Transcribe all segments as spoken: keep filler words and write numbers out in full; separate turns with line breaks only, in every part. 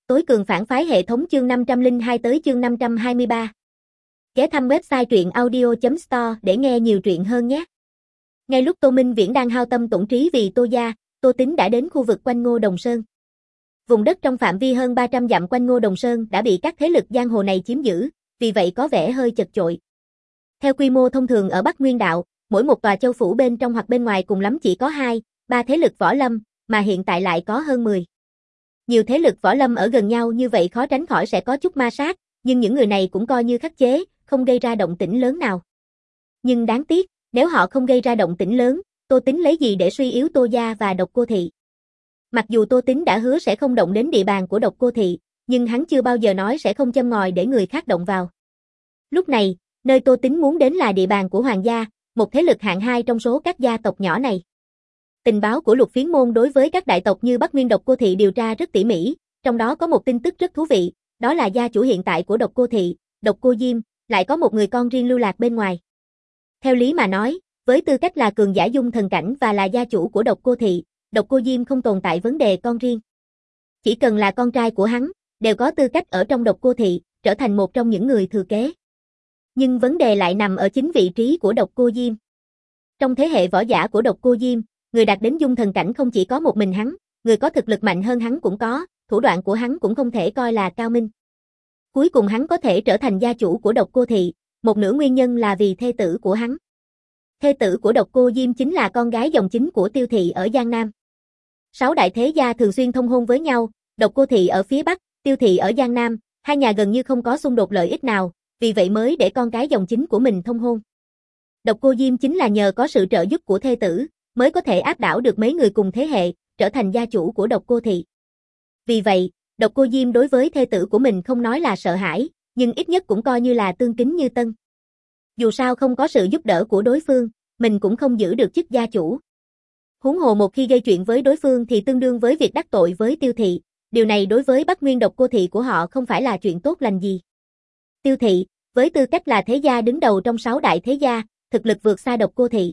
Tối cường phản phái hệ thống chương năm trăm lẻ hai tới chương năm trăm hai mươi ba. Ghé thăm website truyện audio chấm store để nghe nhiều truyện hơn nhé. Ngay lúc Tô Minh Viễn đang hao tâm tổn trí vì Tô gia, Tô Tính đã đến khu vực quanh Ngô Đồng Sơn. Vùng đất trong phạm vi hơn ba trăm dặm quanh Ngô Đồng Sơn đã bị các thế lực giang hồ này chiếm giữ, vì vậy có vẻ hơi chật chội. Theo quy mô thông thường ở Bắc Nguyên Đạo, mỗi một tòa châu phủ bên trong hoặc bên ngoài cùng lắm chỉ có hai, ba thế lực võ lâm, mà hiện tại lại có hơn mười. Nhiều thế lực võ lâm ở gần nhau như vậy khó tránh khỏi sẽ có chút ma sát, nhưng những người này cũng coi như khắc chế, không gây ra động tĩnh lớn nào. Nhưng đáng tiếc, nếu họ không gây ra động tĩnh lớn, Tô Tính lấy gì để suy yếu Tô gia và Độc Cô thị? Mặc dù Tô Tính đã hứa sẽ không động đến địa bàn của Độc Cô thị, nhưng hắn chưa bao giờ nói sẽ không châm ngòi để người khác động vào. Lúc này, nơi Tô Tính muốn đến là địa bàn của Hoàng gia, một thế lực hạng hai trong số các gia tộc nhỏ này. Tình báo của Lục Phiến môn đối với các đại tộc như Bắc Nguyên Độc Cô thị điều tra rất tỉ mỉ, trong đó có một tin tức rất thú vị, đó là gia chủ hiện tại của Độc Cô thị, Độc Cô Diêm, lại có một người con riêng lưu lạc bên ngoài. Theo lý mà nói, với tư cách là cường giả dung thần cảnh và là gia chủ của Độc Cô thị, Độc Cô Diêm không tồn tại vấn đề con riêng. Chỉ cần là con trai của hắn, đều có tư cách ở trong Độc Cô thị, trở thành một trong những người thừa kế. Nhưng vấn đề lại nằm ở chính vị trí của Độc Cô Diêm. Trong thế hệ võ giả của Độc Cô Diêm, người đạt đến dung thần cảnh không chỉ có một mình hắn, người có thực lực mạnh hơn hắn cũng có, thủ đoạn của hắn cũng không thể coi là cao minh. Cuối cùng hắn có thể trở thành gia chủ của Độc Cô thị, một nửa nguyên nhân là vì thê tử của hắn. Thê tử của Độc Cô Diêm chính là con gái dòng chính của Tiêu thị ở Giang Nam. Sáu đại thế gia thường xuyên thông hôn với nhau, Độc Cô thị ở phía Bắc, Tiêu thị ở Giang Nam, hai nhà gần như không có xung đột lợi ích nào, vì vậy mới để con cái dòng chính của mình thông hôn. Độc Cô Diêm chính là nhờ có sự trợ giúp của thê tử, mới có thể áp đảo được mấy người cùng thế hệ, trở thành gia chủ của Độc Cô thị. Vì vậy, Độc Cô Diêm đối với thê tử của mình không nói là sợ hãi, nhưng ít nhất cũng coi như là tương kính như tân. Dù sao không có sự giúp đỡ của đối phương, mình cũng không giữ được chức gia chủ. Huống hồ một khi gây chuyện với đối phương thì tương đương với việc đắc tội với Tiêu thị, điều này đối với Bắc Nguyên Độc Cô thị của họ không phải là chuyện tốt lành gì. Tiêu thị, với tư cách là thế gia đứng đầu trong sáu đại thế gia, thực lực vượt xa Độc Cô thị.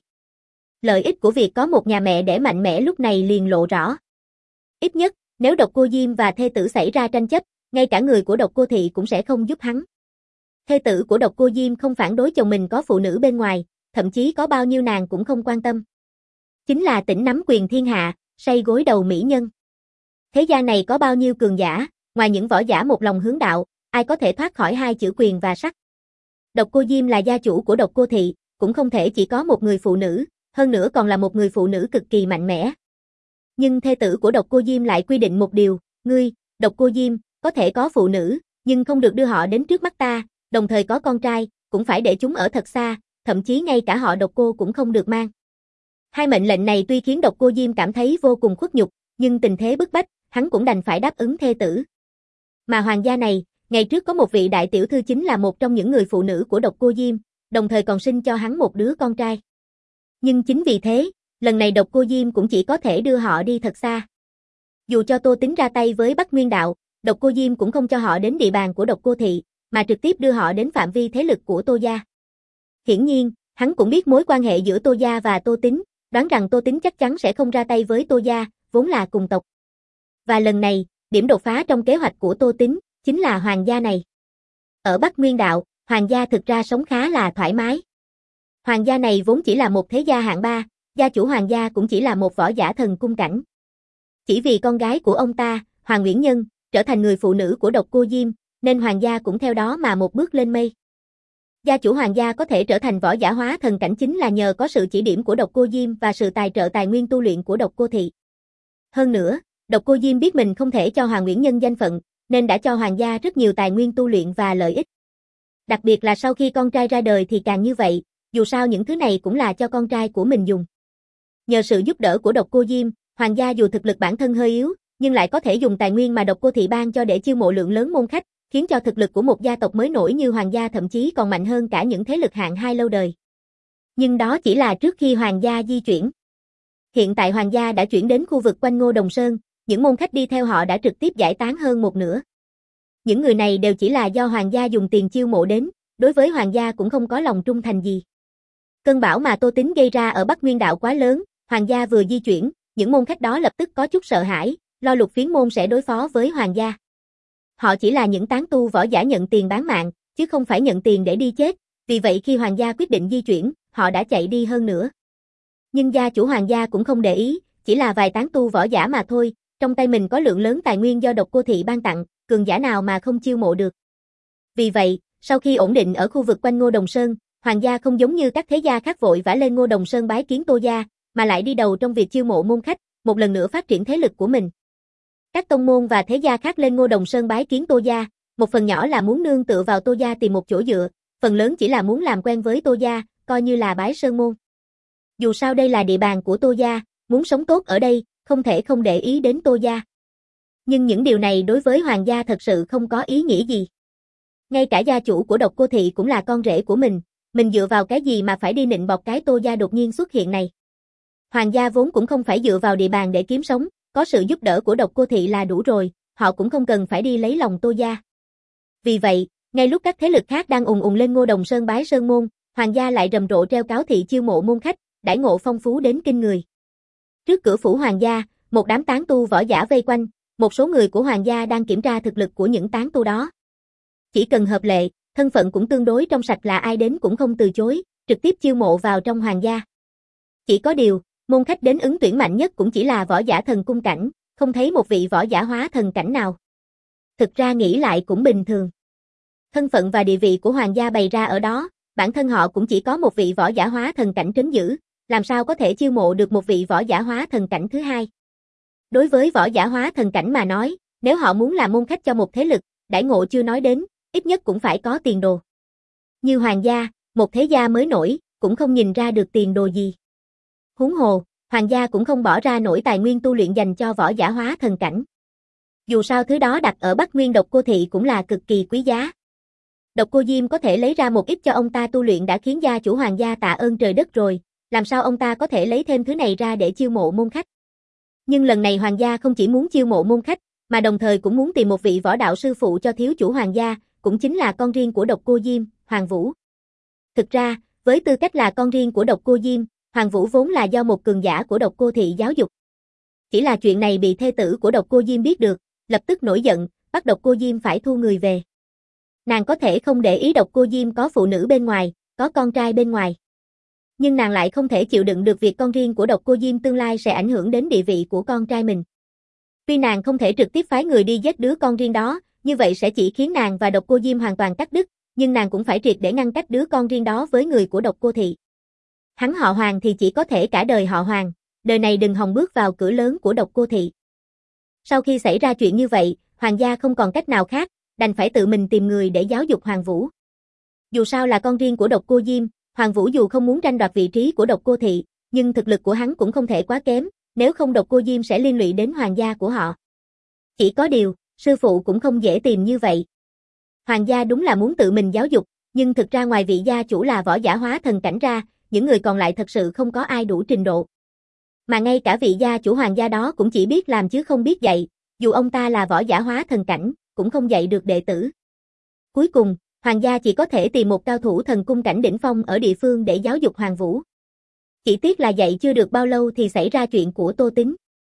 Lợi ích của việc có một nhà mẹ đẻ mạnh mẽ lúc này liền lộ rõ. Ít nhất, nếu Độc Cô Diêm và thê tử xảy ra tranh chấp, ngay cả người của Độc Cô thị cũng sẽ không giúp hắn. Thê tử của Độc Cô Diêm không phản đối chồng mình có phụ nữ bên ngoài, thậm chí có bao nhiêu nàng cũng không quan tâm. Chính là tỉnh nắm quyền thiên hạ, say gối đầu mỹ nhân. Thế gian này có bao nhiêu cường giả, ngoài những võ giả một lòng hướng đạo, ai có thể thoát khỏi hai chữ quyền và sắc. Độc Cô Diêm là gia chủ của Độc Cô thị, cũng không thể chỉ có một người phụ nữ, hơn nữa còn là một người phụ nữ cực kỳ mạnh mẽ. Nhưng thê tử của Độc Cô Diêm lại quy định một điều, ngươi, Độc Cô Diêm, có thể có phụ nữ, nhưng không được đưa họ đến trước mắt ta, đồng thời có con trai, cũng phải để chúng ở thật xa, thậm chí ngay cả họ Độc Cô cũng không được mang. Hai mệnh lệnh này tuy khiến Độc Cô Diêm cảm thấy vô cùng khuất nhục, nhưng tình thế bức bách, hắn cũng đành phải đáp ứng thê tử. Mà Hoàng gia này, ngày trước có một vị đại tiểu thư chính là một trong những người phụ nữ của Độc Cô Diêm, đồng thời còn sinh cho hắn một đứa con trai. Nhưng chính vì thế, lần này Độc Cô Diêm cũng chỉ có thể đưa họ đi thật xa. Dù cho Tô Tính ra tay với Bắc Nguyên Đạo, Độc Cô Diêm cũng không cho họ đến địa bàn của Độc Cô thị, mà trực tiếp đưa họ đến phạm vi thế lực của Tô gia. Hiển nhiên, hắn cũng biết mối quan hệ giữa Tô gia và Tô Tính, đoán rằng Tô Tính chắc chắn sẽ không ra tay với Tô gia, vốn là cùng tộc. Và lần này, điểm đột phá trong kế hoạch của Tô Tính, chính là Hoàng gia này. Ở Bắc Nguyên Đạo, Hoàng gia thực ra sống khá là thoải mái. Hoàng gia này vốn chỉ là một thế gia hạng ba, gia chủ Hoàng gia cũng chỉ là một võ giả thần cung cảnh. Chỉ vì con gái của ông ta, Hoàng Uyển Nhân, trở thành người phụ nữ của Độc Cô Diêm, nên Hoàng gia cũng theo đó mà một bước lên mây. Gia chủ Hoàng gia có thể trở thành võ giả hóa thần cảnh chính là nhờ có sự chỉ điểm của Độc Cô Diêm và sự tài trợ tài nguyên tu luyện của Độc Cô thị. Hơn nữa, Độc Cô Diêm biết mình không thể cho Hoàng Uyển Nhân danh phận, nên đã cho Hoàng gia rất nhiều tài nguyên tu luyện và lợi ích. Đặc biệt là sau khi con trai ra đời thì càng như vậy, dù sao những thứ này cũng là cho con trai của mình dùng. Nhờ sự giúp đỡ của Độc Cô Diêm, Hoàng gia dù thực lực bản thân hơi yếu, nhưng lại có thể dùng tài nguyên mà Độc Cô thị ban cho để chiêu mộ lượng lớn môn khách, khiến cho thực lực của một gia tộc mới nổi như Hoàng gia thậm chí còn mạnh hơn cả những thế lực hạng hai lâu đời. Nhưng đó chỉ là trước khi Hoàng gia di chuyển. Hiện tại Hoàng gia đã chuyển đến khu vực quanh Ngô Đồng Sơn, những môn khách đi theo họ đã trực tiếp giải tán hơn một nửa. Những người này đều chỉ là do Hoàng gia dùng tiền chiêu mộ đến, đối với Hoàng gia cũng không có lòng trung thành gì. Cơn bão mà Tô Tính gây ra ở Bắc Nguyên Đạo quá lớn, Hoàng gia vừa di chuyển, những môn khách đó lập tức có chút sợ hãi, lo Lục Phiến môn sẽ đối phó với Hoàng gia. Họ chỉ là những tán tu võ giả nhận tiền bán mạng, chứ không phải nhận tiền để đi chết, vì vậy khi hoàng gia quyết định di chuyển, họ đã chạy đi hơn nữa. Nhưng gia chủ hoàng gia cũng không để ý, chỉ là vài tán tu võ giả mà thôi, trong tay mình có lượng lớn tài nguyên do Độc Cô Thị ban tặng, cường giả nào mà không chiêu mộ được. Vì vậy, sau khi ổn định ở khu vực quanh Ngô Đồng Sơn, hoàng gia không giống như các thế gia khác vội vã lên Ngô Đồng Sơn bái kiến Tô gia, mà lại đi đầu trong việc chiêu mộ môn khách, một lần nữa phát triển thế lực của mình. Các tông môn và thế gia khác lên Ngô Đồng Sơn bái kiến Tô gia, một phần nhỏ là muốn nương tựa vào Tô gia tìm một chỗ dựa, phần lớn chỉ là muốn làm quen với Tô gia, coi như là bái sơn môn. Dù sao đây là địa bàn của Tô gia, muốn sống tốt ở đây, không thể không để ý đến Tô gia. Nhưng những điều này đối với hoàng gia thật sự không có ý nghĩa gì. Ngay cả gia chủ của Độc Cô Thị cũng là con rể của mình, mình dựa vào cái gì mà phải đi nịnh bọt cái Tô gia đột nhiên xuất hiện này. Hoàng gia vốn cũng không phải dựa vào địa bàn để kiếm sống, có sự giúp đỡ của Độc Cô Thị là đủ rồi, họ cũng không cần phải đi lấy lòng Tô gia. Vì vậy, ngay lúc các thế lực khác đang ùn ùn lên Ngô Đồng Sơn bái sơn môn, hoàng gia lại rầm rộ treo cáo thị chiêu mộ môn khách, đãi ngộ phong phú đến kinh người. Trước cửa phủ hoàng gia, một đám tán tu võ giả vây quanh, một số người của hoàng gia đang kiểm tra thực lực của những tán tu đó. Chỉ cần hợp lệ, thân phận cũng tương đối trong sạch là ai đến cũng không từ chối, trực tiếp chiêu mộ vào trong hoàng gia. Chỉ có điều, môn khách đến ứng tuyển mạnh nhất cũng chỉ là võ giả thần cung cảnh, không thấy một vị võ giả hóa thần cảnh nào. Thực ra nghĩ lại cũng bình thường. Thân phận và địa vị của hoàng gia bày ra ở đó, bản thân họ cũng chỉ có một vị võ giả hóa thần cảnh trấn giữ, làm sao có thể chiêu mộ được một vị võ giả hóa thần cảnh thứ hai. Đối với võ giả hóa thần cảnh mà nói, nếu họ muốn làm môn khách cho một thế lực, đãi ngộ chưa nói đến, ít nhất cũng phải có tiền đồ. Như hoàng gia, một thế gia mới nổi, cũng không nhìn ra được tiền đồ gì. Huống hồ, hoàng gia cũng không bỏ ra nổi tài nguyên tu luyện dành cho võ giả hóa thần cảnh. Dù sao thứ đó đặt ở Bắc Nguyên Độc Cô Thị cũng là cực kỳ quý giá. Độc Cô Diêm có thể lấy ra một ít cho ông ta tu luyện đã khiến gia chủ hoàng gia tạ ơn trời đất rồi, làm sao ông ta có thể lấy thêm thứ này ra để chiêu mộ môn khách. Nhưng lần này hoàng gia không chỉ muốn chiêu mộ môn khách, mà đồng thời cũng muốn tìm một vị võ đạo sư phụ cho thiếu chủ hoàng gia, cũng chính là con riêng của Độc Cô Diêm, Hoàng Vũ. Thực ra, với tư cách là con riêng của Độc Cô Diêm, Hoàng Vũ vốn là do một cường giả của Độc Cô Thị giáo dục. Chỉ là chuyện này bị thê tử của Độc Cô Diêm biết được, lập tức nổi giận, bắt Độc Cô Diêm phải thu người về. Nàng có thể không để ý Độc Cô Diêm có phụ nữ bên ngoài, có con trai bên ngoài. Nhưng nàng lại không thể chịu đựng được việc con riêng của Độc Cô Diêm tương lai sẽ ảnh hưởng đến địa vị của con trai mình. Tuy nàng không thể trực tiếp phái người đi giết đứa con riêng đó, như vậy sẽ chỉ khiến nàng và Độc Cô Diêm hoàn toàn cắt đứt, nhưng nàng cũng phải triệt để ngăn cách đứa con riêng đó với người của Độc Cô Thị. Hắn họ Hoàng thì chỉ có thể cả đời họ Hoàng, đời này đừng hòng bước vào cửa lớn của Độc Cô Thị. Sau khi xảy ra chuyện như vậy, hoàng gia không còn cách nào khác, đành phải tự mình tìm người để giáo dục Hoàng Vũ. Dù sao là con riêng của Độc Cô Diêm, Hoàng Vũ dù không muốn tranh đoạt vị trí của Độc Cô Thị, nhưng thực lực của hắn cũng không thể quá kém, nếu không Độc Cô Diêm sẽ liên lụy đến hoàng gia của họ. Chỉ có điều, sư phụ cũng không dễ tìm như vậy. Hoàng gia đúng là muốn tự mình giáo dục, nhưng thực ra ngoài vị gia chủ là võ giả hóa thần cảnh ra, những người còn lại thật sự không có ai đủ trình độ. Mà ngay cả vị gia chủ hoàng gia đó cũng chỉ biết làm chứ không biết dạy, dù ông ta là võ giả hóa thần cảnh, cũng không dạy được đệ tử. Cuối cùng, hoàng gia chỉ có thể tìm một cao thủ thần cung cảnh đỉnh phong ở địa phương để giáo dục Hoàng Vũ. Chỉ tiếc là dạy chưa được bao lâu thì xảy ra chuyện của Tô Tính.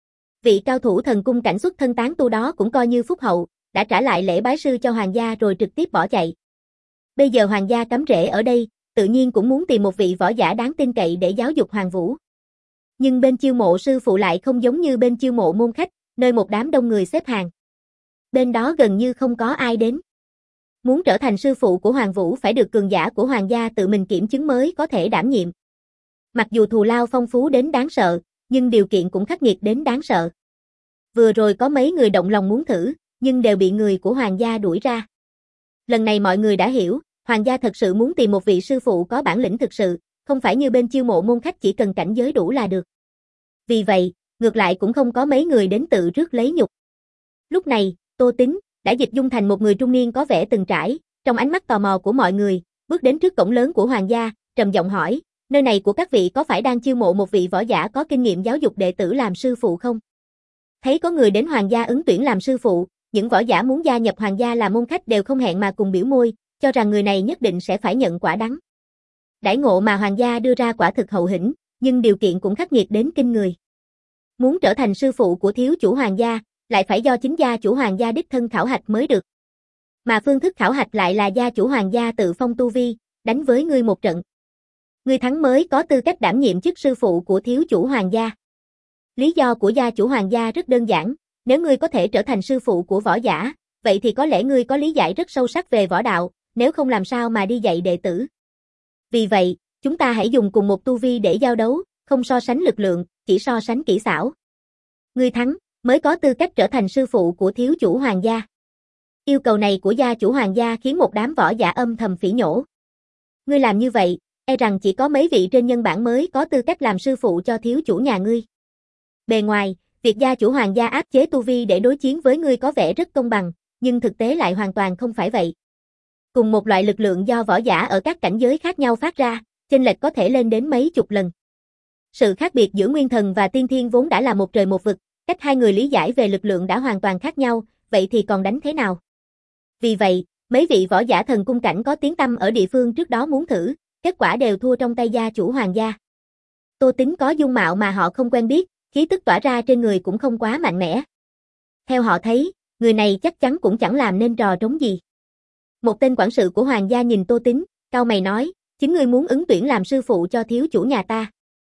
Vị cao thủ thần cung cảnh xuất thân tán tu đó cũng coi như phúc hậu, đã trả lại lễ bái sư cho hoàng gia rồi trực tiếp bỏ chạy. Bây giờ hoàng gia cắm rễ ở đây, tự nhiên cũng muốn tìm một vị võ giả đáng tin cậy để giáo dục Hoàng Vũ. Nhưng bên chiêu mộ sư phụ lại không giống như bên chiêu mộ môn khách, nơi một đám đông người xếp hàng. Bên đó gần như không có ai đến. Muốn trở thành sư phụ của Hoàng Vũ phải được cường giả của hoàng gia tự mình kiểm chứng mới có thể đảm nhiệm. Mặc dù thù lao phong phú đến đáng sợ, nhưng điều kiện cũng khắc nghiệt đến đáng sợ. Vừa rồi có mấy người động lòng muốn thử, nhưng đều bị người của hoàng gia đuổi ra. Lần này mọi người đã hiểu, hoàng gia thật sự muốn tìm một vị sư phụ có bản lĩnh thực sự, không phải như bên chiêu mộ môn khách chỉ cần cảnh giới đủ là được. Vì vậy, ngược lại cũng không có mấy người đến tự rước lấy nhục. Lúc này, Tô Tính đã dịch dung thành một người trung niên có vẻ từng trải, trong ánh mắt tò mò của mọi người, bước đến trước cổng lớn của hoàng gia, trầm giọng hỏi, nơi này của các vị có phải đang chiêu mộ một vị võ giả có kinh nghiệm giáo dục đệ tử làm sư phụ không? Thấy có người đến hoàng gia ứng tuyển làm sư phụ, những võ giả muốn gia nhập hoàng gia làm môn khách đều không hẹn mà cùng biểu môi, cho rằng người này nhất định sẽ phải nhận quả đắng. Đãi ngộ mà hoàng gia đưa ra quả thực hậu hĩnh, nhưng điều kiện cũng khắc nghiệt đến kinh người. Muốn trở thành sư phụ của thiếu chủ hoàng gia, lại phải do chính gia chủ hoàng gia đích thân khảo hạch mới được. Mà phương thức khảo hạch lại là gia chủ hoàng gia tự phong tu vi, đánh với ngươi một trận. Ngươi thắng mới có tư cách đảm nhiệm chức sư phụ của thiếu chủ hoàng gia. Lý do của gia chủ hoàng gia rất đơn giản, nếu ngươi có thể trở thành sư phụ của võ giả, vậy thì có lẽ ngươi có lý giải rất sâu sắc về võ đạo, nếu không làm sao mà đi dạy đệ tử. Vì vậy, chúng ta hãy dùng cùng một tu vi để giao đấu, không so sánh lực lượng, chỉ so sánh kỹ xảo. Ngươi thắng, mới có tư cách trở thành sư phụ của thiếu chủ hoàng gia. Yêu cầu này của gia chủ hoàng gia khiến một đám võ giả âm thầm phỉ nhổ. Ngươi làm như vậy, e rằng chỉ có mấy vị trên nhân bản mới có tư cách làm sư phụ cho thiếu chủ nhà ngươi. Bề ngoài, việc gia chủ hoàng gia áp chế tu vi để đối chiến với ngươi có vẻ rất công bằng, nhưng thực tế lại hoàn toàn không phải vậy. Cùng một loại lực lượng do võ giả ở các cảnh giới khác nhau phát ra, chênh lệch có thể lên đến mấy chục lần. Sự khác biệt giữa nguyên thần và tiên thiên vốn đã là một trời một vực, cách hai người lý giải về lực lượng đã hoàn toàn khác nhau, vậy thì còn đánh thế nào? Vì vậy, mấy vị võ giả thần cung cảnh có tiếng tăm ở địa phương trước đó muốn thử, kết quả đều thua trong tay gia chủ hoàng gia. Tô Tính có dung mạo mà họ không quen biết, khí tức tỏa ra trên người cũng không quá mạnh mẽ. Theo họ thấy, người này chắc chắn cũng chẳng làm nên trò trống gì. Một tên quản sự của hoàng gia nhìn Tô Tính, cau mày nói, chính ngươi muốn ứng tuyển làm sư phụ cho thiếu chủ nhà ta.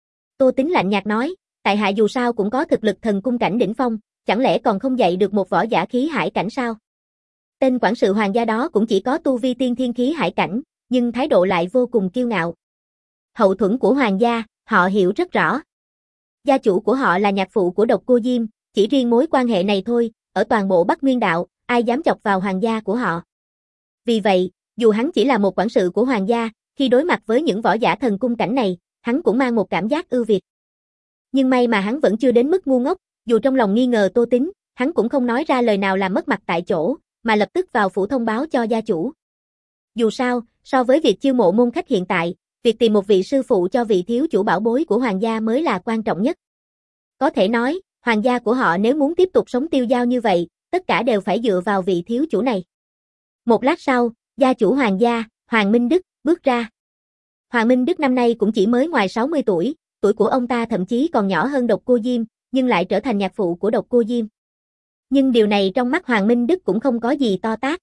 Tô Tính lạnh nhạt nói, tại hạ dù sao cũng có thực lực thần cung cảnh đỉnh phong, chẳng lẽ còn không dạy được một võ giả khí hải cảnh sao? Tên quản sự hoàng gia đó cũng chỉ có tu vi tiên thiên khí hải cảnh, nhưng thái độ lại vô cùng kiêu ngạo. Hậu thuẫn của hoàng gia, họ hiểu rất rõ. Gia chủ của họ là nhạc phụ của Độc Cô Diêm, chỉ riêng mối quan hệ này thôi, ở toàn bộ Bắc Nguyên Đạo, ai dám chọc vào hoàng gia của họ. Vì vậy, dù hắn chỉ là một quản sự của hoàng gia, khi đối mặt với những võ giả thần cung cảnh này, hắn cũng mang một cảm giác ưu việt. Nhưng may mà hắn vẫn chưa đến mức ngu ngốc, dù trong lòng nghi ngờ Tô Tính, hắn cũng không nói ra lời nào làm mất mặt tại chỗ, mà lập tức vào phủ thông báo cho gia chủ. Dù sao, so với việc chiêu mộ môn khách hiện tại, việc tìm một vị sư phụ cho vị thiếu chủ bảo bối của hoàng gia mới là quan trọng nhất. Có thể nói, hoàng gia của họ nếu muốn tiếp tục sống tiêu dao như vậy, tất cả đều phải dựa vào vị thiếu chủ này. Một lát sau, gia chủ hoàng gia, Hoàng Minh Đức, bước ra. Hoàng Minh Đức năm nay cũng chỉ mới ngoài sáu mươi tuổi, tuổi của ông ta thậm chí còn nhỏ hơn Độc Cô Diêm, nhưng lại trở thành nhạc phụ của Độc Cô Diêm. Nhưng điều này trong mắt Hoàng Minh Đức cũng không có gì to tát.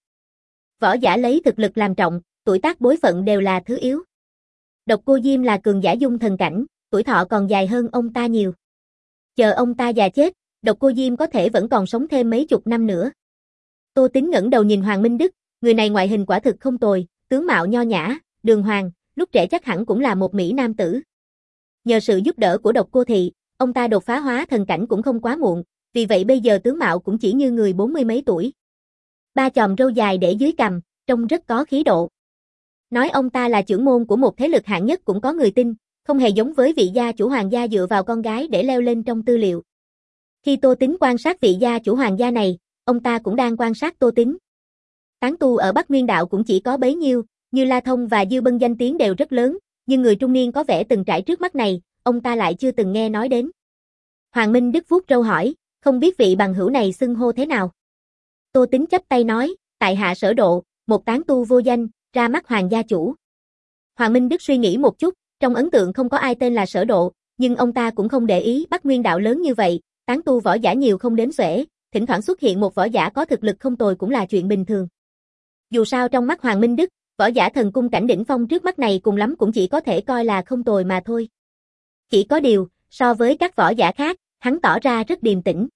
Võ giả lấy thực lực làm trọng, tuổi tác bối phận đều là thứ yếu. Độc Cô Diêm là cường giả dung thần cảnh, tuổi thọ còn dài hơn ông ta nhiều. Chờ ông ta già chết, Độc Cô Diêm có thể vẫn còn sống thêm mấy chục năm nữa. Tô Tính ngẩng đầu nhìn Hoàng Minh Đức, người này ngoại hình quả thực không tồi, tướng mạo nho nhã, đường hoàng, lúc trẻ chắc hẳn cũng là một mỹ nam tử. Nhờ sự giúp đỡ của Độc Cô Thị, ông ta đột phá hóa thần cảnh cũng không quá muộn, vì vậy bây giờ tướng mạo cũng chỉ như người bốn mươi mấy tuổi. Ba chòm râu dài để dưới cằm, trông rất có khí độ. Nói ông ta là trưởng môn của một thế lực hạng nhất cũng có người tin, không hề giống với vị gia chủ hoàng gia dựa vào con gái để leo lên trong tư liệu. Khi Tô Tính quan sát vị gia chủ hoàng gia này, ông ta cũng đang quan sát Tô Tính. Tán tu ở Bắc Nguyên Đạo cũng chỉ có bấy nhiêu, như La Thông và Dư Bân danh tiếng đều rất lớn, nhưng người trung niên có vẻ từng trải trước mắt này, ông ta lại chưa từng nghe nói đến. Hoàng Minh Đức vuốt râu hỏi, không biết vị bằng hữu này xưng hô thế nào? Tô Tính chắp tay nói, tại hạ Sở Độ, một tán tu vô danh, ra mắt hoàng gia chủ. Hoàng Minh Đức suy nghĩ một chút, trong ấn tượng không có ai tên là Sở Độ, nhưng ông ta cũng không để ý Bắc Nguyên Đạo lớn như vậy, tán tu võ giả nhiều không đếm xuể, thỉnh thoảng xuất hiện một võ giả có thực lực không tồi cũng là chuyện bình thường. Dù sao trong mắt Hoàng Minh Đức, võ giả thần cung cảnh đỉnh phong trước mắt này cùng lắm cũng chỉ có thể coi là không tồi mà thôi. Chỉ có điều, so với các võ giả khác, hắn tỏ ra rất điềm tĩnh.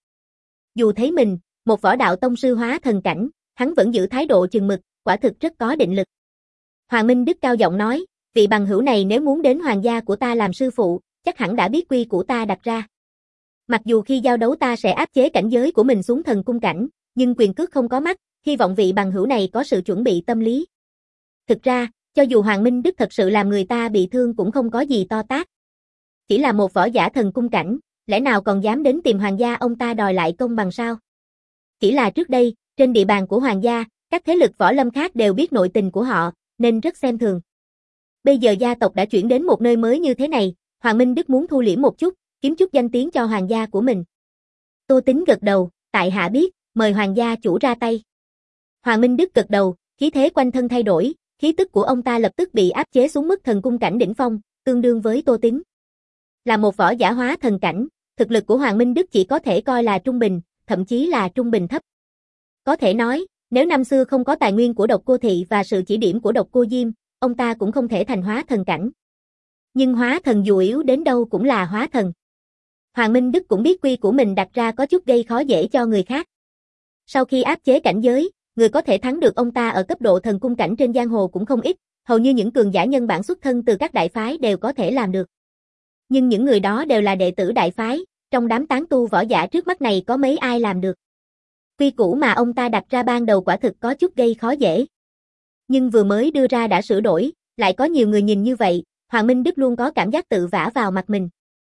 Dù thấy mình, một võ đạo tông sư hóa thần cảnh, hắn vẫn giữ thái độ chừng mực, quả thực rất có định lực. Hoàng Minh Đức cao giọng nói, vị bằng hữu này nếu muốn đến hoàng gia của ta làm sư phụ, chắc hẳn đã biết quy của ta đặt ra. Mặc dù khi giao đấu ta sẽ áp chế cảnh giới của mình xuống thần cung cảnh, nhưng quyền cước không có mắt, hy vọng vị bằng hữu này có sự chuẩn bị tâm lý. Thực ra, cho dù Hoàng Minh Đức thật sự làm người ta bị thương cũng không có gì to tát. Chỉ là một võ giả thần cung cảnh, lẽ nào còn dám đến tìm hoàng gia ông ta đòi lại công bằng sao? Chỉ là trước đây, trên địa bàn của hoàng gia, các thế lực võ lâm khác đều biết nội tình của họ, nên rất xem thường. Bây giờ gia tộc đã chuyển đến một nơi mới như thế này, Hoàng Minh Đức muốn thu liễm một chút, kiếm chút danh tiếng cho hoàng gia của mình. Tô Tính gật đầu, tại hạ biết, mời hoàng gia chủ ra tay. Hoàng Minh Đức gật đầu, khí thế quanh thân thay đổi, khí tức của ông ta lập tức bị áp chế xuống mức thần cung cảnh đỉnh phong, tương đương với Tô Tính. Là một võ giả hóa thần cảnh, thực lực của Hoàng Minh Đức chỉ có thể coi là trung bình, thậm chí là trung bình thấp. Có thể nói, Nếu năm xưa không có tài nguyên của Độc Cô Thị và sự chỉ điểm của Độc Cô Diêm, ông ta cũng không thể thành hóa thần cảnh. Nhưng hóa thần dù yếu đến đâu cũng là hóa thần. Hoàng Minh Đức cũng biết quy của mình đặt ra có chút gây khó dễ cho người khác. Sau khi áp chế cảnh giới, người có thể thắng được ông ta ở cấp độ thần cung cảnh trên giang hồ cũng không ít, hầu như những cường giả nhân bản xuất thân từ các đại phái đều có thể làm được. Nhưng những người đó đều là đệ tử đại phái, trong đám tán tu võ giả trước mắt này có mấy ai làm được. Quy củ mà ông ta đặt ra ban đầu quả thực có chút gây khó dễ. Nhưng vừa mới đưa ra đã sửa đổi, lại có nhiều người nhìn như vậy, Hoàng Minh Đức luôn có cảm giác tự vả vào mặt mình.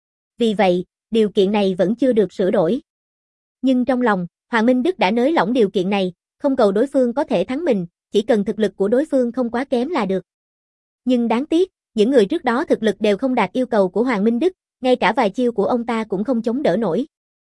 Vì vậy, điều kiện này vẫn chưa được sửa đổi. Nhưng trong lòng, Hoàng Minh Đức đã nới lỏng điều kiện này, không cầu đối phương có thể thắng mình, chỉ cần thực lực của đối phương không quá kém là được. Nhưng đáng tiếc, những người trước đó thực lực đều không đạt yêu cầu của Hoàng Minh Đức, ngay cả vài chiêu của ông ta cũng không chống đỡ nổi.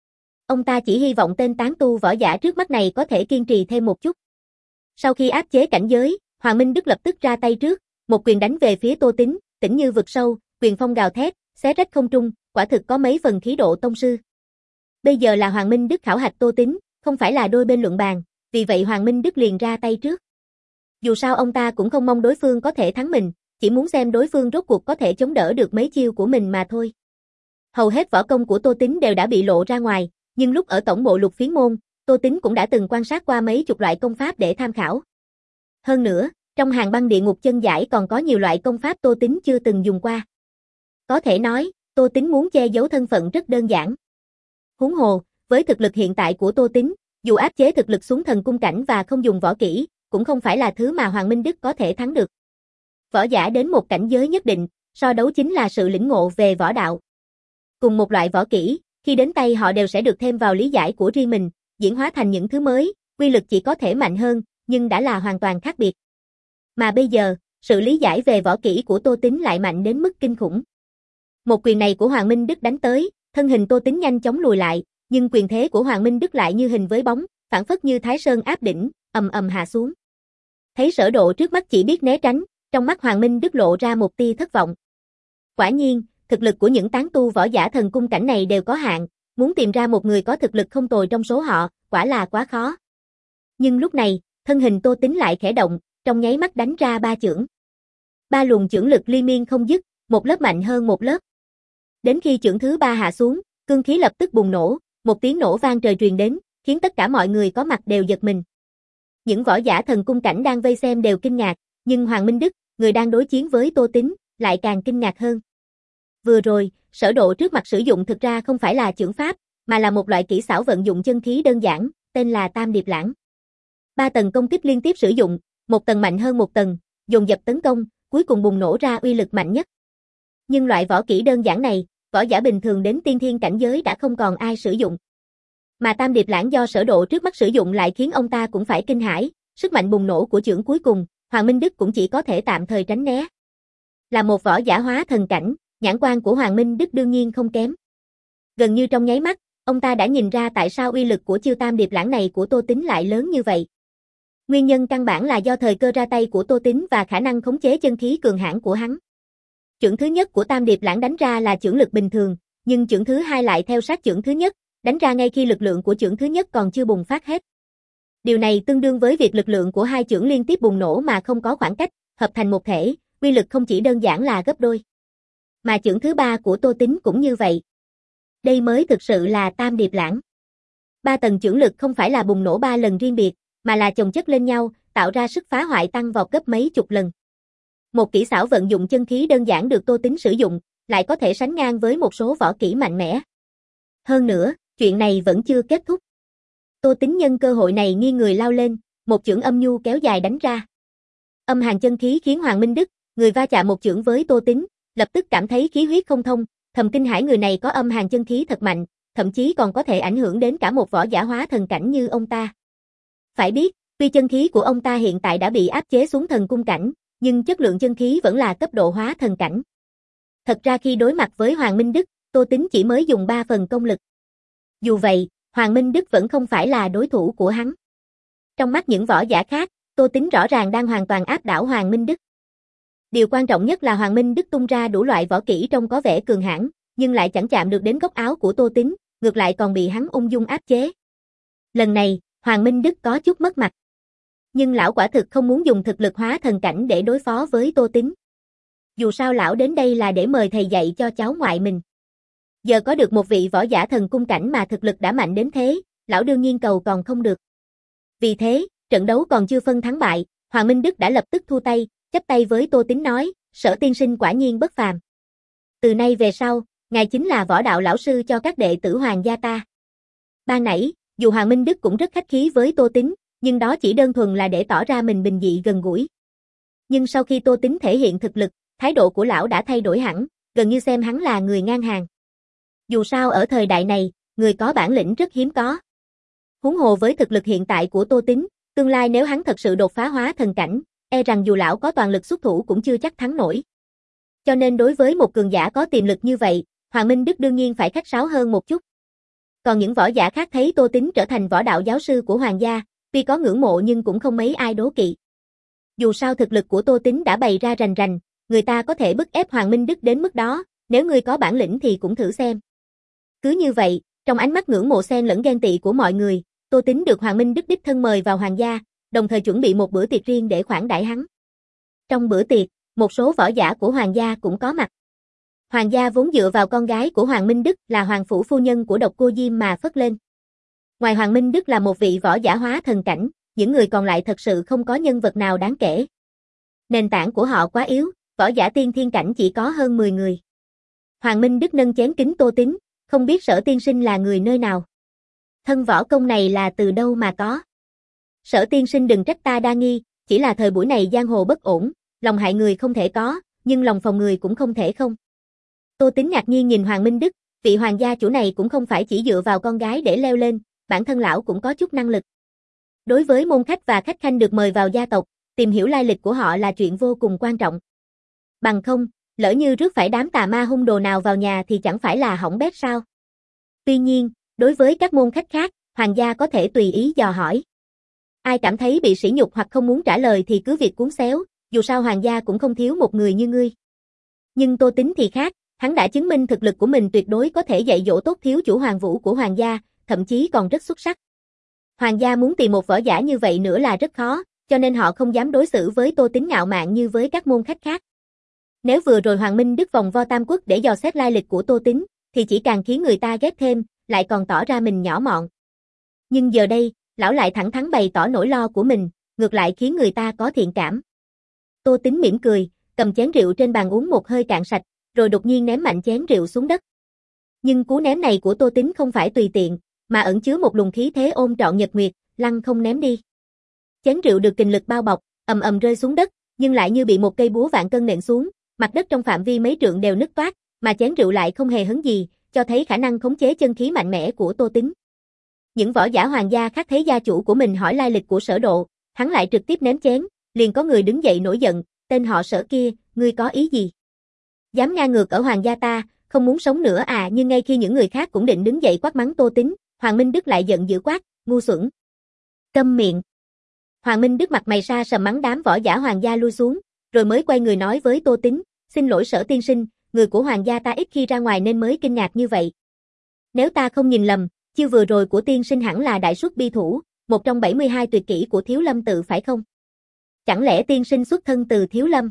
Ông ta chỉ hy vọng tên tán tu võ giả trước mắt này có thể kiên trì thêm một chút. Sau khi áp chế cảnh giới, Hoàng Minh Đức lập tức ra tay trước, một quyền đánh về phía Tô Tín, tĩnh như vực sâu, quyền phong gào thét, xé rách không trung, quả thực có mấy phần khí độ tông sư. Bây giờ là Hoàng Minh Đức khảo hạch Tô Tín, không phải là đôi bên luận bàn, vì vậy Hoàng Minh Đức liền ra tay trước. Dù sao ông ta cũng không mong đối phương có thể thắng mình, chỉ muốn xem đối phương rốt cuộc có thể chống đỡ được mấy chiêu của mình mà thôi. Hầu hết võ công của Tô Tín đều đã bị lộ ra ngoài, nhưng lúc ở tổng bộ Lục Phiến môn, Tô Tín cũng đã từng quan sát qua mấy chục loại công pháp để tham khảo. Hơn nữa, trong hàng băng địa ngục chân giải còn có nhiều loại công pháp Tô Tín chưa từng dùng qua. Có thể nói, Tô Tín muốn che giấu thân phận rất đơn giản. Huống hồ, với thực lực hiện tại của Tô Tín, dù áp chế thực lực xuống thần cung cảnh và không dùng võ kỹ, cũng không phải là thứ mà Hoàng Minh Đức có thể thắng được. Võ giả đến một cảnh giới nhất định, so đấu chính là sự lĩnh ngộ về võ đạo. Cùng một loại võ kỹ, khi đến tay họ đều sẽ được thêm vào lý giải của riêng mình, diễn hóa thành những thứ mới, quy lực chỉ có thể mạnh hơn, nhưng đã là hoàn toàn khác biệt. Mà bây giờ, sự lý giải về võ kỹ của Tô Tín lại mạnh đến mức kinh khủng. Một quyền này của Hoàng Minh Đức đánh tới, thân hình Tô Tín nhanh chóng lùi lại, nhưng quyền thế của Hoàng Minh Đức lại như hình với bóng, phảng phất như Thái Sơn áp đỉnh, ầm ầm hạ xuống. Thấy Sở Độ trước mắt chỉ biết né tránh, trong mắt Hoàng Minh Đức lộ ra một tia thất vọng. Quả nhiên, thực lực của những tán tu võ giả thần cung cảnh này đều có hạn, muốn tìm ra một người có thực lực không tồi trong số họ, quả là quá khó. Nhưng lúc này, thân hình Tô Tín lại khẽ động, trong nháy mắt đánh ra ba chưởng. Ba luồng chưởng lực liên miên không dứt, một lớp mạnh hơn một lớp. Đến khi chưởng thứ ba hạ xuống, cương khí lập tức bùng nổ, một tiếng nổ vang trời truyền đến, khiến tất cả mọi người có mặt đều giật mình. Những võ giả thần cung cảnh đang vây xem đều kinh ngạc, nhưng Hoàng Minh Đức, người đang đối chiến với Tô Tín, lại càng kinh ngạc hơn. Vừa rồi, Sở Độ trước mặt sử dụng thực ra không phải là chưởng pháp, mà là một loại kỹ xảo vận dụng chân khí đơn giản, tên là Tam Điệp Lãng. Ba tầng công kích liên tiếp sử dụng, một tầng mạnh hơn một tầng, dồn dập tấn công, cuối cùng bùng nổ ra uy lực mạnh nhất. Nhưng loại võ kỹ đơn giản này, võ giả bình thường đến tiên thiên cảnh giới đã không còn ai sử dụng. Mà Tam Điệp Lãng do Sở Độ trước mắt sử dụng lại khiến ông ta cũng phải kinh hãi, sức mạnh bùng nổ của chưởng cuối cùng, Hoàng Minh Đức cũng chỉ có thể tạm thời tránh né. Là một võ giả hóa thần cảnh, nhãn quan của Hoàng Minh Đức đương nhiên không kém. Gần như trong nháy mắt, ông ta đã nhìn ra tại sao uy lực của chiêu Tam Điệp Lãng này của Tô Tín lại lớn như vậy. Nguyên nhân căn bản là do thời cơ ra tay của Tô Tín và khả năng khống chế chân khí cường hãn của hắn. Chưởng thứ nhất của Tam Điệp Lãng đánh ra là chưởng lực bình thường, nhưng chưởng thứ hai lại theo sát chưởng thứ nhất, đánh ra ngay khi lực lượng của chưởng thứ nhất còn chưa bùng phát hết. Điều này tương đương với việc lực lượng của hai chưởng liên tiếp bùng nổ mà không có khoảng cách, hợp thành một thể, uy lực không chỉ đơn giản là gấp đôi. Mà chưởng thứ ba của Tô Tín cũng như vậy. Đây mới thực sự là Tam Điệp Lãng. Ba tầng chưởng lực không phải là bùng nổ ba lần riêng biệt, mà là chồng chất lên nhau, tạo ra sức phá hoại tăng vọt gấp mấy chục lần. Một kỹ xảo vận dụng chân khí đơn giản được Tô Tín sử dụng, lại có thể sánh ngang với một số võ kỹ mạnh mẽ. Hơn nữa, chuyện này vẫn chưa kết thúc. Tô Tín nhân cơ hội này nghiêng người lao lên, một chưởng âm nhu kéo dài đánh ra. Âm hàn chân khí khiến Hoàng Minh Đức, người va chạm một chưởng với Tô Tín, lập tức cảm thấy khí huyết không thông, thầm kinh hãi người này có âm hàn chân khí thật mạnh, thậm chí còn có thể ảnh hưởng đến cả một võ giả hóa thần cảnh như ông ta. Phải biết, tuy chân khí của ông ta hiện tại đã bị áp chế xuống thần cung cảnh, nhưng chất lượng chân khí vẫn là cấp độ hóa thần cảnh. Thật ra khi đối mặt với Hoàng Minh Đức, Tô Tín chỉ mới dùng ba phần công lực. Dù vậy, Hoàng Minh Đức vẫn không phải là đối thủ của hắn. Trong mắt những võ giả khác, Tô Tín rõ ràng đang hoàn toàn áp đảo Hoàng Minh Đức. Điều quan trọng nhất là Hoàng Minh Đức tung ra đủ loại võ kỹ trông có vẻ cường hãn, nhưng lại chẳng chạm được đến góc áo của Tô Tín, ngược lại còn bị hắn ung dung áp chế. Lần này, Hoàng Minh Đức có chút mất mặt. Nhưng lão quả thực không muốn dùng thực lực hóa thần cảnh để đối phó với Tô Tín. Dù sao lão đến đây là để mời thầy dạy cho cháu ngoại mình. Giờ có được một vị võ giả thần cung cảnh mà thực lực đã mạnh đến thế, lão đương nhiên cầu còn không được. Vì thế, trận đấu còn chưa phân thắng bại, Hoàng Minh Đức đã lập tức thu tay, chắp tay với Tô Tín nói, Sở tiên sinh quả nhiên bất phàm. Từ nay về sau, ngài chính là võ đạo lão sư cho các đệ tử Hoàng gia ta. Ban nãy, dù Hoàng Minh Đức cũng rất khách khí với Tô Tín, nhưng đó chỉ đơn thuần là để tỏ ra mình bình dị gần gũi. Nhưng sau khi Tô Tín thể hiện thực lực, thái độ của lão đã thay đổi hẳn, gần như xem hắn là người ngang hàng. Dù sao ở thời đại này, người có bản lĩnh rất hiếm có. Huống hồ với thực lực hiện tại của Tô Tín, tương lai nếu hắn thật sự đột phá hóa thần cảnh, e rằng dù lão có toàn lực xuất thủ cũng chưa chắc thắng nổi. Cho nên đối với một cường giả có tiềm lực như vậy, Hoàng Minh Đức đương nhiên phải khách sáo hơn một chút. Còn những võ giả khác thấy Tô Tín trở thành võ đạo giáo sư của Hoàng gia, tuy có ngưỡng mộ nhưng cũng không mấy ai đố kỵ. Dù sao thực lực của Tô Tín đã bày ra rành rành, người ta có thể bức ép Hoàng Minh Đức đến mức đó, nếu ngươi có bản lĩnh thì cũng thử xem. Cứ như vậy, trong ánh mắt ngưỡng mộ xen lẫn ghen tị của mọi người, Tô Tín được Hoàng Minh Đức đích thân mời vào Hoàng gia, đồng thời chuẩn bị một bữa tiệc riêng để khoản đãi hắn. Trong bữa tiệc, một số võ giả của Hoàng gia cũng có mặt. Hoàng gia vốn dựa vào con gái của Hoàng Minh Đức là Hoàng phủ phu nhân của Độc Cô Diêm mà phất lên. Ngoài Hoàng Minh Đức là một vị võ giả hóa thần cảnh, những người còn lại thật sự không có nhân vật nào đáng kể. Nền tảng của họ quá yếu, võ giả tiên thiên cảnh chỉ có hơn mười người. Hoàng Minh Đức nâng chén kính Tô Tín, không biết Sở tiên sinh là người nơi nào. Thân võ công này là từ đâu mà có. Sở tiên sinh đừng trách ta đa nghi, chỉ là thời buổi này giang hồ bất ổn, lòng hại người không thể có, nhưng lòng phòng người cũng không thể không. Tô Tín ngạc nhiên nhìn Hoàng Minh Đức, vị hoàng gia chủ này cũng không phải chỉ dựa vào con gái để leo lên, bản thân lão cũng có chút năng lực. Đối với môn khách và khách khanh được mời vào gia tộc, tìm hiểu lai lịch của họ là chuyện vô cùng quan trọng. Bằng không, lỡ như rước phải đám tà ma hung đồ nào vào nhà thì chẳng phải là hỏng bét sao? Tuy nhiên, đối với các môn khách khác, hoàng gia có thể tùy ý dò hỏi. Ai cảm thấy bị sỉ nhục hoặc không muốn trả lời thì cứ việc cuốn xéo, dù sao hoàng gia cũng không thiếu một người như ngươi. Nhưng Tô Tín thì khác, hắn đã chứng minh thực lực của mình tuyệt đối có thể dạy dỗ tốt thiếu chủ Hoàng Vũ của hoàng gia, thậm chí còn rất xuất sắc. Hoàng gia muốn tìm một võ giả như vậy nữa là rất khó, cho nên họ không dám đối xử với Tô Tín ngạo mạn như với các môn khách khác. Nếu vừa rồi Hoàng Minh Đức vòng vo Tam Quốc để dò xét lai lịch của Tô Tín, thì chỉ càng khiến người ta ghét thêm, lại còn tỏ ra mình nhỏ mọn. Nhưng giờ đây, lão lại thẳng thắn bày tỏ nỗi lo của mình, ngược lại khiến người ta có thiện cảm. Tô Tín mỉm cười, cầm chén rượu trên bàn uống một hơi cạn sạch, rồi đột nhiên ném mạnh chén rượu xuống đất. Nhưng cú ném này của Tô Tín không phải tùy tiện, mà ẩn chứa một luồng khí thế ôm trọn nhật nguyệt, lăng không ném đi. Chén rượu được kình lực bao bọc, ầm ầm rơi xuống đất, nhưng lại như bị một cây búa vạn cân nện xuống, mặt đất trong phạm vi mấy trượng đều nứt toác, mà chén rượu lại không hề hấn gì, cho thấy khả năng khống chế chân khí mạnh mẽ của Tô Tín. Những võ giả hoàng gia khác thấy gia chủ của mình hỏi lai lịch của Sở Độ, hắn lại trực tiếp ném chén, liền có người đứng dậy nổi giận, tên họ Sở kia, ngươi có ý gì? Dám ngang ngược ở hoàng gia ta, không muốn sống nữa à? Nhưng ngay khi những người khác cũng định đứng dậy quát mắng Tô Tín, Hoàng Minh Đức lại giận dữ quát, ngu xuẩn. Câm miệng. Hoàng Minh Đức mặt mày sa sầm mắng đám võ giả hoàng gia lui xuống, rồi mới quay người nói với Tô Tín, xin lỗi Sở tiên sinh, người của hoàng gia ta ít khi ra ngoài nên mới kinh ngạc như vậy. Nếu ta không nhìn lầm, chiêu vừa rồi của tiên sinh hẳn là đại xuất bi thủ, một trong bảy mươi hai tuyệt kỹ của Thiếu Lâm tự phải không? Chẳng lẽ tiên sinh xuất thân từ Thiếu Lâm?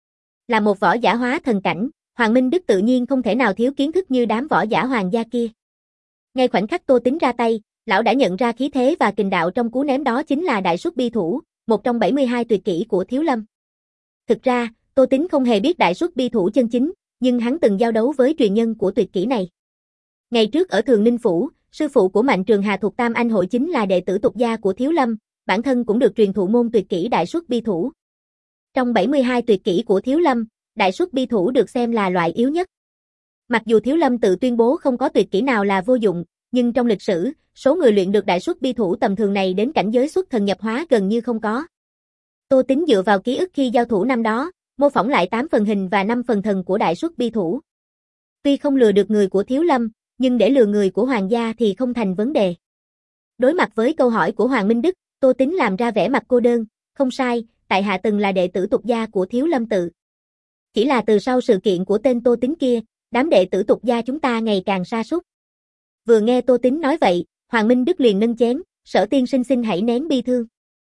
Là một võ giả hóa thần cảnh, Hoàng Minh Đức tự nhiên không thể nào thiếu kiến thức như đám võ giả hoàng gia kia. Ngay khoảnh khắc Tô Tín ra tay, lão đã nhận ra khí thế và kình đạo trong cú ném đó chính là đại xuất bi thủ, một trong bảy mươi hai tuyệt kỹ của Thiếu Lâm. Thực ra, Tô Tín không hề biết đại xuất bi thủ chân chính, nhưng hắn từng giao đấu với truyền nhân của tuyệt kỹ này. Ngày trước ở Thường Ninh Phủ, sư phụ của Mạnh Trường Hà thuộc Tam Anh hội chính là đệ tử tục gia của Thiếu Lâm, bản thân cũng được truyền thụ môn tuyệt kỹ đại xuất bi thủ. Trong bảy mươi hai tuyệt kỹ của Thiếu Lâm, đại xuất bi thủ được xem là loại yếu nhất. Mặc dù Thiếu Lâm tự tuyên bố không có tuyệt kỹ nào là vô dụng, nhưng trong lịch sử, số người luyện được đại xuất bi thủ tầm thường này đến cảnh giới xuất thần nhập hóa gần như không có. Tô Tín dựa vào ký ức khi giao thủ năm đó, mô phỏng lại tám phần hình và năm phần thần của đại xuất bi thủ. Tuy không lừa được người của Thiếu Lâm, nhưng để lừa người của hoàng gia thì không thành vấn đề. Đối mặt với câu hỏi của Hoàng Minh Đức, Tô Tín làm ra vẻ mặt cô đơn, không sai, tại hạ từng là đệ tử tục gia của Thiếu Lâm tự. Chỉ là từ sau sự kiện của tên Tô Tín kia, đám đệ tử tục gia chúng ta ngày càng sa sút. Vừa nghe Tô Tín nói vậy, Hoàng Minh Đức liền nâng chén, Sở tiên sinh xin hãy nén bi thương.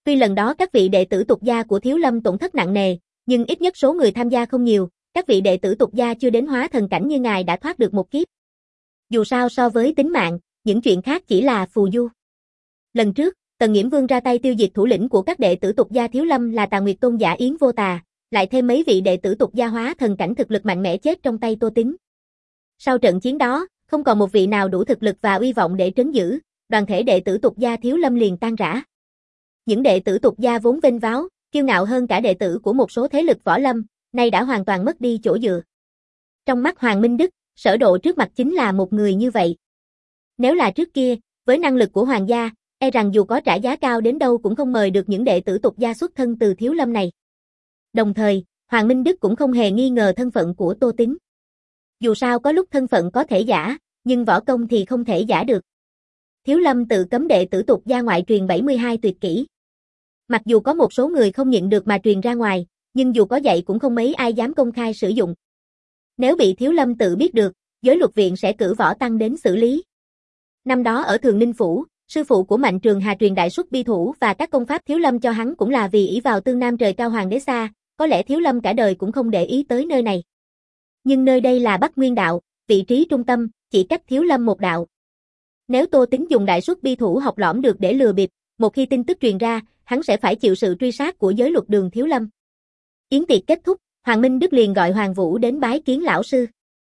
Tuy lần đó các vị đệ tử tục gia của Thiếu Lâm tổn thất nặng nề, nhưng ít nhất số người tham gia không nhiều, các vị đệ tử tục gia chưa đến hóa thần cảnh như ngài đã thoát được một kiếp. Dù sao so với tính mạng, những chuyện khác chỉ là phù du. Lần trước, Tần Nghiễm Vương ra tay tiêu diệt thủ lĩnh của các đệ tử tục gia Thiếu Lâm là Tà Nguyệt Tôn giả Yến Vô Tà, lại thêm mấy vị đệ tử tục gia hóa thần cảnh thực lực mạnh mẽ chết trong tay Tô Tín. Sau trận chiến đó, không còn một vị nào đủ thực lực và uy vọng để trấn giữ, đoàn thể đệ tử tục gia Thiếu Lâm liền tan rã. Những đệ tử tục gia vốn vênh váo, kiêu ngạo hơn cả đệ tử của một số thế lực võ lâm, nay đã hoàn toàn mất đi chỗ dựa. Trong mắt Hoàng Minh Đức, Sở Độ trước mặt chính là một người như vậy. Nếu là trước kia, với năng lực của Hoàng gia, e rằng dù có trả giá cao đến đâu cũng không mời được những đệ tử tục gia xuất thân từ Thiếu Lâm này. Đồng thời, Hoàng Minh Đức cũng không hề nghi ngờ thân phận của Tô Tín. Dù sao có lúc thân phận có thể giả, nhưng võ công thì không thể giả được. Thiếu Lâm tự cấm đệ tử tục gia ngoại truyền bảy mươi hai tuyệt kỹ. Mặc dù có một số người không nhịn được mà truyền ra ngoài, nhưng dù có dạy cũng không mấy ai dám công khai sử dụng. Nếu bị Thiếu Lâm tự biết được, giới luật viện sẽ cử võ tăng đến xử lý. Năm đó ở Thường Ninh Phủ, sư phụ của Mạnh Trường Hà truyền đại xuất bi thủ và các công pháp Thiếu Lâm cho hắn cũng là vì ỷ vào tương nam trời cao hoàng đế xa, có lẽ Thiếu Lâm cả đời cũng không để ý tới nơi này. Nhưng nơi đây là Bắc Nguyên đạo, vị trí trung tâm, chỉ cách Thiếu Lâm một đạo. Nếu Tô Tín dùng đại xuất bi thủ học lõm được để lừa bịp, một khi tin tức truyền ra, hắn sẽ phải chịu sự truy sát của giới luật đường Thiếu Lâm. Yến tiệc kết thúc, Hoàng Minh Đức liền gọi Hoàng Vũ đến bái kiến lão sư.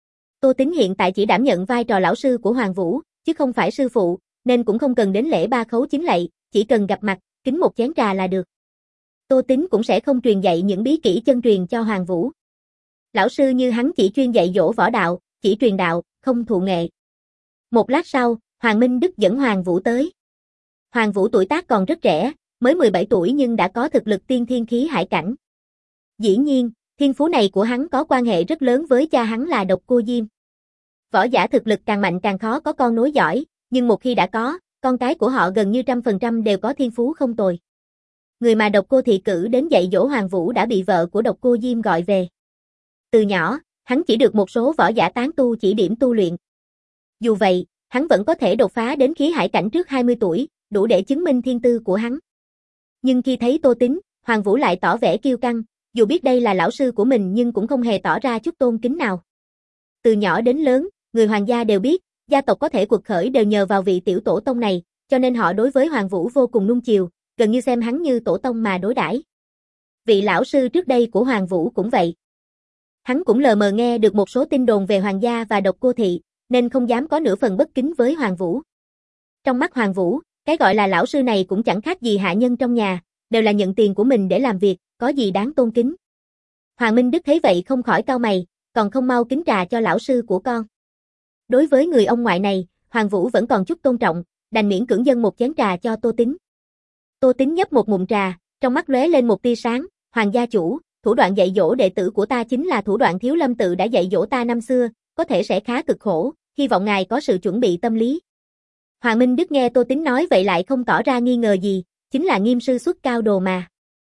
Tô Tín hiện tại chỉ đảm nhận vai trò lão sư của Hoàng Vũ, chứ không phải sư phụ, nên cũng không cần đến lễ ba khấu chính lạy, chỉ cần gặp mặt, kính một chén trà là được. Tô Tín cũng sẽ không truyền dạy những bí kỹ chân truyền cho Hoàng Vũ. Lão sư như hắn chỉ chuyên dạy dỗ võ đạo, chỉ truyền đạo, không thụ nghệ. Một lát sau, Hoàng Minh Đức dẫn Hoàng Vũ tới. Hoàng Vũ tuổi tác còn rất trẻ, mới mười bảy tuổi nhưng đã có thực lực tiên thiên khí hải cảnh. Dĩ nhiên, thiên phú này của hắn có quan hệ rất lớn với cha hắn là Độc Cô Diêm. Võ giả thực lực càng mạnh càng khó có con nối giỏi, nhưng một khi đã có, con cái của họ gần như trăm phần trăm đều có thiên phú không tồi. Người mà Độc Cô thị cử đến dạy dỗ Hoàng Vũ đã bị vợ của Độc Cô Diêm gọi về. Từ nhỏ, hắn chỉ được một số võ giả tán tu chỉ điểm tu luyện. Dù vậy, hắn vẫn có thể đột phá đến khí hải cảnh trước hai mươi tuổi, đủ để chứng minh thiên tư của hắn. Nhưng khi thấy Tô Tín, Hoàng Vũ lại tỏ vẻ kiêu căng, dù biết đây là lão sư của mình nhưng cũng không hề tỏ ra chút tôn kính nào. Từ nhỏ đến lớn, người Hoàng gia đều biết, gia tộc có thể quật khởi đều nhờ vào vị tiểu tổ tông này, cho nên họ đối với Hoàng Vũ vô cùng nuông chiều, gần như xem hắn như tổ tông mà đối đãi. Vị lão sư trước đây của Hoàng Vũ cũng vậy. Hắn cũng lờ mờ nghe được một số tin đồn về Hoàng gia và Độc Cô thị, nên không dám có nửa phần bất kính với Hoàng Vũ. Trong mắt Hoàng Vũ, cái gọi là lão sư này cũng chẳng khác gì hạ nhân trong nhà, đều là nhận tiền của mình để làm việc, có gì đáng tôn kính. Hoàng Minh Đức thấy vậy không khỏi cau mày, còn không mau kính trà cho lão sư của con. Đối với người ông ngoại này, Hoàng Vũ vẫn còn chút tôn trọng, đành miễn cưỡng dâng một chén trà cho Tô Tín. Tô Tín nhấp một ngụm trà, trong mắt lóe lên một tia sáng, Hoàng gia chủ, thủ đoạn dạy dỗ đệ tử của ta chính là thủ đoạn Thiếu Lâm tự đã dạy dỗ ta năm xưa, có thể sẽ khá cực khổ, hy vọng ngài có sự chuẩn bị tâm lý. Hoàng Minh Đức nghe Tô Tín nói vậy lại không tỏ ra nghi ngờ gì, chính là Nghiêm sư xuất cao đồ mà.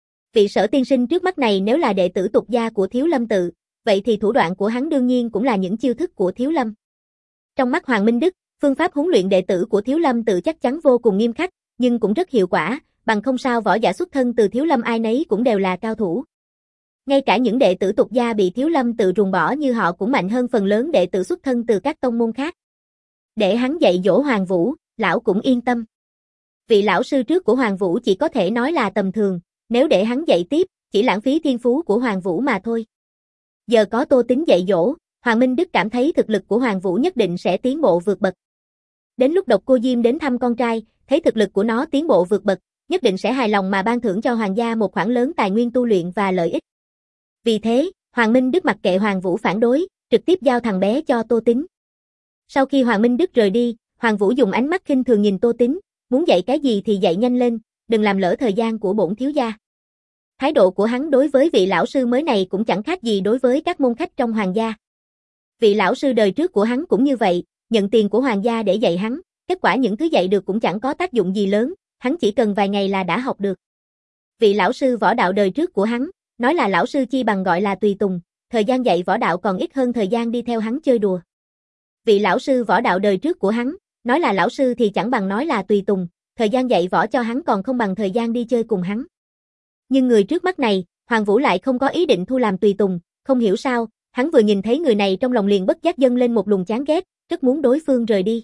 Vị Sở tiên sinh trước mắt này nếu là đệ tử tục gia của Thiếu Lâm tự, vậy thì thủ đoạn của hắn đương nhiên cũng là những chiêu thức của Thiếu Lâm. Trong mắt Hoàng Minh Đức, phương pháp huấn luyện đệ tử của Thiếu Lâm tự chắc chắn vô cùng nghiêm khắc, nhưng cũng rất hiệu quả, bằng không sao võ giả xuất thân từ Thiếu Lâm ai nấy cũng đều là cao thủ. Ngay cả những đệ tử tục gia bị Thiếu Lâm tự ruồng bỏ như họ cũng mạnh hơn phần lớn đệ tử xuất thân từ các tông môn khác. Để hắn dạy dỗ Hoàng Vũ, lão cũng yên tâm. Vị lão sư trước của Hoàng Vũ chỉ có thể nói là tầm thường, nếu để hắn dạy tiếp, chỉ lãng phí thiên phú của Hoàng Vũ mà thôi. Giờ có Tô Tín dạy dỗ, Hoàng Minh Đức cảm thấy thực lực của Hoàng Vũ nhất định sẽ tiến bộ vượt bậc. Đến lúc Độc Cô Diêm đến thăm con trai, thấy thực lực của nó tiến bộ vượt bậc, nhất định sẽ hài lòng mà ban thưởng cho Hoàng gia một khoản lớn tài nguyên tu luyện và lợi ích. Vì thế, Hoàng Minh Đức mặc kệ Hoàng Vũ phản đối, trực tiếp giao thằng bé cho Tô Tín. Sau khi Hoàng Minh Đức rời đi, Hoàng Vũ dùng ánh mắt khinh thường nhìn Tô Tín, muốn dạy cái gì thì dạy nhanh lên, đừng làm lỡ thời gian của bổn thiếu gia. Thái độ của hắn đối với vị lão sư mới này cũng chẳng khác gì đối với các môn khách trong Hoàng gia. Vị lão sư đời trước của hắn cũng như vậy, nhận tiền của Hoàng gia để dạy hắn, kết quả những thứ dạy được cũng chẳng có tác dụng gì lớn, hắn chỉ cần vài ngày là đã học được. Vị lão sư võ đạo đời trước của hắn, nói là lão sư chi bằng gọi là tùy tùng, thời gian dạy võ đạo còn ít hơn thời gian đi theo hắn chơi đùa. Vị lão sư võ đạo đời trước của hắn, nói là lão sư thì chẳng bằng nói là tùy tùng, thời gian dạy võ cho hắn còn không bằng thời gian đi chơi cùng hắn. Nhưng người trước mắt này, Hoàng Vũ lại không có ý định thu làm tùy tùng, không hiểu sao, hắn vừa nhìn thấy người này trong lòng liền bất giác dâng lên một luồng chán ghét, rất muốn đối phương rời đi.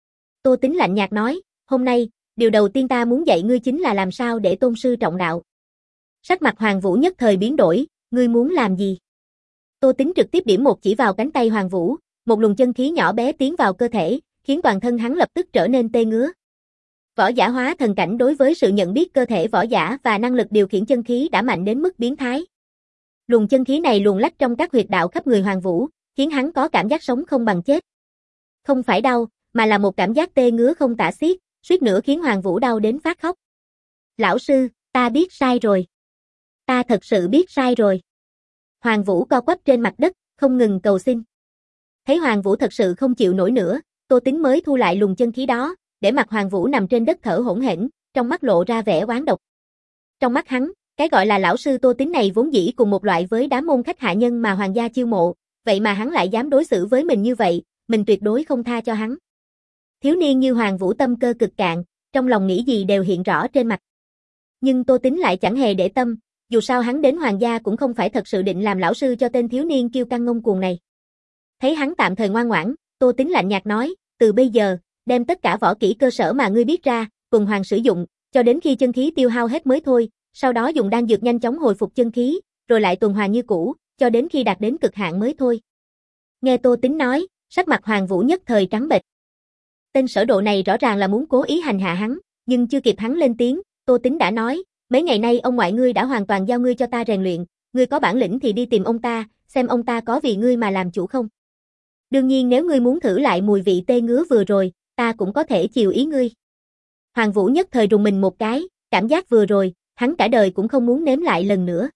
Tô Tính lạnh nhạt nói, hôm nay, điều đầu tiên ta muốn dạy ngươi chính là làm sao để tôn sư trọng đạo. Sắc mặt Hoàng Vũ nhất thời biến đổi, ngươi muốn làm gì? Tô Tính trực tiếp điểm một chỉ vào cánh tay Hoàng Vũ, một luồng chân khí nhỏ bé tiến vào cơ thể, khiến toàn thân hắn lập tức trở nên tê ngứa. Võ giả hóa thần cảnh đối với sự nhận biết cơ thể võ giả và năng lực điều khiển chân khí đã mạnh đến mức biến thái. Luồng chân khí này luồn lách trong các huyệt đạo khắp người Hoàng Vũ, khiến hắn có cảm giác sống không bằng chết. Không phải đau, mà là một cảm giác tê ngứa không tả xiết, suýt nữa khiến Hoàng Vũ đau đến phát khóc. Lão sư, ta biết sai rồi. Ta thật sự biết sai rồi. Hoàng Vũ co quắp trên mặt đất, không ngừng cầu xin. Thấy Hoàng Vũ thật sự không chịu nổi nữa, Tô Tính mới thu lại luồng chân khí đó, để mặc Hoàng Vũ nằm trên đất thở hổn hển, trong mắt lộ ra vẻ oán độc. Trong mắt hắn, cái gọi là lão sư Tô Tính này vốn dĩ cùng một loại với đám môn khách hạ nhân mà hoàng gia chiêu mộ, vậy mà hắn lại dám đối xử với mình như vậy, mình tuyệt đối không tha cho hắn. Thiếu niên như Hoàng Vũ tâm cơ cực cạn, trong lòng nghĩ gì đều hiện rõ trên mặt. Nhưng Tô Tính lại chẳng hề để tâm, dù sao hắn đến hoàng gia cũng không phải thật sự định làm lão sư cho tên thiếu niên kiêu căng ngông cuồng này. Thấy hắn tạm thời ngoan ngoãn, Tô Tính lạnh nhạt nói, từ bây giờ, đem tất cả võ kỹ cơ sở mà ngươi biết ra, tuần hoàn sử dụng, cho đến khi chân khí tiêu hao hết mới thôi, sau đó dùng đan dược nhanh chóng hồi phục chân khí, rồi lại tuần hoàn như cũ, cho đến khi đạt đến cực hạn mới thôi. Nghe Tô Tính nói, sắc mặt Hoàng Vũ nhất thời trắng bệch. Tên Sở Độ này rõ ràng là muốn cố ý hành hạ hắn, nhưng chưa kịp hắn lên tiếng, Tô Tính đã nói, mấy ngày nay ông ngoại ngươi đã hoàn toàn giao ngươi cho ta rèn luyện, ngươi có bản lĩnh thì đi tìm ông ta, xem ông ta có vì ngươi mà làm chủ không. Đương nhiên nếu ngươi muốn thử lại mùi vị tê ngứa vừa rồi, ta cũng có thể chiều ý ngươi. Hoàng Vũ nhất thời rùng mình một cái, cảm giác vừa rồi, hắn cả đời cũng không muốn nếm lại lần nữa.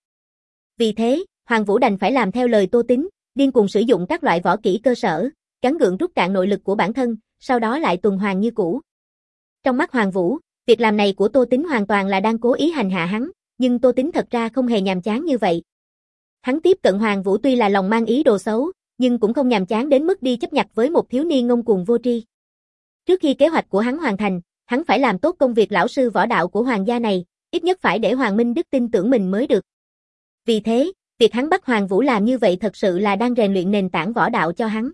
Vì thế, Hoàng Vũ đành phải làm theo lời Tô Tính, điên cuồng sử dụng các loại võ kỹ cơ sở, gắng gượng rút cạn nội lực của bản thân, sau đó lại tuần hoàn như cũ. Trong mắt Hoàng Vũ, việc làm này của Tô Tính hoàn toàn là đang cố ý hành hạ hắn, nhưng Tô Tính thật ra không hề nhàm chán như vậy. Hắn tiếp cận Hoàng Vũ tuy là lòng mang ý đồ xấu, nhưng cũng không nhàm chán đến mức đi chấp nhặt với một thiếu niên ngông cuồng vô tri. Trước khi kế hoạch của hắn hoàn thành, hắn phải làm tốt công việc lão sư võ đạo của hoàng gia này, ít nhất phải để Hoàng Minh Đức tin tưởng mình mới được. Vì thế, việc hắn bắt Hoàng Vũ làm như vậy thật sự là đang rèn luyện nền tảng võ đạo cho hắn.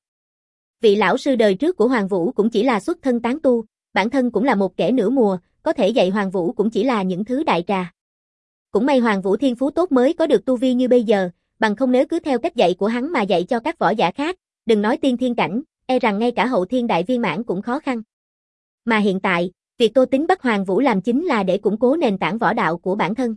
Vị lão sư đời trước của Hoàng Vũ cũng chỉ là xuất thân tán tu, bản thân cũng là một kẻ nửa mùa, có thể dạy Hoàng Vũ cũng chỉ là những thứ đại trà. Cũng may Hoàng Vũ thiên phú tốt mới có được tu vi như bây giờ, bằng không nếu cứ theo cách dạy của hắn mà dạy cho các võ giả khác, đừng nói tiên thiên cảnh, e rằng ngay cả hậu thiên đại viên mãn cũng khó khăn. Mà hiện tại, việc Tô Tính bắt Hoàng Vũ làm chính là để củng cố nền tảng võ đạo của bản thân.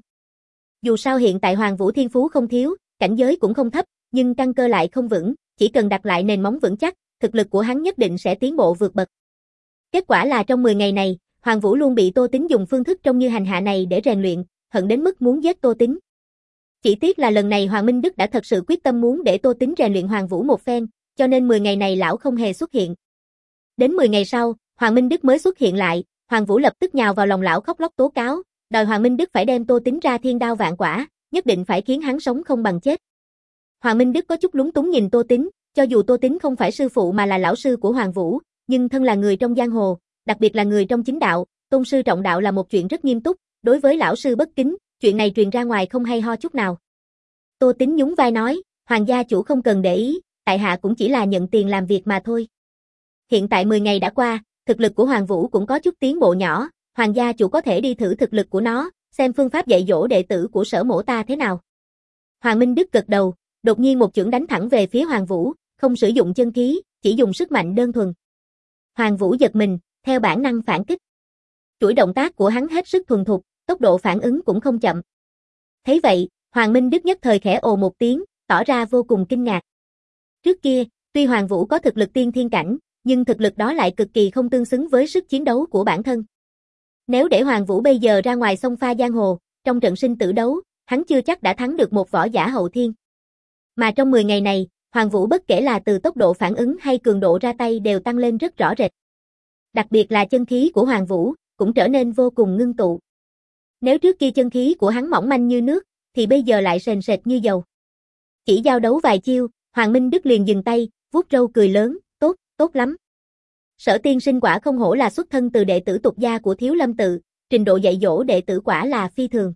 Dù sao hiện tại Hoàng Vũ thiên phú không thiếu, cảnh giới cũng không thấp, nhưng căn cơ lại không vững, chỉ cần đặt lại nền móng vững chắc, thực lực của hắn nhất định sẽ tiến bộ vượt bậc. Kết quả là trong mười ngày này, Hoàng Vũ luôn bị Tô Tính dùng phương thức trông như hành hạ này để rèn luyện, hận đến mức muốn giết Tô Tính. Chỉ tiếc là lần này Hoàng Minh Đức đã thật sự quyết tâm muốn để Tô Tính rèn luyện Hoàng Vũ một phen, cho nên mười ngày này lão không hề xuất hiện. Đến mười ngày sau, Hoàng Minh Đức mới xuất hiện lại, Hoàng Vũ lập tức nhào vào lòng lão khóc lóc tố cáo, đòi Hoàng Minh Đức phải đem Tô Tính ra thiên đao vạn quả, nhất định phải khiến hắn sống không bằng chết. Hoàng Minh Đức có chút lúng túng nhìn Tô Tính, cho dù Tô Tính không phải sư phụ mà là lão sư của Hoàng Vũ, nhưng thân là người trong giang hồ, đặc biệt là người trong chính đạo, tôn sư trọng đạo là một chuyện rất nghiêm túc, đối với lão sư bất kính, chuyện này truyền ra ngoài không hay ho chút nào. Tô Tính nhún vai nói, Hoàng gia chủ không cần để ý, tại hạ cũng chỉ là nhận tiền làm việc mà thôi. Hiện tại mười ngày đã qua, thực lực của Hoàng Vũ cũng có chút tiến bộ nhỏ, Hoàng gia chủ có thể đi thử thực lực của nó, xem phương pháp dạy dỗ đệ tử của Sở Mỗ ta thế nào. Hoàng Minh Đức gật đầu, đột nhiên một chưởng đánh thẳng về phía Hoàng Vũ, không sử dụng chân khí, chỉ dùng sức mạnh đơn thuần. Hoàng Vũ giật mình, theo bản năng phản kích. Chuỗi động tác của hắn hết sức thuần thục, tốc độ phản ứng cũng không chậm. Thấy vậy, Hoàng Minh Đức nhất thời khẽ ồ một tiếng, tỏ ra vô cùng kinh ngạc. Trước kia, tuy Hoàng Vũ có thực lực tiên thiên cảnh, nhưng thực lực đó lại cực kỳ không tương xứng với sức chiến đấu của bản thân. Nếu để Hoàng Vũ bây giờ ra ngoài xông pha giang hồ, trong trận sinh tử đấu, hắn chưa chắc đã thắng được một võ giả hậu thiên. Mà trong mười ngày này, Hoàng Vũ bất kể là từ tốc độ phản ứng hay cường độ ra tay đều tăng lên rất rõ rệt. Đặc biệt là chân khí của Hoàng Vũ, cũng trở nên vô cùng ngưng tụ. Nếu trước kia chân khí của hắn mỏng manh như nước, thì bây giờ lại sền sệt như dầu. Chỉ giao đấu vài chiêu, Hoàng Minh Đức liền dừng tay, vuốt râu cười lớn, tốt, tốt lắm. Sở tiên sinh quả không hổ là xuất thân từ đệ tử tục gia của Thiếu Lâm tự, trình độ dạy dỗ đệ tử quả là phi thường.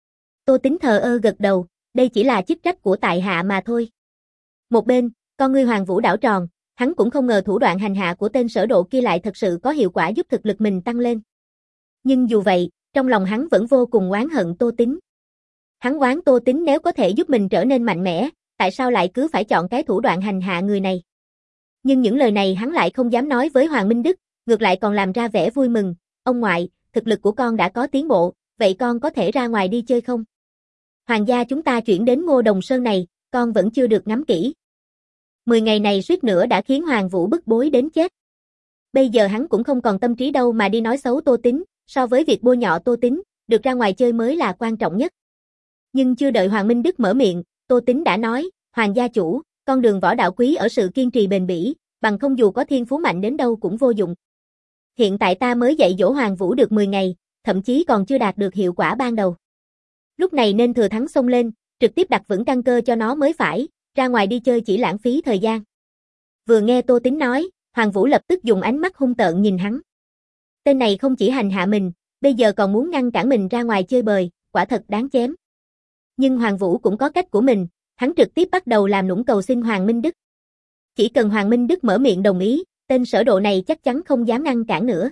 Tô Tính thờ ơ gật đầu, đây chỉ là chức trách của tại hạ mà thôi. Một bên, con ngươi Hoàng Vũ đảo tròn, hắn cũng không ngờ thủ đoạn hành hạ của tên Sở Độ kia lại thật sự có hiệu quả giúp thực lực mình tăng lên. Nhưng dù vậy, trong lòng hắn vẫn vô cùng oán hận Tô Tính. Hắn oán Tô Tính nếu có thể giúp mình trở nên mạnh mẽ, tại sao lại cứ phải chọn cái thủ đoạn hành hạ người này. Nhưng những lời này hắn lại không dám nói với Hoàng Minh Đức, ngược lại còn làm ra vẻ vui mừng, ông ngoại, thực lực của con đã có tiến bộ, vậy con có thể ra ngoài đi chơi không? Hoàng gia chúng ta chuyển đến Ngô Đồng Sơn này, con vẫn chưa được ngắm kỹ. Mười ngày này suýt nữa đã khiến Hoàng Vũ bức bối đến chết. Bây giờ hắn cũng không còn tâm trí đâu mà đi nói xấu Tô Tính, so với việc bôi nhọ Tô Tính, được ra ngoài chơi mới là quan trọng nhất. Nhưng chưa đợi Hoàng Minh Đức mở miệng, Tô Tính đã nói, Hoàng gia chủ, con đường võ đạo quý ở sự kiên trì bền bỉ, bằng không dù có thiên phú mạnh đến đâu cũng vô dụng. Hiện tại ta mới dạy dỗ Hoàng Vũ được mười ngày, thậm chí còn chưa đạt được hiệu quả ban đầu. Lúc này nên thừa thắng xông lên, trực tiếp đặt vững căn cơ cho nó mới phải, ra ngoài đi chơi chỉ lãng phí thời gian. Vừa nghe Tô Tính nói, Hoàng Vũ lập tức dùng ánh mắt hung tợn nhìn hắn. Tên này không chỉ hành hạ mình, bây giờ còn muốn ngăn cản mình ra ngoài chơi bời, quả thật đáng chém. Nhưng Hoàng Vũ cũng có cách của mình, hắn trực tiếp bắt đầu làm nũng cầu xin Hoàng Minh Đức. Chỉ cần Hoàng Minh Đức mở miệng đồng ý, tên Sở Độ này chắc chắn không dám ngăn cản nữa.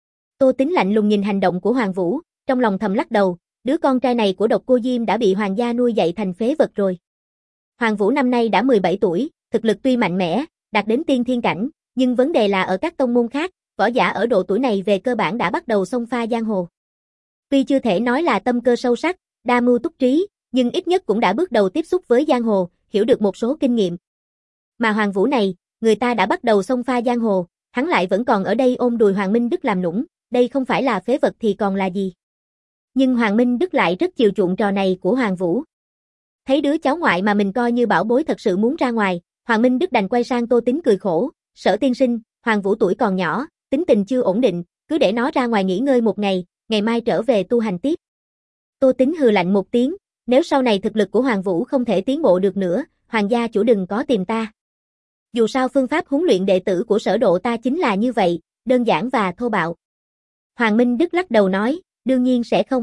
Tô Tính lạnh lùng nhìn hành động của Hoàng Vũ, trong lòng thầm lắc đầu, đứa con trai này của Độc Cô Diêm đã bị Hoàng gia nuôi dạy thành phế vật rồi. Hoàng Vũ năm nay đã mười bảy tuổi, thực lực tuy mạnh mẽ, đạt đến tiên thiên cảnh, nhưng vấn đề là ở các tông môn khác, võ giả ở độ tuổi này về cơ bản đã bắt đầu xông pha giang hồ. Tuy chưa thể nói là tâm cơ sâu sắc, đa mưu túc trí, nhưng ít nhất cũng đã bước đầu tiếp xúc với giang hồ, hiểu được một số kinh nghiệm. Mà Hoàng Vũ này, người ta đã bắt đầu xông pha giang hồ, hắn lại vẫn còn ở đây ôm đùi Hoàng Minh Đức làm nũng, đây không phải là phế vật thì còn là gì. Nhưng Hoàng Minh Đức lại rất chiều chuộng trò này của Hoàng Vũ. Thấy đứa cháu ngoại mà mình coi như bảo bối thật sự muốn ra ngoài, Hoàng Minh Đức đành quay sang Tô Tính cười khổ, Sở tiên sinh, Hoàng Vũ tuổi còn nhỏ, tính tình chưa ổn định, cứ để nó ra ngoài nghỉ ngơi một ngày, ngày mai trở về tu hành tiếp. Tô Tính hừ lạnh một tiếng, nếu sau này thực lực của Hoàng Vũ không thể tiến bộ được nữa, Hoàng gia chủ đừng có tìm ta. Dù sao phương pháp huấn luyện đệ tử của Sở Độ ta chính là như vậy, đơn giản và thô bạo. Hoàng Minh Đức lắc đầu nói, đương nhiên sẽ không.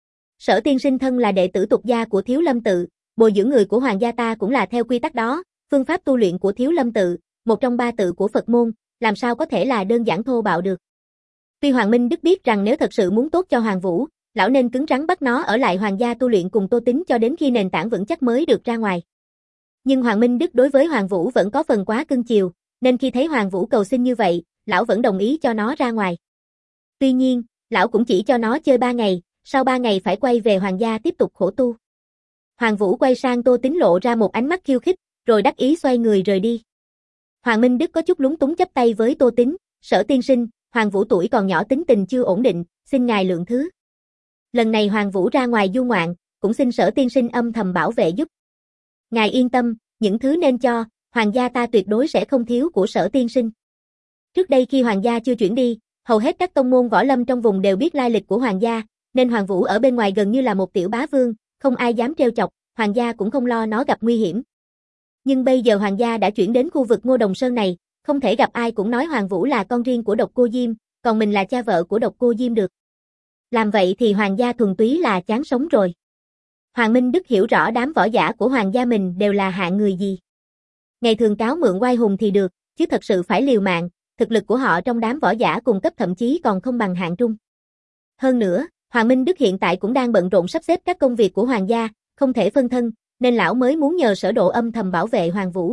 Sở tiên sinh thân là đệ tử tục gia của Thiếu Lâm tự, bồi dưỡng người của Hoàng gia ta cũng là theo quy tắc đó, phương pháp tu luyện của Thiếu Lâm tự, một trong ba tự của Phật môn, làm sao có thể là đơn giản thô bạo được. Tuy Hoàng Minh Đức biết rằng nếu thật sự muốn tốt cho Hoàng Vũ, lão nên cứng rắn bắt nó ở lại Hoàng gia tu luyện cùng Tô Tính cho đến khi nền tảng vững chắc mới được ra ngoài. Nhưng Hoàng Minh Đức đối với Hoàng Vũ vẫn có phần quá cưng chiều, nên khi thấy Hoàng Vũ cầu xin như vậy, lão vẫn đồng ý cho nó ra ngoài. Tuy nhiên, lão cũng chỉ cho nó chơi ba ngày, sau ba ngày phải quay về Hoàng gia tiếp tục khổ tu. Hoàng Vũ quay sang Tô Tính lộ ra một ánh mắt khiêu khích, rồi đắc ý xoay người rời đi. Hoàng Minh Đức có chút lúng túng chắp tay với Tô Tính, Sở tiên sinh, Hoàng Vũ tuổi còn nhỏ tính tình chưa ổn định, xin ngài lượng thứ. Lần này Hoàng Vũ ra ngoài du ngoạn, cũng xin Sở tiên sinh âm thầm bảo vệ giúp. Ngài yên tâm, những thứ nên cho, Hoàng gia ta tuyệt đối sẽ không thiếu của Sở tiên sinh. Trước đây khi Hoàng gia chưa chuyển đi, hầu hết các tông môn võ lâm trong vùng đều biết lai lịch của Hoàng gia, nên Hoàng Vũ ở bên ngoài gần như là một tiểu bá vương, không ai dám trêu chọc, Hoàng gia cũng không lo nó gặp nguy hiểm. Nhưng bây giờ Hoàng gia đã chuyển đến khu vực Ngô Đồng Sơn này, không thể gặp ai cũng nói Hoàng Vũ là con riêng của Độc Cô Diêm, còn mình là cha vợ của Độc Cô Diêm được. Làm vậy thì Hoàng gia thuần túy là chán sống rồi. Hoàng Minh Đức hiểu rõ đám võ giả của Hoàng gia mình đều là hạng người gì. Ngày thường cáo mượn oai hùng thì được, chứ thật sự phải liều mạng, thực lực của họ trong đám võ giả cùng cấp thậm chí còn không bằng hạng trung. Hơn nữa, Hoàng Minh Đức hiện tại cũng đang bận rộn sắp xếp các công việc của Hoàng gia, không thể phân thân, nên lão mới muốn nhờ Sở Độ âm thầm bảo vệ Hoàng Vũ.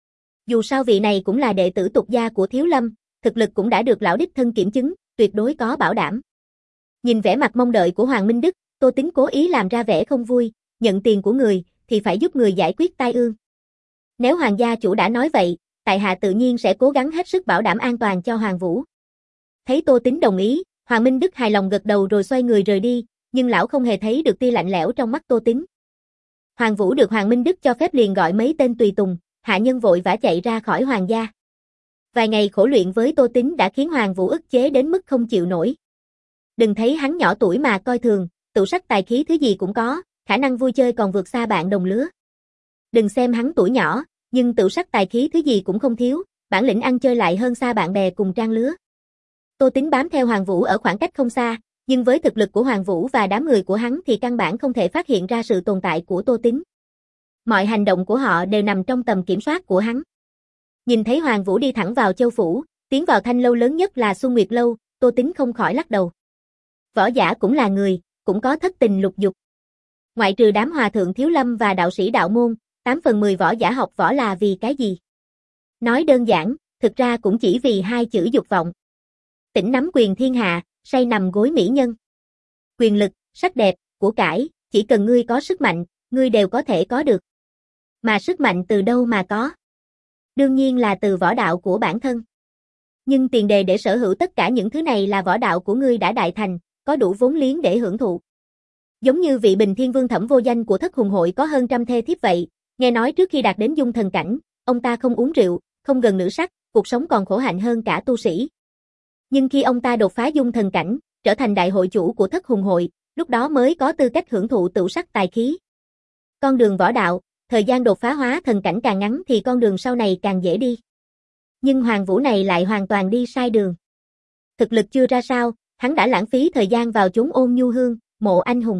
Dù sao vị này cũng là đệ tử tục gia của Thiếu Lâm, thực lực cũng đã được lão đích thân kiểm chứng, tuyệt đối có bảo đảm. Nhìn vẻ mặt mong đợi của Hoàng Minh Đức, Tô Tính cố ý làm ra vẻ không vui, nhận tiền của người thì phải giúp người giải quyết tai ương. Nếu Hoàng gia chủ đã nói vậy, tại hạ tự nhiên sẽ cố gắng hết sức bảo đảm an toàn cho Hoàng Vũ. Thấy Tô Tính đồng ý, Hoàng Minh Đức hài lòng gật đầu rồi xoay người rời đi, nhưng lão không hề thấy được tia lạnh lẽo trong mắt Tô Tính. Hoàng Vũ được Hoàng Minh Đức cho phép liền gọi mấy tên tùy tùng, hạ nhân vội vã chạy ra khỏi Hoàng gia. Vài ngày khổ luyện với Tô Tính đã khiến Hoàng Vũ ức chế đến mức không chịu nổi. Đừng thấy hắn nhỏ tuổi mà coi thường, tựu sắc tài khí thứ gì cũng có, khả năng vui chơi còn vượt xa bạn đồng lứa. Đừng xem hắn tuổi nhỏ, nhưng tựu sắc tài khí thứ gì cũng không thiếu, bản lĩnh ăn chơi lại hơn xa bạn bè cùng trang lứa. Tô Tín bám theo Hoàng Vũ ở khoảng cách không xa, nhưng với thực lực của Hoàng Vũ và đám người của hắn thì căn bản không thể phát hiện ra sự tồn tại của Tô Tín. Mọi hành động của họ đều nằm trong tầm kiểm soát của hắn. Nhìn thấy Hoàng Vũ đi thẳng vào châu phủ, tiến vào thanh lâu lớn nhất là Xuân Nguyệt Lâu, Tô Tín không khỏi lắc đầu. Võ giả cũng là người, cũng có thất tình lục dục. Ngoại trừ đám hòa thượng thiếu lâm và đạo sĩ đạo môn, tám phần mười võ giả học võ là vì cái gì? Nói đơn giản, thực ra cũng chỉ vì hai chữ dục vọng. Tỉnh nắm quyền thiên hạ, say nằm gối mỹ nhân. Quyền lực, sắc đẹp, của cải, chỉ cần ngươi có sức mạnh, ngươi đều có thể có được. Mà sức mạnh từ đâu mà có? Đương nhiên là từ võ đạo của bản thân. Nhưng tiền đề để sở hữu tất cả những thứ này là võ đạo của ngươi đã đại thành, có đủ vốn liếng để hưởng thụ. Giống như vị Bình Thiên Vương Thẩm Vô Danh của Thất Hùng Hội có hơn trăm thê thiếp vậy, nghe nói trước khi đạt đến dung thần cảnh, ông ta không uống rượu, không gần nữ sắc, cuộc sống còn khổ hạnh hơn cả tu sĩ. Nhưng khi ông ta đột phá dung thần cảnh, trở thành đại hội chủ của Thất Hùng Hội, lúc đó mới có tư cách hưởng thụ tựu sắc tài khí. Con đường võ đạo, thời gian đột phá hóa thần cảnh càng ngắn thì con đường sau này càng dễ đi. Nhưng Hoàng Vũ này lại hoàn toàn đi sai đường. Thực lực chưa ra sao, hắn đã lãng phí thời gian vào chốn Ôn Nhu Hương, mộ anh hùng.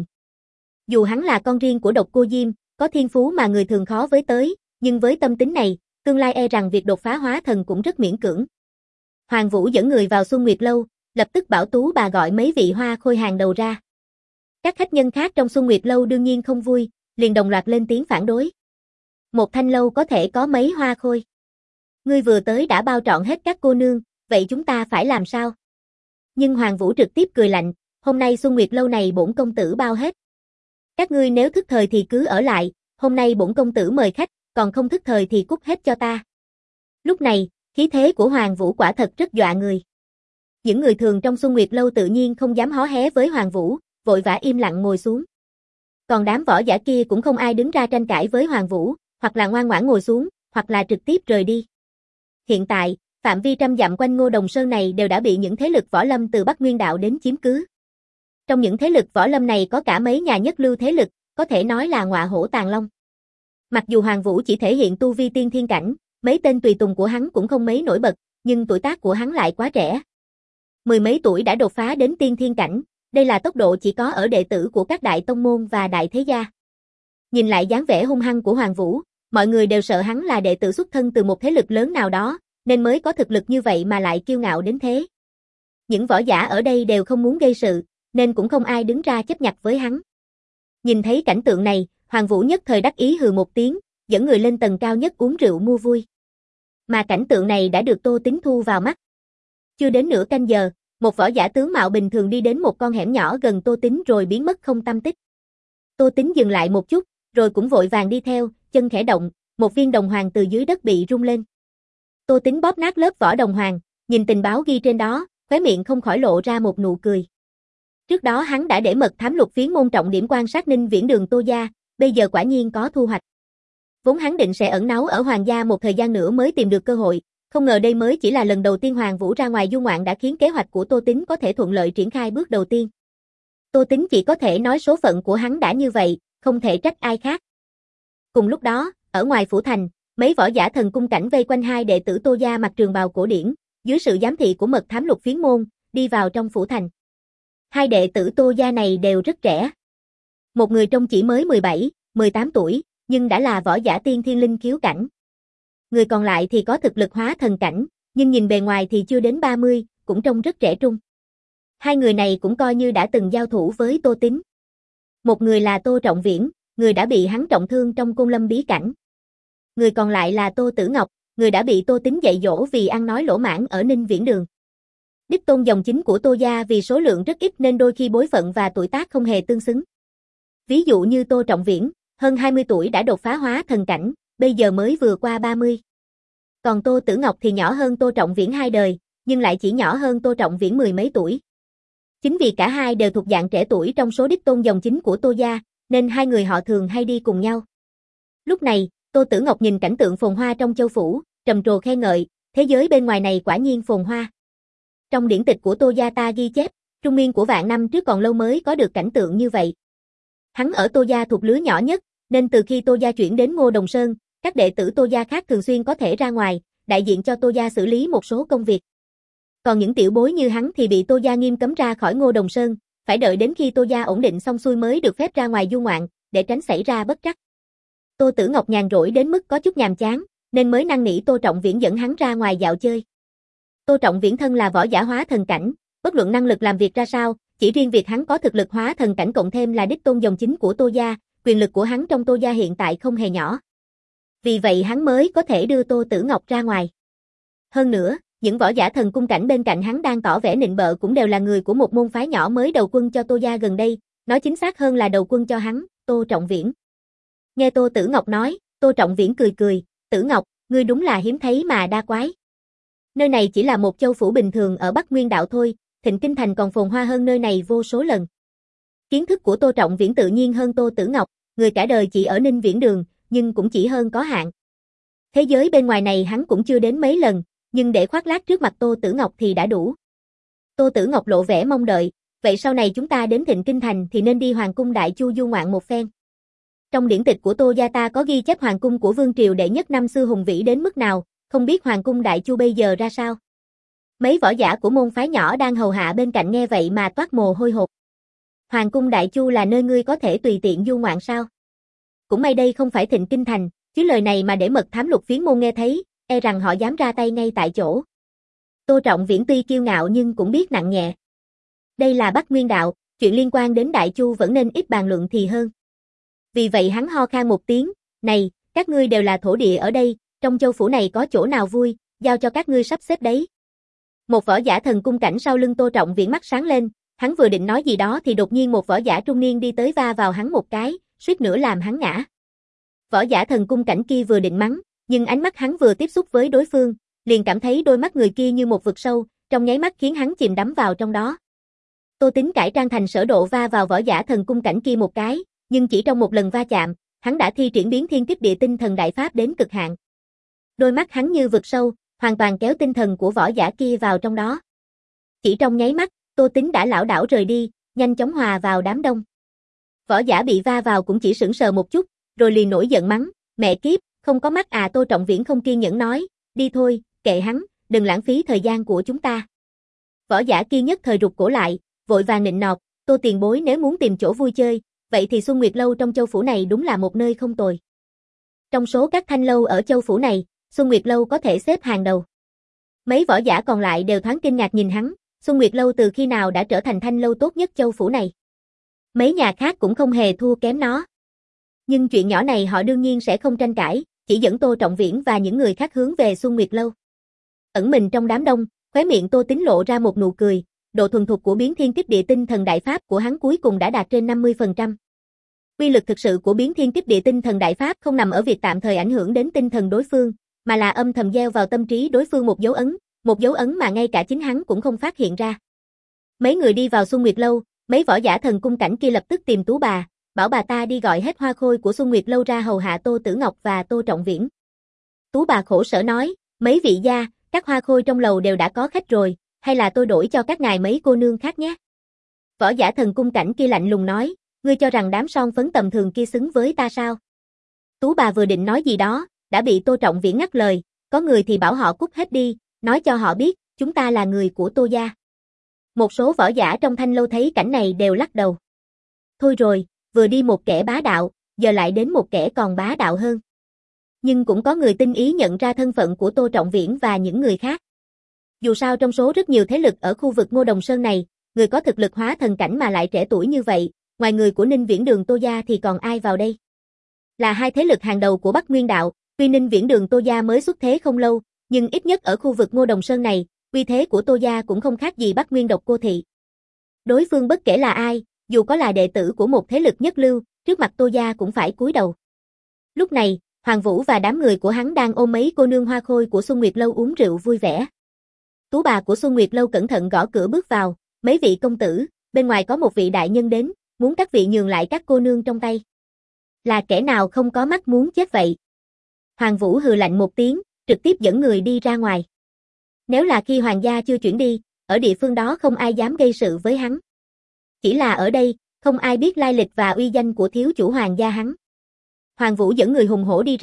Dù hắn là con riêng của Độc Cô Diêm, có thiên phú mà người thường khó với tới, nhưng với tâm tính này, tương lai e rằng việc đột phá hóa thần cũng rất miễn cưỡng. Hoàng Vũ dẫn người vào Xuân Nguyệt Lâu, lập tức bảo Tú bà gọi mấy vị hoa khôi hàng đầu ra. Các khách nhân khác trong Xuân Nguyệt Lâu đương nhiên không vui, liền đồng loạt lên tiếng phản đối. Một thanh lâu có thể có mấy hoa khôi. Ngươi vừa tới đã bao trọn hết các cô nương, vậy chúng ta phải làm sao? Nhưng Hoàng Vũ trực tiếp cười lạnh, hôm nay Xuân Nguyệt Lâu này bổn công tử bao hết. Các ngươi nếu thức thời thì cứ ở lại, hôm nay bổn công tử mời khách, còn không thức thời thì cút hết cho ta. Lúc này, khí thế của Hoàng Vũ quả thật rất dọa người. Những người thường trong Xuân Nguyệt Lâu tự nhiên không dám hó hé với Hoàng Vũ, vội vã im lặng ngồi xuống. Còn đám võ giả kia cũng không ai đứng ra tranh cãi với Hoàng Vũ, hoặc là ngoan ngoãn ngồi xuống, hoặc là trực tiếp rời đi. Hiện tại, phạm vi trăm dặm quanh Ngô Đồng Sơn này đều đã bị những thế lực võ lâm từ Bắc Nguyên Đạo đến chiếm cứ. Trong những thế lực võ lâm này có cả mấy nhà nhất lưu thế lực, có thể nói là ngọa hổ tàng long. Mặc dù Hoàng Vũ chỉ thể hiện tu vi tiên thiên cảnh, mấy tên tùy tùng của hắn cũng không mấy nổi bật, nhưng tuổi tác của hắn lại quá trẻ. Mười mấy tuổi đã đột phá đến tiên thiên cảnh, đây là tốc độ chỉ có ở đệ tử của các đại tông môn và đại thế gia. Nhìn lại dáng vẻ hung hăng của Hoàng Vũ, mọi người đều sợ hắn là đệ tử xuất thân từ một thế lực lớn nào đó, nên mới có thực lực như vậy mà lại kiêu ngạo đến thế. Những võ giả ở đây đều không muốn gây sự, nên cũng không ai đứng ra chấp nhặt với hắn. Nhìn thấy cảnh tượng này, Hoàng Vũ nhất thời đắc ý hừ một tiếng, dẫn người lên tầng cao nhất uống rượu mua vui. Mà cảnh tượng này đã được Tô Tín thu vào mắt. Chưa đến nửa canh giờ, một võ giả tướng mạo bình thường đi đến một con hẻm nhỏ gần Tô Tín rồi biến mất không tăm tích. Tô Tín dừng lại một chút, rồi cũng vội vàng đi theo, chân khẽ động, một viên đồng hoàng từ dưới đất bị rung lên. Tô Tín bóp nát lớp vỏ đồng hoàng, nhìn tình báo ghi trên đó, khóe miệng không khỏi lộ ra một nụ cười. Trước đó hắn đã để mật thám lục phiến môn trọng điểm quan sát Ninh Viễn Đường Tô gia, bây giờ quả nhiên có thu hoạch. Vốn hắn định sẽ ẩn náu ở Hoàng gia một thời gian nữa mới tìm được cơ hội, không ngờ đây mới chỉ là lần đầu tiên Hoàng Vũ ra ngoài du ngoạn đã khiến kế hoạch của Tô Tín có thể thuận lợi triển khai bước đầu tiên. Tô Tín chỉ có thể nói số phận của hắn đã như vậy, không thể trách ai khác. Cùng lúc đó, ở ngoài phủ thành, mấy võ giả thần cung cảnh vây quanh hai đệ tử Tô gia mặc trường bào cổ điển, dưới sự giám thị của mật thám lục phiến môn, đi vào trong phủ thành. Hai đệ tử Tô gia này đều rất trẻ. Một người trông chỉ mới mười bảy, mười tám tuổi, nhưng đã là võ giả tiên thiên linh khiếu cảnh. Người còn lại thì có thực lực hóa thần cảnh, nhưng nhìn bề ngoài thì chưa đến ba mươi, cũng trông rất trẻ trung. Hai người này cũng coi như đã từng giao thủ với Tô Tín. Một người là Tô Trọng Viễn, người đã bị hắn trọng thương trong Côn Lâm bí cảnh. Người còn lại là Tô Tử Ngọc, người đã bị Tô Tín dạy dỗ vì ăn nói lỗ mãng ở Ninh Viễn Đường. Đích tôn dòng chính của Tô gia vì số lượng rất ít nên đôi khi bối phận và tuổi tác không hề tương xứng. Ví dụ như Tô Trọng Viễn, hơn hai mươi tuổi đã đột phá hóa thần cảnh, bây giờ mới vừa qua ba mươi. Còn Tô Tử Ngọc thì nhỏ hơn Tô Trọng Viễn hai đời, nhưng lại chỉ nhỏ hơn Tô Trọng Viễn mười mấy tuổi. Chính vì cả hai đều thuộc dạng trẻ tuổi trong số đích tôn dòng chính của Tô gia, nên hai người họ thường hay đi cùng nhau. Lúc này, Tô Tử Ngọc nhìn cảnh tượng phồn hoa trong châu phủ, trầm trồ khen ngợi, thế giới bên ngoài này quả nhiên phồn hoa. Trong điển tịch của Tô gia ta ghi chép, trung niên của vạn năm trước còn lâu mới có được cảnh tượng như vậy. Hắn ở Tô gia thuộc lứa nhỏ nhất, nên từ khi Tô gia chuyển đến Ngô Đồng Sơn, các đệ tử Tô gia khác thường xuyên có thể ra ngoài, đại diện cho Tô gia xử lý một số công việc. Còn những tiểu bối như hắn thì bị Tô gia nghiêm cấm ra khỏi Ngô Đồng Sơn, phải đợi đến khi Tô gia ổn định xong xuôi mới được phép ra ngoài du ngoạn, để tránh xảy ra bất trắc. Tô Tử Ngọc nhàn rỗi đến mức có chút nhàm chán, nên mới năn nỉ Tô Trọng Viễn dẫn hắn ra ngoài dạo chơi. Tô Trọng Viễn thân là võ giả hóa thần cảnh, bất luận năng lực làm việc ra sao, chỉ riêng việc hắn có thực lực hóa thần cảnh cộng thêm là đích tôn dòng chính của Tô gia, quyền lực của hắn trong Tô gia hiện tại không hề nhỏ. Vì vậy hắn mới có thể đưa Tô Tử Ngọc ra ngoài. Hơn nữa, những võ giả thần cung cảnh bên cạnh hắn đang tỏ vẻ nịnh bợ cũng đều là người của một môn phái nhỏ mới đầu quân cho Tô gia gần đây, nói chính xác hơn là đầu quân cho hắn, Tô Trọng Viễn. Nghe Tô Tử Ngọc nói, Tô Trọng Viễn cười cười, Tử Ngọc, ngươi đúng là hiếm thấy mà đa quái. Nơi này chỉ là một châu phủ bình thường ở Bắc Nguyên Đạo thôi, Thịnh Kinh Thành còn phồn hoa hơn nơi này vô số lần. Kiến thức của Tô Trọng Viễn tự nhiên hơn Tô Tử Ngọc, người cả đời chỉ ở Ninh Viễn Đường, nhưng cũng chỉ hơn có hạn. Thế giới bên ngoài này hắn cũng chưa đến mấy lần, nhưng để khoác lác trước mặt Tô Tử Ngọc thì đã đủ. Tô Tử Ngọc lộ vẻ mong đợi, vậy sau này chúng ta đến Thịnh Kinh Thành thì nên đi Hoàng cung Đại Chu du ngoạn một phen. Trong điển tịch của Tô gia ta có ghi chép Hoàng cung của Vương triều đệ nhất năm xưa hùng vĩ đến mức nào, không biết Hoàng cung Đại Chu bây giờ ra sao. Mấy võ giả của môn phái nhỏ đang hầu hạ bên cạnh nghe vậy mà toát mồ hôi hột. Hoàng cung Đại Chu là nơi ngươi có thể tùy tiện du ngoạn sao? Cũng may đây không phải Thịnh Kinh Thành, chứ lời này mà để mật thám Lục Phiến môn nghe thấy, e rằng họ dám ra tay ngay tại chỗ. Tô Trọng Viễn tuy kiêu ngạo nhưng cũng biết nặng nhẹ. Đây là Bắc Nguyên Đạo, chuyện liên quan đến Đại Chu vẫn nên ít bàn luận thì hơn. Vì vậy hắn ho khan một tiếng, này, các ngươi đều là thổ địa ở đây, trong châu phủ này có chỗ nào vui, giao cho các ngươi sắp xếp đấy. Một võ giả thần cung cảnh sau lưng Tô Trọng Viễn mắt sáng lên, hắn vừa định nói gì đó thì đột nhiên một võ giả trung niên đi tới va vào hắn một cái, suýt nữa làm hắn ngã. Võ giả thần cung cảnh kia vừa định mắng, nhưng ánh mắt hắn vừa tiếp xúc với đối phương, liền cảm thấy đôi mắt người kia như một vực sâu, trong nháy mắt khiến hắn chìm đắm vào trong đó. Tô Tính cải trang thành Sở Độ va vào võ giả thần cung cảnh kia một cái, nhưng chỉ trong một lần va chạm, hắn đã thi triển biến thiên kích địa tinh thần đại pháp đến cực hạn. Đôi mắt hắn như vực sâu, hoàn toàn kéo tinh thần của võ giả kia vào trong đó. Chỉ trong nháy mắt, Tô Tính đã lảo đảo rời đi, nhanh chóng hòa vào đám đông. Võ giả bị va vào cũng chỉ sững sờ một chút, rồi liền nổi giận mắng, mẹ kiếp, không có mắt à. Tô Trọng Viễn không kiên nhẫn nói, đi thôi, kệ hắn, đừng lãng phí thời gian của chúng ta. Võ giả kia nhất thời rụt cổ lại, vội vàng nịnh nọt, Tô tiền bối nếu muốn tìm chỗ vui chơi, vậy thì Xuân Nguyệt Lâu trong châu phủ này đúng là một nơi không tồi. Trong số các thanh lâu ở châu phủ này, Xuân Nguyệt Lâu có thể xếp hàng đầu. Mấy võ giả còn lại đều thoáng kinh ngạc nhìn hắn, Xuân Nguyệt Lâu từ khi nào đã trở thành thanh lâu tốt nhất châu phủ này. Mấy nhà khác cũng không hề thua kém nó. Nhưng chuyện nhỏ này họ đương nhiên sẽ không tranh cãi, chỉ dẫn Tô Trọng Viễn và những người khác hướng về Xuân Nguyệt Lâu. Ẩn mình trong đám đông, khóe miệng Tô Tính lộ ra một nụ cười, độ thuần thục của biến thiên kích địa tinh thần đại pháp của hắn cuối cùng đã đạt trên năm mươi phần trăm. Uy lực thực sự của biến thiên kích địa tinh thần đại pháp không nằm ở việc tạm thời ảnh hưởng đến tinh thần đối phương, mà là âm thầm gieo vào tâm trí đối phương một dấu ấn, một dấu ấn mà ngay cả chính hắn cũng không phát hiện ra. Mấy người đi vào Xuân Nguyệt Lâu, mấy võ giả thần cung cảnh kia lập tức tìm Tú bà, bảo bà ta đi gọi hết hoa khôi của Xuân Nguyệt Lâu ra hầu hạ Tô Tử Ngọc và Tô Trọng Viễn. Tú bà khổ sở nói, mấy vị gia, các hoa khôi trong lầu đều đã có khách rồi, hay là tôi đổi cho các ngài mấy cô nương khác nhé. Võ giả thần cung cảnh kia lạnh lùng nói, ngươi cho rằng đám son phấn tầm thường kia xứng với ta sao? Tú bà vừa định nói gì đó, đã bị Tô Trọng Viễn ngắt lời, có người thì bảo họ cút hết đi, nói cho họ biết, chúng ta là người của Tô gia. Một số võ giả trong thanh lâu thấy cảnh này đều lắc đầu. Thôi rồi, vừa đi một kẻ bá đạo, giờ lại đến một kẻ còn bá đạo hơn. Nhưng cũng có người tinh ý nhận ra thân phận của Tô Trọng Viễn và những người khác. Dù sao trong số rất nhiều thế lực ở khu vực Ngô Đồng Sơn này, người có thực lực hóa thần cảnh mà lại trẻ tuổi như vậy, ngoài người của Ninh Viễn Đường Tô gia thì còn ai vào đây? Là hai thế lực hàng đầu của Bắc Nguyên Đạo, tuy Ninh Viễn Đường Tô gia mới xuất thế không lâu, nhưng ít nhất ở khu vực Ngô Đồng Sơn này, uy thế của Tô gia cũng không khác gì Bắc Nguyên Độc Cô thị. Đối phương bất kể là ai, dù có là đệ tử của một thế lực nhất lưu, trước mặt Tô gia cũng phải cúi đầu. Lúc này, Hoàng Vũ và đám người của hắn đang ôm mấy cô nương hoa khôi của Xuân Nguyệt Lâu uống rượu vui vẻ. Tú bà của Xuân Nguyệt Lâu cẩn thận gõ cửa bước vào, mấy vị công tử, bên ngoài có một vị đại nhân đến, muốn các vị nhường lại các cô nương trong tay. Là kẻ nào không có mắt muốn chết vậy? Hoàng Vũ hừ lạnh một tiếng, trực tiếp dẫn người đi ra ngoài. Nếu là khi hoàng gia chưa chuyển đi, ở địa phương đó không ai dám gây sự với hắn. Chỉ là ở đây, không ai biết lai lịch và uy danh của thiếu chủ hoàng gia hắn. Hoàng Vũ dẫn người hùng hổ đi ra,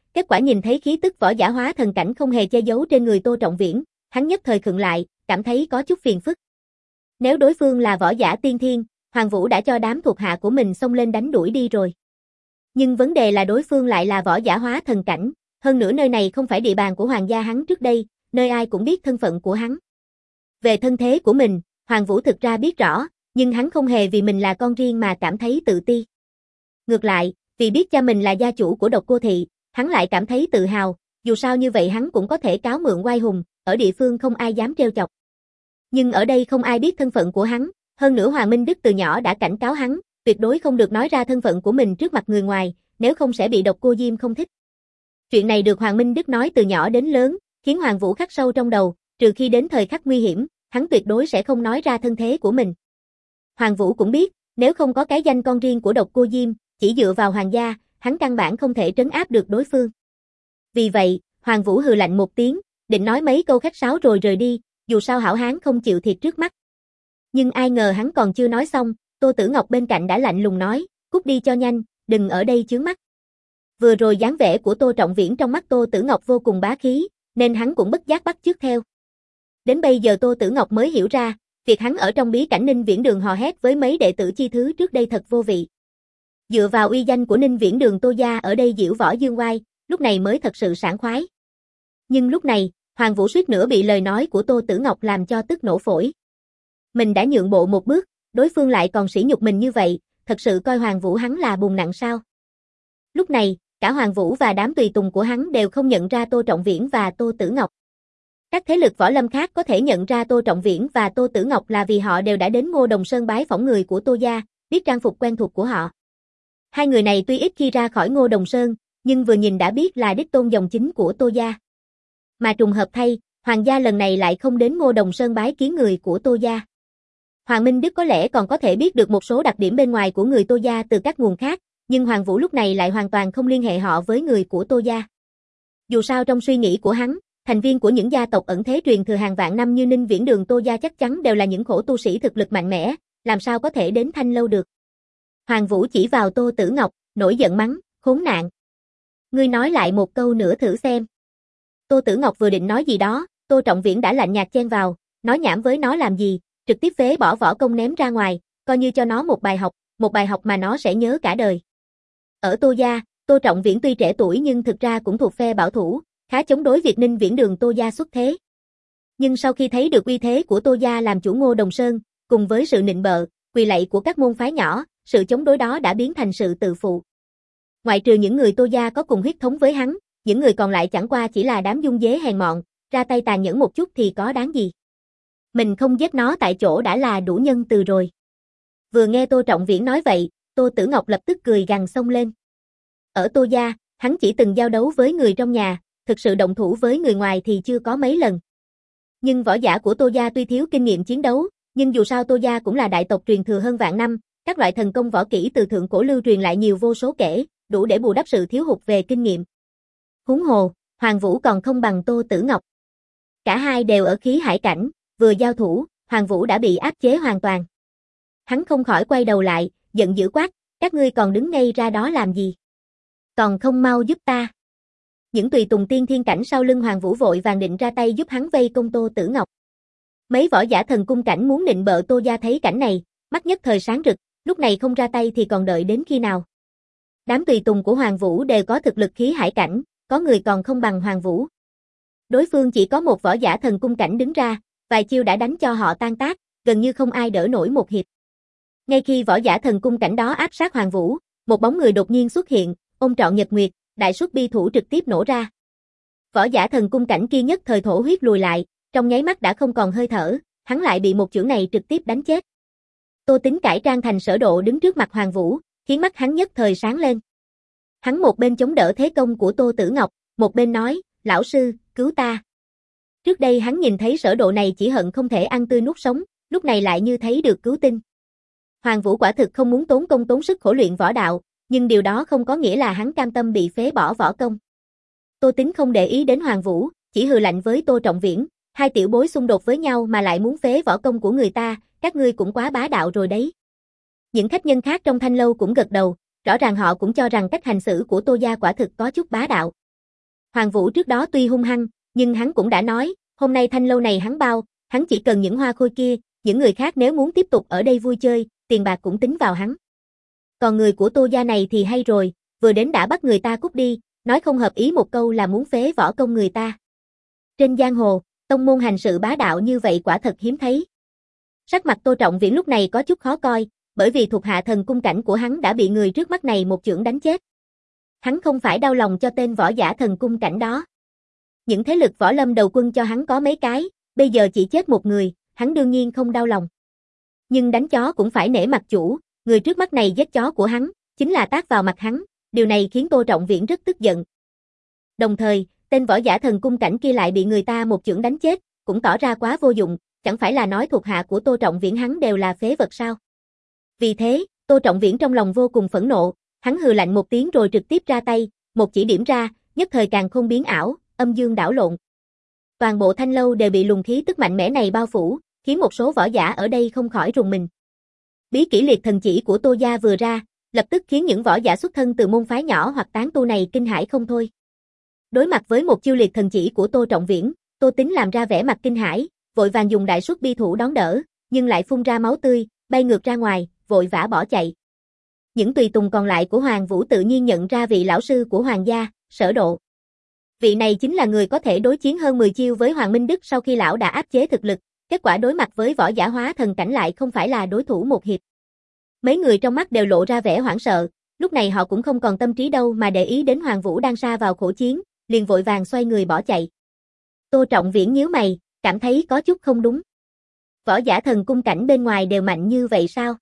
kết quả nhìn thấy khí tức võ giả hóa thần cảnh không hề che giấu trên người Tô Trọng Viễn, hắn nhất thời khựng lại, cảm thấy có chút phiền phức. Nếu đối phương là võ giả tiên thiên, Hoàng Vũ đã cho đám thuộc hạ của mình xông lên đánh đuổi đi rồi. Nhưng vấn đề là đối phương lại là võ giả hóa thần cảnh, hơn nữa nơi này không phải địa bàn của hoàng gia hắn trước đây, nơi ai cũng biết thân phận của hắn. Về thân thế của mình, Hoàng Vũ thực ra biết rõ, nhưng hắn không hề vì mình là con riêng mà cảm thấy tự ti. Ngược lại, vì biết cha mình là gia chủ của Độc Cô Thị, hắn lại cảm thấy tự hào, dù sao như vậy hắn cũng có thể cáo mượn oai hùng, ở địa phương không ai dám trêu chọc. Nhưng ở đây không ai biết thân phận của hắn, hơn nữa Hoàng Minh Đức từ nhỏ đã cảnh cáo hắn, tuyệt đối không được nói ra thân phận của mình trước mặt người ngoài, nếu không sẽ bị Độc Cô Diêm không thích. Chuyện này được Hoàng Minh Đức nói từ nhỏ đến lớn, khiến Hoàng Vũ khắc sâu trong đầu, trừ khi đến thời khắc nguy hiểm, hắn tuyệt đối sẽ không nói ra thân thế của mình. Hoàng Vũ cũng biết, nếu không có cái danh con riêng của Độc Cô Diêm, chỉ dựa vào hoàng gia, hắn căn bản không thể trấn áp được đối phương. Vì vậy, Hoàng Vũ hừ lạnh một tiếng, định nói mấy câu khách sáo rồi rời đi, dù sao hảo hán không chịu thiệt trước mắt. Nhưng ai ngờ hắn còn chưa nói xong, Tô Tử Ngọc bên cạnh đã lạnh lùng nói, cút đi cho nhanh, đừng ở đây chướng mắt. Vừa rồi dáng vẻ của Tô Trọng Viễn trong mắt Tô Tử Ngọc vô cùng bá khí, nên hắn cũng bất giác bắt chước theo. Đến bây giờ Tô Tử Ngọc mới hiểu ra, việc hắn ở trong bí cảnh Ninh Viễn Đường hò hét với mấy đệ tử chi thứ trước đây thật vô vị. Dựa vào uy danh của Ninh Viễn Đường Tô gia ở đây diễu võ dương oai, lúc này mới thật sự sảng khoái. Nhưng lúc này, Hoàng Vũ suýt nữa bị lời nói của Tô Tử Ngọc làm cho tức nổ phổi. Mình đã nhượng bộ một bước, đối phương lại còn sỉ nhục mình như vậy, thật sự coi Hoàng Vũ hắn là bùn nặng sao? Lúc này, cả Hoàng Vũ và đám tùy tùng của hắn đều không nhận ra Tô Trọng Viễn và Tô Tử Ngọc. Các thế lực võ lâm khác có thể nhận ra Tô Trọng Viễn và Tô Tử Ngọc là vì họ đều đã đến Ngô Đồng Sơn bái phỏng người của Tô gia, biết trang phục quen thuộc của họ. Hai người này tuy ít khi ra khỏi Ngô Đồng Sơn, nhưng vừa nhìn đã biết là đích tôn dòng chính của Tô gia. Mà trùng hợp thay, Hoàng gia lần này lại không đến Ngô Đồng Sơn bái kiến người của Tô gia. Hoàng Minh Đức có lẽ còn có thể biết được một số đặc điểm bên ngoài của người Tô gia từ các nguồn khác, nhưng Hoàng Vũ lúc này lại hoàn toàn không liên hệ họ với người của Tô gia. Dù sao trong suy nghĩ của hắn, thành viên của những gia tộc ẩn thế truyền thừa hàng vạn năm như Ninh Viễn Đường Tô gia chắc chắn đều là những khổ tu sĩ thực lực mạnh mẽ, làm sao có thể đến Thanh Lâu được. Hoàng Vũ chỉ vào Tô Tử Ngọc, nổi giận mắng, khốn nạn. Ngươi nói lại một câu nữa thử xem. Tô Tử Ngọc vừa định nói gì đó, Tô Trọng Viễn đã lạnh nhạt chen vào, nói nhảm với nó làm gì, trực tiếp phế bỏ võ công ném ra ngoài, coi như cho nó một bài học, một bài học mà nó sẽ nhớ cả đời. Ở Tô gia, Tô Trọng Viễn tuy trẻ tuổi nhưng thực ra cũng thuộc phe bảo thủ, khá chống đối việc Ninh Viễn Đường Tô gia xuất thế. Nhưng sau khi thấy được uy thế của Tô gia làm chủ Ngô Đồng Sơn, cùng với sự nịnh bợ, quỳ lạy của các môn phái nhỏ, sự chống đối đó đã biến thành sự tự phụ. Ngoại trừ những người Tô gia có cùng huyết thống với hắn, những người còn lại chẳng qua chỉ là đám dung dế hèn mọn, ra tay tàn nhẫn một chút thì có đáng gì. Mình không giết nó tại chỗ đã là đủ nhân từ rồi. Vừa nghe Tô Trọng Viễn nói vậy, Tô Tử Ngọc lập tức cười gằn xông lên. Ở Tô gia, hắn chỉ từng giao đấu với người trong nhà, thực sự động thủ với người ngoài thì chưa có mấy lần. Nhưng võ giả của Tô gia tuy thiếu kinh nghiệm chiến đấu, nhưng dù sao Tô gia cũng là đại tộc truyền thừa hơn vạn năm, các loại thần công võ kỹ từ thượng cổ lưu truyền lại nhiều vô số kể, đủ để bù đắp sự thiếu hụt về kinh nghiệm. Huống hồ, Hoàng Vũ còn không bằng Tô Tử Ngọc. Cả hai đều ở khí hải cảnh, vừa giao thủ, Hoàng Vũ đã bị áp chế hoàn toàn. Hắn không khỏi quay đầu lại, giận dữ quát, các ngươi còn đứng ngây ra đó làm gì? Còn không mau giúp ta. Những tùy tùng tiên thiên cảnh sau lưng Hoàng Vũ vội vàng định ra tay giúp hắn vây công Tô Tử Ngọc. Mấy võ giả thần cung cảnh muốn nịnh bợ Tô gia thấy cảnh này, mắt nhất thời sáng rực, lúc này không ra tay thì còn đợi đến khi nào? Đám tùy tùng của Hoàng Vũ đều có thực lực khí hải cảnh, có người còn không bằng Hoàng Vũ. Đối phương chỉ có một võ giả thần cung cảnh đứng ra, vài chiêu đã đánh cho họ tan tác, gần như không ai đỡ nổi một hiệp. Ngay khi võ giả thần cung cảnh đó áp sát Hoàng Vũ, một bóng người đột nhiên xuất hiện, ôm trọn nhật nguyệt, đại xuất bi thủ trực tiếp nổ ra. Võ giả thần cung cảnh kia nhất thời thổ huyết lùi lại, trong nháy mắt đã không còn hơi thở, hắn lại bị một chưởng này trực tiếp đánh chết. Tô Tính cải trang thành Sở Độ đứng trước mặt Hoàng Vũ, khiến mắt hắn nhất thời sáng lên. Hắn một bên chống đỡ thế công của Tô Tử Ngọc, một bên nói, lão sư, cứu ta. Trước đây hắn nhìn thấy Sở Độ này chỉ hận không thể ăn tươi nuốt sống, lúc này lại như thấy được cứu tinh. Hoàng Vũ quả thực không muốn tốn công tốn sức khổ luyện võ đạo, nhưng điều đó không có nghĩa là hắn cam tâm bị phế bỏ võ công. Tô Tính không để ý đến Hoàng Vũ, chỉ hừ lạnh với Tô Trọng Viễn, hai tiểu bối xung đột với nhau mà lại muốn phế võ công của người ta, các ngươi cũng quá bá đạo rồi đấy. Những khách nhân khác trong Thanh Lâu cũng gật đầu, rõ ràng họ cũng cho rằng cách hành xử của Tô gia quả thực có chút bá đạo. Hoàng Vũ trước đó tuy hung hăng, nhưng hắn cũng đã nói, hôm nay thanh lâu này hắn bao, hắn chỉ cần những hoa khôi kia, những người khác nếu muốn tiếp tục ở đây vui chơi, tiền bạc cũng tính vào hắn. Còn người của Tô gia này thì hay rồi, vừa đến đã bắt người ta cút đi, nói không hợp ý một câu là muốn phế võ công người ta. Trên giang hồ, tông môn hành sự bá đạo như vậy quả thật hiếm thấy. Sắc mặt Tô Trọng Viễn lúc này có chút khó coi, bởi vì thuộc hạ thần cung cảnh của hắn đã bị người trước mắt này một chưởng đánh chết. Hắn không phải đau lòng cho tên võ giả thần cung cảnh đó. Những thế lực võ lâm đầu quân cho hắn có mấy cái, bây giờ chỉ chết một người, hắn đương nhiên không đau lòng. Nhưng đánh chó cũng phải nể mặt chủ, người trước mắt này giết chó của hắn, chính là tát vào mặt hắn, điều này khiến Tô Trọng Viễn rất tức giận. Đồng thời, tên võ giả thần cung cảnh kia lại bị người ta một chưởng đánh chết, cũng tỏ ra quá vô dụng, chẳng phải là nói thuộc hạ của Tô Trọng Viễn hắn đều là phế vật sao. Vì thế, Tô Trọng Viễn trong lòng vô cùng phẫn nộ, hắn hừ lạnh một tiếng rồi trực tiếp ra tay, một chỉ điểm ra, nhất thời càn khôn biến ảo, âm dương đảo lộn. Toàn bộ thanh lâu đều bị luồng khí tức mạnh mẽ này bao phủ, khiến một số võ giả ở đây không khỏi rùng mình. Bí kỷ liệt thần chỉ của Tô gia vừa ra, lập tức khiến những võ giả xuất thân từ môn phái nhỏ hoặc tán tu này kinh hãi không thôi. Đối mặt với một chiêu liệt thần chỉ của Tô Trọng Viễn, Tô Tính làm ra vẻ mặt kinh hãi, vội vàng dùng đại suất bi thủ đón đỡ, nhưng lại phun ra máu tươi, bay ngược ra ngoài, vội vã bỏ chạy. Những tùy tùng còn lại của Hoàng Vũ tự nhiên nhận ra vị lão sư của Hoàng gia, Sở Độ. Vị này chính là người có thể đối chiến hơn mười chiêu với Hoàng Minh Đức sau khi lão đã áp chế thực lực, kết quả đối mặt với võ giả hóa thần cảnh lại không phải là đối thủ một hiệp. Mấy người trong mắt đều lộ ra vẻ hoảng sợ, lúc này họ cũng không còn tâm trí đâu mà để ý đến Hoàng Vũ đang sa vào khổ chiến, liền vội vàng xoay người bỏ chạy. Tô Trọng Viễn nhíu mày, cảm thấy có chút không đúng. Võ giả thần cung cảnh bên ngoài đều mạnh như vậy sao?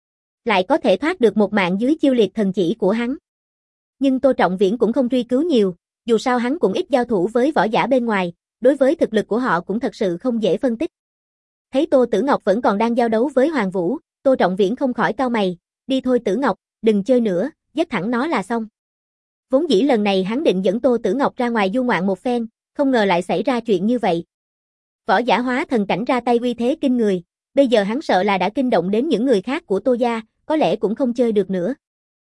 Lại có thể thoát được một mạng dưới chiêu liệt thần chỉ của hắn. Nhưng Tô Trọng Viễn cũng không truy cứu nhiều, dù sao hắn cũng ít giao thủ với võ giả bên ngoài, đối với thực lực của họ cũng thật sự không dễ phân tích. Thấy Tô Tử Ngọc vẫn còn đang giao đấu với Hoàng Vũ, Tô Trọng Viễn không khỏi cau mày, đi thôi Tử Ngọc, đừng chơi nữa, giết thẳng nó là xong. Vốn dĩ lần này hắn định dẫn Tô Tử Ngọc ra ngoài du ngoạn một phen, không ngờ lại xảy ra chuyện như vậy. Võ giả hóa thần cảnh ra tay uy thế kinh người, bây giờ hắn sợ là đã kinh động đến những người khác của Tô gia, có lẽ cũng không chơi được nữa.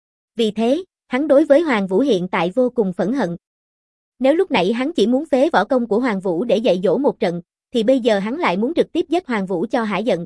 Vì thế, hắn đối với Hoàng Vũ hiện tại vô cùng phẫn hận. Nếu lúc nãy hắn chỉ muốn phế võ công của Hoàng Vũ để dạy dỗ một trận, thì bây giờ hắn lại muốn trực tiếp giết Hoàng Vũ cho hả giận.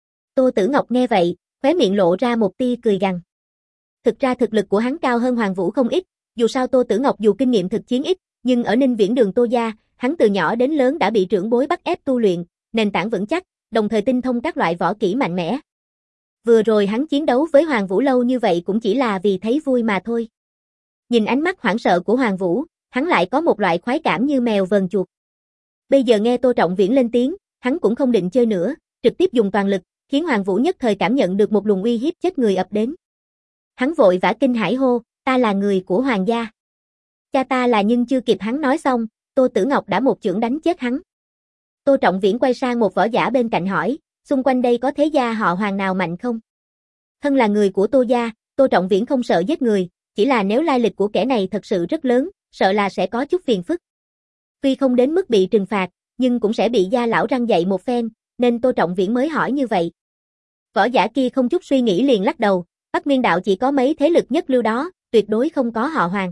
Tô Tử Ngọc nghe vậy, khóe miệng lộ ra một tia cười gằn. Thực ra thực lực của hắn cao hơn Hoàng Vũ không ít, dù sao Tô Tử Ngọc dù kinh nghiệm thực chiến ít, nhưng ở Ninh Viễn Đường Tô gia, hắn từ nhỏ đến lớn đã bị trưởng bối bắt ép tu luyện, nền tảng vững chắc, đồng thời tinh thông các loại võ kỹ mạnh mẽ. Vừa rồi hắn chiến đấu với Hoàng Vũ lâu như vậy cũng chỉ là vì thấy vui mà thôi. Nhìn ánh mắt hoảng sợ của Hoàng Vũ, hắn lại có một loại khoái cảm như mèo vờn chuột. Bây giờ nghe Tô Trọng Viễn lên tiếng, hắn cũng không định chơi nữa, trực tiếp dùng toàn lực, khiến Hoàng Vũ nhất thời cảm nhận được một luồng uy hiếp chết người ập đến. Hắn vội vã kinh hãi hô, ta là người của Hoàng gia. Cha ta là, nhưng chưa kịp hắn nói xong, Tô Tử Ngọc đã một chưởng đánh chết hắn. Tô Trọng Viễn quay sang một võ giả bên cạnh hỏi, xung quanh đây có thế gia họ Hoàng nào mạnh không? Thân là người của Tô gia, Tô Trọng Viễn không sợ giết người, chỉ là nếu lai lịch của kẻ này thật sự rất lớn, sợ là sẽ có chút phiền phức. Tuy không đến mức bị trừng phạt, nhưng cũng sẽ bị gia lão răn dạy một phen, nên Tô Trọng Viễn mới hỏi như vậy. Võ giả kia không chút suy nghĩ liền lắc đầu, Bắc Miên đạo chỉ có mấy thế lực nhất lưu đó, tuyệt đối không có họ Hoàng.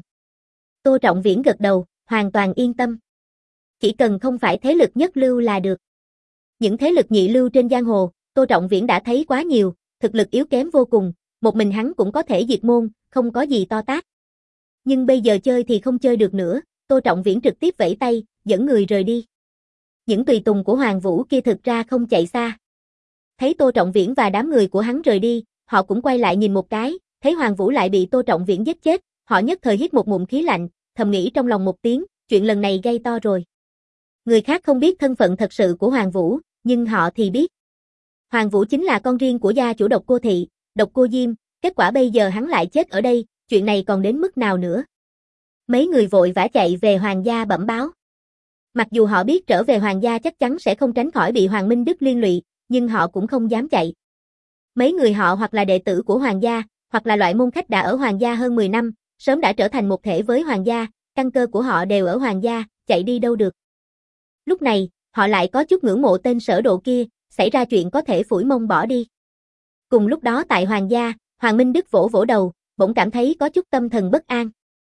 Tô Trọng Viễn gật đầu, hoàn toàn yên tâm. Chỉ cần không phải thế lực nhất lưu là được. Những thế lực nhị lưu trên giang hồ, Tô Trọng Viễn đã thấy quá nhiều, thực lực yếu kém vô cùng, một mình hắn cũng có thể diệt môn, không có gì to tát. Nhưng bây giờ chơi thì không chơi được nữa, Tô Trọng Viễn trực tiếp vẫy tay, dẫn người rời đi. Những tùy tùng của Hoàng Vũ kia thực ra không chạy xa. Thấy Tô Trọng Viễn và đám người của hắn rời đi, họ cũng quay lại nhìn một cái, thấy Hoàng Vũ lại bị Tô Trọng Viễn giết chết, họ nhất thời hít một ngụm khí lạnh, thầm nghĩ trong lòng một tiếng, chuyện lần này gây to rồi. Người khác không biết thân phận thật sự của Hoàng Vũ, nhưng họ thì biết. Hoàng Vũ chính là con riêng của gia chủ Độc Cô Thị, Độc Cô Diêm, kết quả bây giờ hắn lại chết ở đây, chuyện này còn đến mức nào nữa. Mấy người vội vã chạy về Hoàng gia bẩm báo. Mặc dù họ biết trở về Hoàng gia chắc chắn sẽ không tránh khỏi bị Hoàng Minh Đức liên lụy, nhưng họ cũng không dám chạy. Mấy người họ hoặc là đệ tử của Hoàng gia, hoặc là loại môn khách đã ở Hoàng gia hơn mười năm, sớm đã trở thành một thể với Hoàng gia, căn cơ của họ đều ở Hoàng gia, chạy đi đâu được. Lúc này, họ lại có chút ngưỡng mộ tên Sở Độ kia, xảy ra chuyện có thể phủi mông bỏ đi. Cùng lúc đó tại Hoàng gia, Hoàng Minh Đức vỗ vỗ đầu, bỗng cảm thấy có chút tâm thần bất an.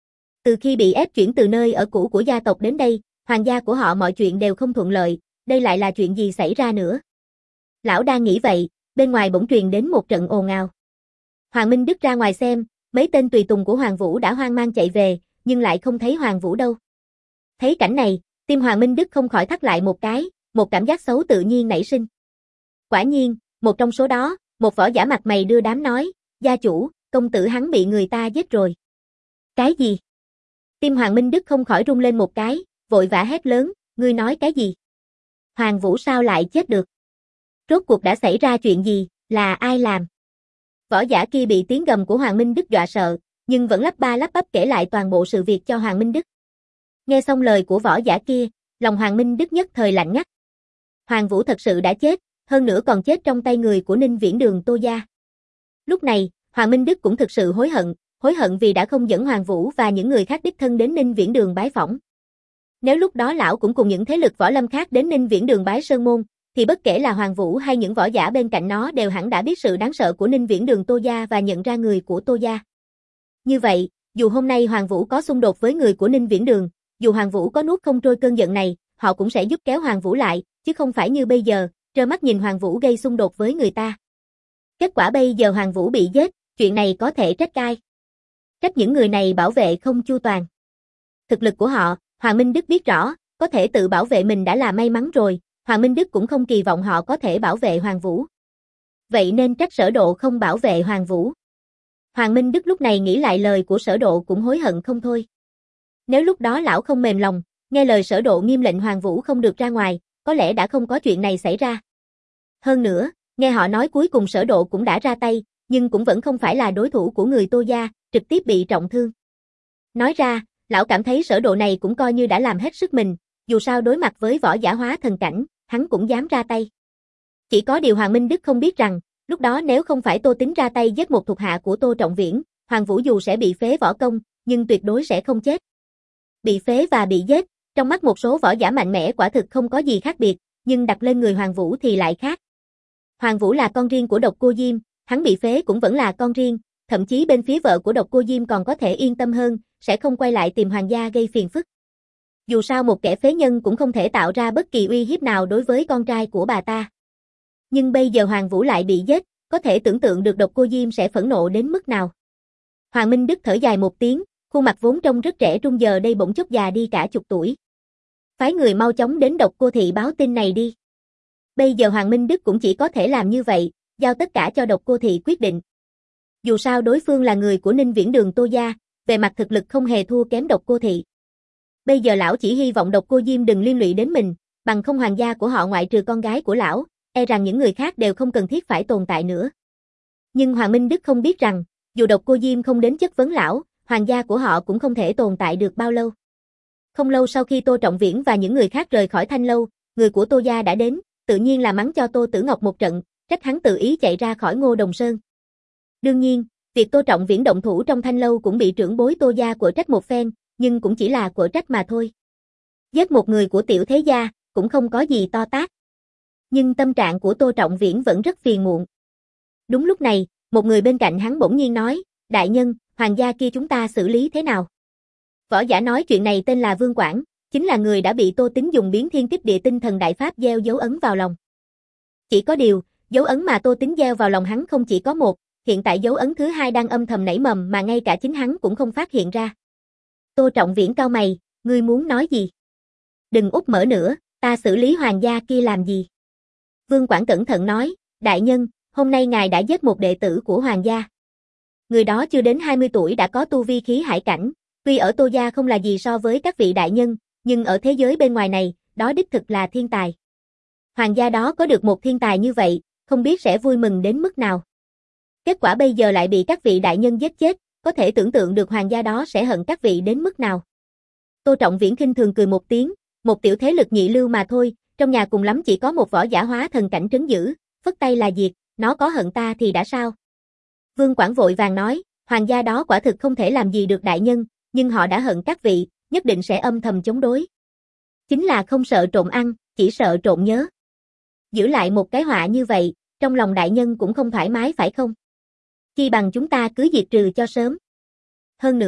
Từ khi bị ép chuyển từ nơi ở cũ của gia tộc đến đây, hoàng gia của họ mọi chuyện đều không thuận lợi, đây lại là chuyện gì xảy ra nữa? Lão đang nghĩ vậy, bên ngoài bỗng truyền đến một trận ồn ào. Hoàng Minh Đức ra ngoài xem, mấy tên tùy tùng của Hoàng Vũ đã hoang mang chạy về, nhưng lại không thấy Hoàng Vũ đâu. Thấy cảnh này, tim Hoàng Minh Đức không khỏi thắt lại một cái, một cảm giác xấu tự nhiên nảy sinh. Quả nhiên, một trong số đó, một võ giả mặt mày đưa đám nói, gia chủ, công tử hắn bị người ta giết rồi. Cái gì? Tim Hoàng Minh Đức không khỏi rung lên một cái, vội vã hét lớn, ngươi nói cái gì? Hoàng Vũ sao lại chết được? Rốt cuộc đã xảy ra chuyện gì, là ai làm? Võ giả kia bị tiếng gầm của Hoàng Minh Đức dọa sợ, nhưng vẫn lắp ba lắp bắp kể lại toàn bộ sự việc cho Hoàng Minh Đức. Nghe xong lời của võ giả kia, lòng Hoàng Minh Đức nhất thời lạnh ngắt. Hoàng Vũ thật sự đã chết, hơn nữa còn chết trong tay người của Ninh Viễn Đường Tô gia. Lúc này, Hoàng Minh Đức cũng thực sự hối hận, hối hận vì đã không dẫn Hoàng Vũ và những người khác đích thân đến Ninh Viễn Đường bái phỏng. Nếu lúc đó lão cũng cùng những thế lực võ lâm khác đến Ninh Viễn Đường bái sơn môn, thì bất kể là Hoàng Vũ hay những võ giả bên cạnh nó đều hẳn đã biết sự đáng sợ của Ninh Viễn Đường Tô gia và nhận ra người của Tô gia. Như vậy, dù hôm nay Hoàng Vũ có xung đột với người của Ninh Viễn Đường, dù Hoàng Vũ có nuốt không trôi cơn giận này, họ cũng sẽ giúp kéo Hoàng Vũ lại, chứ không phải như bây giờ, trơ mắt nhìn Hoàng Vũ gây xung đột với người ta. Kết quả bây giờ Hoàng Vũ bị giết, chuyện này có thể trách ai? Trách những người này bảo vệ không chu toàn. Thực lực của họ, Hoàng Minh Đức biết rõ, có thể tự bảo vệ mình đã là may mắn rồi, Hoàng Minh Đức cũng không kỳ vọng họ có thể bảo vệ Hoàng Vũ. Vậy nên trách Sở Độ không bảo vệ Hoàng Vũ. Hoàng Minh Đức lúc này nghĩ lại lời của Sở Độ cũng hối hận không thôi. Nếu lúc đó lão không mềm lòng, nghe lời Sở Độ nghiêm lệnh Hoàng Vũ không được ra ngoài, có lẽ đã không có chuyện này xảy ra. Hơn nữa, nghe họ nói cuối cùng Sở Độ cũng đã ra tay, nhưng cũng vẫn không phải là đối thủ của người Tô gia, trực tiếp bị trọng thương. Nói ra, lão cảm thấy Sở Độ này cũng coi như đã làm hết sức mình, dù sao đối mặt với võ giả hóa thần cảnh, hắn cũng dám ra tay. Chỉ có điều Hoàng Minh Đức không biết rằng, lúc đó nếu không phải Tô Tín ra tay giết một thuộc hạ của Tô Trọng Viễn, Hoàng Vũ dù sẽ bị phế võ công, nhưng tuyệt đối sẽ không chết. Bị phế và bị giết, trong mắt một số võ giả mạnh mẽ quả thực không có gì khác biệt, nhưng đặt lên người Hoàng Vũ thì lại khác. Hoàng Vũ là con riêng của Độc Cô Diêm, hắn bị phế cũng vẫn là con riêng, thậm chí bên phía vợ của Độc Cô Diêm còn có thể yên tâm hơn, sẽ không quay lại tìm Hoàng gia gây phiền phức. Dù sao một kẻ phế nhân cũng không thể tạo ra bất kỳ uy hiếp nào đối với con trai của bà ta. Nhưng bây giờ Hoàng Vũ lại bị giết, có thể tưởng tượng được Độc Cô Diêm sẽ phẫn nộ đến mức nào. Hoàng Minh Đức thở dài một tiếng, khuôn mặt vốn trông rất trẻ trung giờ đây bỗng chốc già đi cả chục tuổi. Phái người mau chóng đến Độc Cô thị báo tin này đi. Bây giờ Hoàng Minh Đức cũng chỉ có thể làm như vậy, giao tất cả cho Độc Cô thị quyết định. Dù sao đối phương là người của Ninh Viễn Đường Tô gia, về mặt thực lực không hề thua kém Độc Cô thị. Bây giờ lão chỉ hy vọng Độc Cô Diêm đừng liên lụy đến mình, bằng không hoàng gia của họ ngoại trừ con gái của lão, e rằng những người khác đều không cần thiết phải tồn tại nữa. Nhưng Hoàng Minh Đức không biết rằng, dù Độc Cô Diêm không đến chất vấn lão, hoàng gia của họ cũng không thể tồn tại được bao lâu. Không lâu sau khi Tô Trọng Viễn và những người khác rời khỏi Thanh lâu, người của Tô gia đã đến, tự nhiên là mắng cho Tô Tử Ngọc một trận, trách hắn tự ý chạy ra khỏi Ngô Đồng Sơn. Đương nhiên, việc Tô Trọng Viễn động thủ trong Thanh lâu cũng bị trưởng bối Tô gia quở trách một phen, nhưng cũng chỉ là quở trách mà thôi. Giết một người của tiểu thế gia, cũng không có gì to tát. Nhưng tâm trạng của Tô Trọng Viễn vẫn rất phiền muộn. Đúng lúc này, một người bên cạnh hắn bỗng nhiên nói, đại nhân, hoàng gia kia chúng ta xử lý thế nào? Võ giả nói chuyện này tên là Vương Quảng, chính là người đã bị Tô Tín dùng biến thiên kích địa tinh thần đại pháp gieo dấu ấn vào lòng. Chỉ có điều, dấu ấn mà Tô Tín gieo vào lòng hắn không chỉ có một, hiện tại dấu ấn thứ hai đang âm thầm nảy mầm mà ngay cả chính hắn cũng không phát hiện ra. Tô Trọng Viễn cau mày, ngươi muốn nói gì? Đừng úp mở nữa, ta xử lý hoàng gia kia làm gì? Vương Quảng cẩn thận nói, đại nhân, hôm nay ngài đã giết một đệ tử của hoàng gia. Người đó chưa đến hai mươi tuổi đã có tu vi khí hải cảnh, tuy ở Tô gia không là gì so với các vị đại nhân, nhưng ở thế giới bên ngoài này, đó đích thực là thiên tài. Hoàng gia đó có được một thiên tài như vậy, không biết sẽ vui mừng đến mức nào. Kết quả bây giờ lại bị các vị đại nhân giết chết, có thể tưởng tượng được hoàng gia đó sẽ hận các vị đến mức nào. Tô Trọng Viễn khinh thường cười một tiếng, một tiểu thế lực nhị lưu mà thôi, trong nhà cùng lắm chỉ có một võ giả hóa thần cảnh trấn giữ, phất tay là diệt, nó có hận ta thì đã sao? Vương Quảng vội vàng nói, hoàng gia đó quả thực không thể làm gì được đại nhân, nhưng họ đã hận các vị, nhất định sẽ âm thầm chống đối. Chính là không sợ trộm ăn, chỉ sợ trộm nhớ. Giữ lại một cái họa như vậy, trong lòng đại nhân cũng không thoải mái phải không? Chi bằng chúng ta cứ diệt trừ cho sớm. Hơn nữa,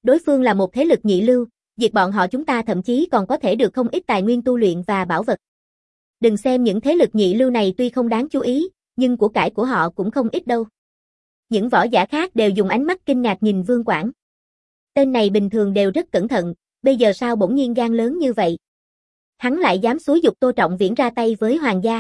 Đối phương là một thế lực nhị lưu, diệt bọn họ chúng ta thậm chí còn có thể được không ít tài nguyên tu luyện và bảo vật. Đừng xem những thế lực nhị lưu này tuy không đáng chú ý, nhưng của cải của họ cũng không ít đâu. Những võ giả khác đều dùng ánh mắt kinh ngạc nhìn Vương Quảng. Tên này bình thường đều rất cẩn thận, bây giờ sao bỗng nhiên gan lớn như vậy? Hắn lại dám xúi giục Tô Trọng Viễn ra tay với hoàng gia.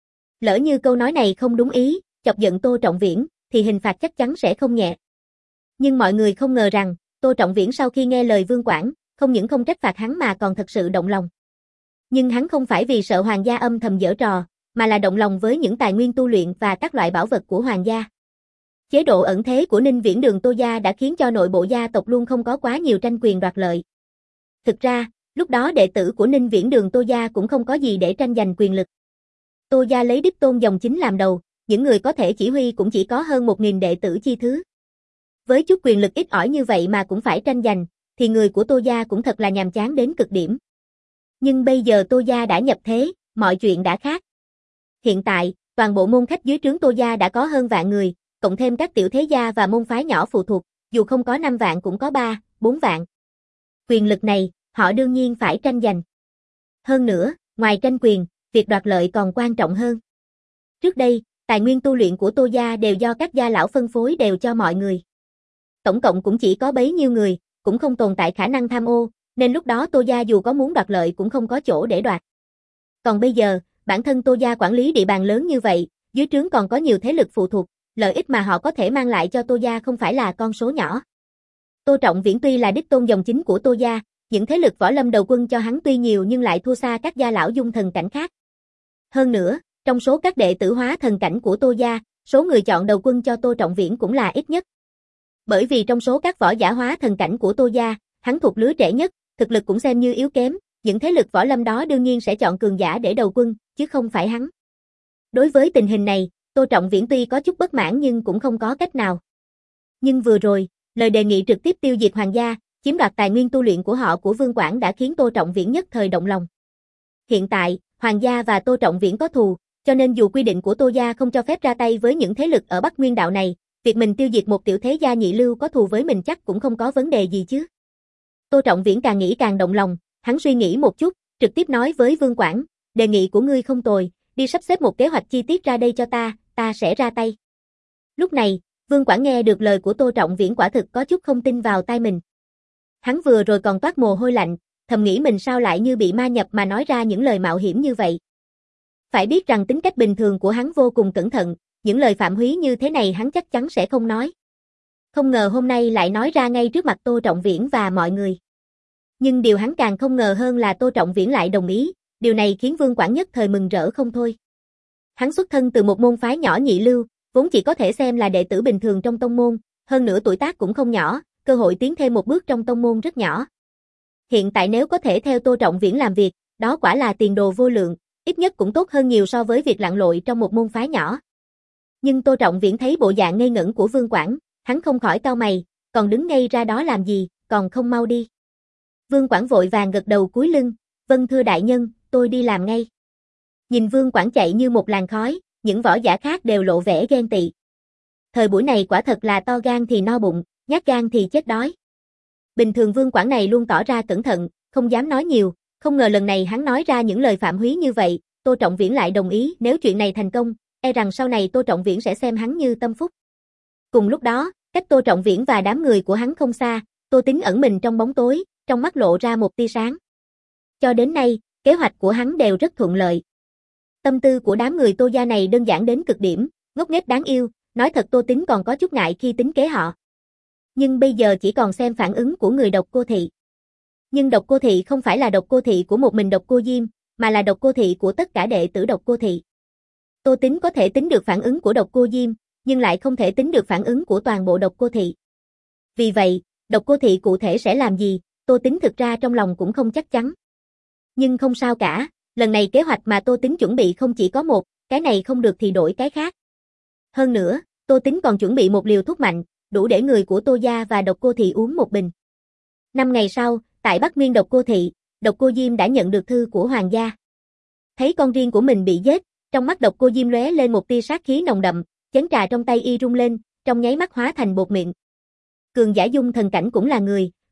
Lỡ như câu nói này không đúng ý, chọc giận Tô Trọng Viễn, thì hình phạt chắc chắn sẽ không nhẹ. Nhưng mọi người không ngờ rằng, Tô Trọng Viễn sau khi nghe lời Vương Quảng, không những không trách phạt hắn mà còn thật sự động lòng. Nhưng hắn không phải vì sợ hoàng gia âm thầm giở trò, mà là động lòng với những tài nguyên tu luyện và các loại bảo vật của hoàng gia. Chế độ ẩn thế của Ninh Viễn Đường Tô gia đã khiến cho nội bộ gia tộc luôn không có quá nhiều tranh quyền đoạt lợi. Thực ra, lúc đó đệ tử của Ninh Viễn Đường Tô gia cũng không có gì để tranh giành quyền lực. Tô gia lấy đích tôn dòng chính làm đầu, những người có thể chỉ huy cũng chỉ có hơn một nghìn đệ tử chi thứ. Với chút quyền lực ít ỏi như vậy mà cũng phải tranh giành, thì người của Tô gia cũng thật là nhàm chán đến cực điểm. Nhưng bây giờ Tô gia đã nhập thế, mọi chuyện đã khác. Hiện tại, toàn bộ môn khách dưới trướng Tô gia đã có hơn vạn người, cộng thêm các tiểu thế gia và môn phái nhỏ phụ thuộc, dù không có năm vạn cũng có ba, bốn vạn. Quyền lực này, họ đương nhiên phải tranh giành. Hơn nữa, ngoài tranh quyền, việc đoạt lợi còn quan trọng hơn. Trước đây, tài nguyên tu luyện của Tô gia đều do các gia lão phân phối đều cho mọi người. Tổng cộng cũng chỉ có bấy nhiêu người, cũng không tồn tại khả năng tham ô, nên lúc đó Tô gia dù có muốn đoạt lợi cũng không có chỗ để đoạt. Còn bây giờ, bản thân Tô gia quản lý địa bàn lớn như vậy, dưới trướng còn có nhiều thế lực phụ thuộc, lợi ích mà họ có thể mang lại cho Tô gia không phải là con số nhỏ. Tô Trọng Viễn tuy là đích tôn dòng chính của Tô gia, những thế lực võ lâm đầu quân cho hắn tuy nhiều nhưng lại thua xa các gia lão dung thần cảnh khác. Hơn nữa, trong số các đệ tử hóa thần cảnh của Tô gia, số người chọn đầu quân cho Tô Trọng Viễn cũng là ít nhất. Bởi vì trong số các võ giả hóa thần cảnh của Tô gia, hắn thuộc lứa trẻ nhất, thực lực cũng xem như yếu kém, những thế lực võ lâm đó đương nhiên sẽ chọn cường giả để đầu quân, chứ không phải hắn. Đối với tình hình này, Tô Trọng Viễn tuy có chút bất mãn nhưng cũng không có cách nào. Nhưng vừa rồi, lời đề nghị trực tiếp tiêu diệt hoàng gia, chiếm đoạt tài nguyên tu luyện của họ của Vương Quảng đã khiến Tô Trọng Viễn nhất thời động lòng. Hiện tại, hoàng gia và Tô Trọng Viễn có thù, cho nên dù quy định của Tô gia không cho phép ra tay với những thế lực ở Bắc Nguyên đạo này, việc mình tiêu diệt một tiểu thế gia nhị lưu có thù với mình chắc cũng không có vấn đề gì chứ. Tô Trọng Viễn càng nghĩ càng động lòng, hắn suy nghĩ một chút, trực tiếp nói với Vương Quảng, đề nghị của ngươi không tồi, đi sắp xếp một kế hoạch chi tiết ra đây cho ta, ta sẽ ra tay. Lúc này, Vương Quảng nghe được lời của Tô Trọng Viễn quả thực có chút không tin vào tai mình. Hắn vừa rồi còn toát mồ hôi lạnh, thầm nghĩ mình sao lại như bị ma nhập mà nói ra những lời mạo hiểm như vậy. Phải biết rằng tính cách bình thường của hắn vô cùng cẩn thận, những lời phạm húy như thế này hắn chắc chắn sẽ không nói. Không ngờ hôm nay lại nói ra ngay trước mặt Tô Trọng Viễn và mọi người. Nhưng điều hắn càng không ngờ hơn là Tô Trọng Viễn lại đồng ý, điều này khiến Vương Quảng nhất thời mừng rỡ không thôi. Hắn xuất thân từ một môn phái nhỏ nhị lưu, vốn chỉ có thể xem là đệ tử bình thường trong tông môn, hơn nữa tuổi tác cũng không nhỏ, cơ hội tiến thêm một bước trong tông môn rất nhỏ. Hiện tại nếu có thể theo Tô Trọng Viễn làm việc, đó quả là tiền đồ vô lượng, ít nhất cũng tốt hơn nhiều so với việc lặn lội trong một môn phái nhỏ. Nhưng Tô Trọng Viễn thấy bộ dạng ngây ngẩn của Vương Quảng, hắn không khỏi cau mày, còn đứng ngây ra đó làm gì, còn không mau đi. Vương Quảng vội vàng gật đầu cúi lưng, vâng thưa đại nhân, tôi đi làm ngay. Nhìn Vương Quảng chạy như một làn khói, những võ giả khác đều lộ vẻ ghen tị. Thời buổi này quả thật là to gan thì no bụng, nhát gan thì chết đói. Bình thường Vương Quảng này luôn tỏ ra cẩn thận, không dám nói nhiều, không ngờ lần này hắn nói ra những lời phạm húy như vậy, Tô Trọng Viễn lại đồng ý, nếu chuyện này thành công, e rằng sau này Tô Trọng Viễn sẽ xem hắn như tâm phúc. Cùng lúc đó, cách Tô Trọng Viễn và đám người của hắn không xa, Tô Tính ẩn mình trong bóng tối, trong mắt lộ ra một tia sáng. Cho đến nay, kế hoạch của hắn đều rất thuận lợi. Tâm tư của đám người Tô gia này đơn giản đến cực điểm, ngốc nghếch đáng yêu, nói thật Tô Tính còn có chút ngại khi tính kế họ. Nhưng bây giờ chỉ còn xem phản ứng của người Độc Cô Thị. Nhưng Độc Cô Thị không phải là Độc Cô Thị của một mình Độc Cô Diêm, mà là Độc Cô Thị của tất cả đệ tử Độc Cô Thị. Tô Tính có thể tính được phản ứng của Độc Cô Diêm, nhưng lại không thể tính được phản ứng của toàn bộ Độc Cô Thị. Vì vậy, Độc Cô Thị cụ thể sẽ làm gì, Tô Tính thực ra trong lòng cũng không chắc chắn. Nhưng không sao cả, lần này kế hoạch mà Tô Tính chuẩn bị không chỉ có một, cái này không được thì đổi cái khác. Hơn nữa, Tô Tính còn chuẩn bị một liều thuốc mạnh, đủ để người của Tô gia và Độc Cô Thị uống một bình. Năm ngày sau, tại Bắc Nguyên Độc Cô Thị, Độc Cô Diêm đã nhận được thư của hoàng gia. Thấy con riêng của mình bị giết, trong mắt Độc Cô Diêm lóe lên một tia sát khí nồng đậm, chén trà trong tay y rung lên, trong nháy mắt hóa thành bột mịn. Cường giả dung thần cảnh cũng là người,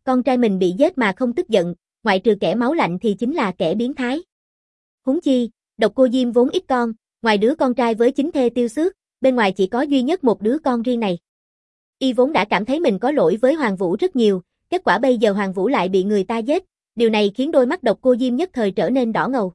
con trai mình bị giết mà không tức giận, ngoại trừ kẻ máu lạnh thì chính là kẻ biến thái. Huống chi, Độc Cô Diêm vốn ít con, ngoài đứa con trai với chính thê Tiêu Xước, bên ngoài chỉ có duy nhất một đứa con riêng này. Y vốn đã cảm thấy mình có lỗi với Hoàng Vũ rất nhiều, kết quả bây giờ Hoàng Vũ lại bị người ta giết, điều này khiến đôi mắt Độc Cô Diêm nhất thời trở nên đỏ ngầu.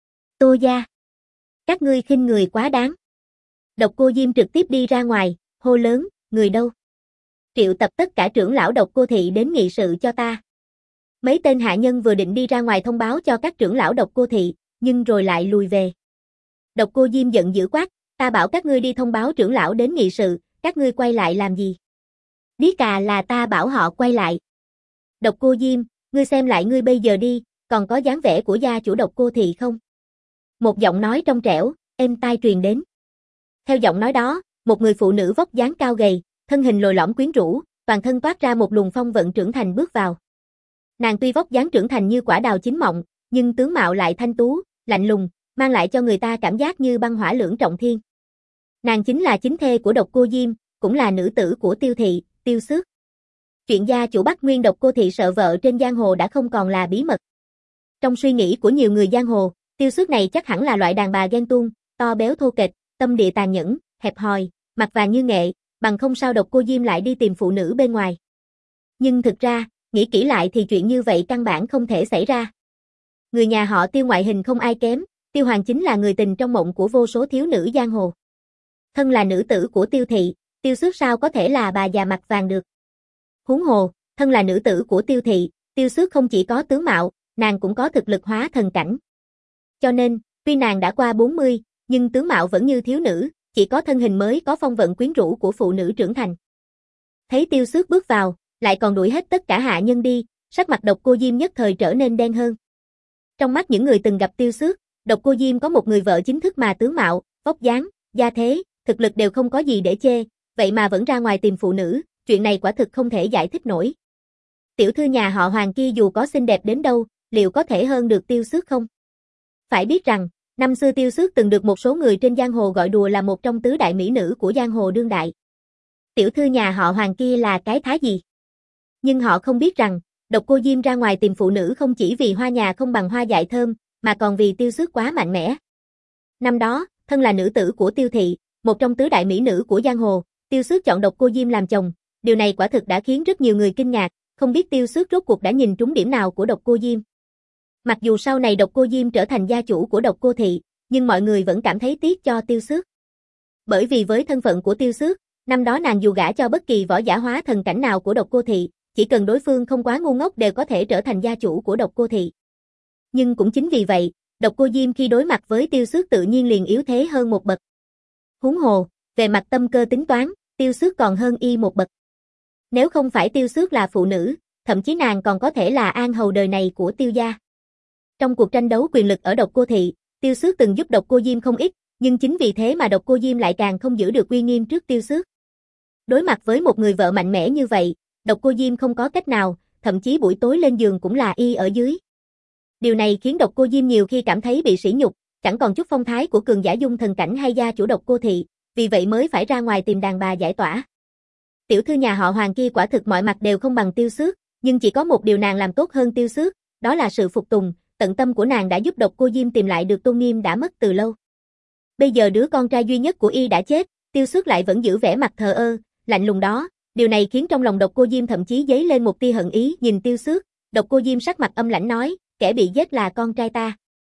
Tô gia, các ngươi khinh người quá đáng. Độc Cô Diêm trực tiếp đi ra ngoài, hô lớn, người đâu? Triệu tập tất cả trưởng lão Độc Cô thị đến nghị sự cho ta. Mấy tên hạ nhân vừa định đi ra ngoài thông báo cho các trưởng lão Độc Cô thị, nhưng rồi lại lùi về. Độc Cô Diêm giận dữ quát, ta bảo các ngươi đi thông báo trưởng lão đến nghị sự, các ngươi quay lại làm gì? Điếc cà là ta bảo họ quay lại. Độc Cô Diêm, ngươi xem lại ngươi bây giờ đi, còn có dáng vẻ của gia chủ Độc Cô thị không? Một giọng nói trong trẻo, êm tai truyền đến. Theo giọng nói đó, một người phụ nữ vóc dáng cao gầy, thân hình lồi lõm quyến rũ, toàn thân toát ra một luồng phong vận trưởng thành bước vào. Nàng tuy vóc dáng trưởng thành như quả đào chín mọng, nhưng tướng mạo lại thanh tú, lạnh lùng, mang lại cho người ta cảm giác như băng hỏa lưỡng trọng thiên. Nàng chính là chính thê của Độc Cô Diêm, cũng là nữ tử của Tiêu thị, Tiêu Xước. Chuyện gia chủ Bắc Nguyên Độc Cô thị sợ vợ trên giang hồ đã không còn là bí mật. Trong suy nghĩ của nhiều người giang hồ, Tiêu Xước này chắc hẳn là loại đàn bà ghen tuông, to béo thô kệch, tâm địa tàn nhẫn, hẹp hòi, mặt vàng như nghệ, bằng không sao Độc Cô Diêm lại đi tìm phụ nữ bên ngoài. Nhưng thực ra, nghĩ kỹ lại thì chuyện như vậy căn bản không thể xảy ra. Người nhà họ Tiêu ngoại hình không ai kém, Tiêu Hoàng chính là người tình trong mộng của vô số thiếu nữ giang hồ. Thân là nữ tử của Tiêu thị, Tiêu Xước sao có thể là bà già mặt vàng được. Huống hồ, thân là nữ tử của Tiêu thị, Tiêu Xước không chỉ có tướng mạo, nàng cũng có thực lực hóa thần cảnh. Cho nên, tuy nàng đã qua bốn mươi, nhưng tướng mạo vẫn như thiếu nữ, chỉ có thân hình mới có phong vận quyến rũ của phụ nữ trưởng thành. Thấy Tiêu Xước bước vào, lại còn đuổi hết tất cả hạ nhân đi, sắc mặt Độc Cô Diêm nhất thời trở nên đen hơn. Trong mắt những người từng gặp Tiêu Xước, Độc Cô Diêm có một người vợ chính thức mà tướng mạo, vóc dáng, gia thế, thực lực đều không có gì để chê, vậy mà vẫn ra ngoài tìm phụ nữ, chuyện này quả thực không thể giải thích nổi. Tiểu thư nhà họ Hoàng kia dù có xinh đẹp đến đâu, liệu có thể hơn được Tiêu Xước không? Phải biết rằng, năm xưa Tiêu Xước từng được một số người trên giang hồ gọi đùa là một trong tứ đại mỹ nữ của giang hồ đương đại. Tiểu thư nhà họ Hoàng kia là cái thá gì? Nhưng họ không biết rằng, Độc Cô Diêm ra ngoài tìm phụ nữ không chỉ vì hoa nhà không bằng hoa dại thơm, mà còn vì Tiêu Xước quá mạnh mẽ. Năm đó, thân là nữ tử của Tiêu thị, một trong tứ đại mỹ nữ của giang hồ, Tiêu Xước chọn Độc Cô Diêm làm chồng, điều này quả thực đã khiến rất nhiều người kinh ngạc, không biết Tiêu Xước rốt cuộc đã nhìn trúng điểm nào của Độc Cô Diêm. Mặc dù sau này Độc Cô Diêm trở thành gia chủ của Độc Cô thị, nhưng mọi người vẫn cảm thấy tiếc cho Tiêu Xước. Bởi vì với thân phận của Tiêu Xước, năm đó nàng dù gả cho bất kỳ võ giả hóa thần cảnh nào của Độc Cô thị, chỉ cần đối phương không quá ngu ngốc đều có thể trở thành gia chủ của Độc Cô thị. Nhưng cũng chính vì vậy, Độc Cô Diêm khi đối mặt với Tiêu Xước tự nhiên liền yếu thế hơn một bậc. Huống hồ, về mặt tâm cơ tính toán, Tiêu Xước còn hơn y một bậc. Nếu không phải Tiêu Xước là phụ nữ, thậm chí nàng còn có thể là an hầu đời này của Tiêu gia. Trong cuộc tranh đấu quyền lực ở Độc Cô thị, Tiêu Xước từng giúp Độc Cô Diêm không ít, nhưng chính vì thế mà Độc Cô Diêm lại càng không giữ được uy nghiêm trước Tiêu Xước. Đối mặt với một người vợ mạnh mẽ như vậy, Độc Cô Diêm không có cách nào, thậm chí buổi tối lên giường cũng là y ở dưới. Điều này khiến Độc Cô Diêm nhiều khi cảm thấy bị sỉ nhục, chẳng còn chút phong thái của cường giả dung thần cảnh hay gia chủ Độc Cô thị, vì vậy mới phải ra ngoài tìm đàn bà giải tỏa. Tiểu thư nhà họ Hoàng kia quả thực mọi mặt đều không bằng Tiêu Xước, nhưng chỉ có một điều nàng làm tốt hơn Tiêu Xước, đó là sự phục tùng, tận tâm của nàng đã giúp Độc Cô Diêm tìm lại được tôn nghiêm đã mất từ lâu. Bây giờ đứa con trai duy nhất của y đã chết, Tiêu Xước lại vẫn giữ vẻ mặt thờ ơ, lạnh lùng đó, điều này khiến trong lòng Độc Cô Diêm thậm chí dấy lên một tia hận ý, nhìn Tiêu Xước, Độc Cô Diêm sắc mặt âm lãnh nói, kẻ bị giết là con trai ta.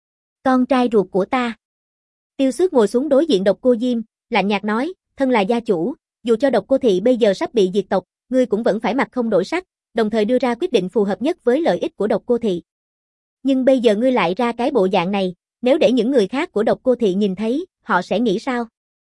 Con trai ruột của ta. Tiêu Xước ngồi xuống đối diện Độc Cô Diêm, lạnh nhạt nói, thân là gia chủ, dù cho Độc Cô thị bây giờ sắp bị diệt tộc, ngươi cũng vẫn phải mặt không đổi sắc, đồng thời đưa ra quyết định phù hợp nhất với lợi ích của Độc Cô thị. Nhưng bây giờ ngươi lại ra cái bộ dạng này, nếu để những người khác của Độc Cô thị nhìn thấy, họ sẽ nghĩ sao?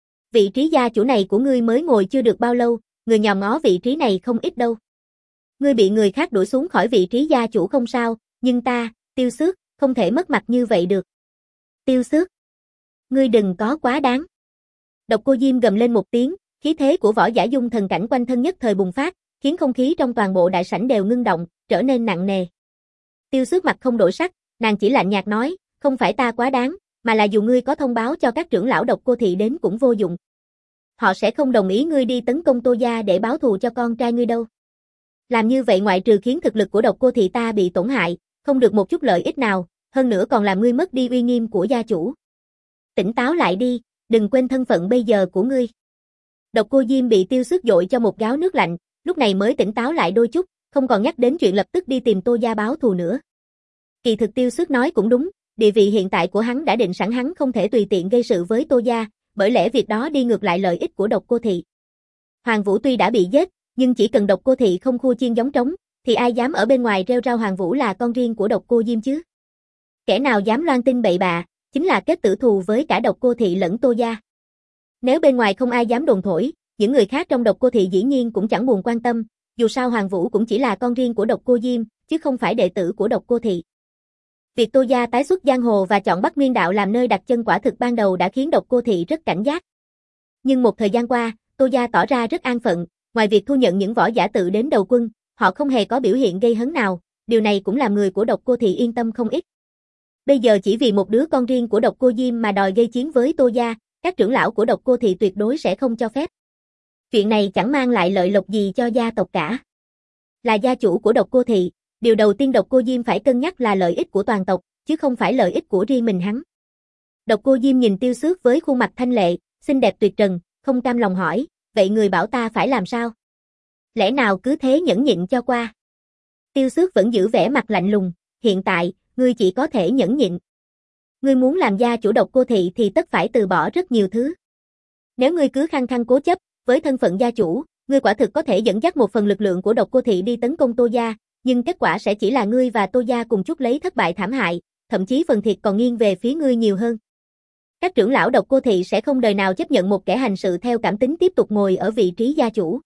Vị trí gia chủ này của ngươi mới ngồi chưa được bao lâu, người nhòm ngó vị trí này không ít đâu. Ngươi bị người khác đuổi xuống khỏi vị trí gia chủ không sao, nhưng ta, Tiêu Xước, không thể mất mặt như vậy được. Tiêu Xước, ngươi đừng có quá đáng. Độc Cô Diêm gầm lên một tiếng, khí thế của võ giả dung thần cảnh quanh thân nhất thời bùng phát, khiến không khí trong toàn bộ đại sảnh đều ngưng động, trở nên nặng nề. Tiêu Xước mặt không đổi sắc, nàng chỉ lạnh nhạt nói, không phải ta quá đáng, mà là dù ngươi có thông báo cho các trưởng lão Độc Cô thị đến cũng vô dụng. Họ sẽ không đồng ý ngươi đi tấn công Tô gia để báo thù cho con trai ngươi đâu. Làm như vậy ngoại trừ khiến thực lực của Độc Cô Thị ta bị tổn hại, không được một chút lợi ích nào, hơn nữa còn làm ngươi mất đi uy nghiêm của gia chủ. Tỉnh táo lại đi, đừng quên thân phận bây giờ của ngươi. Độc Cô Diêm bị Tiêu Xước dội cho một gáo nước lạnh, lúc này mới tỉnh táo lại đôi chút, không còn nhắc đến chuyện lập tức đi tìm Tô gia báo thù nữa. Kỳ thực Tiêu Xước nói cũng đúng, địa vị hiện tại của hắn đã định sẵn hắn không thể tùy tiện gây sự với Tô gia, bởi lẽ việc đó đi ngược lại lợi ích của Độc Cô Thị. Hoàng Vũ tuy đã bị giết, nhưng chỉ cần Độc Cô Thị không khua chiên giống trống, thì ai dám ở bên ngoài rêu rao Hoàng Vũ là con riêng của Độc Cô Diêm chứ? Kẻ nào dám loan tin bậy bạ, chính là kết tử thù với cả Độc Cô Thị lẫn Tô gia. Nếu bên ngoài không ai dám đồn thổi, những người khác trong Độc Cô Thị dĩ nhiên cũng chẳng buồn quan tâm, dù sao Hoàng Vũ cũng chỉ là con riêng của Độc Cô Diêm, chứ không phải đệ tử của Độc Cô Thị. Việc Tô gia tái xuất giang hồ và chọn Bắc Nguyên đạo làm nơi đặt chân quả thực ban đầu đã khiến Độc Cô Thị rất cảnh giác. Nhưng một thời gian qua, Tô gia tỏ ra rất an phận, ngoài việc thu nhận những võ giả tự đến đầu quân, họ không hề có biểu hiện gây hấn nào, điều này cũng làm người của Độc Cô Thị yên tâm không ít. Bây giờ chỉ vì một đứa con riêng của Độc Cô Diêm mà đòi gây chiến với Tô gia, các trưởng lão của Độc Cô Thị tuyệt đối sẽ không cho phép. Chuyện này chẳng mang lại lợi lộc gì cho gia tộc cả. Là gia chủ của Độc Cô Thị, điều đầu tiên Độc Cô Diêm phải cân nhắc là lợi ích của toàn tộc, chứ không phải lợi ích của riêng mình hắn. Độc Cô Diêm nhìn Tiêu Xước với khuôn mặt thanh lệ, xinh đẹp tuyệt trần, không cam lòng hỏi, vậy người bảo ta phải làm sao? Lẽ nào cứ thế nhẫn nhịn cho qua? Tiêu Xước vẫn giữ vẻ mặt lạnh lùng, hiện tại, ngươi chỉ có thể nhẫn nhịn. Ngươi muốn làm gia chủ Độc Cô Thị thì tất phải từ bỏ rất nhiều thứ. Nếu ngươi cứ khăng khăng cố chấp, với thân phận gia chủ, ngươi quả thực có thể dẫn dắt một phần lực lượng của Độc Cô Thị đi tấn công Tô gia, nhưng kết quả sẽ chỉ là ngươi và Tô gia cùng chút lấy thất bại thảm hại, thậm chí phần thiệt còn nghiêng về phía ngươi nhiều hơn. Các trưởng lão Độc Cô Thị sẽ không đời nào chấp nhận một kẻ hành sự theo cảm tính tiếp tục ngồi ở vị trí gia chủ.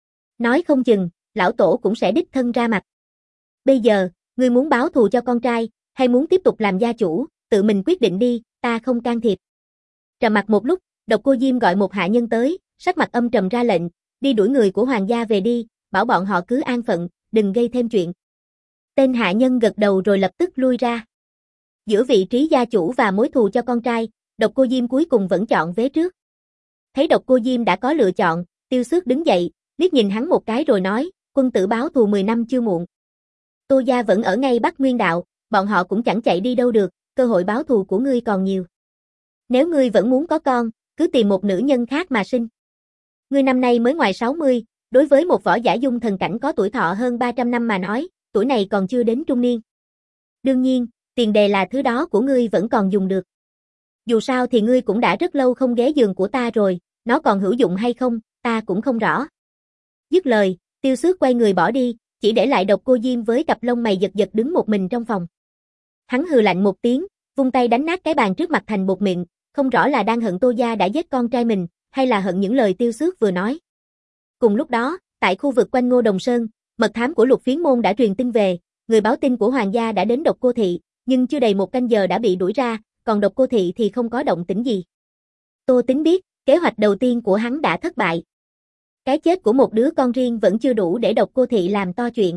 Nói không chừng, lão tổ cũng sẽ đích thân ra mặt. Bây giờ, ngươi muốn báo thù cho con trai, hay muốn tiếp tục làm gia chủ, tự mình quyết định đi, ta không can thiệp. Trầm mặc một lúc, Độc Cô Diêm gọi một hạ nhân tới, sắc mặt âm trầm ra lệnh, đi đuổi người của hoàng gia về đi, bảo bọn họ cứ an phận, đừng gây thêm chuyện. Tên hạ nhân gật đầu rồi lập tức lui ra. Giữa vị trí gia chủ và mối thù cho con trai, Độc Cô Diêm cuối cùng vẫn chọn vế trước. Thấy Độc Cô Diêm đã có lựa chọn, Tiêu Xước đứng dậy, liếc nhìn hắn một cái rồi nói, quân tử báo thù mười năm chưa muộn. Tô gia vẫn ở ngay Bắc Nguyên đạo, bọn họ cũng chẳng chạy đi đâu được, cơ hội báo thù của ngươi còn nhiều. Nếu ngươi vẫn muốn có con, cứ tìm một nữ nhân khác mà sinh. Ngươi năm nay mới ngoài sáu mươi, đối với một võ giả dung thần cảnh có tuổi thọ hơn ba trăm năm mà nói, tuổi này còn chưa đến trung niên. Đương nhiên, tiền đề là thứ đó của ngươi vẫn còn dùng được. Dù sao thì ngươi cũng đã rất lâu không ghé giường của ta rồi, nó còn hữu dụng hay không, ta cũng không rõ. Dứt lời, Tiêu Xước quay người bỏ đi, chỉ để lại Độc Cô Diêm với cặp lông mày giật giật đứng một mình trong phòng. Hắn hừ lạnh một tiếng, vung tay đánh nát cái bàn trước mặt thành bột mịn, không rõ là đang hận Tô gia đã giết con trai mình, hay là hận những lời Tiêu Xước vừa nói. Cùng lúc đó, tại khu vực quanh Ngô Đồng Sơn, mật thám của Lục Phiến môn đã truyền tin về, người báo tin của hoàng gia đã đến Độc Cô Thị, nhưng chưa đầy một canh giờ đã bị đuổi ra, còn Độc Cô Thị thì không có động tĩnh gì. Tô Tính biết, kế hoạch đầu tiên của hắn đã thất bại. Cái chết của một đứa con riêng vẫn chưa đủ để Độc Cô Thị làm to chuyện.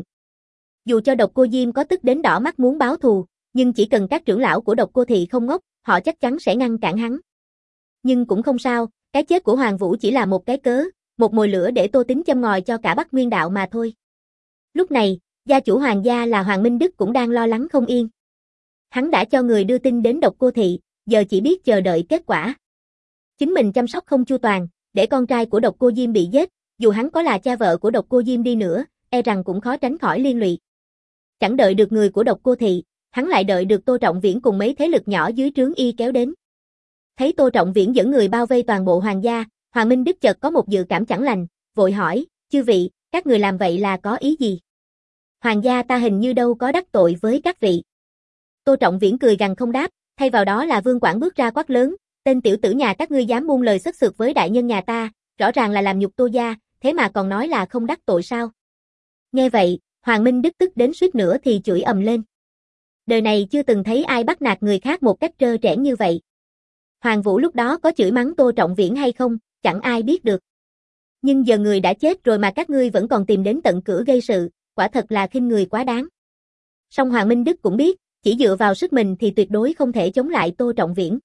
Dù cho Độc Cô Diêm có tức đến đỏ mắt muốn báo thù, nhưng chỉ cần các trưởng lão của Độc Cô Thị không ngốc, họ chắc chắn sẽ ngăn cản hắn. Nhưng cũng không sao, cái chết của Hoàng Vũ chỉ là một cái cớ, một mồi lửa để Tô Tính châm ngòi cho cả Bắc Nguyên đạo mà thôi. Lúc này, gia chủ hoàng gia là Hoàng Minh Đức cũng đang lo lắng không yên. Hắn đã cho người đưa tin đến Độc Cô Thị, giờ chỉ biết chờ đợi kết quả. Chính mình chăm sóc không chu toàn, để con trai của Độc Cô Diêm bị giết, dù hắn có là cha vợ của Độc Cô Diêm đi nữa, e rằng cũng khó tránh khỏi liên lụy. Chẳng đợi được người của Độc Cô Thị, hắn lại đợi được Tô Trọng Viễn cùng mấy thế lực nhỏ dưới trướng y kéo đến. Thấy Tô Trọng Viễn dẫn người bao vây toàn bộ hoàng gia, Hoàng Minh Đức chợt có một dự cảm chẳng lành, vội hỏi, chư vị, các người làm vậy là có ý gì? Hoàng gia ta hình như đâu có đắc tội với các vị. Tô Trọng Viễn cười gằn không đáp, thay vào đó là Vương Quảng bước ra quát lớn, tên tiểu tử nhà các ngươi dám buông lời sất sượt với đại nhân nhà ta, rõ ràng là làm nhục Tô gia, thế mà còn nói là không đắc tội sao? Nghe vậy, Hoàng Minh Đức tức đến suýt nữa thì chửi ầm lên. Đời này chưa từng thấy ai bắt nạt người khác một cách trơ trẽn như vậy. Hoàng Vũ lúc đó có chửi mắng Tô Trọng Viễn hay không, chẳng ai biết được. Nhưng giờ người đã chết rồi mà các ngươi vẫn còn tìm đến tận cửa gây sự, quả thật là khinh người quá đáng. Song Hoàng Minh Đức cũng biết, chỉ dựa vào sức mình thì tuyệt đối không thể chống lại Tô Trọng Viễn.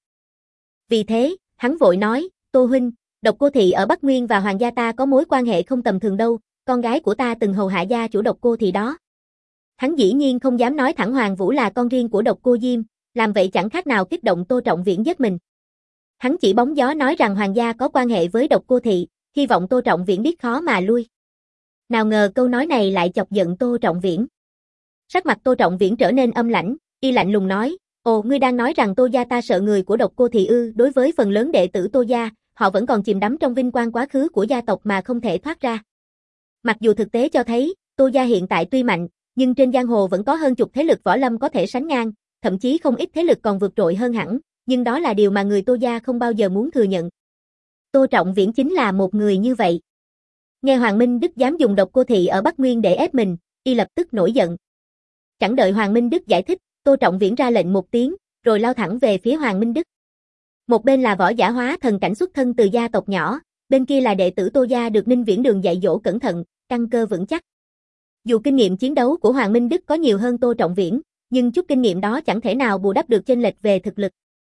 Vì thế, hắn vội nói, Tô huynh, Độc Cô Thị ở Bắc Nguyên và hoàng gia ta có mối quan hệ không tầm thường đâu, con gái của ta từng hầu hạ gia chủ Độc Cô Thị đó. Hắn dĩ nhiên không dám nói thẳng Hoàng Vũ là con riêng của Độc Cô Diêm, làm vậy chẳng khác nào kích động Tô Trọng Viễn giết mình. Hắn chỉ bóng gió nói rằng Hoàng gia có quan hệ với Độc Cô Thị, hy vọng Tô Trọng Viễn biết khó mà lui. Nào ngờ câu nói này lại chọc giận Tô Trọng Viễn. Sắc mặt Tô Trọng Viễn trở nên âm lãnh, y lạnh lùng nói, ồ, ngươi đang nói rằng Tô gia ta sợ người của Độc Cô Thị ư? Đối với phần lớn đệ tử Tô gia, họ vẫn còn chìm đắm trong vinh quang quá khứ của gia tộc mà không thể thoát ra. Mặc dù thực tế cho thấy, Tô gia hiện tại tuy mạnh, nhưng trên giang hồ vẫn có hơn chục thế lực võ lâm có thể sánh ngang, thậm chí không ít thế lực còn vượt trội hơn hẳn, nhưng đó là điều mà người Tô gia không bao giờ muốn thừa nhận. Tô Trọng Viễn chính là một người như vậy. Nghe Hoàng Minh Đức dám dùng Độc Cô Thị ở Bắc Nguyên để ép mình, y lập tức nổi giận. Chẳng đợi Hoàng Minh Đức giải thích, Tô Trọng Viễn ra lệnh một tiếng, rồi lao thẳng về phía Hoàng Minh Đức. Một bên là võ giả hóa thần cảnh xuất thân từ gia tộc nhỏ, bên kia là đệ tử Tô gia được Ninh Viễn Đường dạy dỗ cẩn thận, căn cơ vững chắc. Dù kinh nghiệm chiến đấu của Hoàng Minh Đức có nhiều hơn Tô Trọng Viễn, nhưng chút kinh nghiệm đó chẳng thể nào bù đắp được chênh lệch về thực lực.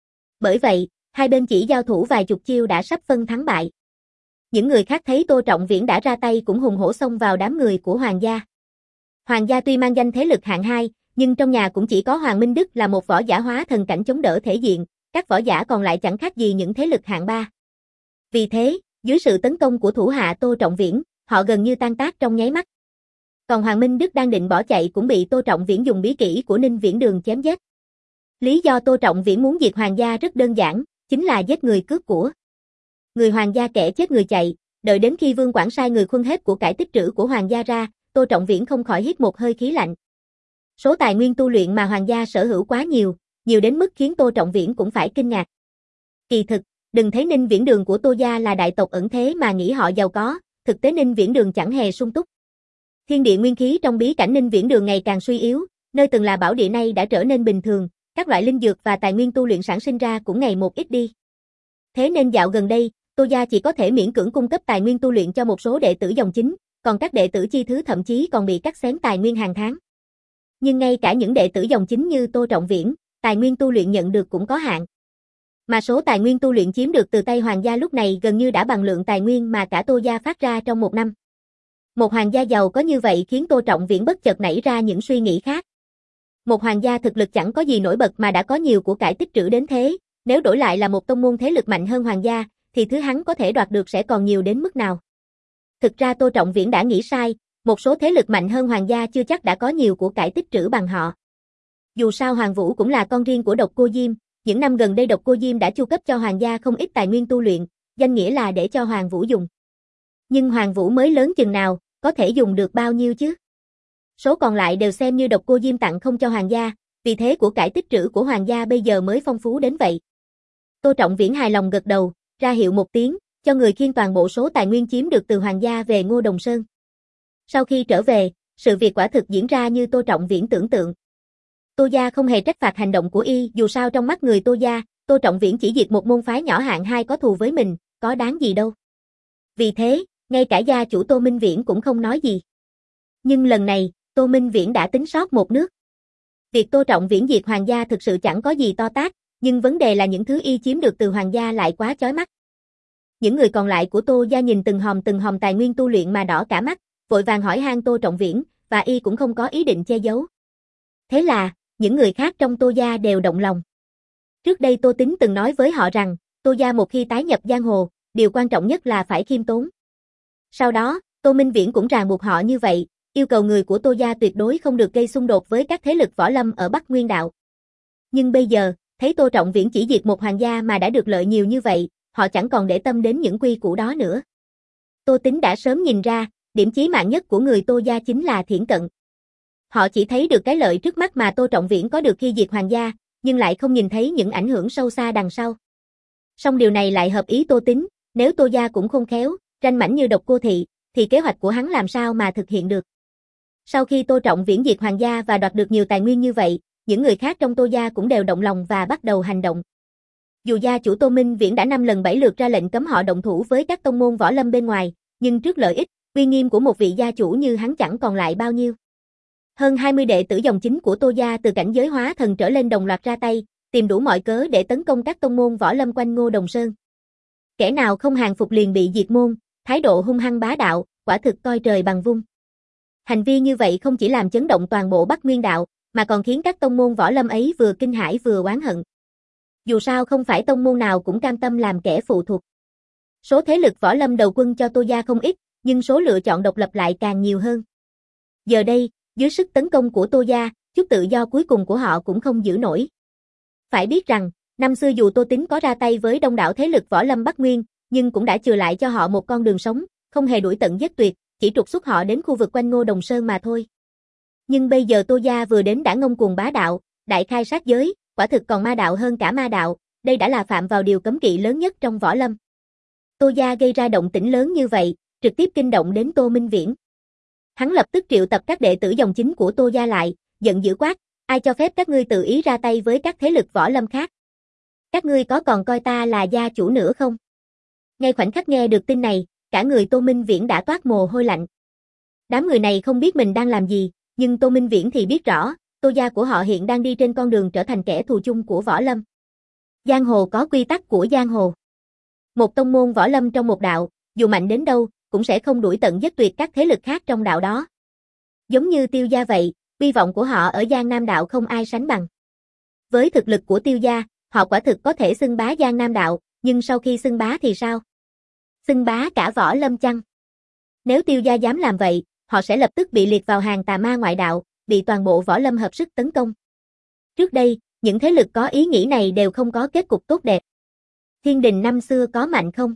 Bởi vậy, hai bên chỉ giao thủ vài chục chiêu đã sắp phân thắng bại. Những người khác thấy Tô Trọng Viễn đã ra tay cũng hùng hổ xông vào đám người của Hoàng gia. Hoàng gia tuy mang danh thế lực hạng hai, nhưng trong nhà cũng chỉ có Hoàng Minh Đức là một võ giả hóa thần cảnh chống đỡ thể diện, các võ giả còn lại chẳng khác gì những thế lực hạng ba. Vì thế, dưới sự tấn công của thủ hạ Tô Trọng Viễn, họ gần như tan tác trong nháy mắt. Còn Hoàng Minh Đức đang định bỏ chạy cũng bị Tô Trọng Viễn dùng bí kỹ của Ninh Viễn Đường chém giết. Lý do Tô Trọng Viễn muốn diệt Hoàng gia rất đơn giản, chính là giết người cướp của. Người Hoàng gia kẻ chết người chạy, đợi đến khi Vương Quảng sai người khuân hết của cải tích trữ của Hoàng gia ra, Tô Trọng Viễn không khỏi hít một hơi khí lạnh. Số tài nguyên tu luyện mà Hoàng gia sở hữu quá nhiều, nhiều đến mức khiến Tô Trọng Viễn cũng phải kinh ngạc. Kỳ thực, đừng thấy Ninh Viễn Đường của Tô gia là đại tộc ẩn thế mà nghĩ họ giàu có, thực tế Ninh Viễn Đường chẳng hề sung túc. Thiên địa nguyên khí trong bí cảnh Ninh Viễn Đường ngày càng suy yếu, nơi từng là bảo địa nay đã trở nên bình thường, các loại linh dược và tài nguyên tu luyện sản sinh ra cũng ngày một ít đi. Thế nên dạo gần đây, Tô gia chỉ có thể miễn cưỡng cung cấp tài nguyên tu luyện cho một số đệ tử dòng chính, còn các đệ tử chi thứ thậm chí còn bị cắt xén tài nguyên hàng tháng. Nhưng ngay cả những đệ tử dòng chính như Tô Trọng Viễn, tài nguyên tu luyện nhận được cũng có hạn. Mà số tài nguyên tu luyện chiếm được từ tay Hoàng gia lúc này gần như đã bằng lượng tài nguyên mà cả Tô gia phát ra trong một năm. Một Hoàng gia giàu có như vậy khiến Tô Trọng Viễn bất chợt nảy ra những suy nghĩ khác. Một Hoàng gia thực lực chẳng có gì nổi bật mà đã có nhiều của cải tích trữ đến thế, nếu đổi lại là một tông môn thế lực mạnh hơn Hoàng gia, thì thứ hắn có thể đoạt được sẽ còn nhiều đến mức nào. Thực ra Tô Trọng Viễn đã nghĩ sai, một số thế lực mạnh hơn Hoàng gia chưa chắc đã có nhiều của cải tích trữ bằng họ. Dù sao Hoàng Vũ cũng là con riêng của Độc Cô Diêm, những năm gần đây Độc Cô Diêm đã chu cấp cho Hoàng gia không ít tài nguyên tu luyện, danh nghĩa là để cho Hoàng Vũ dùng. Nhưng Hoàng Vũ mới lớn chừng nào, có thể dùng được bao nhiêu chứ? Số còn lại đều xem như Độc Cô Diêm tặng không cho Hoàng gia, vì thế của cải tích trữ của Hoàng gia bây giờ mới phong phú đến vậy. Tô Trọng Viễn hài lòng gật đầu, ra hiệu một tiếng, cho người khiêng toàn bộ số tài nguyên chiếm được từ Hoàng gia về Ngô Đồng Sơn. Sau khi trở về, sự việc quả thực diễn ra như Tô Trọng Viễn tưởng tượng. Tô gia không hề trách phạt hành động của y, dù sao trong mắt người Tô gia, Tô Trọng Viễn chỉ diệt một môn phái nhỏ hạng hai có thù với mình, có đáng gì đâu. Vì thế, ngay cả gia chủ Tô Minh Viễn cũng không nói gì. Nhưng lần này, Tô Minh Viễn đã tính sót một nước. Việc Tô Trọng Viễn diệt Hoàng gia thực sự chẳng có gì to tát, nhưng vấn đề là những thứ y chiếm được từ Hoàng gia lại quá chói mắt. Những người còn lại của Tô gia nhìn từng hòm từng hòm tài nguyên tu luyện mà đỏ cả mắt, vội vàng hỏi han Tô Trọng Viễn, và y cũng không có ý định che giấu. Thế là, những người khác trong Tô gia đều động lòng. Trước đây Tô Tính từng nói với họ rằng, Tô gia một khi tái nhập giang hồ, điều quan trọng nhất là phải khiêm tốn. Sau đó, Tô Minh Viễn cũng ràng buộc họ như vậy, yêu cầu người của Tô gia tuyệt đối không được gây xung đột với các thế lực võ lâm ở Bắc Nguyên Đạo. Nhưng bây giờ, thấy Tô Trọng Viễn chỉ diệt một Hoàng gia mà đã được lợi nhiều như vậy, họ chẳng còn để tâm đến những quy củ đó nữa. Tô Tính đã sớm nhìn ra, điểm chí mạng nhất của người Tô gia chính là thiển cận. Họ chỉ thấy được cái lợi trước mắt mà Tô Trọng Viễn có được khi diệt Hoàng gia, nhưng lại không nhìn thấy những ảnh hưởng sâu xa đằng sau. Song điều này lại hợp ý Tô Tính, nếu Tô gia cũng không khéo, ranh mãnh như Độc Cô Thị, thì kế hoạch của hắn làm sao mà thực hiện được. Sau khi Tô Trọng Viễn diệt Hoàng gia và đoạt được nhiều tài nguyên như vậy, những người khác trong Tô gia cũng đều động lòng và bắt đầu hành động. Dù gia chủ Tô Minh Viễn đã năm lần bảy lượt ra lệnh cấm họ động thủ với các tông môn võ lâm bên ngoài, nhưng trước lợi ích, uy nghiêm của một vị gia chủ như hắn chẳng còn lại bao nhiêu. Hơn hai mươi đệ tử dòng chính của Tô gia từ cảnh giới hóa thần trở lên đồng loạt ra tay, tìm đủ mọi cớ để tấn công các tông môn võ lâm quanh Ngô Đồng Sơn. Kẻ nào không hàng phục liền bị diệt môn, thái độ hung hăng bá đạo, quả thực coi trời bằng vung. Hành vi như vậy không chỉ làm chấn động toàn bộ Bắc Nguyên đạo, mà còn khiến các tông môn võ lâm ấy vừa kinh hãi vừa oán hận. Dù sao không phải tông môn nào cũng cam tâm làm kẻ phụ thuộc. Số thế lực võ lâm đầu quân cho Tô gia không ít, nhưng số lựa chọn độc lập lại càng nhiều hơn. Giờ đây, dưới sức tấn công của Tô gia, chút tự do cuối cùng của họ cũng không giữ nổi. Phải biết rằng, năm xưa dù Tô Tín có ra tay với đông đảo thế lực võ lâm Bắc Nguyên, nhưng cũng đã chừa lại cho họ một con đường sống, không hề đuổi tận giết tuyệt, chỉ trục xuất họ đến khu vực quanh Ngô Đồng Sơn mà thôi. Nhưng bây giờ Tô gia vừa đến đã ngông cuồng bá đạo, đại khai sát giới, quả thực còn ma đạo hơn cả ma đạo, đây đã là phạm vào điều cấm kỵ lớn nhất trong võ lâm. Tô gia gây ra động tĩnh lớn như vậy, trực tiếp kinh động đến Tô Minh Viễn. Hắn lập tức triệu tập các đệ tử dòng chính của Tô gia lại, giận dữ quát, ai cho phép các ngươi tự ý ra tay với các thế lực võ lâm khác? Các ngươi có còn coi ta là gia chủ nữa không? Ngay khoảnh khắc nghe được tin này, cả người Tô Minh Viễn đã toát mồ hôi lạnh. Đám người này không biết mình đang làm gì, nhưng Tô Minh Viễn thì biết rõ, Tô gia của họ hiện đang đi trên con đường trở thành kẻ thù chung của võ lâm. Giang hồ có quy tắc của giang hồ. Một tông môn võ lâm trong một đạo, dù mạnh đến đâu, cũng sẽ không đuổi tận giết tuyệt các thế lực khác trong đạo đó. Giống như Tiêu gia vậy, uy vọng của họ ở Giang Nam đạo không ai sánh bằng. Với thực lực của Tiêu gia, họ quả thực có thể xưng bá Giang Nam đạo, nhưng sau khi xưng bá thì sao? Xưng bá cả võ lâm chăng? Nếu Tiêu gia dám làm vậy, họ sẽ lập tức bị liệt vào hàng tà ma ngoại đạo, bị toàn bộ võ lâm hợp sức tấn công. Trước đây, những thế lực có ý nghĩ này đều không có kết cục tốt đẹp. Thiên đình năm xưa có mạnh không?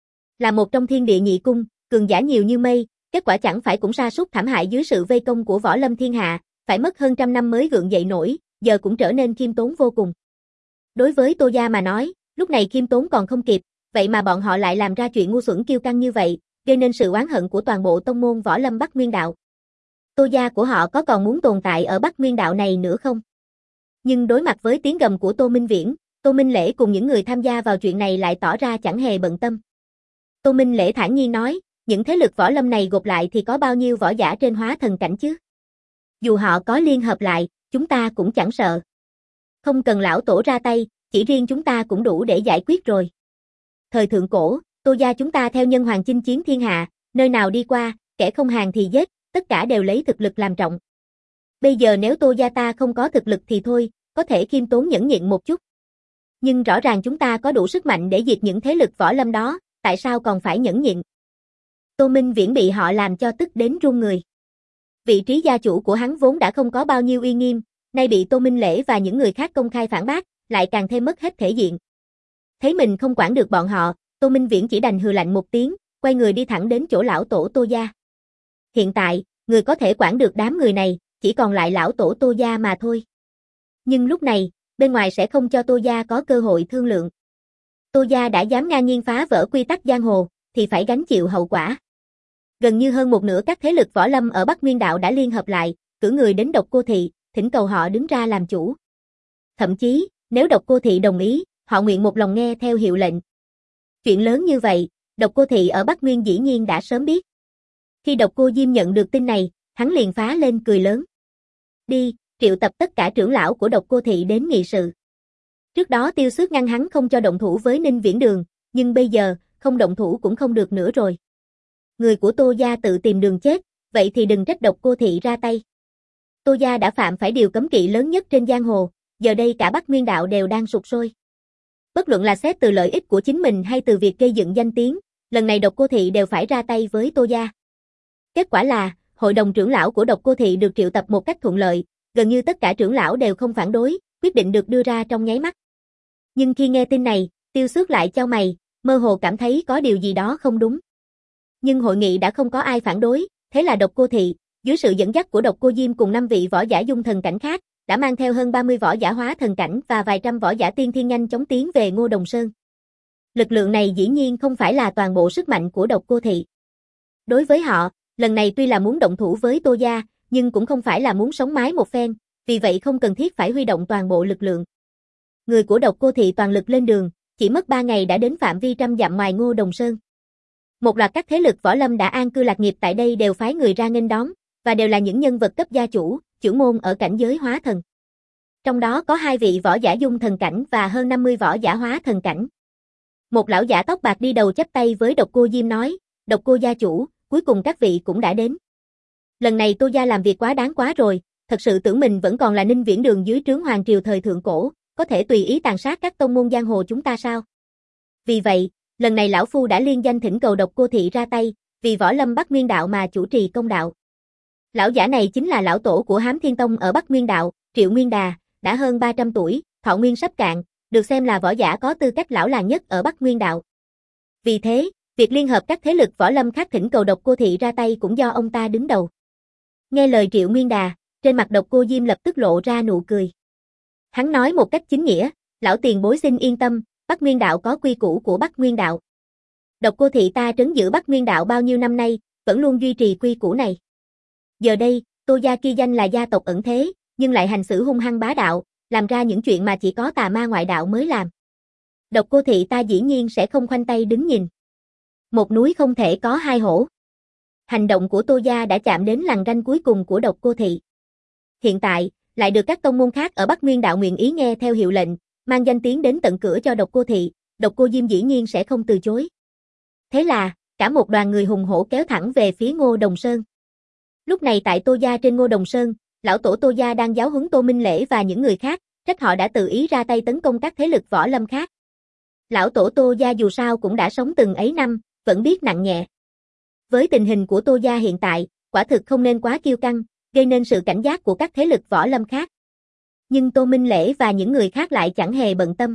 Là một trong thiên địa nhị cung, cường giả nhiều như mây, kết quả chẳng phải cũng sa sút thảm hại dưới sự vây công của võ lâm thiên hạ, phải mất hơn trăm năm mới gượng dậy nổi, giờ cũng trở nên khiêm tốn vô cùng. Đối với Tô gia mà nói, lúc này khiêm tốn còn không kịp, vậy mà bọn họ lại làm ra chuyện ngu xuẩn kiêu căng như vậy, gây nên sự oán hận của toàn bộ tông môn võ lâm Bắc Nguyên đạo. Tô gia của họ có còn muốn tồn tại ở Bắc Nguyên đạo này nữa không? Nhưng đối mặt với tiếng gầm của Tô Minh Viễn, Tô Minh Lễ cùng những người tham gia vào chuyện này lại tỏ ra chẳng hề bận tâm. Tô Minh Lễ thản nhiên nói, những thế lực võ lâm này gộp lại thì có bao nhiêu võ giả trên hóa thần cảnh chứ? Dù họ có liên hợp lại, chúng ta cũng chẳng sợ. Không cần lão tổ ra tay, chỉ riêng chúng ta cũng đủ để giải quyết rồi. Thời thượng cổ, Tô gia chúng ta theo nhân hoàng chinh chiến thiên hạ, nơi nào đi qua, kẻ không hàng thì giết, tất cả đều lấy thực lực làm trọng. Bây giờ nếu Tô gia ta không có thực lực thì thôi, có thể khiêm tốn nhẫn nhịn một chút. Nhưng rõ ràng chúng ta có đủ sức mạnh để diệt những thế lực võ lâm đó, tại sao còn phải nhẫn nhịn? Tô Minh Viễn bị họ làm cho tức đến run người. Vị trí gia chủ của hắn vốn đã không có bao nhiêu uy nghiêm, nay bị Tô Minh Lễ và những người khác công khai phản bác, lại càng thêm mất hết thể diện. Thấy mình không quản được bọn họ, Tô Minh Viễn chỉ đành hừ lạnh một tiếng, quay người đi thẳng đến chỗ lão tổ Tô gia. Hiện tại, người có thể quản được đám người này, chỉ còn lại lão tổ Tô gia mà thôi. Nhưng lúc này, bên ngoài sẽ không cho Tô gia có cơ hội thương lượng. Tô gia đã dám ngang nhiên phá vỡ quy tắc giang hồ, thì phải gánh chịu hậu quả. Gần như hơn một nửa các thế lực võ lâm ở Bắc Nguyên đạo đã liên hợp lại, cử người đến Độc Cô Thị, thỉnh cầu họ đứng ra làm chủ. Thậm chí, nếu Độc Cô Thị đồng ý, họ nguyện một lòng nghe theo hiệu lệnh. Chuyện lớn như vậy, Độc Cô Thị ở Bắc Nguyên dĩ nhiên đã sớm biết. Khi Độc Cô Diêm nhận được tin này, hắn liền phá lên cười lớn. Đi, triệu tập tất cả trưởng lão của Độc Cô Thị đến nghị sự. Trước đó Tiêu Xước ngăn hắn không cho động thủ với Ninh Viễn Đường, nhưng bây giờ, không động thủ cũng không được nữa rồi. Người của Tô gia tự tìm đường chết, vậy thì đừng trách Độc Cô Thị ra tay. Tô gia đã phạm phải điều cấm kỵ lớn nhất trên giang hồ, giờ đây cả Bắc Nguyên đạo đều đang sụp sôi. Bất luận là xét từ lợi ích của chính mình hay từ việc gây dựng danh tiếng, lần này Độc Cô Thị đều phải ra tay với Tô gia. Kết quả là, hội đồng trưởng lão của Độc Cô Thị được triệu tập một cách thuận lợi, gần như tất cả trưởng lão đều không phản đối, quyết định được đưa ra trong nháy mắt. Nhưng khi nghe tin này, Tiêu Xước lại chau mày, mơ hồ cảm thấy có điều gì đó không đúng. Nhưng hội nghị đã không có ai phản đối, thế là Độc Cô Thị, dưới sự dẫn dắt của Độc Cô Diêm cùng năm vị võ giả dung thần cảnh khác, đã mang theo hơn ba mươi võ giả hóa thần cảnh và vài trăm võ giả tiên thiên nhanh chóng tiến về Ngô Đồng Sơn. Lực lượng này dĩ nhiên không phải là toàn bộ sức mạnh của Độc Cô Thị. Đối với họ, lần này tuy là muốn động thủ với Tô gia, nhưng cũng không phải là muốn sống mái một phen, vì vậy không cần thiết phải huy động toàn bộ lực lượng. Người của Độc Cô Thị toàn lực lên đường, chỉ mất ba ngày đã đến phạm vi trăm dặm ngoài Ngô Đồng Sơn. Một loạt các thế lực võ lâm đã an cư lạc nghiệp tại đây đều phái người ra nghênh đón, và đều là những nhân vật cấp gia chủ, trưởng môn ở cảnh giới hóa thần. Trong đó có hai vị võ giả dung thần cảnh và hơn năm mươi võ giả hóa thần cảnh. Một lão giả tóc bạc đi đầu chắp tay với Độc Cô Diêm nói, Độc Cô gia chủ, cuối cùng các vị cũng đã đến. Lần này Tô gia làm việc quá đáng quá rồi, thật sự tưởng mình vẫn còn là Ninh Viễn Đường dưới trướng hoàng triều thời thượng cổ, có thể tùy ý tàn sát các tông môn giang hồ chúng ta sao? Vì vậy, lần này lão phu đã liên danh thỉnh cầu Độc Cô Thị ra tay, vì Võ Lâm Bắc Nguyên Đạo mà chủ trì công đạo. Lão giả này chính là lão tổ của Hám Thiên Tông ở Bắc Nguyên Đạo, Triệu Nguyên Đà, đã hơn ba trăm tuổi, thọ nguyên sắp cạn, được xem là võ giả có tư cách lão làng nhất ở Bắc Nguyên Đạo. Vì thế, việc liên hợp các thế lực võ lâm khác thỉnh cầu Độc Cô Thị ra tay cũng do ông ta đứng đầu. Nghe lời Triệu Nguyên Đà, trên mặt Độc Cô Diêm lập tức lộ ra nụ cười. Hắn nói một cách chính nghĩa, lão tiền bối xin yên tâm, Bắc Nguyên Đạo có quy củ của Bắc Nguyên Đạo. Độc Cô Thị ta trấn giữ Bắc Nguyên Đạo bao nhiêu năm nay, vẫn luôn duy trì quy củ này. Giờ đây, Tô gia kia danh là gia tộc ẩn thế, nhưng lại hành xử hung hăng bá đạo, làm ra những chuyện mà chỉ có tà ma ngoại đạo mới làm. Độc Cô Thị ta dĩ nhiên sẽ không khoanh tay đứng nhìn. Một núi không thể có hai hổ. Hành động của Tô gia đã chạm đến lằn ranh cuối cùng của Độc Cô Thị. Hiện tại, lại được các tông môn khác ở Bắc Nguyên Đạo nguyện ý nghe theo hiệu lệnh, mang danh tiếng đến tận cửa cho Độc Cô Thị, Độc Cô Diêm dĩ nhiên sẽ không từ chối. Thế là, cả một đoàn người hùng hổ kéo thẳng về phía Ngô Đồng Sơn. Lúc này tại Tô gia trên Ngô Đồng Sơn, lão tổ Tô gia đang giáo huấn Tô Minh Lễ và những người khác, trách họ đã tự ý ra tay tấn công các thế lực võ lâm khác. Lão tổ Tô gia dù sao cũng đã sống từng ấy năm, vẫn biết nặng nhẹ. Với tình hình của Tô gia hiện tại, quả thực không nên quá kiêu căng, gây nên sự cảnh giác của các thế lực võ lâm khác. Nhưng Tô Minh Lễ và những người khác lại chẳng hề bận tâm.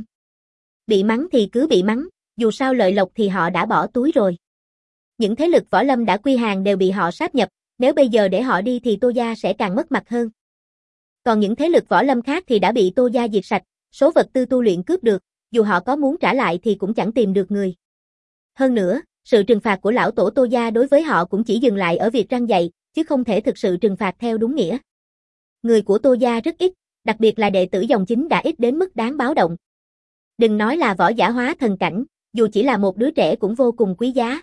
Bị mắng thì cứ bị mắng, dù sao lợi lộc thì họ đã bỏ túi rồi. Những thế lực võ lâm đã quy hàng đều bị họ sáp nhập, nếu bây giờ để họ đi thì Tô gia sẽ càng mất mặt hơn. Còn những thế lực võ lâm khác thì đã bị Tô gia diệt sạch, số vật tư tu luyện cướp được, dù họ có muốn trả lại thì cũng chẳng tìm được người. Hơn nữa, sự trừng phạt của lão tổ Tô gia đối với họ cũng chỉ dừng lại ở việc răn dạy, chứ không thể thực sự trừng phạt theo đúng nghĩa. Người của Tô gia rất ít, đặc biệt là đệ tử dòng chính đã ít đến mức đáng báo động. Đừng nói là võ giả hóa thần cảnh, dù chỉ là một đứa trẻ cũng vô cùng quý giá.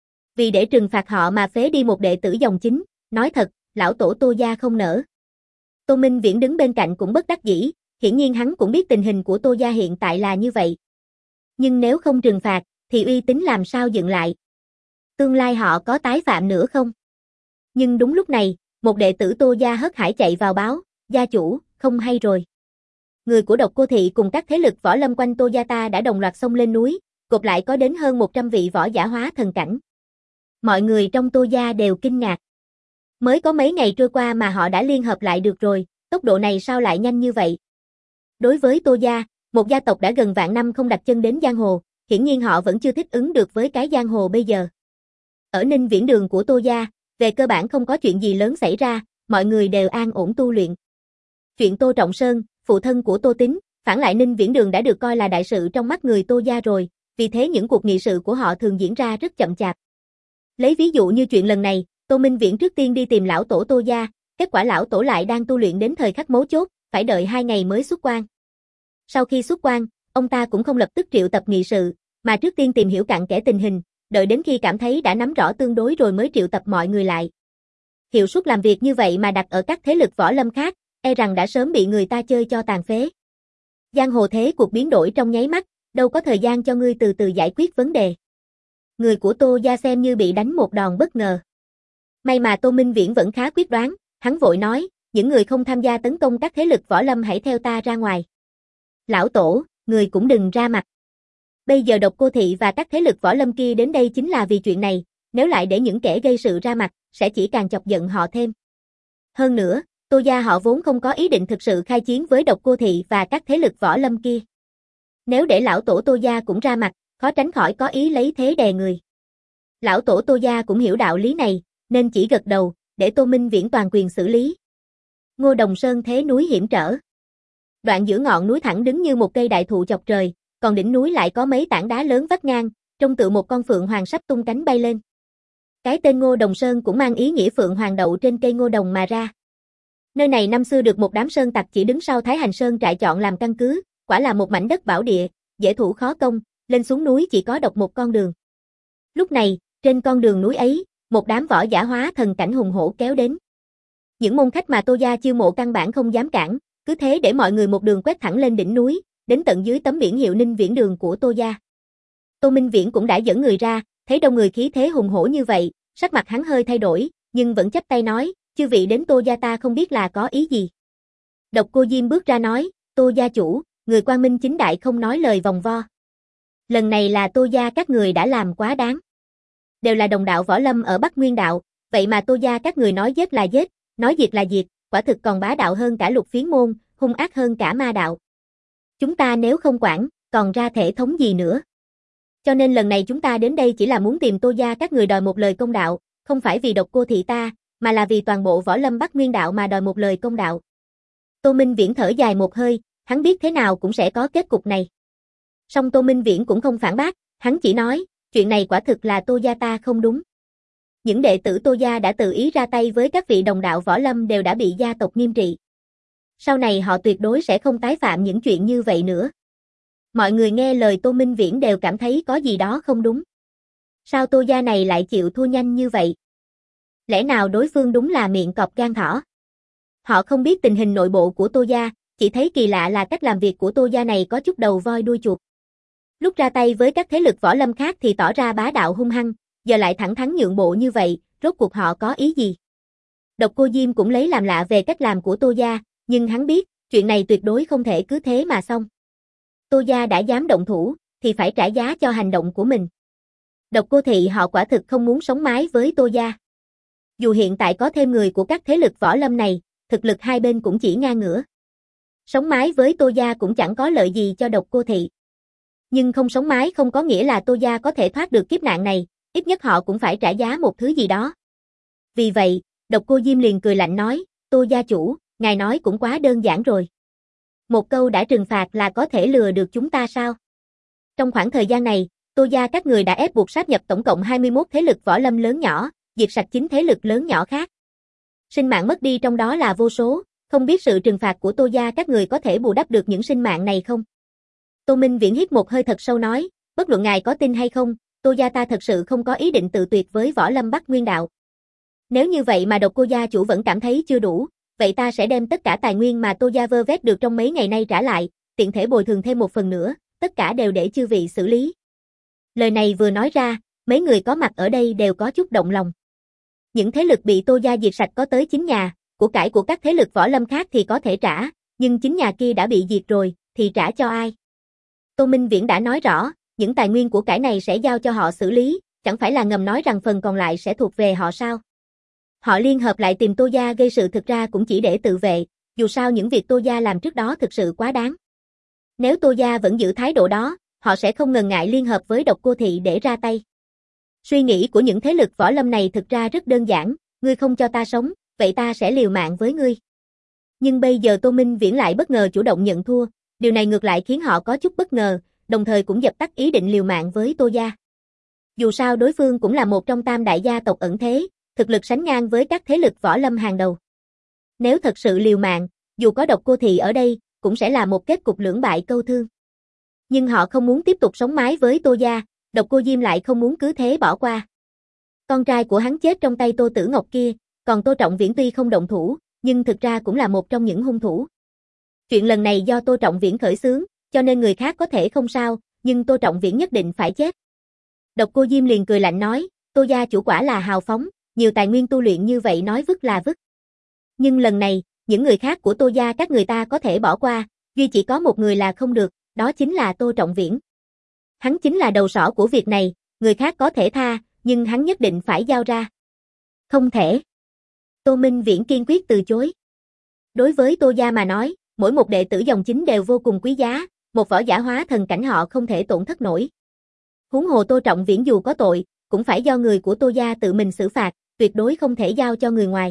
Vì để trừng phạt họ mà phế đi một đệ tử dòng chính, nói thật, lão tổ Tô gia không nỡ. Tô Minh Viễn đứng bên cạnh cũng bất đắc dĩ, hiển nhiên hắn cũng biết tình hình của Tô gia hiện tại là như vậy. Nhưng nếu không trừng phạt, thì uy tín làm sao dựng lại? Tương lai họ có tái phạm nữa không? Nhưng đúng lúc này, một đệ tử Tô gia hớt hải chạy vào báo, gia chủ, không hay rồi. Người của Độc Cô Thị cùng các thế lực võ lâm quanh Tô gia ta đã đồng loạt xông lên núi, gộp lại có đến hơn một trăm vị võ giả hóa thần cảnh. Mọi người trong Tô gia đều kinh ngạc. Mới có mấy ngày trôi qua mà họ đã liên hợp lại được rồi, tốc độ này sao lại nhanh như vậy? Đối với Tô gia, một gia tộc đã gần vạn năm không đặt chân đến giang hồ, hiển nhiên họ vẫn chưa thích ứng được với cái giang hồ bây giờ. Ở Ninh Viễn Đường của Tô gia, về cơ bản không có chuyện gì lớn xảy ra, mọi người đều an ổn tu luyện. Chuyện Tô Trọng Sơn, phụ thân của Tô Tín, phản lại Ninh Viễn Đường đã được coi là đại sự trong mắt người Tô gia rồi, vì thế những cuộc nghị sự của họ thường diễn ra rất chậm chạp. Lấy ví dụ như chuyện lần này, Tô Minh Viễn trước tiên đi tìm lão tổ Tô gia, kết quả lão tổ lại đang tu luyện đến thời khắc mấu chốt, phải đợi hai ngày mới xuất quan. Sau khi xuất quan, ông ta cũng không lập tức triệu tập nghị sự, mà trước tiên tìm hiểu cặn kẽ tình hình, đợi đến khi cảm thấy đã nắm rõ tương đối rồi mới triệu tập mọi người lại. Hiệu suất làm việc như vậy mà đặt ở các thế lực võ lâm khác, e rằng đã sớm bị người ta chơi cho tàn phế. Giang hồ thế cuộc biến đổi trong nháy mắt, đâu có thời gian cho ngươi từ từ giải quyết vấn đề. Người của Tô gia xem như bị đánh một đòn bất ngờ. May mà Tô Minh Viễn vẫn khá quyết đoán, hắn vội nói, những người không tham gia tấn công các thế lực võ lâm hãy theo ta ra ngoài. Lão tổ, người cũng đừng ra mặt. Bây giờ Độc Cô Thị và các thế lực võ lâm kia đến đây chính là vì chuyện này, nếu lại để những kẻ gây sự ra mặt, sẽ chỉ càng chọc giận họ thêm. Hơn nữa, Tô gia họ vốn không có ý định thực sự khai chiến với Độc Cô Thị và các thế lực võ lâm kia. Nếu để lão tổ Tô gia cũng ra mặt, khó tránh khỏi có ý lấy thế đè người. Lão tổ Tô gia cũng hiểu đạo lý này, nên chỉ gật đầu, để Tô Minh Viễn toàn quyền xử lý. Ngô Đồng Sơn thế núi hiểm trở. Đoạn giữa ngọn núi thẳng đứng như một cây đại thụ chọc trời, còn đỉnh núi lại có mấy tảng đá lớn vắt ngang, trông tựa một con phượng hoàng sắp tung cánh bay lên. Cái tên Ngô Đồng Sơn cũng mang ý nghĩa phượng hoàng đậu trên cây ngô đồng mà ra. Nơi này năm xưa được một đám sơn tặc chỉ đứng sau Thái Hành Sơn trại chọn làm căn cứ, quả là một mảnh đất bảo địa, dễ thủ khó công, lên xuống núi chỉ có độc một con đường. Lúc này, trên con đường núi ấy, một đám võ giả hóa thần cảnh hùng hổ kéo đến. Những môn khách mà Tô gia chiêu mộ căn bản không dám cản, cứ thế để mọi người một đường quét thẳng lên đỉnh núi, đến tận dưới tấm biển hiệu Ninh Viễn Đường của Tô gia. Tô Minh Viễn cũng đã dẫn người ra, thấy đông người khí thế hùng hổ như vậy, Sắc mặt hắn hơi thay đổi, nhưng vẫn chắp tay nói, chư vị đến Tô gia ta không biết là có ý gì. Độc Cô Diêm bước ra nói, Tô gia chủ, người quang minh chính đại không nói lời vòng vo. Lần này là Tô gia các người đã làm quá đáng. Đều là đồng đạo võ lâm ở Bắc Nguyên đạo, vậy mà Tô gia các người nói giết là giết, nói diệt là diệt, quả thực còn bá đạo hơn cả Lục Phiến môn, hung ác hơn cả ma đạo. Chúng ta nếu không quản, còn ra thể thống gì nữa. Cho nên lần này chúng ta đến đây chỉ là muốn tìm Tô gia các người đòi một lời công đạo, không phải vì Độc Cô thị ta, mà là vì toàn bộ võ lâm Bắc Nguyên đạo mà đòi một lời công đạo. Tô Minh Viễn thở dài một hơi, hắn biết thế nào cũng sẽ có kết cục này. Song Tô Minh Viễn cũng không phản bác, hắn chỉ nói, chuyện này quả thực là Tô gia ta không đúng. Những đệ tử Tô gia đã tự ý ra tay với các vị đồng đạo võ lâm đều đã bị gia tộc nghiêm trị. Sau này họ tuyệt đối sẽ không tái phạm những chuyện như vậy nữa. Mọi người nghe lời Tô Minh Viễn đều cảm thấy có gì đó không đúng. Sao Tô gia này lại chịu thua nhanh như vậy? Lẽ nào đối phương đúng là miệng cọp gan thỏ? Họ không biết tình hình nội bộ của Tô gia, chỉ thấy kỳ lạ là cách làm việc của Tô gia này có chút đầu voi đuôi chuột. Lúc ra tay với các thế lực võ lâm khác thì tỏ ra bá đạo hung hăng, giờ lại thẳng thắn nhượng bộ như vậy, rốt cuộc họ có ý gì? Độc Cô Diêm cũng lấy làm lạ về cách làm của Tô gia, nhưng hắn biết, chuyện này tuyệt đối không thể cứ thế mà xong. Tô gia đã dám động thủ, thì phải trả giá cho hành động của mình. Độc Cô thị họ quả thực không muốn sống mái với Tô gia. Dù hiện tại có thêm người của các thế lực võ lâm này, thực lực hai bên cũng chỉ ngang ngửa. Sống mái với Tô gia cũng chẳng có lợi gì cho Độc Cô thị. Nhưng không sống mái không có nghĩa là Tô gia có thể thoát được kiếp nạn này, ít nhất họ cũng phải trả giá một thứ gì đó. Vì vậy, Độc Cô Diêm liền cười lạnh nói, Tô gia chủ, ngài nói cũng quá đơn giản rồi. Một câu đã trừng phạt là có thể lừa được chúng ta sao? Trong khoảng thời gian này, Tô gia các người đã ép buộc sáp nhập tổng cộng hai mươi mốt thế lực võ lâm lớn nhỏ, diệt sạch chín thế lực lớn nhỏ khác. Sinh mạng mất đi trong đó là vô số, không biết sự trừng phạt của Tô gia các người có thể bù đắp được những sinh mạng này không? Tô Minh Viễn hít một hơi thật sâu nói, bất luận ngài có tin hay không, Tô gia ta thật sự không có ý định tự tuyệt với võ lâm Bắc Nguyên đạo. Nếu như vậy mà Độc Cô gia chủ vẫn cảm thấy chưa đủ, vậy ta sẽ đem tất cả tài nguyên mà Tô gia vơ vét được trong mấy ngày nay trả lại, tiện thể bồi thường thêm một phần nữa, tất cả đều để chư vị xử lý. Lời này vừa nói ra, mấy người có mặt ở đây đều có chút động lòng. Những thế lực bị Tô gia diệt sạch có tới chín nhà, của cải của các thế lực võ lâm khác thì có thể trả, nhưng chín nhà kia đã bị diệt rồi, thì trả cho ai? Tô Minh Viễn đã nói rõ, những tài nguyên của cải này sẽ giao cho họ xử lý, chẳng phải là ngầm nói rằng phần còn lại sẽ thuộc về họ sao? Họ liên hợp lại tìm Tô gia gây sự thực ra cũng chỉ để tự vệ, dù sao những việc Tô gia làm trước đó thực sự quá đáng. Nếu Tô gia vẫn giữ thái độ đó, họ sẽ không ngần ngại liên hợp với Độc Cô thị để ra tay. Suy nghĩ của những thế lực võ lâm này thực ra rất đơn giản, ngươi không cho ta sống, vậy ta sẽ liều mạng với ngươi. Nhưng bây giờ Tô Minh Viễn lại bất ngờ chủ động nhận thua, điều này ngược lại khiến họ có chút bất ngờ, đồng thời cũng dập tắt ý định liều mạng với Tô gia. Dù sao đối phương cũng là một trong tam đại gia tộc ẩn thế, thực lực sánh ngang với các thế lực võ lâm hàng đầu. Nếu thật sự liều mạng, dù có Độc Cô thị ở đây, cũng sẽ là một kết cục lưỡng bại câu thương. Nhưng họ không muốn tiếp tục sống mái với Tô gia, Độc Cô Diêm lại không muốn cứ thế bỏ qua. Con trai của hắn chết trong tay Tô Tử Ngọc kia, còn Tô Trọng Viễn tuy không động thủ, nhưng thực ra cũng là một trong những hung thủ. Chuyện lần này do Tô Trọng Viễn khởi xướng, cho nên người khác có thể không sao, nhưng Tô Trọng Viễn nhất định phải chết. Độc Cô Diêm liền cười lạnh nói, Tô gia chủ quả là hào phóng, nhiều tài nguyên tu luyện như vậy nói vứt là vứt. Nhưng lần này, những người khác của Tô gia các người ta có thể bỏ qua, duy chỉ có một người là không được, đó chính là Tô Trọng Viễn. Hắn chính là đầu sỏ của việc này, người khác có thể tha, nhưng hắn nhất định phải giao ra. Không thể. Tô Minh Viễn kiên quyết từ chối. Đối với Tô gia mà nói, mỗi một đệ tử dòng chính đều vô cùng quý giá, một võ giả hóa thần cảnh họ không thể tổn thất nổi. Huống hồ Tô Trọng Viễn dù có tội, cũng phải do người của Tô gia tự mình xử phạt, tuyệt đối không thể giao cho người ngoài.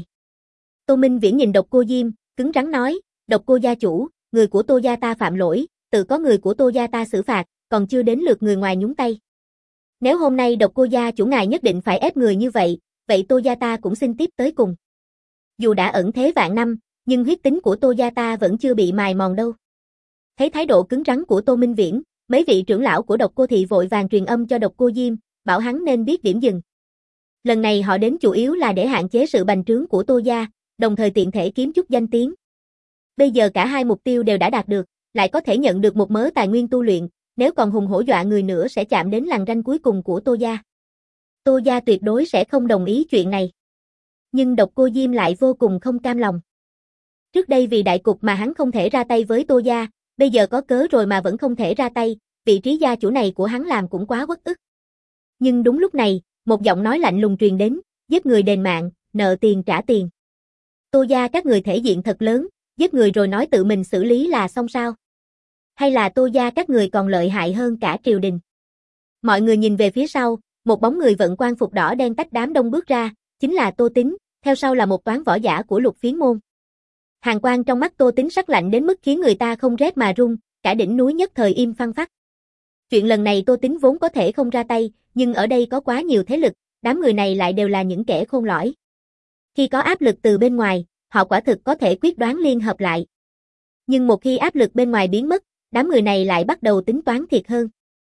Tô Minh Viễn nhìn Độc Cô Diêm, cứng rắn nói, Độc Cô gia chủ, người của Tô gia ta phạm lỗi, tự có người của Tô gia ta xử phạt, còn chưa đến lượt người ngoài nhúng tay. Nếu hôm nay Độc Cô gia chủ ngài nhất định phải ép người như vậy, vậy Tô gia ta cũng xin tiếp tới cùng. Dù đã ẩn thế vạn năm, nhưng huyết tính của Tô gia ta vẫn chưa bị mài mòn đâu. Thấy thái độ cứng rắn của Tô Minh Viễn, mấy vị trưởng lão của Độc Cô thị vội vàng truyền âm cho Độc Cô Diêm, bảo hắn nên biết điểm dừng. Lần này họ đến chủ yếu là để hạn chế sự bành trướng của Tô gia, đồng thời tiện thể kiếm chút danh tiếng. Bây giờ cả hai mục tiêu đều đã đạt được, lại có thể nhận được một mớ tài nguyên tu luyện, nếu còn hùng hổ dọa người nữa sẽ chạm đến lằn ranh cuối cùng của Tô gia. Tô gia tuyệt đối sẽ không đồng ý chuyện này. Nhưng Độc Cô Diêm lại vô cùng không cam lòng. Trước đây vì đại cục mà hắn không thể ra tay với Tô gia, bây giờ có cớ rồi mà vẫn không thể ra tay, vị trí gia chủ này của hắn làm cũng quá uất ức. Nhưng đúng lúc này, một giọng nói lạnh lùng truyền đến, giết người đền mạng, nợ tiền trả tiền. Tô gia các người thể diện thật lớn, giết người rồi nói tự mình xử lý là xong sao? Hay là Tô gia các người còn lợi hại hơn cả triều đình? Mọi người nhìn về phía sau, một bóng người vận quan phục đỏ đen tách đám đông bước ra, chính là Tô Tín, theo sau là một toán võ giả của Lục Phiến môn. Hàn quang trong mắt Tô Tín sắc lạnh đến mức khiến người ta không rét mà run, cả đỉnh núi nhất thời im phăng phắc. Chuyện lần này Tô Tín vốn có thể không ra tay, nhưng ở đây có quá nhiều thế lực, đám người này lại đều là những kẻ khôn lõi. Khi có áp lực từ bên ngoài, họ quả thực có thể quyết đoán liên hợp lại. Nhưng một khi áp lực bên ngoài biến mất, đám người này lại bắt đầu tính toán thiệt hơn.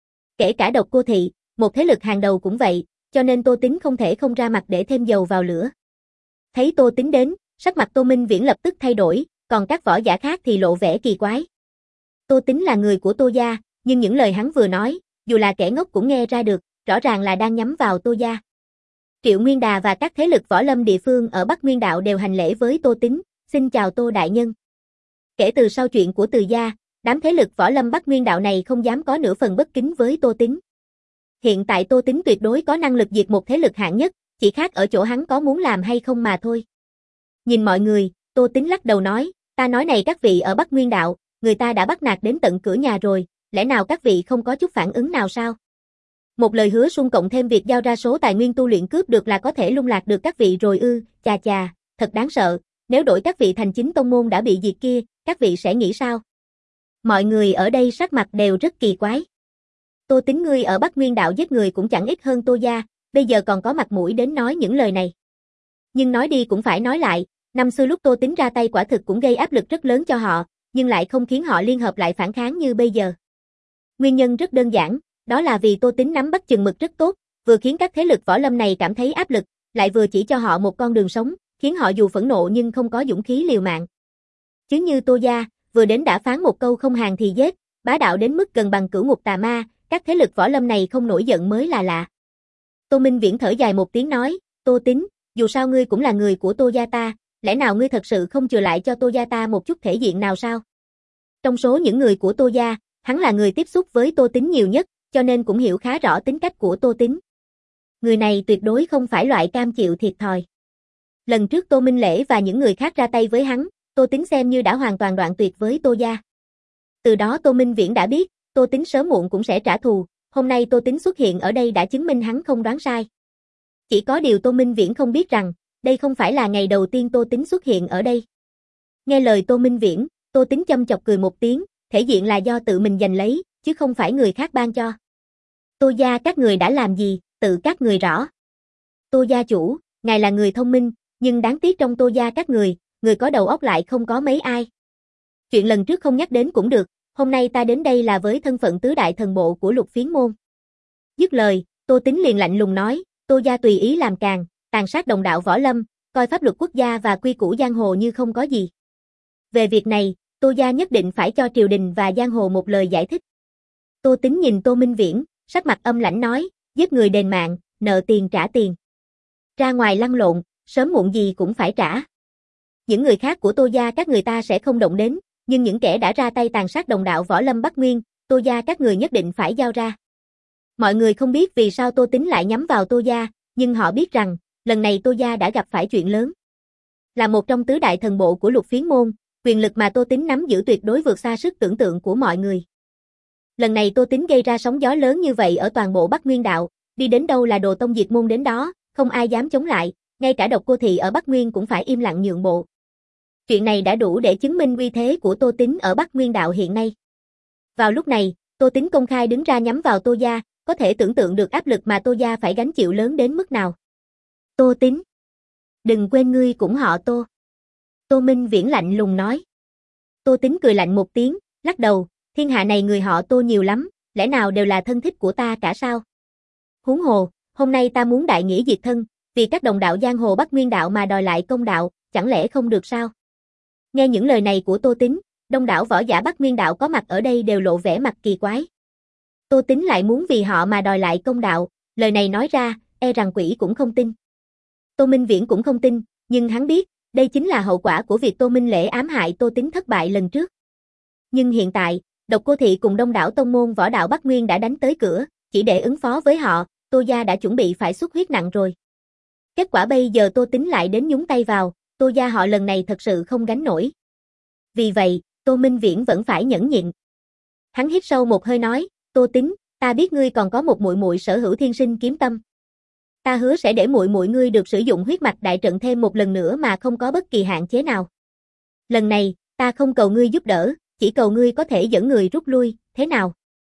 Kể cả Độc Cô Thị, một thế lực hàng đầu cũng vậy, cho nên Tô Tín không thể không ra mặt để thêm dầu vào lửa. Thấy Tô Tín đến, sắc mặt Tô Minh Viễn lập tức thay đổi, còn các võ giả khác thì lộ vẻ kỳ quái. Tô Tín là người của Tô gia, nhưng những lời hắn vừa nói, dù là kẻ ngốc cũng nghe ra được, rõ ràng là đang nhắm vào Tô gia. Triệu Nguyên Đà và các thế lực võ lâm địa phương ở Bắc Nguyên Đạo đều hành lễ với Tô Tín, xin chào Tô đại nhân. Kể từ sau chuyện của Từ gia, đám thế lực võ lâm Bắc Nguyên Đạo này không dám có nửa phần bất kính với Tô Tín. Hiện tại Tô Tín tuyệt đối có năng lực diệt một thế lực hạng nhất, chỉ khác ở chỗ hắn có muốn làm hay không mà thôi. Nhìn mọi người, Tô Tín lắc đầu nói, ta nói này các vị ở Bắc Nguyên Đạo, người ta đã bắt nạt đến tận cửa nhà rồi, lẽ nào các vị không có chút phản ứng nào sao? Một lời hứa sung cộng thêm việc giao ra số tài nguyên tu luyện cướp được là có thể lung lạc được các vị rồi ư, chà chà, thật đáng sợ, nếu đổi các vị thành chính tông môn đã bị diệt kia, các vị sẽ nghĩ sao? Mọi người ở đây sắc mặt đều rất kỳ quái. Tô Tín ngươi ở Bắc Nguyên Đạo giết người cũng chẳng ít hơn Tô gia, bây giờ còn có mặt mũi đến nói những lời này. Nhưng nói đi cũng phải nói lại, năm xưa lúc Tô Tín ra tay quả thực cũng gây áp lực rất lớn cho họ, nhưng lại không khiến họ liên hợp lại phản kháng như bây giờ. Nguyên nhân rất đơn giản, đó là vì Tô Tín nắm bắt chừng mực rất tốt, vừa khiến các thế lực võ lâm này cảm thấy áp lực, lại vừa chỉ cho họ một con đường sống, khiến họ dù phẫn nộ nhưng không có dũng khí liều mạng. Chứ như Tô gia, vừa đến đã phán một câu không hàng thì giết, bá đạo đến mức gần bằng cửu ngục tà ma, các thế lực võ lâm này không nổi giận mới là lạ. Tô Minh Viễn thở dài một tiếng nói, Tô Tín, dù sao ngươi cũng là người của Tô gia ta, lẽ nào ngươi thật sự không chừa lại cho Tô gia ta một chút thể diện nào sao? Trong số những người của Tô gia, hắn là người tiếp xúc với Tô Tín nhiều nhất, cho nên cũng hiểu khá rõ tính cách của Tô Tín. Người này tuyệt đối không phải loại cam chịu thiệt thòi. Lần trước Tô Minh Lễ và những người khác ra tay với hắn, Tô Tín xem như đã hoàn toàn đoạn tuyệt với Tô gia. Từ đó Tô Minh Viễn đã biết, Tô Tín sớm muộn cũng sẽ trả thù, hôm nay Tô Tín xuất hiện ở đây đã chứng minh hắn không đoán sai. Chỉ có điều Tô Minh Viễn không biết rằng, đây không phải là ngày đầu tiên Tô Tín xuất hiện ở đây. Nghe lời Tô Minh Viễn, Tô Tín châm chọc cười một tiếng, thể diện là do tự mình giành lấy, chứ không phải người khác ban cho. Tô gia các người đã làm gì, tự các người rõ. Tô gia chủ, ngài là người thông minh, nhưng đáng tiếc trong Tô gia các người, người có đầu óc lại không có mấy ai. Chuyện lần trước không nhắc đến cũng được, hôm nay ta đến đây là với thân phận tứ đại thần bộ của Lục Phiến môn. Dứt lời, Tô Tín liền lạnh lùng nói, Tô gia tùy ý làm càng, tàn sát đồng đạo võ lâm, coi pháp luật quốc gia và quy củ giang hồ như không có gì. Về việc này, Tô gia nhất định phải cho triều đình và giang hồ một lời giải thích. Tô Tín nhìn Tô Minh Viễn, sắc mặt âm lãnh nói, giết người đền mạng, nợ tiền trả tiền. Ra ngoài lăn lộn, sớm muộn gì cũng phải trả. Những người khác của Tô gia các người ta sẽ không động đến, nhưng những kẻ đã ra tay tàn sát đồng đạo võ lâm Bắc Nguyên, Tô gia các người nhất định phải giao ra. Mọi người không biết vì sao Tô Tín lại nhắm vào Tô gia, nhưng họ biết rằng, lần này Tô gia đã gặp phải chuyện lớn. Là một trong tứ đại thần bộ của Lục Phiến môn, quyền lực mà Tô Tín nắm giữ tuyệt đối vượt xa sức tưởng tượng của mọi người. Lần này Tô Tín gây ra sóng gió lớn như vậy ở toàn bộ Bắc Nguyên Đạo, đi đến đâu là đồ tông diệt môn đến đó, không ai dám chống lại, ngay cả Độc Cô Thị ở Bắc Nguyên cũng phải im lặng nhượng bộ. Chuyện này đã đủ để chứng minh uy thế của Tô Tín ở Bắc Nguyên Đạo hiện nay. Vào lúc này, Tô Tín công khai đứng ra nhắm vào Tô gia, có thể tưởng tượng được áp lực mà Tô gia phải gánh chịu lớn đến mức nào. Tô Tín, đừng quên ngươi cũng họ Tô. Tô Minh Viễn lạnh lùng nói. Tô Tín cười lạnh một tiếng, lắc đầu, thiên hạ này người họ Tô nhiều lắm, lẽ nào đều là thân thích của ta cả sao? Huống hồ, hôm nay ta muốn đại nghĩa diệt thân, vì các đồng đạo giang hồ Bắc Nguyên Đạo mà đòi lại công đạo, chẳng lẽ không được sao? Nghe những lời này của Tô Tín, đông đảo võ giả Bắc Nguyên Đạo có mặt ở đây đều lộ vẻ mặt kỳ quái. Tô Tín lại muốn vì họ mà đòi lại công đạo, lời này nói ra, e rằng quỷ cũng không tin. Tô Minh Viễn cũng không tin, nhưng hắn biết, đây chính là hậu quả của việc Tô Minh Lễ ám hại Tô Tính thất bại lần trước. Nhưng hiện tại, Độc Cô Thị cùng đông đảo tông môn võ đạo Bắc Nguyên đã đánh tới cửa, chỉ để ứng phó với họ, Tô gia đã chuẩn bị phải xuất huyết nặng rồi. Kết quả bây giờ Tô Tính lại đến nhúng tay vào, Tô gia họ lần này thật sự không gánh nổi. Vì vậy, Tô Minh Viễn vẫn phải nhẫn nhịn. Hắn hít sâu một hơi nói, Tô Tính, ta biết ngươi còn có một muội muội sở hữu thiên sinh kiếm tâm. Ta hứa sẽ để muội muội ngươi được sử dụng huyết mạch đại trận thêm một lần nữa mà không có bất kỳ hạn chế nào. Lần này, ta không cầu ngươi giúp đỡ, chỉ cầu ngươi có thể dẫn người rút lui, thế nào?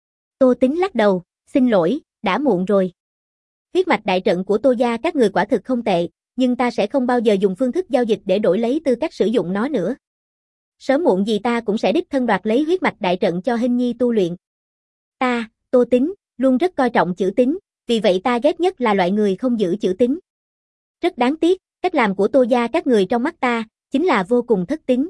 Tô Tính lắc đầu, xin lỗi, đã muộn rồi. Huyết mạch đại trận của Tô gia các người quả thực không tệ, nhưng ta sẽ không bao giờ dùng phương thức giao dịch để đổi lấy tư cách sử dụng nó nữa. Sớm muộn gì ta cũng sẽ đích thân đoạt lấy huyết mạch đại trận cho Hinh Nhi tu luyện. Ta, Tô Tính, luôn rất coi trọng chữ tín, vì vậy ta ghét nhất là loại người không giữ chữ tín. Rất đáng tiếc, cách làm của Tô gia các người trong mắt ta, chính là vô cùng thất tín.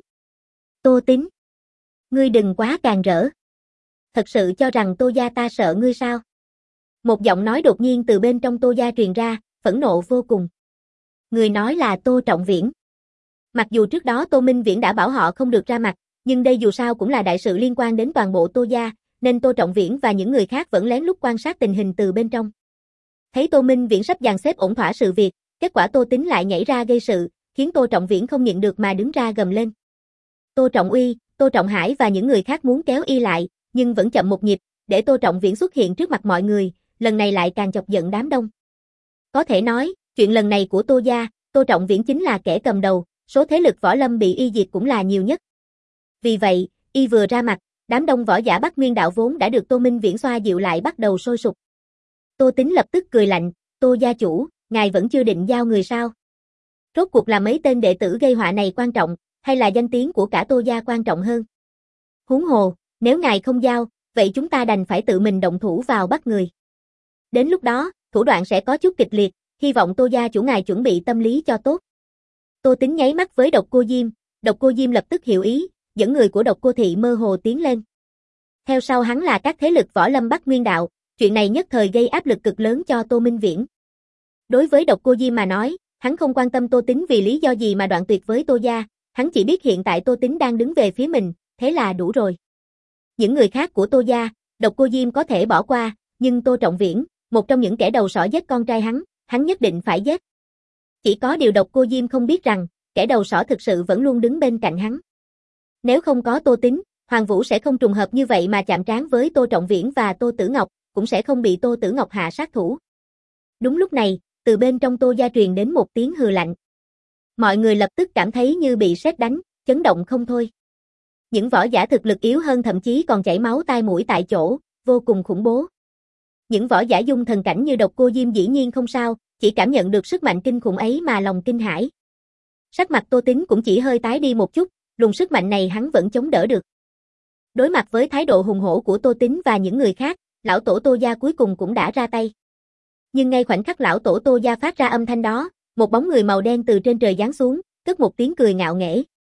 Tô Tính, ngươi đừng quá càn rỡ. Thật sự cho rằng Tô gia ta sợ ngươi sao? Một giọng nói đột nhiên từ bên trong Tô gia truyền ra, phẫn nộ vô cùng. Người nói là Tô Trọng Viễn. Mặc dù trước đó Tô Minh Viễn đã bảo họ không được ra mặt, nhưng đây dù sao cũng là đại sự liên quan đến toàn bộ Tô gia, nên Tô Trọng Viễn và những người khác vẫn lén lút quan sát tình hình từ bên trong. Thấy Tô Minh Viễn sắp dàn xếp ổn thỏa sự việc, kết quả Tô Tính lại nhảy ra gây sự, khiến Tô Trọng Viễn không nhịn được mà đứng ra gầm lên. Tô Trọng Uy, Tô Trọng Hải và những người khác muốn kéo y lại, nhưng vẫn chậm một nhịp, để Tô Trọng Viễn xuất hiện trước mặt mọi người, lần này lại càng chọc giận đám đông. Có thể nói, chuyện lần này của Tô gia, Tô Trọng Viễn chính là kẻ cầm đầu, số thế lực võ lâm bị y diệt cũng là nhiều nhất. Vì vậy, y vừa ra mặt, đám đông võ giả Bắc Nguyên đạo vốn đã được Tô Minh Viễn xoa dịu lại bắt đầu sôi sục. Tô Tính lập tức cười lạnh, Tô gia chủ, ngài vẫn chưa định giao người sao? Rốt cuộc là mấy tên đệ tử gây họa này quan trọng, hay là danh tiếng của cả Tô gia quan trọng hơn? Huống hồ, nếu ngài không giao, vậy chúng ta đành phải tự mình động thủ vào bắt người. Đến lúc đó, thủ đoạn sẽ có chút kịch liệt, hy vọng Tô gia chủ ngài chuẩn bị tâm lý cho tốt. Tô Tính nháy mắt với Độc Cô Diêm, Độc Cô Diêm lập tức hiểu ý, dẫn người của Độc Cô Thị mơ hồ tiến lên. Theo sau hắn là các thế lực võ lâm Bắc Nguyên đạo, chuyện này nhất thời gây áp lực cực lớn cho Tô Minh Viễn. Đối với Độc Cô Diêm mà nói, hắn không quan tâm Tô Tính vì lý do gì mà đoạn tuyệt với Tô gia, hắn chỉ biết hiện tại Tô Tính đang đứng về phía mình, thế là đủ rồi. Những người khác của Tô gia, Độc Cô Diêm có thể bỏ qua, nhưng Tô Trọng Viễn, một trong những kẻ đầu sỏ giết con trai hắn, hắn nhất định phải giết. Chỉ có điều Độc Cô Diêm không biết rằng, kẻ đầu sỏ thực sự vẫn luôn đứng bên cạnh hắn. Nếu không có Tô Tính, Hoàng Vũ sẽ không trùng hợp như vậy mà chạm trán với Tô Trọng Viễn và Tô Tử Ngọc, cũng sẽ không bị Tô Tử Ngọc hạ sát thủ. Đúng lúc này, từ bên trong Tô gia truyền đến một tiếng hừ lạnh. Mọi người lập tức cảm thấy như bị sét đánh, chấn động không thôi. Những võ giả thực lực yếu hơn thậm chí còn chảy máu tai mũi tại chỗ, vô cùng khủng bố. Những võ giả dung thần cảnh như Độc Cô Diêm dĩ nhiên không sao, chỉ cảm nhận được sức mạnh kinh khủng ấy mà lòng kinh hãi. Sắc mặt Tô Tính cũng chỉ hơi tái đi một chút, luồng sức mạnh này hắn vẫn chống đỡ được. Đối mặt với thái độ hùng hổ của Tô Tính và những người khác, lão tổ Tô gia cuối cùng cũng đã ra tay. Nhưng ngay khoảnh khắc lão tổ Tô gia phát ra âm thanh đó, một bóng người màu đen từ trên trời giáng xuống, cất một tiếng cười ngạo nghễ.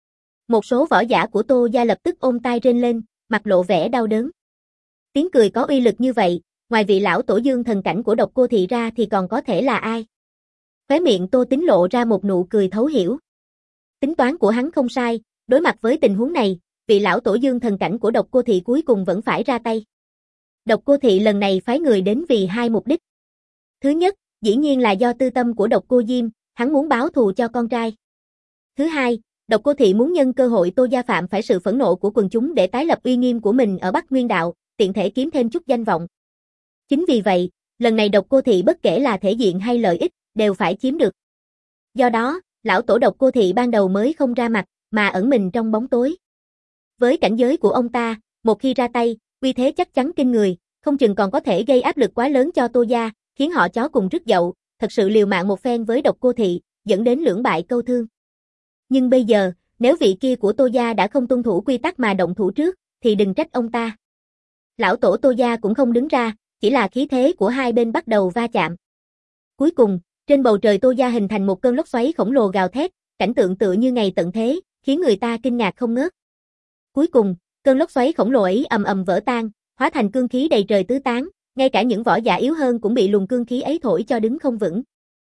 Một số võ giả của Tô gia lập tức ôm tai rên lên, mặt lộ vẻ đau đớn. Tiếng cười có uy lực như vậy, ngoài vị lão tổ dương thần cảnh của Độc Cô Thị ra thì còn có thể là ai? Khóe miệng Tô Tính lộ ra một nụ cười thấu hiểu. Tính toán của hắn không sai, đối mặt với tình huống này, vị lão tổ dương thần cảnh của Độc Cô Thị cuối cùng vẫn phải ra tay. Độc Cô Thị lần này phái người đến vì hai mục đích. Thứ nhất, dĩ nhiên là do tư tâm của Độc Cô Diêm, hắn muốn báo thù cho con trai. Thứ hai, Độc Cô Thị muốn nhân cơ hội Tô gia phạm phải sự phẫn nộ của quần chúng để tái lập uy nghiêm của mình ở Bắc Nguyên đạo, tiện thể kiếm thêm chút danh vọng. Chính vì vậy, lần này Độc Cô Thị bất kể là thể diện hay lợi ích, đều phải chiếm được. Do đó, lão tổ Độc Cô Thị ban đầu mới không ra mặt, mà ẩn mình trong bóng tối. Với cảnh giới của ông ta, một khi ra tay, uy thế chắc chắn kinh người, không chừng còn có thể gây áp lực quá lớn cho Tô gia, khiến họ chó cùng rứt dậu, thật sự liều mạng một phen với Độc Cô Thị, dẫn đến lưỡng bại câu thương. Nhưng bây giờ, nếu vị kia của Tô gia đã không tuân thủ quy tắc mà động thủ trước, thì đừng trách ông ta. Lão tổ Tô gia cũng không đứng ra, chỉ là khí thế của hai bên bắt đầu va chạm. Cuối cùng, trên bầu trời Tô gia hình thành một cơn lốc xoáy khổng lồ gào thét, cảnh tượng tựa như ngày tận thế, khiến người ta kinh ngạc không ngớt. Cuối cùng, cơn lốc xoáy khổng lồ ấy ầm ầm vỡ tan, hóa thành cương khí đầy trời tứ tán, Ngay cả những võ giả yếu hơn cũng bị luồng cương khí ấy thổi cho đứng không vững.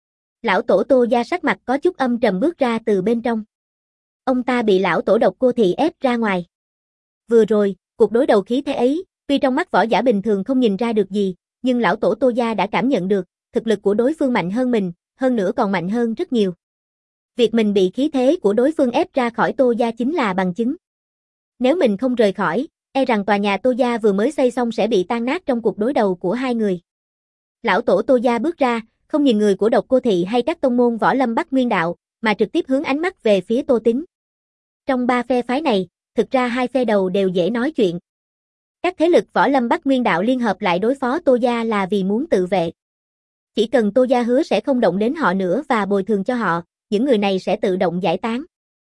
Lão tổ Tô Gia sắc mặt có chút âm trầm bước ra từ bên trong. Ông ta bị lão tổ Độc Cô Thị ép ra ngoài. Vừa rồi, cuộc đối đầu khí thế ấy, tuy trong mắt võ giả bình thường không nhìn ra được gì, nhưng lão tổ Tô Gia đã cảm nhận được, thực lực của đối phương mạnh hơn mình, hơn nữa còn mạnh hơn rất nhiều. Việc mình bị khí thế của đối phương ép ra khỏi Tô Gia chính là bằng chứng. Nếu mình không rời khỏi, e rằng tòa nhà Tô Gia vừa mới xây xong sẽ bị tan nát trong cuộc đối đầu của hai người. Lão tổ Tô Gia bước ra, không nhìn người của Độc Cô Thị hay các tông môn võ lâm Bắc Nguyên Đạo, mà trực tiếp hướng ánh mắt về phía Tô Tín. Trong ba phe phái này, thực ra hai phe đầu đều dễ nói chuyện. Các thế lực võ lâm Bắc Nguyên Đạo liên hợp lại đối phó Tô Gia là vì muốn tự vệ. Chỉ cần Tô Gia hứa sẽ không động đến họ nữa và bồi thường cho họ, những người này sẽ tự động giải tán.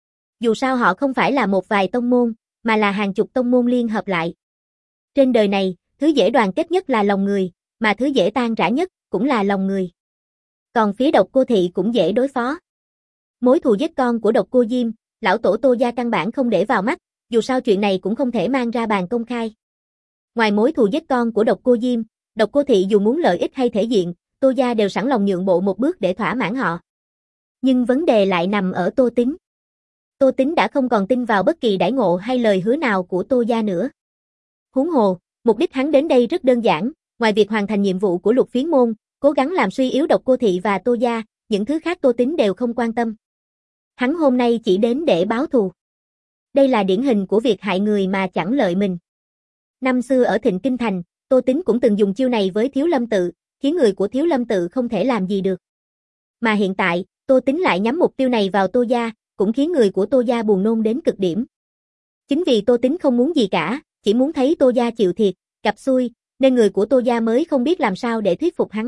Dù sao họ không phải là một vài tông môn, mà là hàng chục tông môn liên hợp lại. Trên đời này, thứ dễ đoàn kết nhất là lòng người, mà thứ dễ tan rã nhất cũng là lòng người. Còn phía Độc Cô Thị cũng dễ đối phó. Mối thù giết con của Độc Cô Diêm, lão tổ Tô Gia căn bản không để vào mắt, dù sao chuyện này cũng không thể mang ra bàn công khai. Ngoài mối thù giết con của Độc Cô Diêm, Độc Cô Thị dù muốn lợi ích hay thể diện, Tô Gia đều sẵn lòng nhượng bộ một bước để thỏa mãn họ. Nhưng vấn đề lại nằm ở Tô Tín. Tô Tín đã không còn tin vào bất kỳ đãi ngộ hay lời hứa nào của Tô Gia nữa. Huống hồ, mục đích hắn đến đây rất đơn giản, ngoài việc hoàn thành nhiệm vụ của Lục Phiến môn, cố gắng làm suy yếu Độc Cô Thị và Tô Gia, những thứ khác Tô Tín đều không quan tâm. Hắn hôm nay chỉ đến để báo thù. Đây là điển hình của việc hại người mà chẳng lợi mình. Năm xưa ở Thịnh Kinh Thành, Tô Tín cũng từng dùng chiêu này với Thiếu Lâm Tự, khiến người của Thiếu Lâm Tự không thể làm gì được. Mà hiện tại, Tô Tín lại nhắm mục tiêu này vào Tô Gia, cũng khiến người của Tô Gia buồn nôn đến cực điểm. Chính vì Tô Tín không muốn gì cả, chỉ muốn thấy Tô Gia chịu thiệt, gặp xui, nên người của Tô Gia mới không biết làm sao để thuyết phục hắn.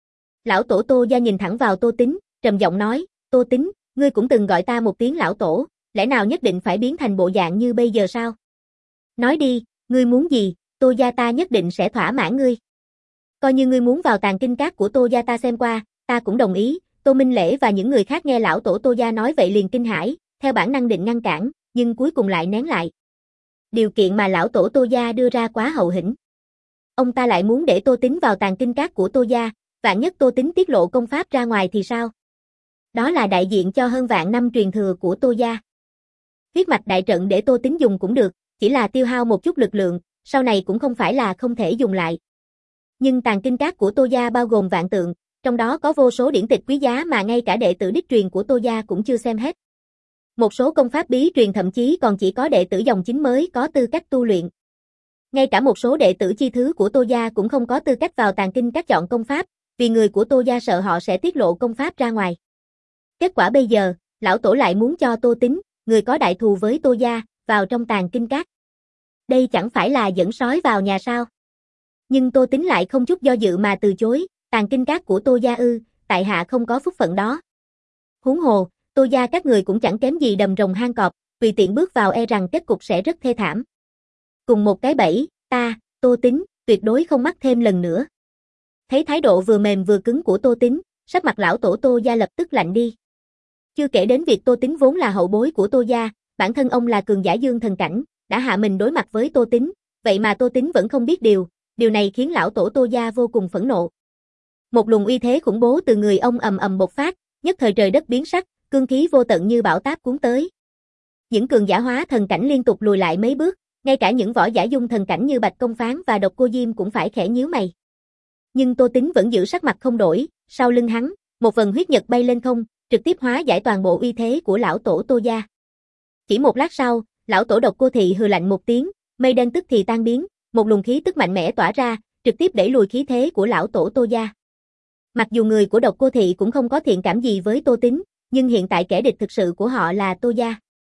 Lão tổ Tô Gia nhìn thẳng vào Tô Tín, trầm giọng nói, Tô Tín, ngươi cũng từng gọi ta một tiếng lão tổ, lẽ nào nhất định phải biến thành bộ dạng như bây giờ sao? Nói đi, ngươi muốn gì, Tô Gia ta nhất định sẽ thỏa mãn ngươi. Coi như ngươi muốn vào tàng kinh các của Tô Gia ta xem qua, ta cũng đồng ý. Tô Minh Lễ và những người khác nghe lão tổ Tô Gia nói vậy liền kinh hãi, theo bản năng định ngăn cản, nhưng cuối cùng lại nén lại. Điều kiện mà lão tổ Tô Gia đưa ra quá hậu hĩnh. Ông ta lại muốn để Tô Tín vào tàng kinh các của Tô Gia, vạn nhất Tô Tín tiết lộ công pháp ra ngoài thì sao? Đó là đại diện cho hơn vạn năm truyền thừa của Tô Gia. Huyết mạch đại trận để Tô Tín dùng cũng được, chỉ là tiêu hao một chút lực lượng, sau này cũng không phải là không thể dùng lại. Nhưng tàng kinh các của Tô Gia bao gồm vạn tượng, trong đó có vô số điển tịch quý giá mà ngay cả đệ tử đích truyền của Tô Gia cũng chưa xem hết. Một số công pháp bí truyền thậm chí còn chỉ có đệ tử dòng chính mới có tư cách tu luyện. Ngay cả một số đệ tử chi thứ của Tô Gia cũng không có tư cách vào tàng kinh các chọn công pháp, vì người của Tô Gia sợ họ sẽ tiết lộ công pháp ra ngoài. Kết quả bây giờ, lão tổ lại muốn cho Tô Tín, người có đại thù với Tô Gia, vào trong tàng kinh các. Đây chẳng phải là dẫn sói vào nhà sao? Nhưng Tô Tín lại không chút do dự mà từ chối, tàng kinh các của Tô Gia ư, tại hạ không có phúc phận đó. Huống hồ, Tô Gia các người cũng chẳng kém gì đầm rồng hang cọp, tùy tiện bước vào e rằng kết cục sẽ rất thê thảm. Cùng một cái bẫy, ta, Tô Tín, tuyệt đối không mắc thêm lần nữa. Thấy thái độ vừa mềm vừa cứng của Tô Tín, sắc mặt lão tổ Tô Gia lập tức lạnh đi. Chưa kể đến việc Tô Tín vốn là hậu bối của Tô Gia, bản thân ông là cường giả dương thần cảnh, đã hạ mình đối mặt với Tô Tín, vậy mà Tô Tín vẫn không biết điều, điều này khiến lão tổ Tô Gia vô cùng phẫn nộ. Một luồng uy thế khủng bố từ người ông ầm ầm bộc phát, nhất thời trời đất biến sắc, cương khí vô tận như bão táp cuốn tới. Những cường giả hóa thần cảnh liên tục lùi lại mấy bước, ngay cả những võ giả dung thần cảnh như Bạch Công Phán và Độc Cô Diêm cũng phải khẽ nhíu mày. Nhưng Tô Tín vẫn giữ sắc mặt không đổi, sau lưng hắn, một vần huyết nhật bay lên không, trực tiếp hóa giải toàn bộ uy thế của lão tổ Tô Gia. Chỉ một lát sau, lão tổ Độc Cô Thị hừ lạnh một tiếng, mây đen tức thì tan biến, một luồng khí tức mạnh mẽ tỏa ra, trực tiếp đẩy lùi khí thế của lão tổ Tô Gia. Mặc dù người của Độc Cô Thị cũng không có thiện cảm gì với Tô Tín, nhưng hiện tại kẻ địch thực sự của họ là Tô Gia.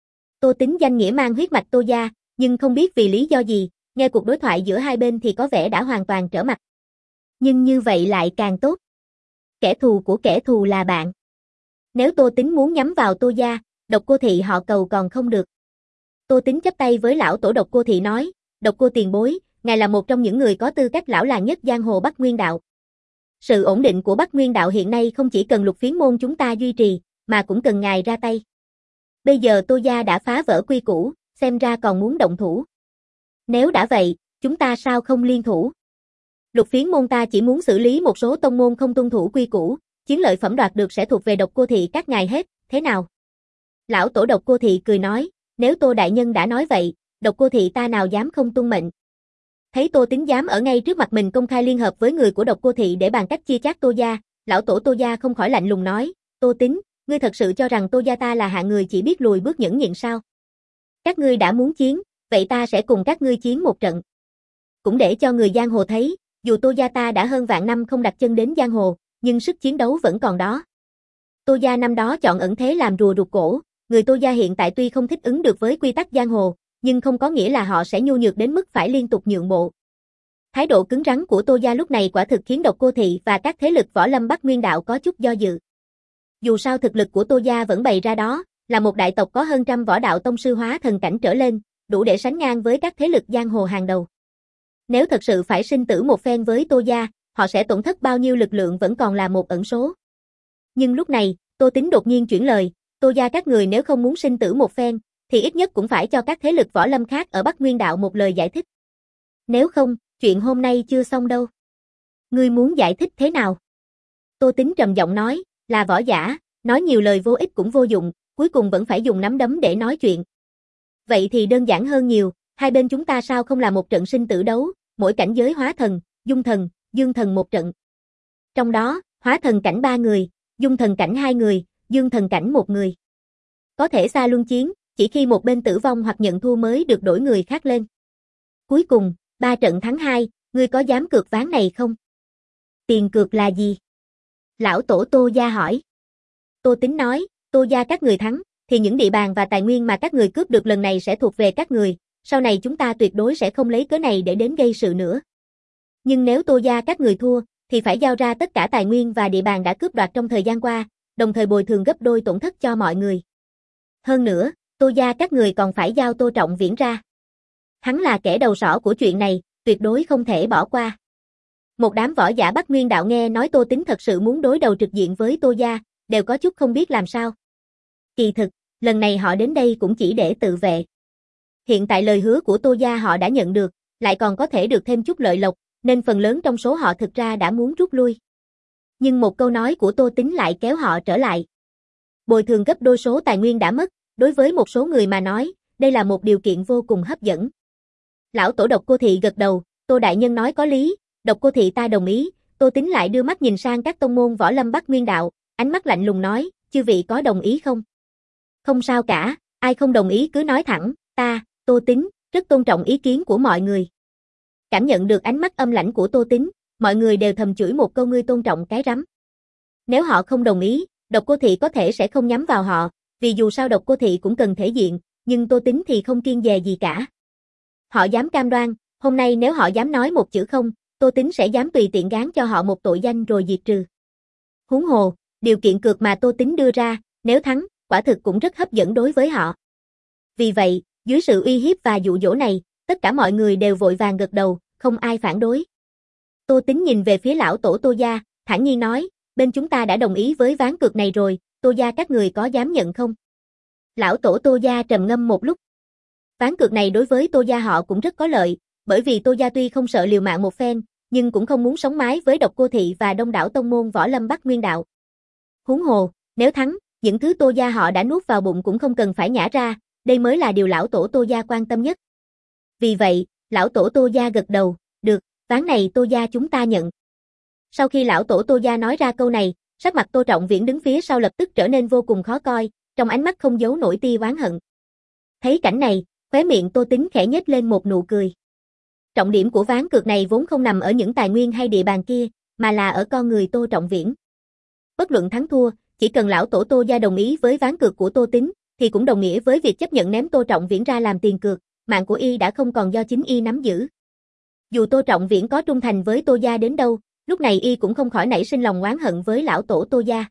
Tô Tín danh nghĩa mang huyết mạch Tô Gia, nhưng không biết vì lý do gì, nghe cuộc đối thoại giữa hai bên thì có vẻ đã hoàn toàn trở mặt. Nhưng như vậy lại càng tốt. Kẻ thù của kẻ thù là bạn. Nếu Tô Tín muốn nhắm vào Tô Gia, Độc Cô Thị họ cầu còn không được. Tô Tín chắp tay với lão tổ Độc Cô Thị nói, Độc Cô tiền bối, ngài là một trong những người có tư cách lão làng nhất giang hồ Bắc Nguyên Đạo. Sự ổn định của Bắc Nguyên Đạo hiện nay không chỉ cần Lục Phiến môn chúng ta duy trì, mà cũng cần ngài ra tay. Bây giờ Tô Gia đã phá vỡ quy củ, xem ra còn muốn động thủ. Nếu đã vậy, chúng ta sao không liên thủ? Lục Phiến môn ta chỉ muốn xử lý một số tông môn không tuân thủ quy củ, chiến lợi phẩm đoạt được sẽ thuộc về Độc Cô Thị các ngài hết, thế nào? Lão tổ Độc Cô Thị cười nói, nếu Tô đại nhân đã nói vậy, Độc Cô Thị ta nào dám không tuân mệnh. Thấy Tô Tín dám ở ngay trước mặt mình công khai liên hợp với người của Độc Cô Thị để bàn cách chia chác Tô gia, lão tổ Tô gia không khỏi lạnh lùng nói, Tô Tín, ngươi thật sự cho rằng Tô gia ta là hạng người chỉ biết lùi bước nhẫn nhịn sao? Các ngươi đã muốn chiến, vậy ta sẽ cùng các ngươi chiến một trận. Cũng để cho người giang hồ thấy, dù Tô gia ta đã hơn vạn năm không đặt chân đến giang hồ, nhưng sức chiến đấu vẫn còn đó. Tô gia năm đó chọn ẩn thế làm rùa rụt cổ, người Tô gia hiện tại tuy không thích ứng được với quy tắc giang hồ, nhưng không có nghĩa là họ sẽ nhu nhược đến mức phải liên tục nhượng bộ. Thái độ cứng rắn của Tô gia lúc này quả thực khiến Độc Cô Thị và các thế lực võ lâm Bắc Nguyên đạo có chút do dự. Dù sao thực lực của Tô gia vẫn bày ra đó, là một đại tộc có hơn trăm võ đạo tông sư hóa thần cảnh trở lên, đủ để sánh ngang với các thế lực giang hồ hàng đầu. Nếu thật sự phải sinh tử một phen với Tô gia, họ sẽ tổn thất bao nhiêu lực lượng vẫn còn là một ẩn số. Nhưng lúc này, Tô Tín đột nhiên chuyển lời, Tô gia các người nếu không muốn sinh tử một phen, thì ít nhất cũng phải cho các thế lực võ lâm khác ở Bắc Nguyên đạo một lời giải thích. Nếu không, chuyện hôm nay chưa xong đâu. Ngươi muốn giải thích thế nào? Tô Tín trầm giọng nói, là võ giả, nói nhiều lời vô ích cũng vô dụng, cuối cùng vẫn phải dùng nắm đấm để nói chuyện. Vậy thì đơn giản hơn nhiều, hai bên chúng ta sao không là một trận sinh tử đấu, mỗi cảnh giới hóa thần, dung thần, dương thần một trận. Trong đó, hóa thần cảnh ba người, dung thần cảnh hai người, dương thần cảnh một người. Có thể xa luân chiến, chỉ khi một bên tử vong hoặc nhận thua mới được đổi người khác lên. Cuối cùng, ba trận thắng hai, ngươi có dám cược ván này không? Tiền cược là gì? Lão tổ Tô gia hỏi. Tô Tín nói, Tô gia các người thắng, thì những địa bàn và tài nguyên mà các người cướp được lần này sẽ thuộc về các người, sau này chúng ta tuyệt đối sẽ không lấy cớ này để đến gây sự nữa. Nhưng nếu Tô gia các người thua, thì phải giao ra tất cả tài nguyên và địa bàn đã cướp đoạt trong thời gian qua, đồng thời bồi thường gấp đôi tổn thất cho mọi người. Hơn nữa, Tô gia các người còn phải giao Tô Trọng Viễn ra. Hắn là kẻ đầu sỏ của chuyện này, tuyệt đối không thể bỏ qua. Một đám võ giả Bắc Nguyên đạo nghe nói Tô Tín thật sự muốn đối đầu trực diện với Tô gia, đều có chút không biết làm sao. Kỳ thực, lần này họ đến đây cũng chỉ để tự vệ. Hiện tại lời hứa của Tô gia họ đã nhận được, lại còn có thể được thêm chút lợi lộc, nên phần lớn trong số họ thực ra đã muốn rút lui. Nhưng một câu nói của Tô Tín lại kéo họ trở lại. Bồi thường gấp đôi số tài nguyên đã mất, đối với một số người mà nói, đây là một điều kiện vô cùng hấp dẫn. Lão tổ Độc Cô Thị gật đầu, Tô đại nhân nói có lý, Độc Cô Thị ta đồng ý. Tô Tín lại đưa mắt nhìn sang các tông môn võ lâm Bắc Nguyên đạo, ánh mắt lạnh lùng nói, chư vị có đồng ý không? Không sao cả, ai không đồng ý cứ nói thẳng, ta, Tô Tín, rất tôn trọng ý kiến của mọi người. Cảm nhận được ánh mắt âm lãnh của Tô Tín, mọi người đều thầm chửi một câu ngươi tôn trọng cái rắm. Nếu họ không đồng ý, Độc Cô Thị có thể sẽ không nhắm vào họ, vì dù sao Độc Cô Thị cũng cần thể diện, nhưng Tô Tín thì không kiêng dè gì cả. Họ dám cam đoan, hôm nay nếu họ dám nói một chữ không, Tô Tín sẽ dám tùy tiện gán cho họ một tội danh rồi diệt trừ. Huống hồ, điều kiện cược mà Tô Tín đưa ra, nếu thắng, quả thực cũng rất hấp dẫn đối với họ. Vì vậy, dưới sự uy hiếp và dụ dỗ này, tất cả mọi người đều vội vàng gật đầu, không ai phản đối. Tô Tín nhìn về phía lão tổ Tô gia, thản nhiên nói, bên chúng ta đã đồng ý với ván cược này rồi, Tô gia các người có dám nhận không? Lão tổ Tô gia trầm ngâm một lúc. Ván cược này đối với Tô gia họ cũng rất có lợi, bởi vì Tô gia tuy không sợ liều mạng một phen, nhưng cũng không muốn sống mái với Độc Cô Thị và đông đảo tông môn võ lâm Bắc Nguyên đạo. Huống hồ, nếu thắng, những thứ Tô gia họ đã nuốt vào bụng cũng không cần phải nhả ra, đây mới là điều lão tổ Tô gia quan tâm nhất. Vì vậy, lão tổ Tô gia gật đầu, được, ván này Tô gia chúng ta nhận. Sau khi lão tổ Tô gia nói ra câu này, sắc mặt Tô Trọng Viễn đứng phía sau lập tức trở nên vô cùng khó coi, trong ánh mắt không giấu nổi tia oán hận. Thấy cảnh này, khóe miệng Tô Tín khẽ nhếch lên một nụ cười. Trọng điểm của ván cược này vốn không nằm ở những tài nguyên hay địa bàn kia, mà là ở con người Tô Trọng Viễn. Bất luận thắng thua, chỉ cần lão tổ Tô gia đồng ý với ván cược của Tô Tín, thì cũng đồng nghĩa với việc chấp nhận ném Tô Trọng Viễn ra làm tiền cược, mạng của y đã không còn do chính y nắm giữ. Dù Tô Trọng Viễn có trung thành với Tô gia đến đâu, lúc này y cũng không khỏi nảy sinh lòng oán hận với lão tổ Tô gia.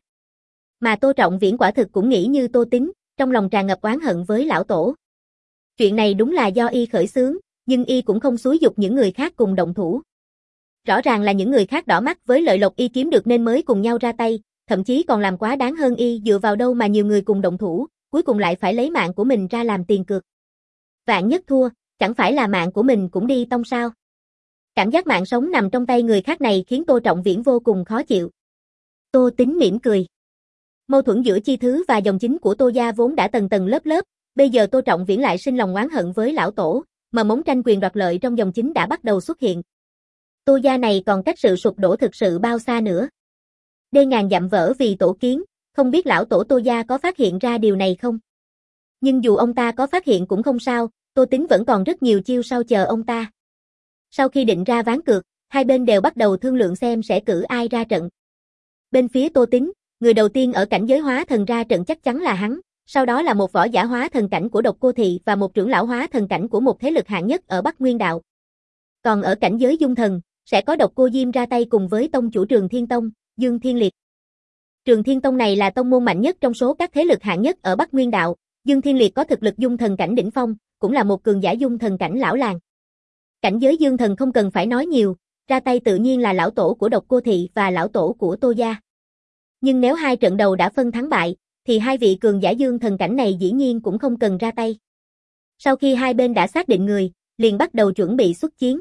Mà Tô Trọng Viễn quả thực cũng nghĩ như Tô Tín, trong lòng tràn ngập oán hận với lão tổ. Chuyện này đúng là do y khởi xướng, nhưng y cũng không xúi giục những người khác cùng động thủ. Rõ ràng là những người khác đỏ mắt với lợi lộc y kiếm được nên mới cùng nhau ra tay, thậm chí còn làm quá đáng hơn y, dựa vào đâu mà nhiều người cùng động thủ, cuối cùng lại phải lấy mạng của mình ra làm tiền cược. Vạn nhất thua, chẳng phải là mạng của mình cũng đi tông sao? Cảm giác mạng sống nằm trong tay người khác này khiến Tô Trọng Viễn vô cùng khó chịu. Tô Tính mỉm cười. Mâu thuẫn giữa chi thứ và dòng chính của Tô gia vốn đã tầng tầng lớp lớp, bây giờ Tô Trọng Viễn lại sinh lòng oán hận với lão tổ, mà mống tranh quyền đoạt lợi trong dòng chính đã bắt đầu xuất hiện. Tô gia này còn cách sự sụp đổ thực sự bao xa nữa. Đê ngàn dặm vỡ vì tổ kiến, không biết lão tổ Tô gia có phát hiện ra điều này không? Nhưng dù ông ta có phát hiện cũng không sao, Tô Tính vẫn còn rất nhiều chiêu sau chờ ông ta. Sau khi định ra ván cược, hai bên đều bắt đầu thương lượng xem sẽ cử ai ra trận. Bên phía Tô Tính, người đầu tiên ở cảnh giới hóa thần ra trận chắc chắn là hắn, sau đó là một võ giả hóa thần cảnh của Độc Cô Thị và một trưởng lão hóa thần cảnh của một thế lực hạng nhất ở Bắc Nguyên Đạo. Còn ở cảnh giới dung thần, sẽ có Độc Cô Diêm ra tay cùng với tông chủ Trường Thiên Tông, Dương Thiên Liệt. Trường Thiên Tông này là tông môn mạnh nhất trong số các thế lực hạng nhất ở Bắc Nguyên Đạo, Dương Thiên Liệt có thực lực dung thần cảnh đỉnh phong, cũng là một cường giả dung thần cảnh lão làng. Cảnh giới dương thần không cần phải nói nhiều, ra tay tự nhiên là lão tổ của Độc Cô Thị và lão tổ của Tô gia. Nhưng nếu hai trận đầu đã phân thắng bại, thì hai vị cường giả dương thần cảnh này dĩ nhiên cũng không cần ra tay. Sau khi hai bên đã xác định người, liền bắt đầu chuẩn bị xuất chiến.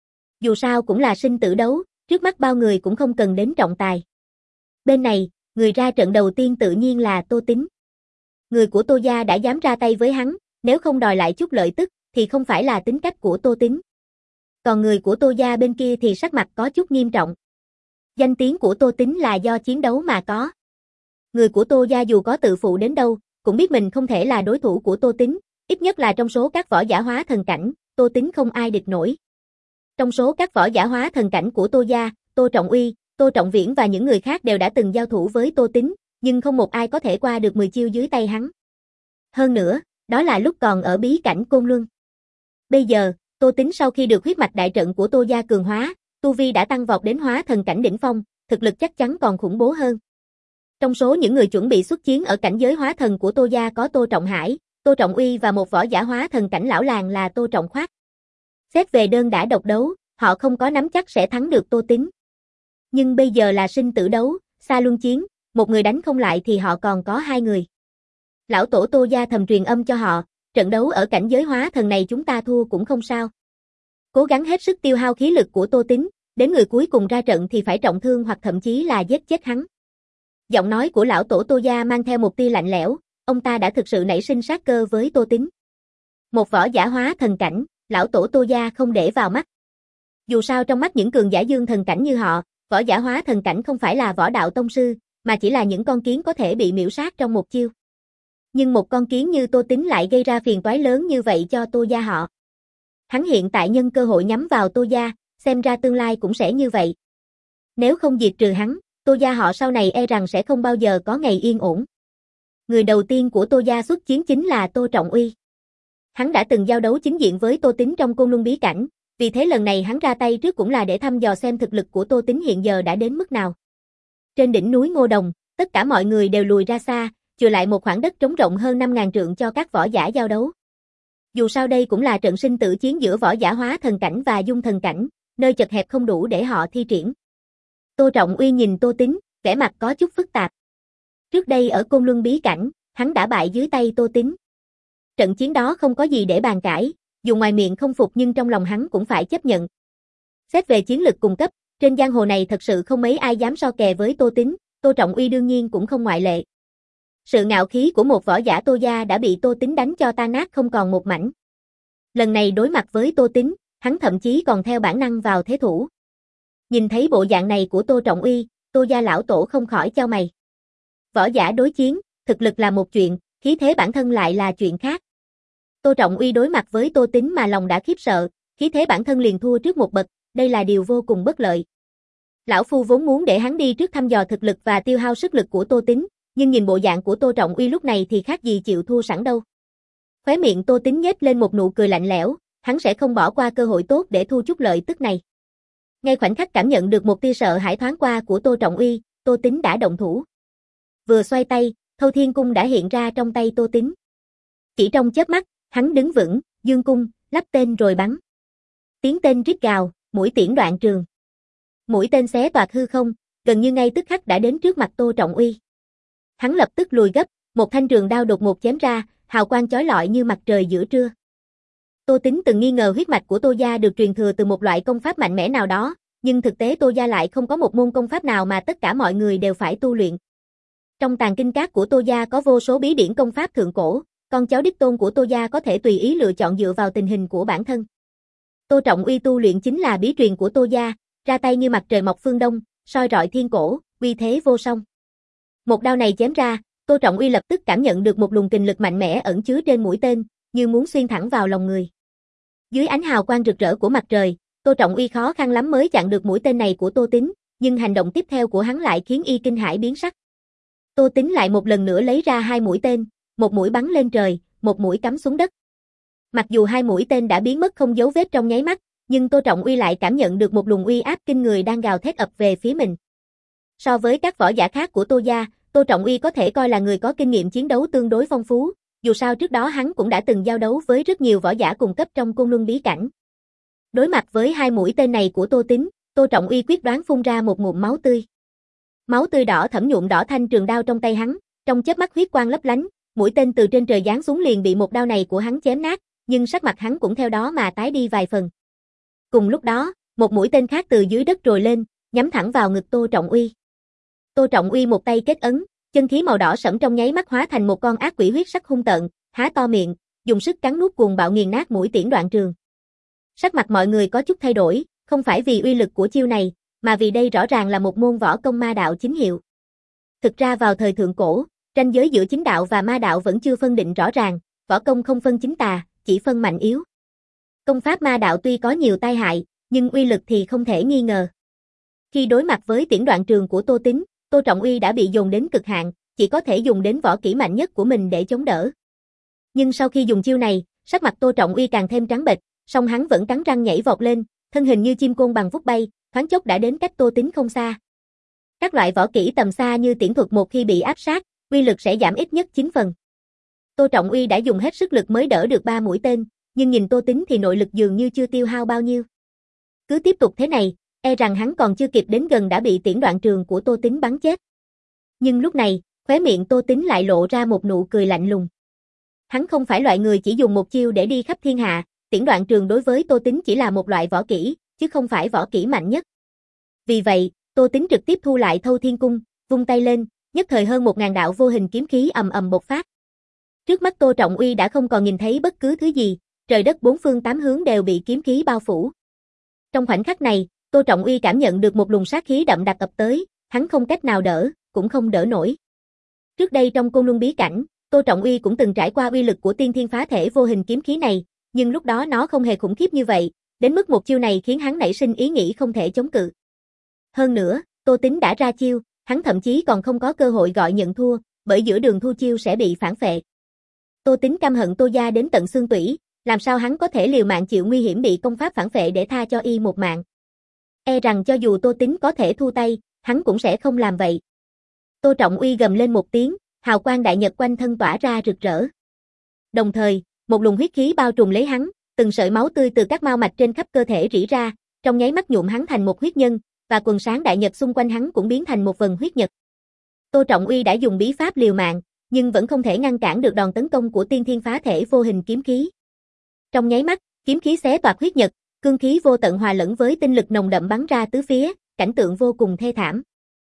Dù sao cũng là sinh tử đấu, trước mắt bao người cũng không cần đến trọng tài. Bên này, người ra trận đầu tiên tự nhiên là Tô Tính. Người của Tô gia đã dám ra tay với hắn, nếu không đòi lại chút lợi tức, thì không phải là tính cách của Tô Tính. Còn người của Tô gia bên kia thì sắc mặt có chút nghiêm trọng. Danh tiếng của Tô Tính là do chiến đấu mà có. Người của Tô gia dù có tự phụ đến đâu, cũng biết mình không thể là đối thủ của Tô Tính, ít nhất là trong số các võ giả hóa thần cảnh, Tô Tính không ai địch nổi. Trong số các võ giả hóa thần cảnh của Tô gia, Tô Trọng Uy, Tô Trọng Viễn và những người khác đều đã từng giao thủ với Tô Tính, nhưng không một ai có thể qua được mười chiêu dưới tay hắn. Hơn nữa, đó là lúc còn ở bí cảnh Côn Luân. Bây giờ, Tô Tính sau khi được huyết mạch đại trận của Tô gia cường hóa, tu vi đã tăng vọt đến hóa thần cảnh đỉnh phong, thực lực chắc chắn còn khủng bố hơn. Trong số những người chuẩn bị xuất chiến ở cảnh giới hóa thần của Tô gia có Tô Trọng Hải, Tô Trọng Uy và một võ giả hóa thần cảnh lão làng là Tô Trọng Khoát. Xét về đơn đả độc đấu, họ không có nắm chắc sẽ thắng được Tô Tính. Nhưng bây giờ là sinh tử đấu, xa luân chiến, một người đánh không lại thì họ còn có hai người. Lão tổ Tô gia thầm truyền âm cho họ, trận đấu ở cảnh giới hóa thần này chúng ta thua cũng không sao. Cố gắng hết sức tiêu hao khí lực của Tô Tính, đến người cuối cùng ra trận thì phải trọng thương hoặc thậm chí là giết chết hắn. Giọng nói của lão tổ Tô gia mang theo một tia lạnh lẽo, ông ta đã thực sự nảy sinh sát cơ với Tô Tính. Một võ giả hóa thần cảnh, lão tổ Tô gia không để vào mắt. Dù sao trong mắt những cường giả dương thần cảnh như họ, võ giả hóa thần cảnh không phải là võ đạo tông sư, mà chỉ là những con kiến có thể bị miễu sát trong một chiêu. Nhưng một con kiến như Tô Tính lại gây ra phiền toái lớn như vậy cho Tô gia họ. Hắn hiện tại nhân cơ hội nhắm vào Tô gia, xem ra tương lai cũng sẽ như vậy. Nếu không diệt trừ hắn, Tô gia họ sau này e rằng sẽ không bao giờ có ngày yên ổn. Người đầu tiên của Tô gia xuất chiến chính là Tô Trọng Uy. Hắn đã từng giao đấu chính diện với Tô Tính trong Côn Luân bí cảnh, vì thế lần này hắn ra tay trước cũng là để thăm dò xem thực lực của Tô Tính hiện giờ đã đến mức nào. Trên đỉnh núi Ngô Đồng, tất cả mọi người đều lùi ra xa, chừa lại một khoảng đất trống rộng hơn năm nghìn trượng cho các võ giả giao đấu. Dù sao đây cũng là trận sinh tử chiến giữa võ giả hóa thần cảnh và dung thần cảnh, nơi chật hẹp không đủ để họ thi triển. Tô Trọng Uy nhìn Tô Tính, vẻ mặt có chút phức tạp. Trước đây ở Côn Luân bí cảnh, hắn đã bại dưới tay Tô Tính. Trận chiến đó không có gì để bàn cãi, dù ngoài miệng không phục nhưng trong lòng hắn cũng phải chấp nhận. Xét về chiến lực cùng cấp, trên giang hồ này thật sự không mấy ai dám so kè với Tô Tính, Tô Trọng Uy đương nhiên cũng không ngoại lệ. Sự ngạo khí của một võ giả Tô gia đã bị Tô Tính đánh cho tan nát không còn một mảnh. Lần này đối mặt với Tô Tính, hắn thậm chí còn theo bản năng vào thế thủ. Nhìn thấy bộ dạng này của Tô Trọng Uy, Tô gia lão tổ không khỏi chau mày. Võ giả đối chiến, thực lực là một chuyện, khí thế bản thân lại là chuyện khác. Tô Trọng Uy đối mặt với Tô Tính mà lòng đã khiếp sợ, khí thế bản thân liền thua trước một bậc, đây là điều vô cùng bất lợi. Lão phu vốn muốn để hắn đi trước thăm dò thực lực và tiêu hao sức lực của Tô Tính, nhưng nhìn bộ dạng của Tô Trọng Uy lúc này thì khác gì chịu thua sẵn đâu. Khóe miệng Tô Tính nhếch lên một nụ cười lạnh lẽo, hắn sẽ không bỏ qua cơ hội tốt để thu chút lợi tức này. Ngay khoảnh khắc cảm nhận được một tia sợ hãi thoáng qua của Tô Trọng Uy, Tô Tính đã động thủ. Vừa xoay tay, Thâu Thiên Cung đã hiện ra trong tay Tô Tính. Chỉ trong chớp mắt, hắn đứng vững, dương cung, lắp tên rồi bắn. Tiếng tên rít gào, mũi tiễn đoạn trường. Mũi tên xé toạc hư không, gần như ngay tức khắc đã đến trước mặt Tô Trọng Uy. Hắn lập tức lùi gấp, một thanh trường đao đột ngột chém ra, hào quang chói lọi như mặt trời giữa trưa. Tô Tính từng nghi ngờ huyết mạch của Tô gia được truyền thừa từ một loại công pháp mạnh mẽ nào đó, nhưng thực tế Tô gia lại không có một môn công pháp nào mà tất cả mọi người đều phải tu luyện. Trong tàng kinh các của Tô gia có vô số bí điển công pháp thượng cổ, con cháu đích tôn của Tô gia có thể tùy ý lựa chọn dựa vào tình hình của bản thân. Tô Trọng Uy tu luyện chính là bí truyền của Tô gia, ra tay như mặt trời mọc phương đông, soi rọi thiên cổ, uy thế vô song. Một đao này chém ra, Tô Trọng Uy lập tức cảm nhận được một luồng kình lực mạnh mẽ ẩn chứa trên mũi tên, như muốn xuyên thẳng vào lòng người. Dưới ánh hào quang rực rỡ của mặt trời, Tô Trọng Uy khó khăn lắm mới chặn được mũi tên này của Tô Tính, nhưng hành động tiếp theo của hắn lại khiến y kinh hãi biến sắc. Tô Tính lại một lần nữa lấy ra hai mũi tên, một mũi bắn lên trời, một mũi cắm xuống đất. Mặc dù hai mũi tên đã biến mất không dấu vết trong nháy mắt, nhưng Tô Trọng Uy lại cảm nhận được một luồng uy áp kinh người đang gào thét ập về phía mình. So với các võ giả khác của Tô gia, Tô Trọng Uy có thể coi là người có kinh nghiệm chiến đấu tương đối phong phú, dù sao trước đó hắn cũng đã từng giao đấu với rất nhiều võ giả cùng cấp trong Côn Luân bí cảnh. Đối mặt với hai mũi tên này của Tô Tính, Tô Trọng Uy quyết đoán phun ra một ngụm máu tươi. Máu tươi đỏ thẫm nhuộm đỏ thanh trường đao trong tay hắn, trong chớp mắt huyết quang lấp lánh, mũi tên từ trên trời giáng xuống liền bị một đao này của hắn chém nát, nhưng sắc mặt hắn cũng theo đó mà tái đi vài phần. Cùng lúc đó, một mũi tên khác từ dưới đất trồi lên, nhắm thẳng vào ngực Tô Trọng Uy. Tô Trọng Uy một tay kết ấn, chân khí màu đỏ sẫm trong nháy mắt hóa thành một con ác quỷ huyết sắc hung tợn, há to miệng, dùng sức cắn nuốt cuồng bạo nghiền nát mũi tiễn đoạn trường. Sắc mặt mọi người có chút thay đổi, không phải vì uy lực của chiêu này, mà vì đây rõ ràng là một môn võ công ma đạo chính hiệu. Thực ra vào thời thượng cổ, ranh giới giữa chính đạo và ma đạo vẫn chưa phân định rõ ràng, võ công không phân chính tà, chỉ phân mạnh yếu. Công pháp ma đạo tuy có nhiều tai hại, nhưng uy lực thì không thể nghi ngờ. Khi đối mặt với tiễn đoạn trường của Tô Tính, Tô Trọng Uy đã bị dồn đến cực hạn, chỉ có thể dùng đến võ kỹ mạnh nhất của mình để chống đỡ. Nhưng sau khi dùng chiêu này, sắc mặt Tô Trọng Uy càng thêm trắng bệch, song hắn vẫn cắn răng nhảy vọt lên, thân hình như chim côn bằng vút bay, thoáng chốc đã đến cách Tô Tính không xa. Các loại võ kỹ tầm xa như tiễn thuật một khi bị áp sát, uy lực sẽ giảm ít nhất chín phần. Tô Trọng Uy đã dùng hết sức lực mới đỡ được ba mũi tên, nhưng nhìn Tô Tính thì nội lực dường như chưa tiêu hao bao nhiêu. Cứ tiếp tục thế này, e rằng hắn còn chưa kịp đến gần đã bị tiễn đoạn trường của Tô Tính bắn chết. Nhưng lúc này, khóe miệng Tô Tính lại lộ ra một nụ cười lạnh lùng. Hắn không phải loại người chỉ dùng một chiêu để đi khắp thiên hạ, tiễn đoạn trường đối với Tô Tính chỉ là một loại võ kỹ, chứ không phải võ kỹ mạnh nhất. Vì vậy, Tô Tính trực tiếp thu lại Thâu Thiên Cung, vung tay lên, nhất thời hơn một ngàn đạo vô hình kiếm khí ầm ầm bộc phát. Trước mắt Tô Trọng Uy đã không còn nhìn thấy bất cứ thứ gì, trời đất bốn phương tám hướng đều bị kiếm khí bao phủ. Trong khoảnh khắc này, Tô Trọng Uy cảm nhận được một luồng sát khí đậm đặc ập tới, hắn không cách nào đỡ, cũng không đỡ nổi. Trước đây trong Côn Luân bí cảnh, Tô Trọng Uy cũng từng trải qua uy lực của tiên thiên phá thể vô hình kiếm khí này, nhưng lúc đó nó không hề khủng khiếp như vậy, đến mức một chiêu này khiến hắn nảy sinh ý nghĩ không thể chống cự. Hơn nữa, Tô Tính đã ra chiêu, hắn thậm chí còn không có cơ hội gọi nhận thua, bởi giữa đường thu chiêu sẽ bị phản phệ. Tô Tính căm hận Tô gia đến tận xương tủy, làm sao hắn có thể liều mạng chịu nguy hiểm bị công pháp phản phệ để tha cho y một mạng. E rằng cho dù Tô Tính có thể thu tay, hắn cũng sẽ không làm vậy. Tô Trọng Uy gầm lên một tiếng, hào quang đại nhật quanh thân tỏa ra rực rỡ. Đồng thời, một luồng huyết khí bao trùm lấy hắn, từng sợi máu tươi từ các mao mạch trên khắp cơ thể rỉ ra, trong nháy mắt nhuộm hắn thành một huyết nhân, và quần sáng đại nhật xung quanh hắn cũng biến thành một vần huyết nhật. Tô Trọng Uy đã dùng bí pháp liều mạng, nhưng vẫn không thể ngăn cản được đòn tấn công của tiên thiên phá thể vô hình kiếm khí. Trong nháy mắt, kiếm khí xé toạc huyết nhật, cương khí vô tận hòa lẫn với tinh lực nồng đậm bắn ra tứ phía, cảnh tượng vô cùng thê thảm.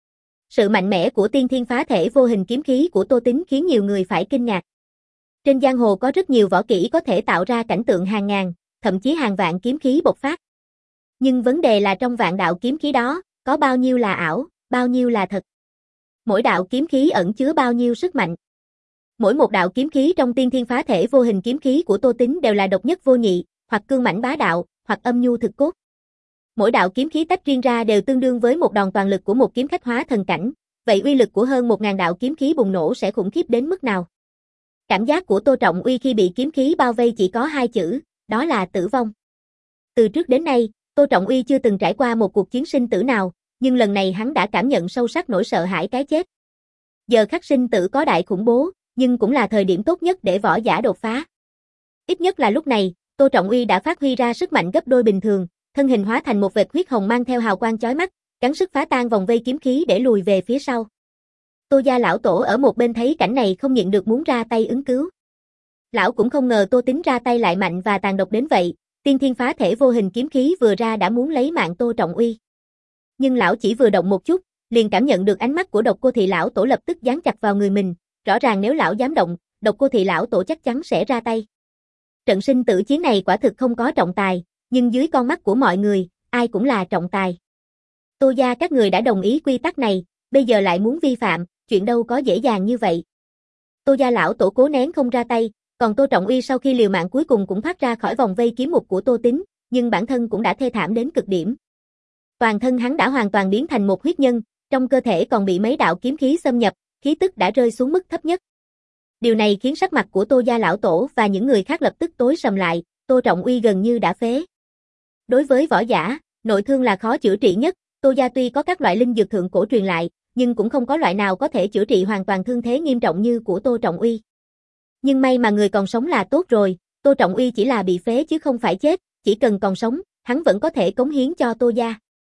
Sự mạnh mẽ của tiên thiên phá thể vô hình kiếm khí của Tô Tính khiến nhiều người phải kinh ngạc. Trên giang hồ có rất nhiều võ kỹ có thể tạo ra cảnh tượng hàng ngàn, thậm chí hàng vạn kiếm khí bộc phát. Nhưng vấn đề là trong vạn đạo kiếm khí đó, có bao nhiêu là ảo, bao nhiêu là thật. Mỗi đạo kiếm khí ẩn chứa bao nhiêu sức mạnh. Mỗi một đạo kiếm khí trong tiên thiên phá thể vô hình kiếm khí của Tô Tính đều là độc nhất vô nhị, hoặc cương mãnh bá đạo, hoặc âm nhu thực cốt. Mỗi đạo kiếm khí tách riêng ra đều tương đương với một đòn toàn lực của một kiếm khách hóa thần cảnh, vậy uy lực của hơn một ngàn đạo kiếm khí bùng nổ sẽ khủng khiếp đến mức nào? Cảm giác của Tô Trọng Uy khi bị kiếm khí bao vây chỉ có hai chữ, đó là tử vong. Từ trước đến nay, Tô Trọng Uy chưa từng trải qua một cuộc chiến sinh tử nào, nhưng lần này hắn đã cảm nhận sâu sắc nỗi sợ hãi cái chết. Giờ khắc sinh tử có đại khủng bố, nhưng cũng là thời điểm tốt nhất để võ giả đột phá. Ít nhất là lúc này, Tô Trọng Uy đã phát huy ra sức mạnh gấp đôi bình thường, thân hình hóa thành một vệt huyết hồng mang theo hào quang chói mắt, gắng sức phá tan vòng vây kiếm khí để lùi về phía sau. Tô gia lão tổ ở một bên thấy cảnh này không nhịn được muốn ra tay ứng cứu. Lão cũng không ngờ Tô Tín ra tay lại mạnh và tàn độc đến vậy, tiên thiên phá thể vô hình kiếm khí vừa ra đã muốn lấy mạng Tô Trọng Uy. Nhưng lão chỉ vừa động một chút, liền cảm nhận được ánh mắt của Độc Cô Thị lão tổ lập tức dán chặt vào người mình, rõ ràng nếu lão dám động, Độc Cô Thị lão tổ chắc chắn sẽ ra tay. Trận sinh tử chiến này quả thực không có trọng tài, nhưng dưới con mắt của mọi người, ai cũng là trọng tài. Tô gia các người đã đồng ý quy tắc này, bây giờ lại muốn vi phạm, chuyện đâu có dễ dàng như vậy. Tô gia lão tổ cố nén không ra tay, còn Tô Trọng Uy sau khi liều mạng cuối cùng cũng thoát ra khỏi vòng vây kiếm mục của Tô Tín, nhưng bản thân cũng đã thê thảm đến cực điểm. Toàn thân hắn đã hoàn toàn biến thành một huyết nhân, trong cơ thể còn bị mấy đạo kiếm khí xâm nhập, khí tức đã rơi xuống mức thấp nhất. Điều này khiến sắc mặt của Tô gia lão tổ và những người khác lập tức tối sầm lại, Tô Trọng Uy gần như đã phế. Đối với võ giả, nội thương là khó chữa trị nhất, Tô gia tuy có các loại linh dược thượng cổ truyền lại, nhưng cũng không có loại nào có thể chữa trị hoàn toàn thương thế nghiêm trọng như của Tô Trọng Uy. Nhưng may mà người còn sống là tốt rồi, Tô Trọng Uy chỉ là bị phế chứ không phải chết, chỉ cần còn sống, hắn vẫn có thể cống hiến cho Tô gia.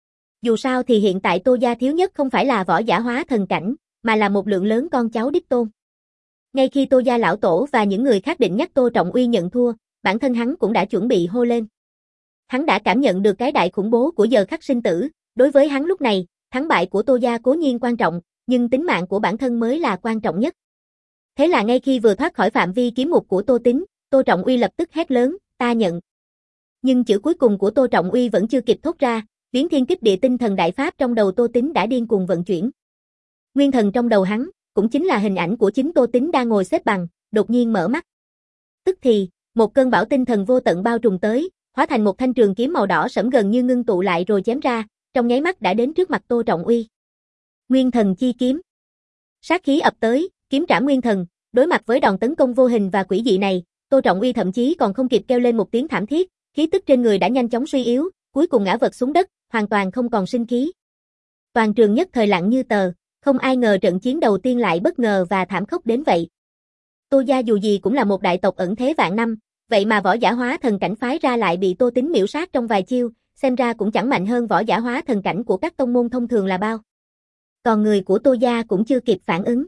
Dù sao thì hiện tại Tô gia thiếu nhất không phải là võ giả hóa thần cảnh, mà là một lượng lớn con cháu đích tôn. Ngay khi Tô gia lão tổ và những người khác định nhắc Tô Trọng Uy nhận thua, bản thân hắn cũng đã chuẩn bị hô lên. Hắn đã cảm nhận được cái đại khủng bố của giờ khắc sinh tử, đối với hắn lúc này, thắng bại của Tô gia cố nhiên quan trọng, nhưng tính mạng của bản thân mới là quan trọng nhất. Thế là ngay khi vừa thoát khỏi phạm vi kiếm mục của Tô Tín, Tô Trọng Uy lập tức hét lớn, ta nhận. Nhưng chữ cuối cùng của Tô Trọng Uy vẫn chưa kịp thốt ra, biến thiên kích địa tinh thần đại pháp trong đầu Tô Tín đã điên cuồng vận chuyển. Nguyên thần trong đầu hắn, cũng chính là hình ảnh của chính Tô Tín đang ngồi xếp bằng, đột nhiên mở mắt. Tức thì, một cơn bão tinh thần vô tận bao trùm tới, hóa thành một thanh trường kiếm màu đỏ sẫm gần như ngưng tụ lại rồi chém ra, trong nháy mắt đã đến trước mặt Tô Trọng Uy. Nguyên thần chi kiếm. Sát khí ập tới, kiếm trảm nguyên thần, đối mặt với đòn tấn công vô hình và quỷ dị này, Tô Trọng Uy thậm chí còn không kịp kêu lên một tiếng thảm thiết, khí tức trên người đã nhanh chóng suy yếu, cuối cùng ngã vật xuống đất, hoàn toàn không còn sinh khí. Toàn trường nhất thời lặng như tờ, không ai ngờ trận chiến đầu tiên lại bất ngờ và thảm khốc đến vậy. Tô gia dù gì cũng là một đại tộc ẩn thế vạn năm, vậy mà võ giả hóa thần cảnh phái ra lại bị Tô Tín miểu sát trong vài chiêu, xem ra cũng chẳng mạnh hơn võ giả hóa thần cảnh của các tông môn thông thường là bao. Còn người của Tô gia cũng chưa kịp phản ứng.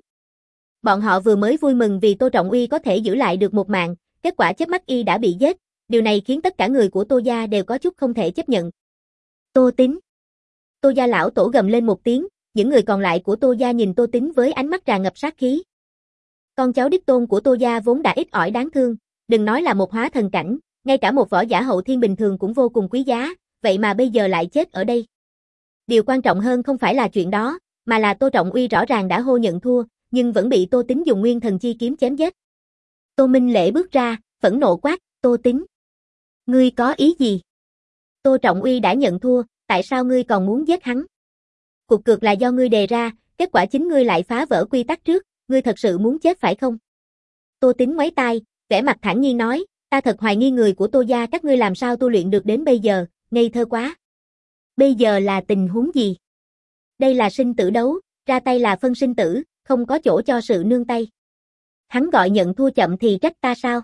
Bọn họ vừa mới vui mừng vì Tô Trọng Uy có thể giữ lại được một mạng, kết quả chớp mắt y đã bị giết, điều này khiến tất cả người của Tô gia đều có chút không thể chấp nhận. Tô Tín. Tô gia lão tổ gầm lên một tiếng, những người còn lại của Tô gia nhìn Tô Tín với ánh mắt tràn ngập sát khí. Con cháu đích tôn của Tô gia vốn đã ít ỏi đáng thương, đừng nói là một hóa thần cảnh, ngay cả một võ giả hậu thiên bình thường cũng vô cùng quý giá, vậy mà bây giờ lại chết ở đây. Điều quan trọng hơn không phải là chuyện đó, mà là Tô Trọng Uy rõ ràng đã hô nhận thua, nhưng vẫn bị Tô Tín dùng nguyên thần chi kiếm chém giết. Tô Minh Lễ bước ra, phẫn nộ quát, Tô Tín. Ngươi có ý gì? Tô Trọng Uy đã nhận thua, tại sao ngươi còn muốn giết hắn? Cuộc cược là do ngươi đề ra, kết quả chính ngươi lại phá vỡ quy tắc trước, ngươi thật sự muốn chết phải không? Tô Tín ngoáy tai, vẻ mặt thản nhiên nói, ta thật hoài nghi người của Tô gia các ngươi làm sao tu luyện được đến bây giờ, ngây thơ quá. Bây giờ là tình huống gì? Đây là sinh tử đấu, ra tay là phân sinh tử, không có chỗ cho sự nương tay. Hắn gọi nhận thua chậm thì trách ta sao?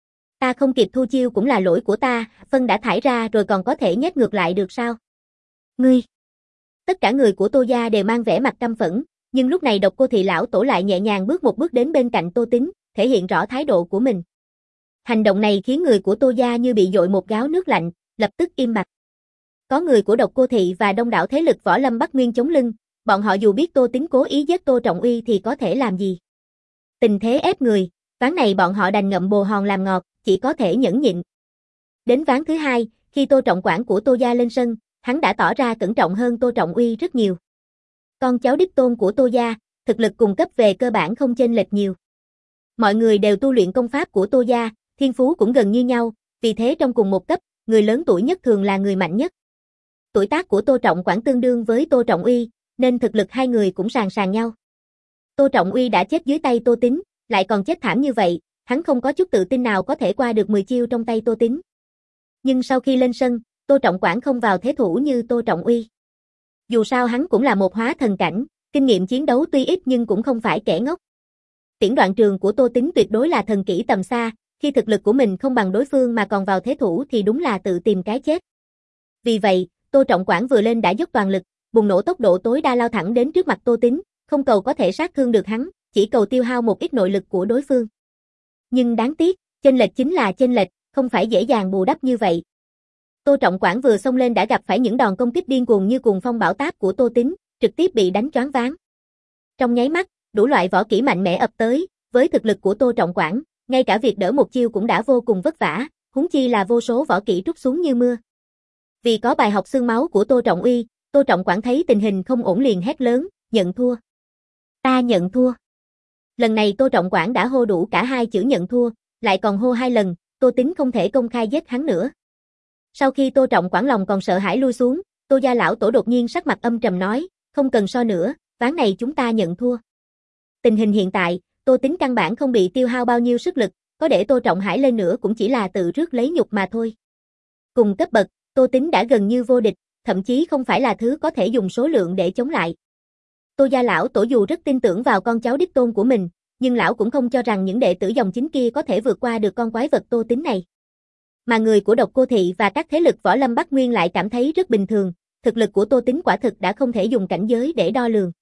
Ta không kịp thu chiêu cũng là lỗi của ta, phân đã thải ra rồi còn có thể nhét ngược lại được sao? Ngươi! Tất cả người của Tô gia đều mang vẻ mặt căm phẫn, nhưng lúc này Độc Cô Thị lão tổ lại nhẹ nhàng bước một bước đến bên cạnh Tô Tín, thể hiện rõ thái độ của mình. Hành động này khiến người của Tô gia như bị dội một gáo nước lạnh, lập tức im bặt. Có người của Độc Cô Thị và đông đảo thế lực võ lâm Bắc Nguyên chống lưng, bọn họ dù biết Tô Tín cố ý giết Tô Trọng Uy thì có thể làm gì? Tình thế ép người, ván này bọn họ đành ngậm bồ hòn làm ngọt, chỉ có thể nhẫn nhịn. Đến ván thứ hai, khi Tô Trọng Quảng của Tô gia lên sân, hắn đã tỏ ra cẩn trọng hơn Tô Trọng Uy rất nhiều. Con cháu đích tôn của Tô gia, thực lực cùng cấp về cơ bản không chênh lệch nhiều. Mọi người đều tu luyện công pháp của Tô gia, thiên phú cũng gần như nhau, vì thế trong cùng một cấp, người lớn tuổi nhất thường là người mạnh nhất. Tuổi tác của Tô Trọng Quảng tương đương với Tô Trọng Uy, nên thực lực hai người cũng sàn sàn nhau. Tô Trọng Uy đã chết dưới tay Tô Tín, lại còn chết thảm như vậy, hắn không có chút tự tin nào có thể qua được mười chiêu trong tay Tô Tín. Nhưng sau khi lên sân, Tô Trọng Quảng không vào thế thủ như Tô Trọng Uy. Dù sao hắn cũng là một hóa thần cảnh, kinh nghiệm chiến đấu tuy ít nhưng cũng không phải kẻ ngốc. Tiễn đoạn trường của Tô Tín tuyệt đối là thần kỹ tầm xa, khi thực lực của mình không bằng đối phương mà còn vào thế thủ thì đúng là tự tìm cái chết. Vì vậy, Tô Trọng Quảng vừa lên đã dốc toàn lực, bùng nổ tốc độ tối đa lao thẳng đến trước mặt Tô Tín, không cầu có thể sát thương được hắn, chỉ cầu tiêu hao một ít nội lực của đối phương. Nhưng đáng tiếc, Chênh lệch chính là chênh lệch, không phải dễ dàng bù đắp như vậy. Tô Trọng Quảng vừa xông lên đã gặp phải những đòn công kích điên cuồng như cuồng phong bão táp của Tô Tín, trực tiếp bị đánh choáng váng. Trong nháy mắt, đủ loại võ kỹ mạnh mẽ ập tới, với thực lực của Tô Trọng Quảng, ngay cả việc đỡ một chiêu cũng đã vô cùng vất vả, huống chi là vô số võ kỹ trút xuống như mưa. Vì có bài học xương máu của Tô Trọng Uy, Tô Trọng Quảng thấy tình hình không ổn liền hét lớn, nhận thua. Ta nhận thua. Lần này Tô Trọng Quảng đã hô đủ cả hai chữ nhận thua, lại còn hô hai lần, Tô Tín không thể công khai giết hắn nữa. Sau khi Tô Trọng Quảng lòng còn sợ hãi lui xuống, Tô gia lão tổ đột nhiên sắc mặt âm trầm nói, không cần so nữa, ván này chúng ta nhận thua. Tình hình hiện tại, Tô Tín căn bản không bị tiêu hao bao nhiêu sức lực, có để Tô Trọng Hải lên nữa cũng chỉ là tự rước lấy nhục mà thôi. Cùng cấp bậc, Tô Tín đã gần như vô địch, thậm chí không phải là thứ có thể dùng số lượng để chống lại. Tô gia lão tổ dù rất tin tưởng vào con cháu đích tôn của mình, nhưng lão cũng không cho rằng những đệ tử dòng chính kia có thể vượt qua được con quái vật Tô Tín này. Mà người của Độc Cô Thị và các thế lực võ lâm Bắc Nguyên lại cảm thấy rất bình thường, thực lực của Tô Tín quả thực đã không thể dùng cảnh giới để đo lường.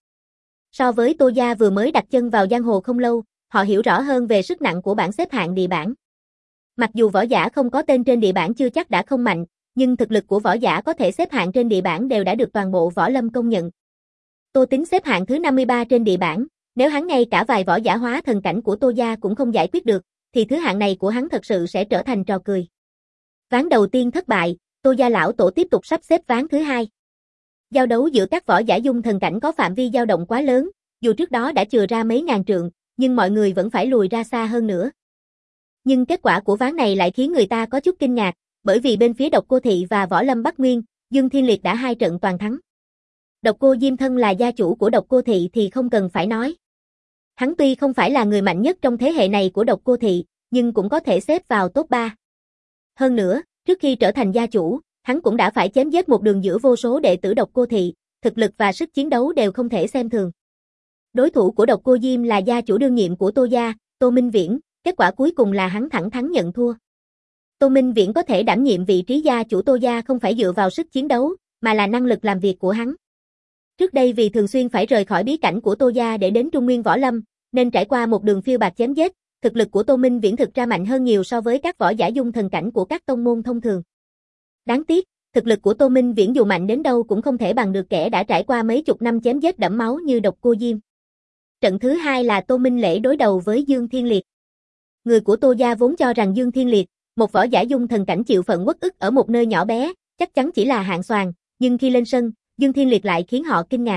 So với Tô gia vừa mới đặt chân vào giang hồ không lâu, họ hiểu rõ hơn về sức nặng của bảng xếp hạng địa bảng. Mặc dù võ giả không có tên trên địa bảng chưa chắc đã không mạnh, nhưng thực lực của võ giả có thể xếp hạng trên địa bảng đều đã được toàn bộ võ lâm công nhận. Tô Tín xếp hạng thứ năm mươi ba trên địa bảng, nếu hắn ngay cả vài võ giả hóa thần cảnh của Tô gia cũng không giải quyết được, thì thứ hạng này của hắn thật sự sẽ trở thành trò cười. Ván đầu tiên thất bại, Tô gia lão tổ tiếp tục sắp xếp ván thứ hai. Giao đấu giữa các võ giả dung thần cảnh có phạm vi dao động quá lớn, dù trước đó đã chừa ra mấy ngàn trượng, nhưng mọi người vẫn phải lùi ra xa hơn nữa. Nhưng kết quả của ván này lại khiến người ta có chút kinh ngạc, bởi vì bên phía Độc Cô Thị và võ lâm Bắc Nguyên, Dương Thiên Liệt đã hai trận toàn thắng. Độc Cô Diêm thân là gia chủ của Độc Cô Thị thì không cần phải nói. Hắn tuy không phải là người mạnh nhất trong thế hệ này của Độc Cô Thị, nhưng cũng có thể xếp vào top ba. Hơn nữa, trước khi trở thành gia chủ, hắn cũng đã phải chém giết một đường giữa vô số đệ tử Độc Cô Thị, thực lực và sức chiến đấu đều không thể xem thường. Đối thủ của Độc Cô Diêm là gia chủ đương nhiệm của Tô gia, Tô Minh Viễn, kết quả cuối cùng là hắn thẳng thắn nhận thua. Tô Minh Viễn có thể đảm nhiệm vị trí gia chủ Tô gia không phải dựa vào sức chiến đấu, mà là năng lực làm việc của hắn. Trước đây vì thường xuyên phải rời khỏi bí cảnh của Tô gia để đến Trung Nguyên Võ Lâm, nên trải qua một đường phiêu bạt chém giết, thực lực của Tô Minh Viễn thực ra mạnh hơn nhiều so với các võ giả dung thần cảnh của các tông môn thông thường. Đáng tiếc, thực lực của Tô Minh Viễn dù mạnh đến đâu cũng không thể bằng được kẻ đã trải qua mấy chục năm chém giết đẫm máu như Độc Cô Diêm. Trận thứ hai là Tô Minh Lễ đối đầu với Dương Thiên Liệt. Người của Tô gia vốn cho rằng Dương Thiên Liệt, một võ giả dung thần cảnh chịu phận uất ức ở một nơi nhỏ bé, chắc chắn chỉ là hạng xoàn, nhưng khi lên sân, Dương Thiên Liệt lại khiến họ kinh ngạc.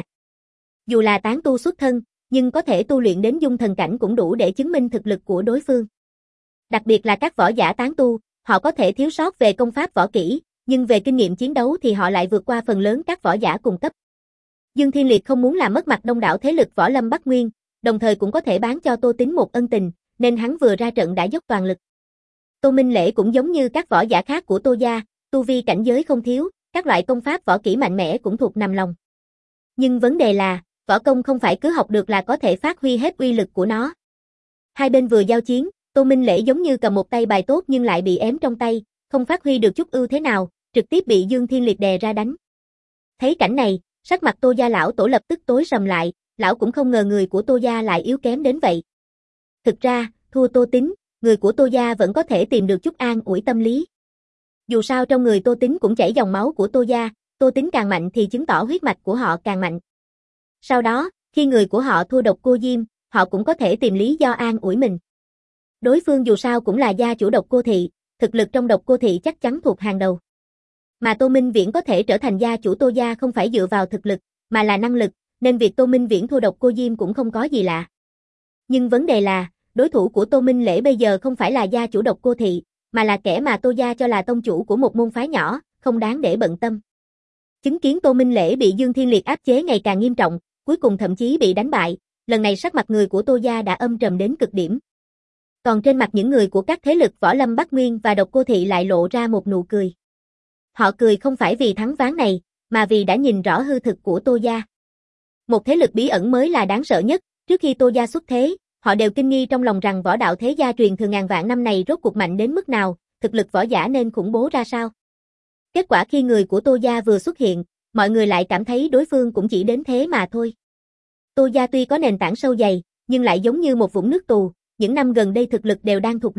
Dù là tán tu xuất thân, nhưng có thể tu luyện đến dung thần cảnh cũng đủ để chứng minh thực lực của đối phương. Đặc biệt là các võ giả tán tu, họ có thể thiếu sót về công pháp võ kỹ, nhưng về kinh nghiệm chiến đấu thì họ lại vượt qua phần lớn các võ giả cùng cấp. Dương Thiên Liệt không muốn làm mất mặt đông đảo thế lực võ lâm Bắc Nguyên, đồng thời cũng có thể bán cho Tô Tín một ân tình, nên hắn vừa ra trận đã dốc toàn lực. Tô Minh Lễ cũng giống như các võ giả khác của Tô gia, tu vi cảnh giới không thiếu, các loại công pháp võ kỹ mạnh mẽ cũng thuộc nằm lòng. Nhưng vấn đề là, võ công không phải cứ học được là có thể phát huy hết uy lực của nó. Hai bên vừa giao chiến, Tô Minh Lễ giống như cầm một tay bài tốt nhưng lại bị ém trong tay, không phát huy được chút ưu thế nào, trực tiếp bị Dương Thiên Liệt đè ra đánh. Thấy cảnh này, sắc mặt Tô gia lão tổ lập tức tối sầm lại, lão cũng không ngờ người của Tô gia lại yếu kém đến vậy. Thực ra, thua Tô Tín, người của Tô gia vẫn có thể tìm được chút an ủi tâm lý. Dù sao trong người Tô Tín cũng chảy dòng máu của Tô gia, Tô Tín càng mạnh thì chứng tỏ huyết mạch của họ càng mạnh. Sau đó, khi người của họ thua Độc Cô Diêm, họ cũng có thể tìm lý do an ủi mình. Đối phương dù sao cũng là gia chủ Độc Cô Thị, thực lực trong Độc Cô Thị chắc chắn thuộc hàng đầu. Mà Tô Minh Viễn có thể trở thành gia chủ Tô gia không phải dựa vào thực lực, mà là năng lực, nên việc Tô Minh Viễn thua Độc Cô Diêm cũng không có gì lạ. Nhưng vấn đề là, đối thủ của Tô Minh Lễ bây giờ không phải là gia chủ Độc Cô Thị, mà là kẻ mà Tô gia cho là tông chủ của một môn phái nhỏ, không đáng để bận tâm. Chứng kiến Tô Minh Lễ bị Dương Thiên Liệt áp chế ngày càng nghiêm trọng, cuối cùng thậm chí bị đánh bại, lần này sắc mặt người của Tô gia đã âm trầm đến cực điểm. Còn trên mặt những người của các thế lực võ lâm Bắc Nguyên và Độc Cô Thị lại lộ ra một nụ cười. Họ cười không phải vì thắng ván này, mà vì đã nhìn rõ hư thực của Tô gia. Một thế lực bí ẩn mới là đáng sợ nhất, trước khi Tô gia xuất thế, họ đều kinh nghi trong lòng rằng võ đạo thế gia truyền thừa ngàn vạn năm này rốt cuộc mạnh đến mức nào, thực lực võ giả nên khủng bố ra sao. Kết quả khi người của Tô gia vừa xuất hiện, mọi người lại cảm thấy đối phương cũng chỉ đến thế mà thôi. Tô gia tuy có nền tảng sâu dày, nhưng lại giống như một vũng nước tù, những năm gần đây thực lực đều đang thụt lùi,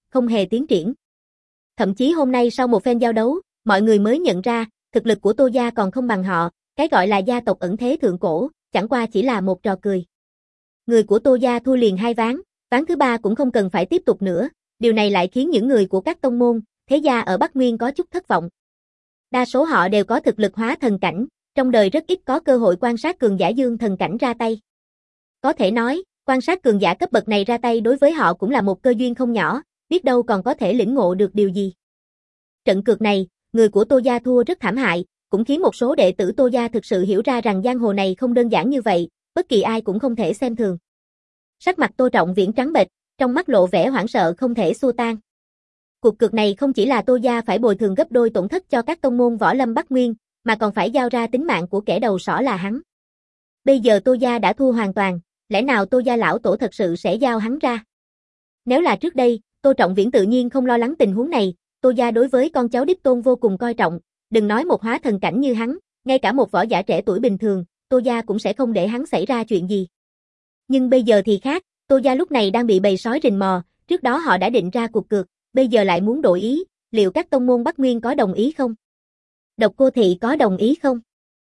không hề tiến triển. Thậm chí hôm nay sau một phen giao đấu, mọi người mới nhận ra, thực lực của Tô gia còn không bằng họ, cái gọi là gia tộc ẩn thế thượng cổ, chẳng qua chỉ là một trò cười. Người của Tô gia thua liền hai ván, ván thứ ba cũng không cần phải tiếp tục nữa, điều này lại khiến những người của các tông môn, thế gia ở Bắc Nguyên có chút thất vọng. Đa số họ đều có thực lực hóa thần cảnh, trong đời rất ít có cơ hội quan sát cường giả dương thần cảnh ra tay. Có thể nói, quan sát cường giả cấp bậc này ra tay đối với họ cũng là một cơ duyên không nhỏ, biết đâu còn có thể lĩnh ngộ được điều gì. Trận cược này, người của Tô gia thua rất thảm hại, cũng khiến một số đệ tử Tô gia thực sự hiểu ra rằng giang hồ này không đơn giản như vậy, bất kỳ ai cũng không thể xem thường. Sắc mặt Tô Trọng Viễn trắng bệch, trong mắt lộ vẻ hoảng sợ không thể xua tan. Cuộc cược này không chỉ là Tô gia phải bồi thường gấp đôi tổn thất cho các tông môn võ lâm Bắc Nguyên, mà còn phải giao ra tính mạng của kẻ đầu sỏ là hắn. Bây giờ Tô gia đã thua hoàn toàn, lẽ nào Tô gia lão tổ thật sự sẽ giao hắn ra? Nếu là trước đây, Tô Trọng Viễn tự nhiên không lo lắng tình huống này, Tô gia đối với con cháu đích tôn vô cùng coi trọng, đừng nói một hóa thần cảnh như hắn, ngay cả một võ giả trẻ tuổi bình thường, Tô gia cũng sẽ không để hắn xảy ra chuyện gì. Nhưng bây giờ thì khác, Tô gia lúc này đang bị bầy sói rình mò, trước đó họ đã định ra cuộc cược, bây giờ lại muốn đổi ý, liệu các tông môn Bắc Nguyên có đồng ý không? Độc Cô Thị có đồng ý không?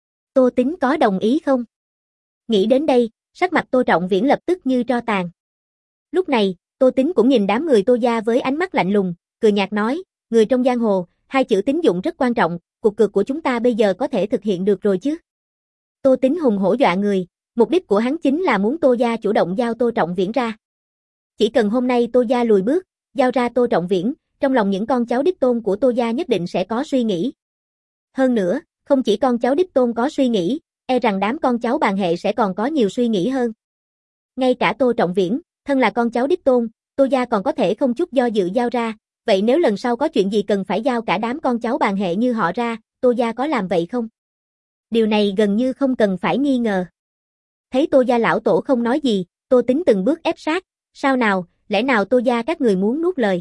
Tô Tính có đồng ý không? Nghĩ đến đây, sắc mặt Tô Trọng Viễn lập tức như tro tàn. Lúc này, Tô Tính cũng nhìn đám người Tô gia với ánh mắt lạnh lùng, cười nhạt nói, người trong giang hồ, hai chữ tín dụng rất quan trọng, cuộc cược của chúng ta bây giờ có thể thực hiện được rồi chứ? Tô Tính hùng hổ dọa người, mục đích của hắn chính là muốn Tô gia chủ động giao Tô Trọng Viễn ra. Chỉ cần hôm nay Tô gia lùi bước, giao ra Tô Trọng Viễn, trong lòng những con cháu đích tôn của Tô gia nhất định sẽ có suy nghĩ. Hơn nữa, không chỉ con cháu đích tôn có suy nghĩ, e rằng đám con cháu bàn hệ sẽ còn có nhiều suy nghĩ hơn. Ngay cả Tô Trọng Viễn, thân là con cháu đích tôn, Tô gia còn có thể không chút do dự giao ra, vậy nếu lần sau có chuyện gì cần phải giao cả đám con cháu bàn hệ như họ ra, Tô gia có làm vậy không? Điều này gần như không cần phải nghi ngờ. Thấy Tô gia lão tổ không nói gì, Tô Tính từng bước ép sát, sao nào, lẽ nào Tô gia các người muốn nuốt lời?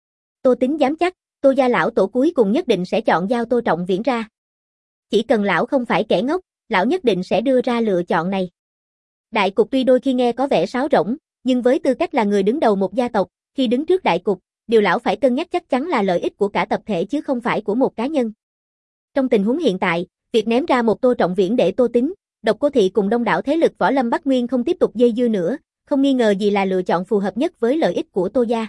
Tô Tính dám chắc, Tô gia lão tổ cuối cùng nhất định sẽ chọn giao Tô Trọng Viễn ra. Chỉ cần lão không phải kẻ ngốc, lão nhất định sẽ đưa ra lựa chọn này. Đại cục tuy đôi khi nghe có vẻ sáo rỗng, nhưng với tư cách là người đứng đầu một gia tộc, khi đứng trước đại cục, điều lão phải cân nhắc chắc chắn là lợi ích của cả tập thể chứ không phải của một cá nhân. Trong tình huống hiện tại, việc ném ra một Tô Trọng Viễn để Tô Tính, Độc Cô Thị cùng đông đảo thế lực võ lâm Bắc Nguyên không tiếp tục dây dưa nữa, không nghi ngờ gì là lựa chọn phù hợp nhất với lợi ích của Tô gia.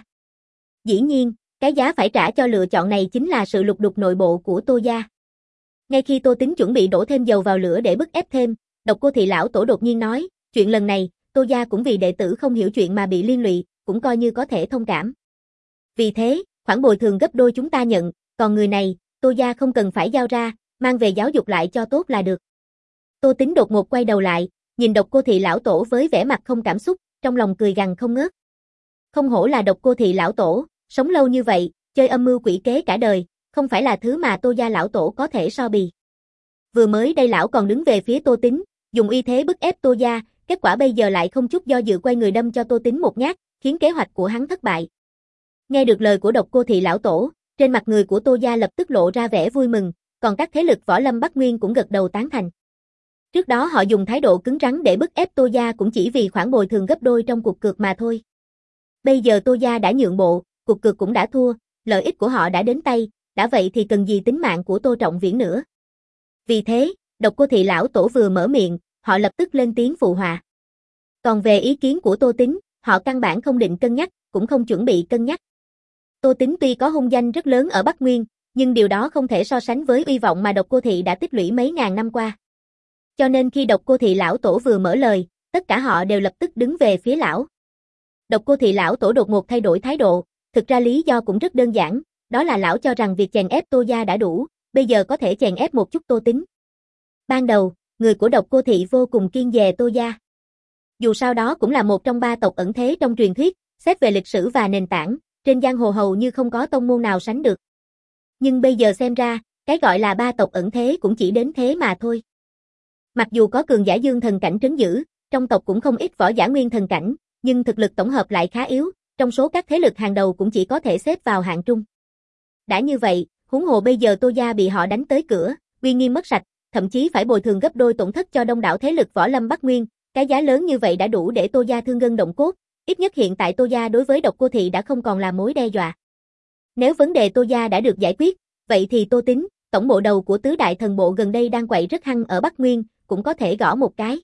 Dĩ nhiên, cái giá phải trả cho lựa chọn này chính là sự lục đục nội bộ của Tô gia. Ngay khi Tô Tính chuẩn bị đổ thêm dầu vào lửa để bức ép thêm, Độc Cô Thị lão tổ đột nhiên nói, chuyện lần này, Tô gia cũng vì đệ tử không hiểu chuyện mà bị liên lụy, cũng coi như có thể thông cảm. Vì thế, khoản bồi thường gấp đôi chúng ta nhận, còn người này, Tô gia không cần phải giao ra, mang về giáo dục lại cho tốt là được. Tô Tính đột ngột quay đầu lại, nhìn Độc Cô Thị lão tổ với vẻ mặt không cảm xúc, trong lòng cười gằn không ngớt. Không hổ là Độc Cô Thị lão tổ, sống lâu như vậy, chơi âm mưu quỷ kế cả đời, không phải là thứ mà Tô gia lão tổ có thể so bì. Vừa mới đây lão còn đứng về phía Tô Tính, dùng uy thế bức ép Tô gia, kết quả bây giờ lại không chút do dự quay người đâm cho Tô Tính một nhát, khiến kế hoạch của hắn thất bại. Nghe được lời của Độc Cô Thị lão tổ, trên mặt người của Tô gia lập tức lộ ra vẻ vui mừng, còn các thế lực võ lâm Bắc Nguyên cũng gật đầu tán thành. Trước đó họ dùng thái độ cứng rắn để bức ép Tô gia cũng chỉ vì khoản bồi thường gấp đôi trong cuộc cược mà thôi. Bây giờ Tô gia đã nhượng bộ, cuộc cược cũng đã thua, lợi ích của họ đã đến tay, đã vậy thì cần gì tính mạng của Tô Trọng Viễn nữa. Vì thế, Độc Cô Thị lão tổ vừa mở miệng, họ lập tức lên tiếng phụ họa. Còn về ý kiến của Tô Tính, họ căn bản không định cân nhắc, cũng không chuẩn bị cân nhắc. Tô Tính tuy có hung danh rất lớn ở Bắc Nguyên, nhưng điều đó không thể so sánh với uy vọng mà Độc Cô Thị đã tích lũy mấy ngàn năm qua. Cho nên khi Độc Cô Thị lão tổ vừa mở lời, tất cả họ đều lập tức đứng về phía lão. Độc Cô Thị lão tổ đột ngột thay đổi thái độ, thực ra lý do cũng rất đơn giản, đó là lão cho rằng việc chèn ép Tô gia đã đủ, bây giờ có thể chèn ép một chút Tô Tính. Ban đầu, người của Độc Cô Thị vô cùng kiêng dè Tô gia. Dù sao đó cũng là một trong ba tộc ẩn thế trong truyền thuyết, xét về lịch sử và nền tảng, trên giang hồ hầu như không có tông môn nào sánh được. Nhưng bây giờ xem ra, cái gọi là ba tộc ẩn thế cũng chỉ đến thế mà thôi. Mặc dù có cường giả dương thần cảnh trấn giữ, trong tộc cũng không ít võ giả nguyên thần cảnh, nhưng thực lực tổng hợp lại khá yếu, trong số các thế lực hàng đầu cũng chỉ có thể xếp vào hạng trung. Đã như vậy, huống hồ bây giờ Tô gia bị họ đánh tới cửa, uy nghiêm mất sạch, thậm chí phải bồi thường gấp đôi tổn thất cho đông đảo thế lực võ lâm Bắc Nguyên, cái giá lớn như vậy đã đủ để Tô gia thương gân động cốt, Ít nhất hiện tại Tô gia đối với Độc Cô Thị đã không còn là mối đe dọa. Nếu vấn đề Tô gia đã được giải quyết, vậy thì Tô Tín, tổng bộ đầu của tứ đại thần bộ gần đây đang quậy rất hăng ở Bắc Nguyên, cũng có thể gõ một cái.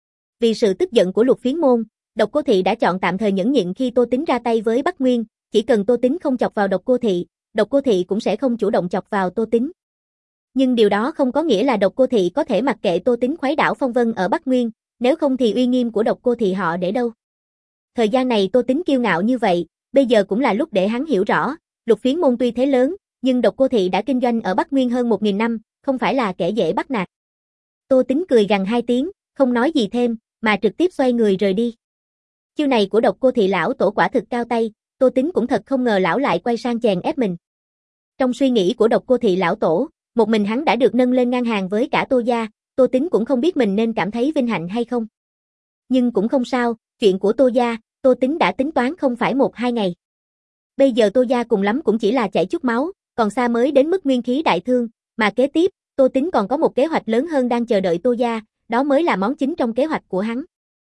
Vì sự tức giận của Lục Phiến Môn, Độc Cô Thị đã chọn tạm thời nhẫn nhịn khi Tô Tín ra tay với Bắc Nguyên, chỉ cần Tô Tín không chọc vào Độc Cô Thị, Độc Cô Thị cũng sẽ không chủ động chọc vào Tô Tín. Nhưng điều đó không có nghĩa là Độc Cô Thị có thể mặc kệ Tô Tín khuấy đảo phong vân ở Bắc Nguyên, nếu không thì uy nghiêm của Độc Cô Thị họ để đâu. Thời gian này Tô Tín kiêu ngạo như vậy, bây giờ cũng là lúc để hắn hiểu rõ, Lục Phiến Môn tuy thế lớn, nhưng Độc Cô Thị đã kinh doanh ở Bắc Nguyên hơn một nghìn năm, không phải là kẻ dễ bắt nạt. Tô Tín cười gằn hai tiếng, không nói gì thêm, mà trực tiếp xoay người rời đi. Chiêu này của Độc Cô Thị lão tổ quả thực cao tay, Tô Tín cũng thật không ngờ lão lại quay sang chèn ép mình. Trong suy nghĩ của Độc Cô Thị lão tổ, một mình hắn đã được nâng lên ngang hàng với cả Tô gia, Tô Tín cũng không biết mình nên cảm thấy vinh hạnh hay không. Nhưng cũng không sao, chuyện của Tô gia, Tô Tín đã tính toán không phải một hai ngày. Bây giờ Tô gia cùng lắm cũng chỉ là chảy chút máu, còn xa mới đến mức nguyên khí đại thương, mà kế tiếp, Tô Tín còn có một kế hoạch lớn hơn đang chờ đợi Tô gia, đó mới là món chính trong kế hoạch của hắn.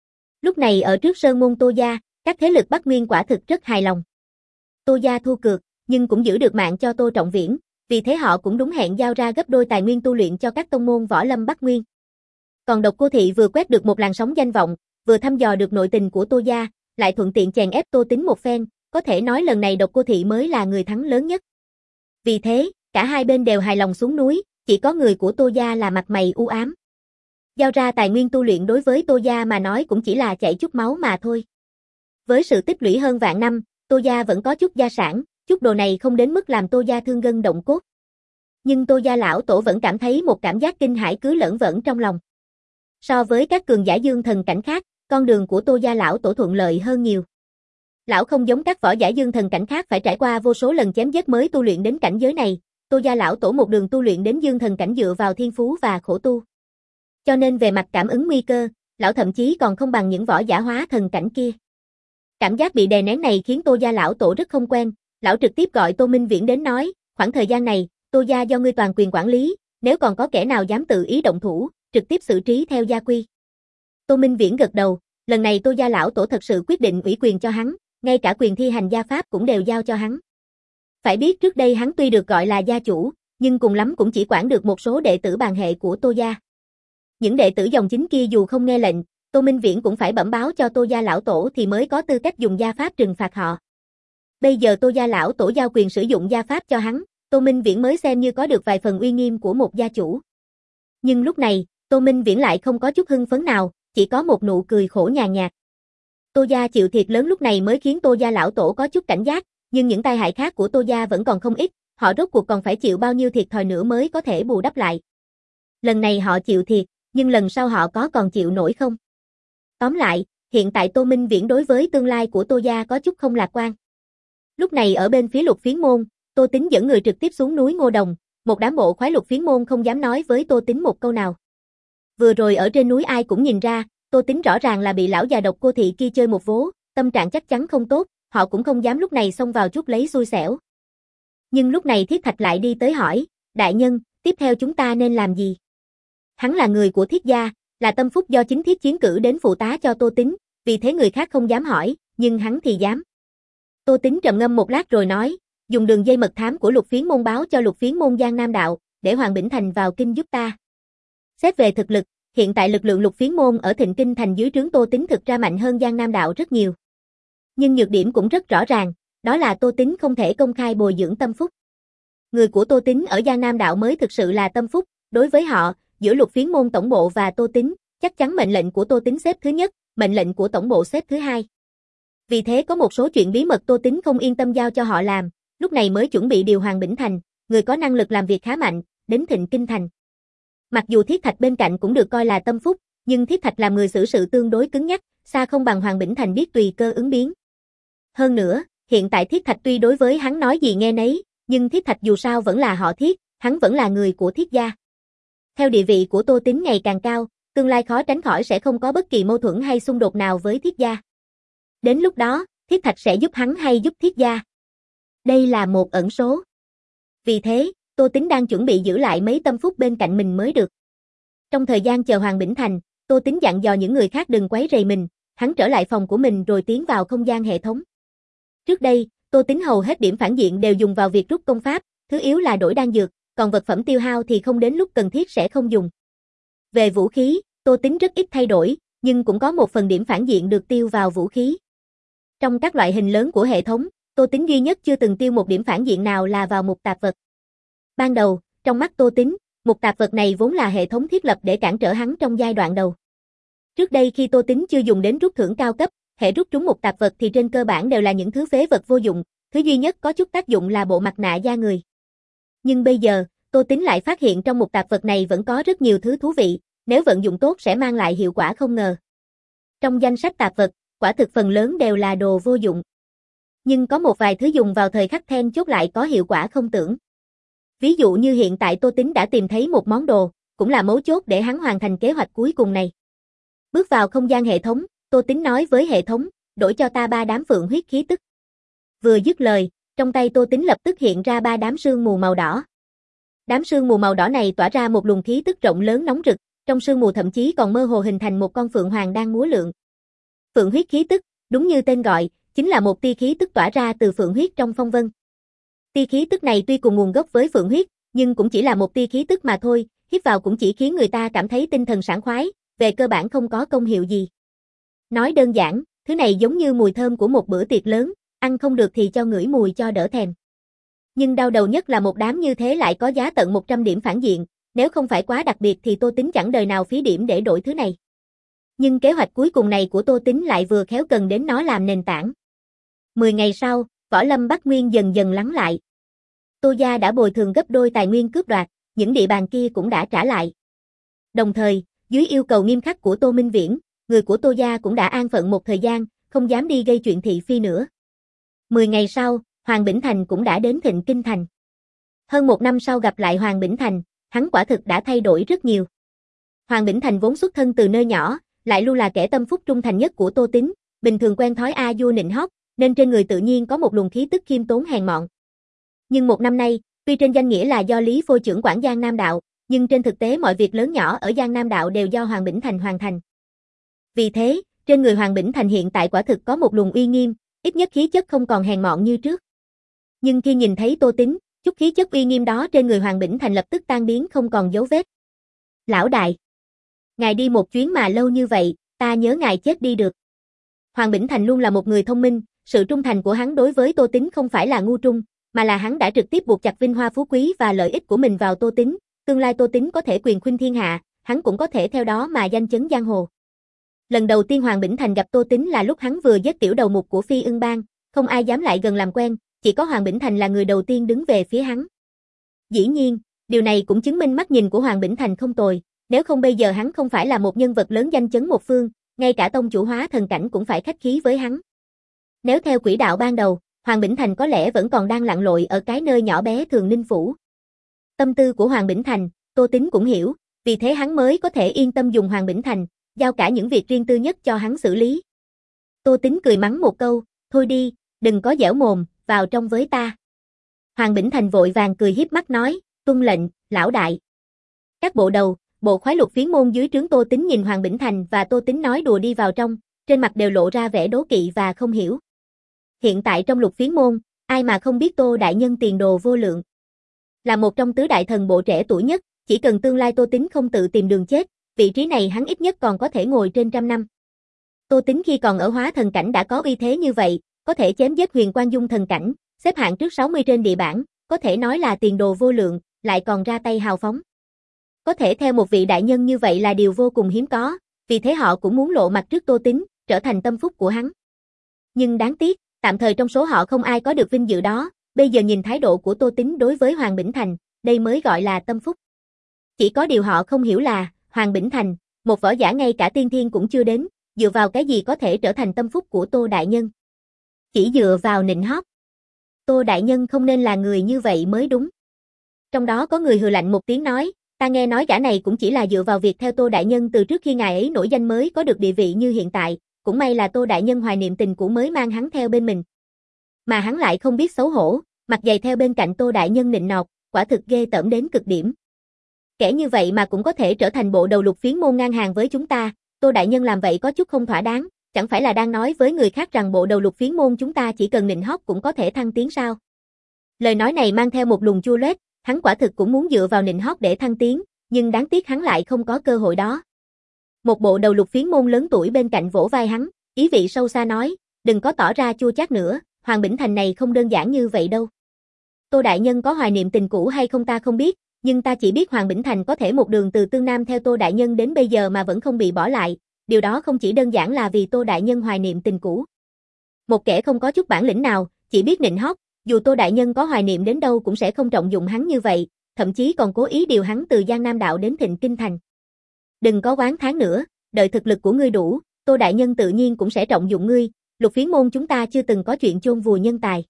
Lúc này ở trước sơn môn Tô gia, các thế lực Bắc Nguyên quả thực rất hài lòng. Tô gia thua cược, nhưng cũng giữ được mạng cho Tô Trọng Viễn, vì thế họ cũng đúng hẹn giao ra gấp đôi tài nguyên tu luyện cho các tông môn võ lâm Bắc Nguyên. Còn Độc Cô Thị vừa quét được một làn sóng danh vọng, vừa thăm dò được nội tình của Tô gia, lại thuận tiện chèn ép Tô Tín một phen, có thể nói lần này Độc Cô Thị mới là người thắng lớn nhất. Vì thế, cả hai bên đều hài lòng xuống núi, chỉ có người của Tô gia là mặt mày u ám. Giao ra tài nguyên tu luyện đối với Tô gia mà nói cũng chỉ là chảy chút máu mà thôi. Với sự tích lũy hơn vạn năm, Tô gia vẫn có chút gia sản, chút đồ này không đến mức làm Tô gia thương gân động cốt. Nhưng Tô gia lão tổ vẫn cảm thấy một cảm giác kinh hãi cứ lởn vởn trong lòng. So với các cường giả dương thần cảnh khác, con đường của Tô gia lão tổ thuận lợi hơn nhiều. Lão không giống các võ giả dương thần cảnh khác phải trải qua vô số lần chém giết mới tu luyện đến cảnh giới này, Tô gia lão tổ một đường tu luyện đến dương thần cảnh dựa vào thiên phú và khổ tu. Cho nên về mặt cảm ứng nguy cơ, lão thậm chí còn không bằng những võ giả hóa thần cảnh kia. Cảm giác bị đè nén này khiến Tô gia lão tổ rất không quen, lão trực tiếp gọi Tô Minh Viễn đến nói, khoảng thời gian này, Tô gia do ngươi toàn quyền quản lý, nếu còn có kẻ nào dám tự ý động thủ, trực tiếp xử trí theo gia quy. Tô Minh Viễn gật đầu, lần này Tô gia lão tổ thật sự quyết định ủy quyền cho hắn, ngay cả quyền thi hành gia pháp cũng đều giao cho hắn. Phải biết trước đây hắn tuy được gọi là gia chủ, nhưng cùng lắm cũng chỉ quản được một số đệ tử bàn hệ của Tô gia. Những đệ tử dòng chính kia dù không nghe lệnh, Tô Minh Viễn cũng phải bẩm báo cho Tô gia lão tổ thì mới có tư cách dùng gia pháp trừng phạt họ. Bây giờ Tô gia lão tổ giao quyền sử dụng gia pháp cho hắn, Tô Minh Viễn mới xem như có được vài phần uy nghiêm của một gia chủ. Nhưng lúc này, Tô Minh Viễn lại không có chút hưng phấn nào, chỉ có một nụ cười khổ nhàn nhạt. Tô gia chịu thiệt lớn lúc này mới khiến Tô gia lão tổ có chút cảnh giác, nhưng những tai hại khác của Tô gia vẫn còn không ít, họ rốt cuộc còn phải chịu bao nhiêu thiệt thòi nữa mới có thể bù đắp lại. Lần này họ chịu thiệt, nhưng lần sau họ có còn chịu nổi không? Tóm lại, hiện tại Tô Minh Viễn đối với tương lai của Tô gia có chút không lạc quan. Lúc này ở bên phía Lục Phiến Môn, Tô Tín dẫn người trực tiếp xuống núi Ngô Đồng, một đám bộ khoái Lục Phiến Môn không dám nói với Tô Tín một câu nào. Vừa rồi ở trên núi ai cũng nhìn ra, Tô Tín rõ ràng là bị lão già Độc Cô Thị kia chơi một vố, tâm trạng chắc chắn không tốt, họ cũng không dám lúc này xông vào chút lấy xui xẻo. Nhưng lúc này Thiết Thạch lại đi tới hỏi, đại nhân, tiếp theo chúng ta nên làm gì? Hắn là người của Thiết gia, là tâm phúc do chính Thiết Chiến cử đến phụ tá cho Tô Tín, vì thế người khác không dám hỏi, nhưng hắn thì dám. Tô Tín trầm ngâm một lát rồi nói, dùng đường dây mật thám của Lục Phiến Môn báo cho Lục Phiến Môn Giang Nam Đạo, để Hoàng Bỉnh Thành vào kinh giúp ta. Xét về thực lực, hiện tại lực lượng Lục Phiến Môn ở Thịnh Kinh Thành dưới trướng Tô Tín thực ra mạnh hơn Giang Nam Đạo rất nhiều. Nhưng nhược điểm cũng rất rõ ràng, đó là Tô Tín không thể công khai bồi dưỡng tâm phúc. Người của Tô Tín ở Giang Nam Đạo mới thực sự là tâm phúc, đối với họ, giữa Lục Phiến Môn tổng bộ và Tô Tín, chắc chắn mệnh lệnh của Tô Tín xếp thứ nhất, mệnh lệnh của tổng bộ xếp thứ hai. Vì thế có một số chuyện bí mật Tô Tín không yên tâm giao cho họ làm, lúc này mới chuẩn bị điều Hoàng Bỉnh Thành, người có năng lực làm việc khá mạnh, đến Thịnh Kinh Thành. Mặc dù Thiết Thạch bên cạnh cũng được coi là tâm phúc, nhưng Thiết Thạch làm người xử sự tương đối cứng nhắc, xa không bằng Hoàng Bỉnh Thành biết tùy cơ ứng biến. Hơn nữa, hiện tại Thiết Thạch tuy đối với hắn nói gì nghe nấy, nhưng Thiết Thạch dù sao vẫn là họ Thiết, hắn vẫn là người của Thiết gia. Theo địa vị của Tô Tín ngày càng cao, tương lai khó tránh khỏi sẽ không có bất kỳ mâu thuẫn hay xung đột nào với Thiết gia. Đến lúc đó, Thiết Thạch sẽ giúp hắn hay giúp Thiết gia. Đây là một ẩn số. Vì thế, Tô Tín đang chuẩn bị giữ lại mấy tâm phúc bên cạnh mình mới được. Trong thời gian chờ Hoàng Bỉnh Thành, Tô Tín dặn dò những người khác đừng quấy rầy mình, hắn trở lại phòng của mình rồi tiến vào không gian hệ thống. Trước đây, Tô Tính hầu hết điểm phản diện đều dùng vào việc rút công pháp, thứ yếu là đổi đan dược, còn vật phẩm tiêu hao thì không đến lúc cần thiết sẽ không dùng. Về vũ khí, Tô Tính rất ít thay đổi, nhưng cũng có một phần điểm phản diện được tiêu vào vũ khí. Trong các loại hình lớn của hệ thống, Tô Tính duy nhất chưa từng tiêu một điểm phản diện nào là vào mục tạp vật. Ban đầu, trong mắt Tô Tính, mục tạp vật này vốn là hệ thống thiết lập để cản trở hắn trong giai đoạn đầu. Trước đây khi Tô Tính chưa dùng đến rút thưởng cao cấp, hệ rút trúng mục tạp vật thì trên cơ bản đều là những thứ phế vật vô dụng, thứ duy nhất có chút tác dụng là bộ mặt nạ da người. Nhưng bây giờ, Tô Tính lại phát hiện trong mục tạp vật này vẫn có rất nhiều thứ thú vị, nếu vận dụng tốt sẽ mang lại hiệu quả không ngờ. Trong danh sách tạp vật, quả thực phần lớn đều là đồ vô dụng. Nhưng có một vài thứ dùng vào thời khắc then chốt lại có hiệu quả không tưởng. Ví dụ như hiện tại Tô Tính đã tìm thấy một món đồ, cũng là mấu chốt để hắn hoàn thành kế hoạch cuối cùng này. Bước vào không gian hệ thống, Tô Tính nói với hệ thống, đổi cho ta ba đám phượng huyết khí tức. Vừa dứt lời, trong tay Tô Tính lập tức hiện ra ba đám sương mù màu đỏ. Đám sương mù màu đỏ này tỏa ra một luồng khí tức rộng lớn nóng rực, trong sương mù thậm chí còn mơ hồ hình thành một con phượng hoàng đang múa lượn. Phượng huyết khí tức, đúng như tên gọi, chính là một tia khí tức tỏa ra từ phượng huyết trong phong vân. Tia khí tức này tuy cùng nguồn gốc với phượng huyết, nhưng cũng chỉ là một tia khí tức mà thôi, hít vào cũng chỉ khiến người ta cảm thấy tinh thần sảng khoái, về cơ bản không có công hiệu gì. Nói đơn giản, thứ này giống như mùi thơm của một bữa tiệc lớn, ăn không được thì cho ngửi mùi cho đỡ thèm. Nhưng đau đầu nhất là một đám như thế lại có giá tận một trăm điểm phản diện, nếu không phải quá đặc biệt thì Tô Tính chẳng đời nào phí điểm để đổi thứ này. Nhưng kế hoạch cuối cùng này của Tô Tính lại vừa khéo cần đến nó làm nền tảng. Mười ngày sau, Võ Lâm Bắc Nguyên dần dần lắng lại. Tô gia đã bồi thường gấp đôi tài nguyên cướp đoạt, những địa bàn kia cũng đã trả lại. Đồng thời, dưới yêu cầu nghiêm khắc của Tô Minh Viễn, người của Tô gia cũng đã an phận một thời gian, không dám đi gây chuyện thị phi nữa. Mười ngày sau, Hoàng Bỉnh Thành cũng đã đến Thịnh Kinh Thành. Hơn một năm sau gặp lại Hoàng Bỉnh Thành, hắn quả thực đã thay đổi rất nhiều. Hoàng Bỉnh Thành vốn xuất thân từ nơi nhỏ, lại luôn là kẻ tâm phúc trung thành nhất của Tô Tính, bình thường quen thói a vua nịnh hót, nên trên người tự nhiên có một luồng khí tức khiêm tốn hèn mọn. Nhưng một năm nay, tuy trên danh nghĩa là do Lý Phôi trưởng quản Giang Nam Đạo, nhưng trên thực tế mọi việc lớn nhỏ ở Giang Nam Đạo đều do Hoàng Bỉnh Thành hoàn thành. Vì thế, trên người Hoàng Bỉnh Thành hiện tại quả thực có một luồng uy nghiêm, ít nhất khí chất không còn hèn mọn như trước. Nhưng khi nhìn thấy Tô Tính, chút khí chất uy nghiêm đó trên người Hoàng Bỉnh Thành lập tức tan biến không còn dấu vết. Lão đại, ngài đi một chuyến mà lâu như vậy, ta nhớ ngài chết đi được. Hoàng Bỉnh Thành luôn là một người thông minh, sự trung thành của hắn đối với Tô Tính không phải là ngu trung, mà là hắn đã trực tiếp buộc chặt vinh hoa phú quý và lợi ích của mình vào Tô Tính, tương lai Tô Tính có thể quyền khuynh thiên hạ, hắn cũng có thể theo đó mà danh chấn giang hồ. Lần đầu tiên Hoàng Bỉnh Thành gặp Tô Tính là lúc hắn vừa giết tiểu đầu mục của Phi Ưng Bang, không ai dám lại gần làm quen, chỉ có Hoàng Bỉnh Thành là người đầu tiên đứng về phía hắn. Dĩ nhiên, điều này cũng chứng minh mắt nhìn của Hoàng Bỉnh Thành không tồi, nếu không bây giờ hắn không phải là một nhân vật lớn danh chấn một phương, ngay cả tông chủ Hóa Thần cảnh cũng phải khách khí với hắn. Nếu theo quỹ đạo ban đầu, Hoàng Bỉnh Thành có lẽ vẫn còn đang lặn lội ở cái nơi nhỏ bé Thường Ninh Phủ. Tâm tư của Hoàng Bỉnh Thành, Tô Tính cũng hiểu, vì thế hắn mới có thể yên tâm dùng Hoàng Bỉnh Thành, giao cả những việc riêng tư nhất cho hắn xử lý. Tô Tính cười mắng một câu, thôi đi, đừng có dẻo mồm, vào trong với ta. Hoàng Bỉnh Thành vội vàng cười hiếp mắt nói, tuân lệnh, lão đại. Các bộ đầu, bộ khoái lục phiến môn dưới trướng Tô Tính nhìn Hoàng Bỉnh Thành và Tô Tính nói đùa đi vào trong, trên mặt đều lộ ra vẻ đố kỵ và không hiểu. Hiện tại trong lục phiến môn, ai mà không biết Tô đại nhân tiền đồ vô lượng. Là một trong tứ đại thần bộ trẻ tuổi nhất, chỉ cần tương lai Tô Tính không tự tìm đường chết, vị trí này hắn ít nhất còn có thể ngồi trên trăm năm. Tô Tính khi còn ở Hóa Thần cảnh đã có uy thế như vậy, có thể chém giết Huyền Quang Dung thần cảnh, xếp hạng trước sáu mươi trên địa bảng, có thể nói là tiền đồ vô lượng, lại còn ra tay hào phóng. Có thể theo một vị đại nhân như vậy là điều vô cùng hiếm có, vì thế họ cũng muốn lộ mặt trước Tô Tính, trở thành tâm phúc của hắn. Nhưng đáng tiếc, tạm thời trong số họ không ai có được vinh dự đó, bây giờ nhìn thái độ của Tô Tính đối với Hoàng Bỉnh Thành, đây mới gọi là tâm phúc. Chỉ có điều họ không hiểu là, Hoàng Bỉnh Thành, một võ giả ngay cả tiên thiên cũng chưa đến, dựa vào cái gì có thể trở thành tâm phúc của Tô đại nhân. Chỉ dựa vào nịnh hót. Tô đại nhân không nên là người như vậy mới đúng. Trong đó có người hừ lạnh một tiếng nói, ta nghe nói gã này cũng chỉ là dựa vào việc theo Tô đại nhân từ trước khi ngài ấy nổi danh mới có được địa vị như hiện tại, cũng may là Tô đại nhân hoài niệm tình cũ mới mang hắn theo bên mình. Mà hắn lại không biết xấu hổ, mặt dày theo bên cạnh Tô đại nhân nịnh nọt, quả thực ghê tởm đến cực điểm. Kẻ như vậy mà cũng có thể trở thành bộ đầu lục phiến môn ngang hàng với chúng ta, Tô đại nhân làm vậy có chút không thỏa đáng, chẳng phải là đang nói với người khác rằng bộ đầu lục phiến môn chúng ta chỉ cần nịnh hót cũng có thể thăng tiến sao? Lời nói này mang theo một luồng chua loét, hắn quả thực cũng muốn dựa vào nịnh hót để thăng tiến, nhưng đáng tiếc hắn lại không có cơ hội đó. Một bộ đầu lục phiến môn lớn tuổi bên cạnh vỗ vai hắn, ý vị sâu xa nói, đừng có tỏ ra chua chát nữa, Hoàng Bỉnh Thành này không đơn giản như vậy đâu. Tô đại nhân có hoài niệm tình cũ hay không ta không biết, nhưng ta chỉ biết Hoàng Bỉnh Thành có thể một đường từ Tương Nam theo Tô đại nhân đến bây giờ mà vẫn không bị bỏ lại, điều đó không chỉ đơn giản là vì Tô đại nhân hoài niệm tình cũ. Một kẻ không có chút bản lĩnh nào, chỉ biết nịnh hót, dù Tô đại nhân có hoài niệm đến đâu cũng sẽ không trọng dụng hắn như vậy, thậm chí còn cố ý điều hắn từ Giang Nam đạo đến Thịnh Kinh thành. Đừng có oán thán nữa, đợi thực lực của ngươi đủ, Tô đại nhân tự nhiên cũng sẽ trọng dụng ngươi, lục phiến môn chúng ta chưa từng có chuyện chôn vùi nhân tài.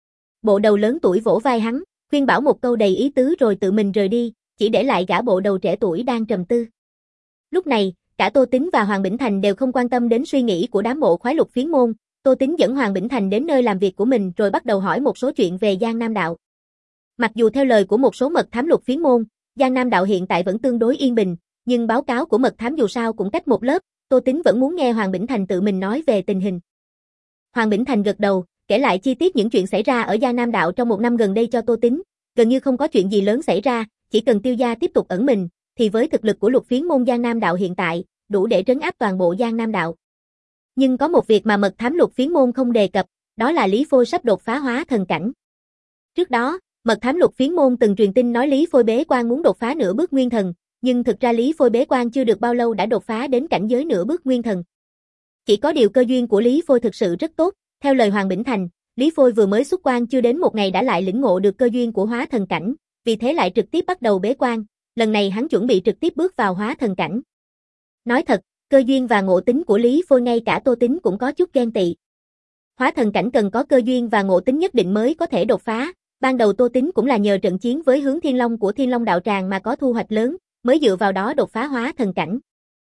Bộ đầu lớn tuổi vỗ vai hắn, khuyên bảo một câu đầy ý tứ rồi tự mình rời đi, chỉ để lại gã bộ đầu trẻ tuổi đang trầm tư. Lúc này, cả Tô Tín và Hoàng Bỉnh Thành đều không quan tâm đến suy nghĩ của đám bộ khoái lục phiến môn. Tô Tín dẫn Hoàng Bỉnh Thành đến nơi làm việc của mình rồi bắt đầu hỏi một số chuyện về Giang Nam đạo. Mặc dù theo lời của một số mật thám lục phiến môn, Giang Nam đạo hiện tại vẫn tương đối yên bình, nhưng báo cáo của mật thám dù sao cũng cách một lớp, Tô Tín vẫn muốn nghe Hoàng Bỉnh Thành tự mình nói về tình hình. Hoàng Bỉnh Thành gật đầu, kể lại chi tiết những chuyện xảy ra ở Giang Nam đạo trong một năm gần đây cho Tô Tín, gần như không có chuyện gì lớn xảy ra, chỉ cần Tiêu gia tiếp tục ẩn mình, thì với thực lực của lục phiến môn Giang Nam đạo hiện tại, đủ để trấn áp toàn bộ Giang Nam đạo. Nhưng có một việc mà mật thám lục phiến môn không đề cập, đó là Lý Phôi sắp đột phá hóa thần cảnh. Trước đó, mật thám lục phiến môn từng truyền tin nói Lý Phôi bế quan muốn đột phá nửa bước nguyên thần, nhưng thực ra Lý Phôi bế quan chưa được bao lâu đã đột phá đến cảnh giới nửa bước nguyên thần. Chỉ có điều cơ duyên của Lý Phôi thực sự rất tốt, theo lời Hoàng Bỉnh Thành, Lý Phôi vừa mới xuất quan chưa đến một ngày đã lại lĩnh ngộ được cơ duyên của hóa thần cảnh, vì thế lại trực tiếp bắt đầu bế quan, lần này hắn chuẩn bị trực tiếp bước vào hóa thần cảnh. Nói thật, cơ duyên và ngộ tính của Lý Phôi ngay cả Tô Tín cũng có chút ghen tị. Hóa thần cảnh cần có cơ duyên và ngộ tính nhất định mới có thể đột phá, ban đầu Tô Tín cũng là nhờ trận chiến với Hướng Thiên Long của Thiên Long đạo tràng mà có thu hoạch lớn, mới dựa vào đó đột phá hóa thần cảnh.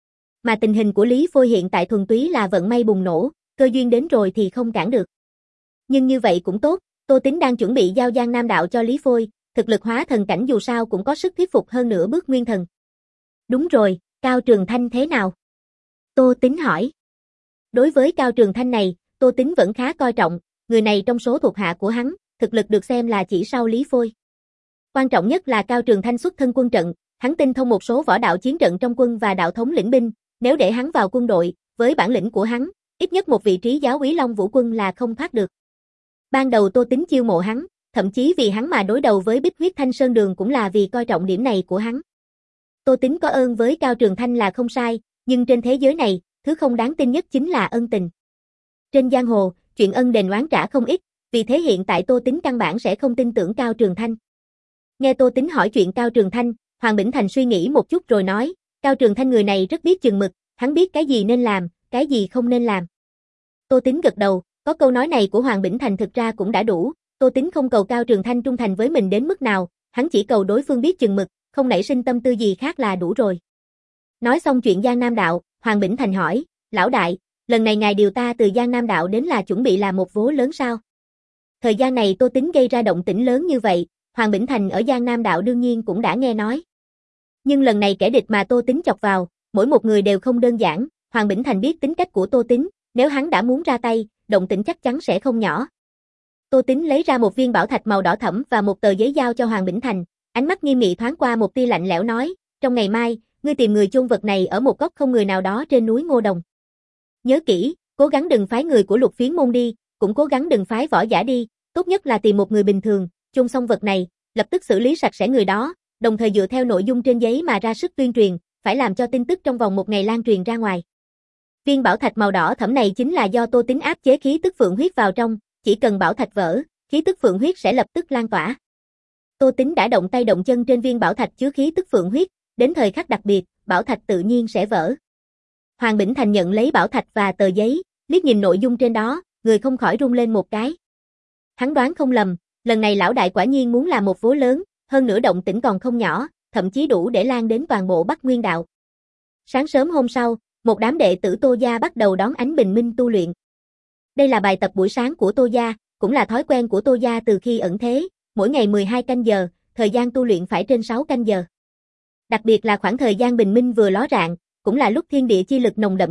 Mà tình hình của Lý Phôi hiện tại thuần túy là vận may bùng nổ, cơ duyên đến rồi thì không cản được. Nhưng như vậy cũng tốt, Tô Tín đang chuẩn bị giao Giang Nam đạo cho Lý Phôi, thực lực hóa thần cảnh dù sao cũng có sức thuyết phục hơn nửa bước nguyên thần. Đúng rồi, Cao Trường Thanh thế nào? Tô Tín hỏi. Đối với Cao Trường Thanh này, Tô Tín vẫn khá coi trọng, người này trong số thuộc hạ của hắn, thực lực được xem là chỉ sau Lý Phôi. Quan trọng nhất là Cao Trường Thanh xuất thân quân trận, hắn tinh thông một số võ đạo chiến trận trong quân và đạo thống lĩnh binh, nếu để hắn vào quân đội, với bản lĩnh của hắn, ít nhất một vị trí giáo úy Long Vũ quân là không thoát được. Ban đầu Tô Tín chiêu mộ hắn, thậm chí vì hắn mà đối đầu với Bích Huyết Thanh Sơn Đường cũng là vì coi trọng điểm này của hắn. Tô Tín có ơn với Cao Trường Thanh là không sai, nhưng trên thế giới này, thứ không đáng tin nhất chính là ân tình. Trên giang hồ, chuyện ân đền oán trả không ít, vì thế hiện tại Tô Tín căn bản sẽ không tin tưởng Cao Trường Thanh. Nghe Tô Tín hỏi chuyện Cao Trường Thanh, Hoàng Bỉnh Thành suy nghĩ một chút rồi nói, Cao Trường Thanh người này rất biết chừng mực, hắn biết cái gì nên làm, cái gì không nên làm. Tô Tín gật đầu, có câu nói này của Hoàng Bỉnh Thành thực ra cũng đã đủ, Tô Tín không cầu Cao Trường Thanh trung thành với mình đến mức nào, hắn chỉ cầu đối phương biết chừng mực, không nảy sinh tâm tư gì khác là đủ rồi. Nói xong chuyện Giang Nam đạo, Hoàng Bỉnh Thành hỏi, lão đại, lần này ngài điều ta từ Giang Nam đạo đến là chuẩn bị làm một vố lớn sao? Thời gian này Tô Tín gây ra động tĩnh lớn như vậy, Hoàng Bỉnh Thành ở Giang Nam đạo đương nhiên cũng đã nghe nói. Nhưng lần này kẻ địch mà Tô Tín chọc vào, mỗi một người đều không đơn giản, Hoàng Bỉnh Thành biết tính cách của Tô Tín, nếu hắn đã muốn ra tay, động tĩnh chắc chắn sẽ không nhỏ. Tô Tín lấy ra một viên bảo thạch màu đỏ thẫm và một tờ giấy giao cho Hoàng Bỉnh Thành, ánh mắt nghiêm nghị thoáng qua một tia lạnh lẽo nói, trong ngày mai, ngươi tìm người chôn vật này ở một góc không người nào đó trên núi Ngô Đồng. Nhớ kỹ, cố gắng đừng phái người của lục phiến môn đi, cũng cố gắng đừng phái võ giả đi, tốt nhất là tìm một người bình thường, chôn xong vật này, lập tức xử lý sạch sẽ người đó, đồng thời dựa theo nội dung trên giấy mà ra sức tuyên truyền, phải làm cho tin tức trong vòng một ngày lan truyền ra ngoài. Viên bảo thạch màu đỏ thẫm này chính là do Tô Tín áp chế khí tức phượng huyết vào trong, chỉ cần bảo thạch vỡ, khí tức phượng huyết sẽ lập tức lan tỏa. Tô Tín đã động tay động chân trên viên bảo thạch chứa khí tức phượng huyết, đến thời khắc đặc biệt, bảo thạch tự nhiên sẽ vỡ. Hoàng Bỉnh Thành nhận lấy bảo thạch và tờ giấy, liếc nhìn nội dung trên đó, người không khỏi rung lên một cái. Hắn đoán không lầm, lần này lão đại quả nhiên muốn làm một vố lớn, hơn nữa động tĩnh còn không nhỏ, thậm chí đủ để lan đến toàn bộ Bắc Nguyên đạo. Sáng sớm hôm sau, một đám đệ tử Tô gia bắt đầu đón ánh bình minh tu luyện. Đây là bài tập buổi sáng của Tô gia, cũng là thói quen của Tô gia từ khi ẩn thế, mỗi ngày mười hai canh giờ, thời gian tu luyện phải trên sáu canh giờ. Đặc biệt là khoảng thời gian bình minh vừa ló rạng, cũng là lúc thiên địa chi lực nồng đậm nhất,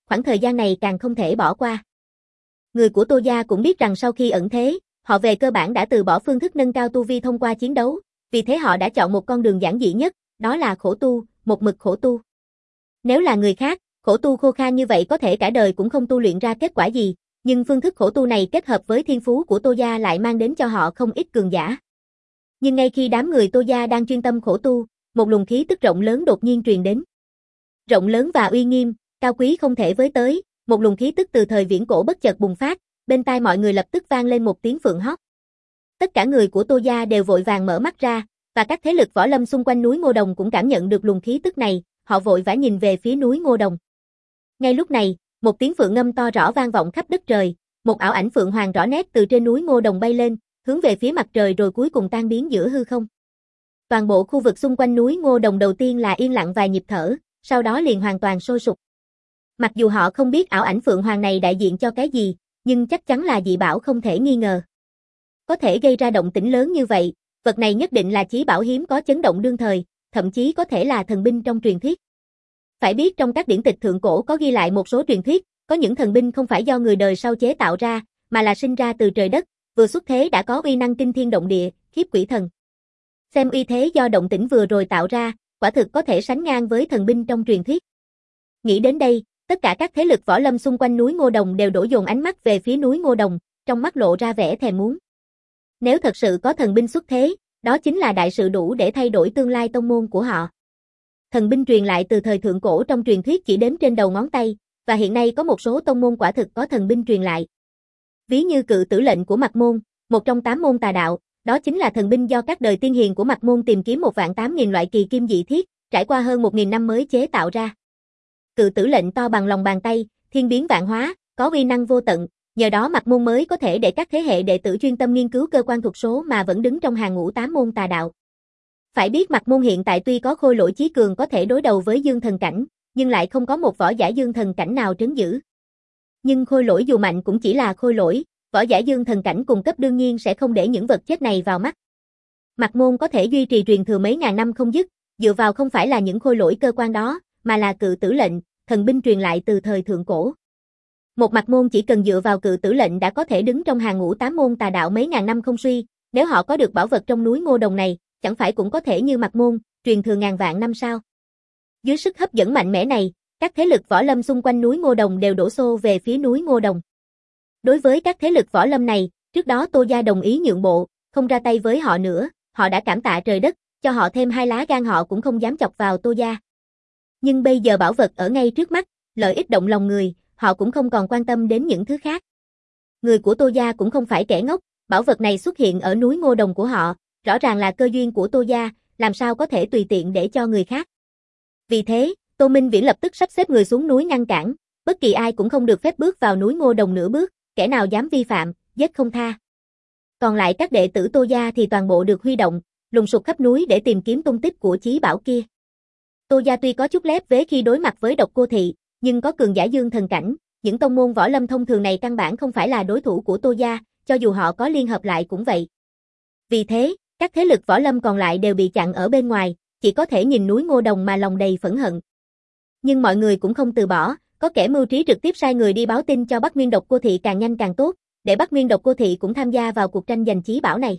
khoảng thời gian này càng không thể bỏ qua. Người của Tô gia cũng biết rằng sau khi ẩn thế, họ về cơ bản đã từ bỏ phương thức nâng cao tu vi thông qua chiến đấu, vì thế họ đã chọn một con đường giản dị nhất, đó là khổ tu, một mực khổ tu. Nếu là người khác, khổ tu khô khan như vậy có thể cả đời cũng không tu luyện ra kết quả gì, nhưng phương thức khổ tu này kết hợp với thiên phú của Tô gia lại mang đến cho họ không ít cường giả. Nhưng ngay khi đám người Tô gia đang chuyên tâm khổ tu, một luồng khí tức rộng lớn đột nhiên truyền đến. Rộng lớn và uy nghiêm, cao quý không thể với tới, một luồng khí tức từ thời viễn cổ bất chợt bùng phát, bên tai mọi người lập tức vang lên một tiếng phượng hót. Tất cả người của Tô gia đều vội vàng mở mắt ra, và các thế lực võ lâm xung quanh núi Ngô Đồng cũng cảm nhận được luồng khí tức này, họ vội vã nhìn về phía núi Ngô Đồng. Ngay lúc này, một tiếng phượng ngâm to rõ vang vọng khắp đất trời, một ảo ảnh phượng hoàng rõ nét từ trên núi Ngô Đồng bay lên, hướng về phía mặt trời rồi cuối cùng tan biến giữa hư không. Toàn bộ khu vực xung quanh núi Ngô Đồng đầu tiên là yên lặng vài nhịp thở, sau đó liền hoàn toàn sôi sục. Mặc dù họ không biết ảo ảnh phượng hoàng này đại diện cho cái gì, nhưng chắc chắn là dị bảo không thể nghi ngờ. Có thể gây ra động tĩnh lớn như vậy, vật này nhất định là chí bảo hiếm có chấn động đương thời, thậm chí có thể là thần binh trong truyền thuyết. Phải biết trong các điển tịch thượng cổ có ghi lại một số truyền thuyết, có những thần binh không phải do người đời sau chế tạo ra, mà là sinh ra từ trời đất, vừa xuất thế đã có uy năng kinh thiên động địa, khiếp quỷ thần. Xem uy thế do động tĩnh vừa rồi tạo ra, quả thực có thể sánh ngang với thần binh trong truyền thuyết. Nghĩ đến đây, tất cả các thế lực võ lâm xung quanh núi Ngô Đồng đều đổ dồn ánh mắt về phía núi Ngô Đồng, trong mắt lộ ra vẻ thèm muốn. Nếu thật sự có thần binh xuất thế, đó chính là đại sự đủ để thay đổi tương lai tông môn của họ. Thần binh truyền lại từ thời thượng cổ trong truyền thuyết chỉ đếm trên đầu ngón tay, và hiện nay có một số tông môn quả thực có thần binh truyền lại. Ví như Cự Tử Lệnh của Mạc Môn, một trong tám môn tà đạo, đó chính là thần binh do các đời tiên hiền của Mạc Môn tìm kiếm một vạn tám nghìn loại kỳ kim dị thiết, trải qua hơn một nghìn năm mới chế tạo ra. Cự Tử Lệnh to bằng lòng bàn tay, thiên biến vạn hóa, có uy năng vô tận, nhờ đó Mạc Môn mới có thể để các thế hệ đệ tử chuyên tâm nghiên cứu cơ quan thuật số mà vẫn đứng trong hàng ngũ tám môn tà đạo. Phải biết Mạc Môn hiện tại tuy có khôi lỗi chí cường có thể đối đầu với dương thần cảnh, nhưng lại không có một võ giả dương thần cảnh nào trấn giữ. Nhưng khôi lỗi dù mạnh cũng chỉ là khôi lỗi, võ giả dương thần cảnh cùng cấp đương nhiên sẽ không để những vật chết này vào mắt. Mạc Môn có thể duy trì truyền thừa mấy ngàn năm không dứt, dựa vào không phải là những khôi lỗi cơ quan đó, mà là Cự Tử Lệnh, thần binh truyền lại từ thời thượng cổ. Một Mạc Môn chỉ cần dựa vào Cự Tử Lệnh đã có thể đứng trong hàng ngũ tám môn tà đạo mấy ngàn năm không suy, nếu họ có được bảo vật trong núi Ngô Đồng này, chẳng phải cũng có thể như Mạc Môn, truyền thừa ngàn vạn năm sao? Dưới sức hấp dẫn mạnh mẽ này, các thế lực võ lâm xung quanh núi Ngô Đồng đều đổ xô về phía núi Ngô Đồng. Đối với các thế lực võ lâm này, trước đó Tô gia đồng ý nhượng bộ, không ra tay với họ nữa, họ đã cảm tạ trời đất, cho họ thêm hai lá gan họ cũng không dám chọc vào Tô gia. Nhưng bây giờ bảo vật ở ngay trước mắt, lợi ích động lòng người, họ cũng không còn quan tâm đến những thứ khác. Người của Tô gia cũng không phải kẻ ngốc, bảo vật này xuất hiện ở núi Ngô Đồng của họ, rõ ràng là cơ duyên của Tô gia, làm sao có thể tùy tiện để cho người khác. Vì thế, Tô Minh Viễn lập tức sắp xếp người xuống núi ngăn cản, bất kỳ ai cũng không được phép bước vào núi Ngô Đồng nửa bước, kẻ nào dám vi phạm, giết không tha. Còn lại các đệ tử Tô gia thì toàn bộ được huy động, lùng sục khắp núi để tìm kiếm tung tích của chí bảo kia. Tô gia tuy có chút lép vế khi đối mặt với Độc Cô Thị, nhưng có cường giả dương thần cảnh, những tông môn võ lâm thông thường này căn bản không phải là đối thủ của Tô gia, cho dù họ có liên hợp lại cũng vậy. Vì thế, các thế lực võ lâm còn lại đều bị chặn ở bên ngoài, chỉ có thể nhìn núi Ngô Đồng mà lòng đầy phẫn hận. Nhưng mọi người cũng không từ bỏ, có kẻ mưu trí trực tiếp sai người đi báo tin cho Bắc Nguyên Độc Cô Thị càng nhanh càng tốt, để Bắc Nguyên Độc Cô Thị cũng tham gia vào cuộc tranh giành chí bảo này.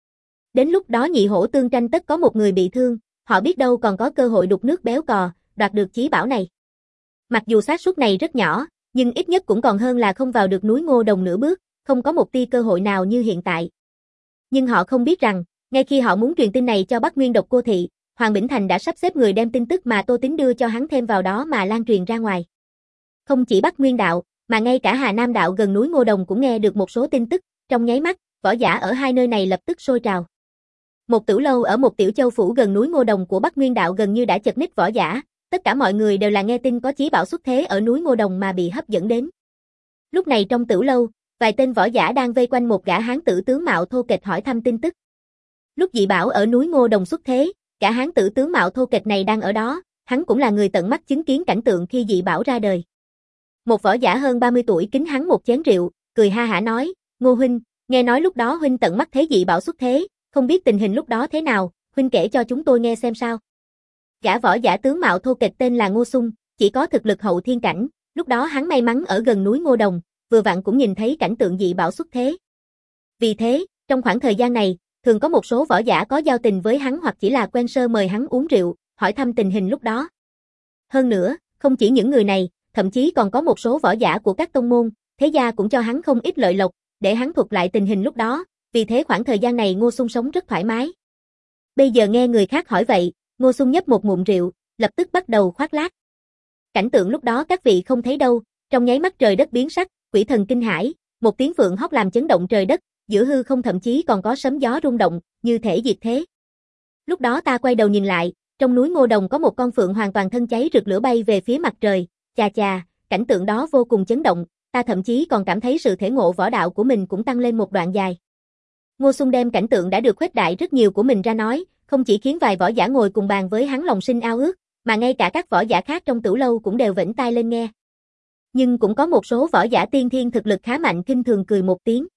Đến lúc đó nhị hổ tương tranh tất có một người bị thương, họ biết đâu còn có cơ hội đục nước béo cò, đoạt được chí bảo này. Mặc dù xác suất này rất nhỏ, nhưng ít nhất cũng còn hơn là không vào được núi Ngô Đồng nửa bước, không có một tia cơ hội nào như hiện tại. Nhưng họ không biết rằng, ngay khi họ muốn truyền tin này cho Bắc Nguyên Độc Cô Thị, Hoàng Bỉnh Thành đã sắp xếp người đem tin tức mà Tô Tín đưa cho hắn thêm vào đó mà lan truyền ra ngoài. Không chỉ Bắc Nguyên đạo, mà ngay cả Hà Nam đạo gần núi Ngô Đồng cũng nghe được một số tin tức, trong nháy mắt, võ giả ở hai nơi này lập tức sôi trào. Một tử lâu ở một tiểu châu phủ gần núi Ngô Đồng của Bắc Nguyên đạo gần như đã chật ních võ giả, tất cả mọi người đều là nghe tin có chí bảo xuất thế ở núi Ngô Đồng mà bị hấp dẫn đến. Lúc này trong tử lâu, vài tên võ giả đang vây quanh một gã hán tử tướng mạo thô kệch hỏi thăm tin tức. Lúc dị bảo ở núi Ngô Đồng xuất thế, cả hán tử tướng mạo thô kệch này đang ở đó, hắn cũng là người tận mắt chứng kiến cảnh tượng khi dị bảo ra đời. Một võ giả hơn ba mươi tuổi kính hắn một chén rượu, cười ha hả nói, Ngô huynh, nghe nói lúc đó huynh tận mắt thấy dị bảo xuất thế, không biết tình hình lúc đó thế nào, huynh kể cho chúng tôi nghe xem sao. Gã võ giả tướng mạo thô kệch tên là Ngô Sung, chỉ có thực lực hậu thiên cảnh, Lúc đó hắn may mắn ở gần núi Ngô Đồng, vừa vặn cũng nhìn thấy cảnh tượng dị bảo xuất thế. Vì thế, trong khoảng thời gian này, thường có một số võ giả có giao tình với hắn hoặc chỉ là quen sơ mời hắn uống rượu, hỏi thăm tình hình lúc đó. Hơn nữa, không chỉ những người này, thậm chí còn có một số võ giả của các tông môn, thế gia cũng cho hắn không ít lợi lộc, để hắn thuật lại tình hình lúc đó, vì thế khoảng thời gian này Ngô Xung sống rất thoải mái. Bây giờ nghe người khác hỏi vậy, Ngô Xung nhấp một ngụm rượu, lập tức bắt đầu khoác lác. Cảnh tượng lúc đó các vị không thấy đâu, trong nháy mắt trời đất biến sắc, quỷ thần kinh hãi, một tiếng phượng hót làm chấn động trời đất, giữa hư không thậm chí còn có sấm gió rung động, như thể diệt thế. Lúc đó ta quay đầu nhìn lại, trong núi Ngô Đồng có một con phượng hoàn toàn thân cháy rực lửa bay về phía mặt trời, chà chà, cảnh tượng đó vô cùng chấn động, ta thậm chí còn cảm thấy sự thể ngộ võ đạo của mình cũng tăng lên một đoạn dài. Ngô Xung đem cảnh tượng đã được khuếch đại rất nhiều của mình ra nói, không chỉ khiến vài võ giả ngồi cùng bàn với hắn lòng sinh ao ước, mà ngay cả các võ giả khác trong tửu lâu cũng đều vểnh tai lên nghe. Nhưng cũng có một số võ giả tiên thiên thực lực khá mạnh khinh thường cười một tiếng.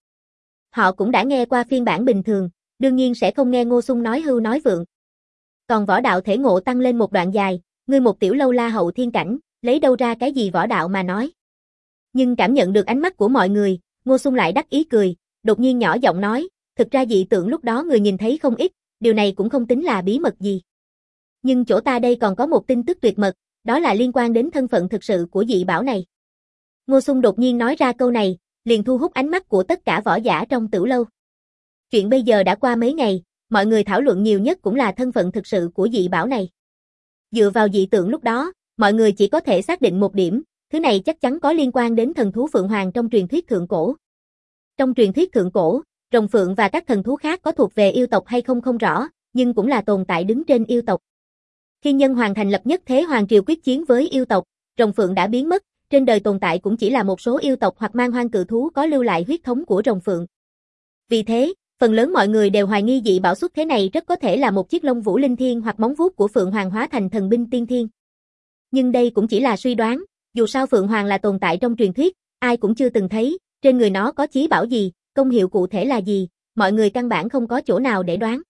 Họ cũng đã nghe qua phiên bản bình thường, đương nhiên sẽ không nghe Ngô Xung nói hưu nói vượng. Còn võ đạo thể ngộ tăng lên một đoạn dài, ngươi một tiểu lâu la hậu thiên cảnh, lấy đâu ra cái gì võ đạo mà nói. Nhưng cảm nhận được ánh mắt của mọi người, Ngô Xung lại đắc ý cười, đột nhiên nhỏ giọng nói, thực ra dị tượng lúc đó người nhìn thấy không ít, điều này cũng không tính là bí mật gì. Nhưng chỗ ta đây còn có một tin tức tuyệt mật, đó là liên quan đến thân phận thực sự của dị bảo này. Ngô Xung đột nhiên nói ra câu này, liền thu hút ánh mắt của tất cả võ giả trong tửu lâu. Chuyện bây giờ đã qua mấy ngày, mọi người thảo luận nhiều nhất cũng là thân phận thực sự của dị bảo này. Dựa vào dị tượng lúc đó, mọi người chỉ có thể xác định một điểm, thứ này chắc chắn có liên quan đến thần thú Phượng Hoàng trong truyền thuyết thượng cổ. Trong truyền thuyết thượng cổ, rồng phượng và các thần thú khác có thuộc về yêu tộc hay không không rõ, nhưng cũng là tồn tại đứng trên yêu tộc. Khi Nhân Hoàng thành lập nhất thế hoàng triều quyết chiến với yêu tộc, rồng phượng đã biến mất, trên đời tồn tại cũng chỉ là một số yêu tộc hoặc man hoang cự thú có lưu lại huyết thống của rồng phượng. Vì thế, phần lớn mọi người đều hoài nghi dị bảo xuất thế này rất có thể là một chiếc lông vũ linh thiên hoặc móng vuốt của Phượng Hoàng hóa thành thần binh tiên thiên. Nhưng đây cũng chỉ là suy đoán, dù sao Phượng Hoàng là tồn tại trong truyền thuyết, ai cũng chưa từng thấy, trên người nó có chí bảo gì, công hiệu cụ thể là gì, mọi người căn bản không có chỗ nào để đoán.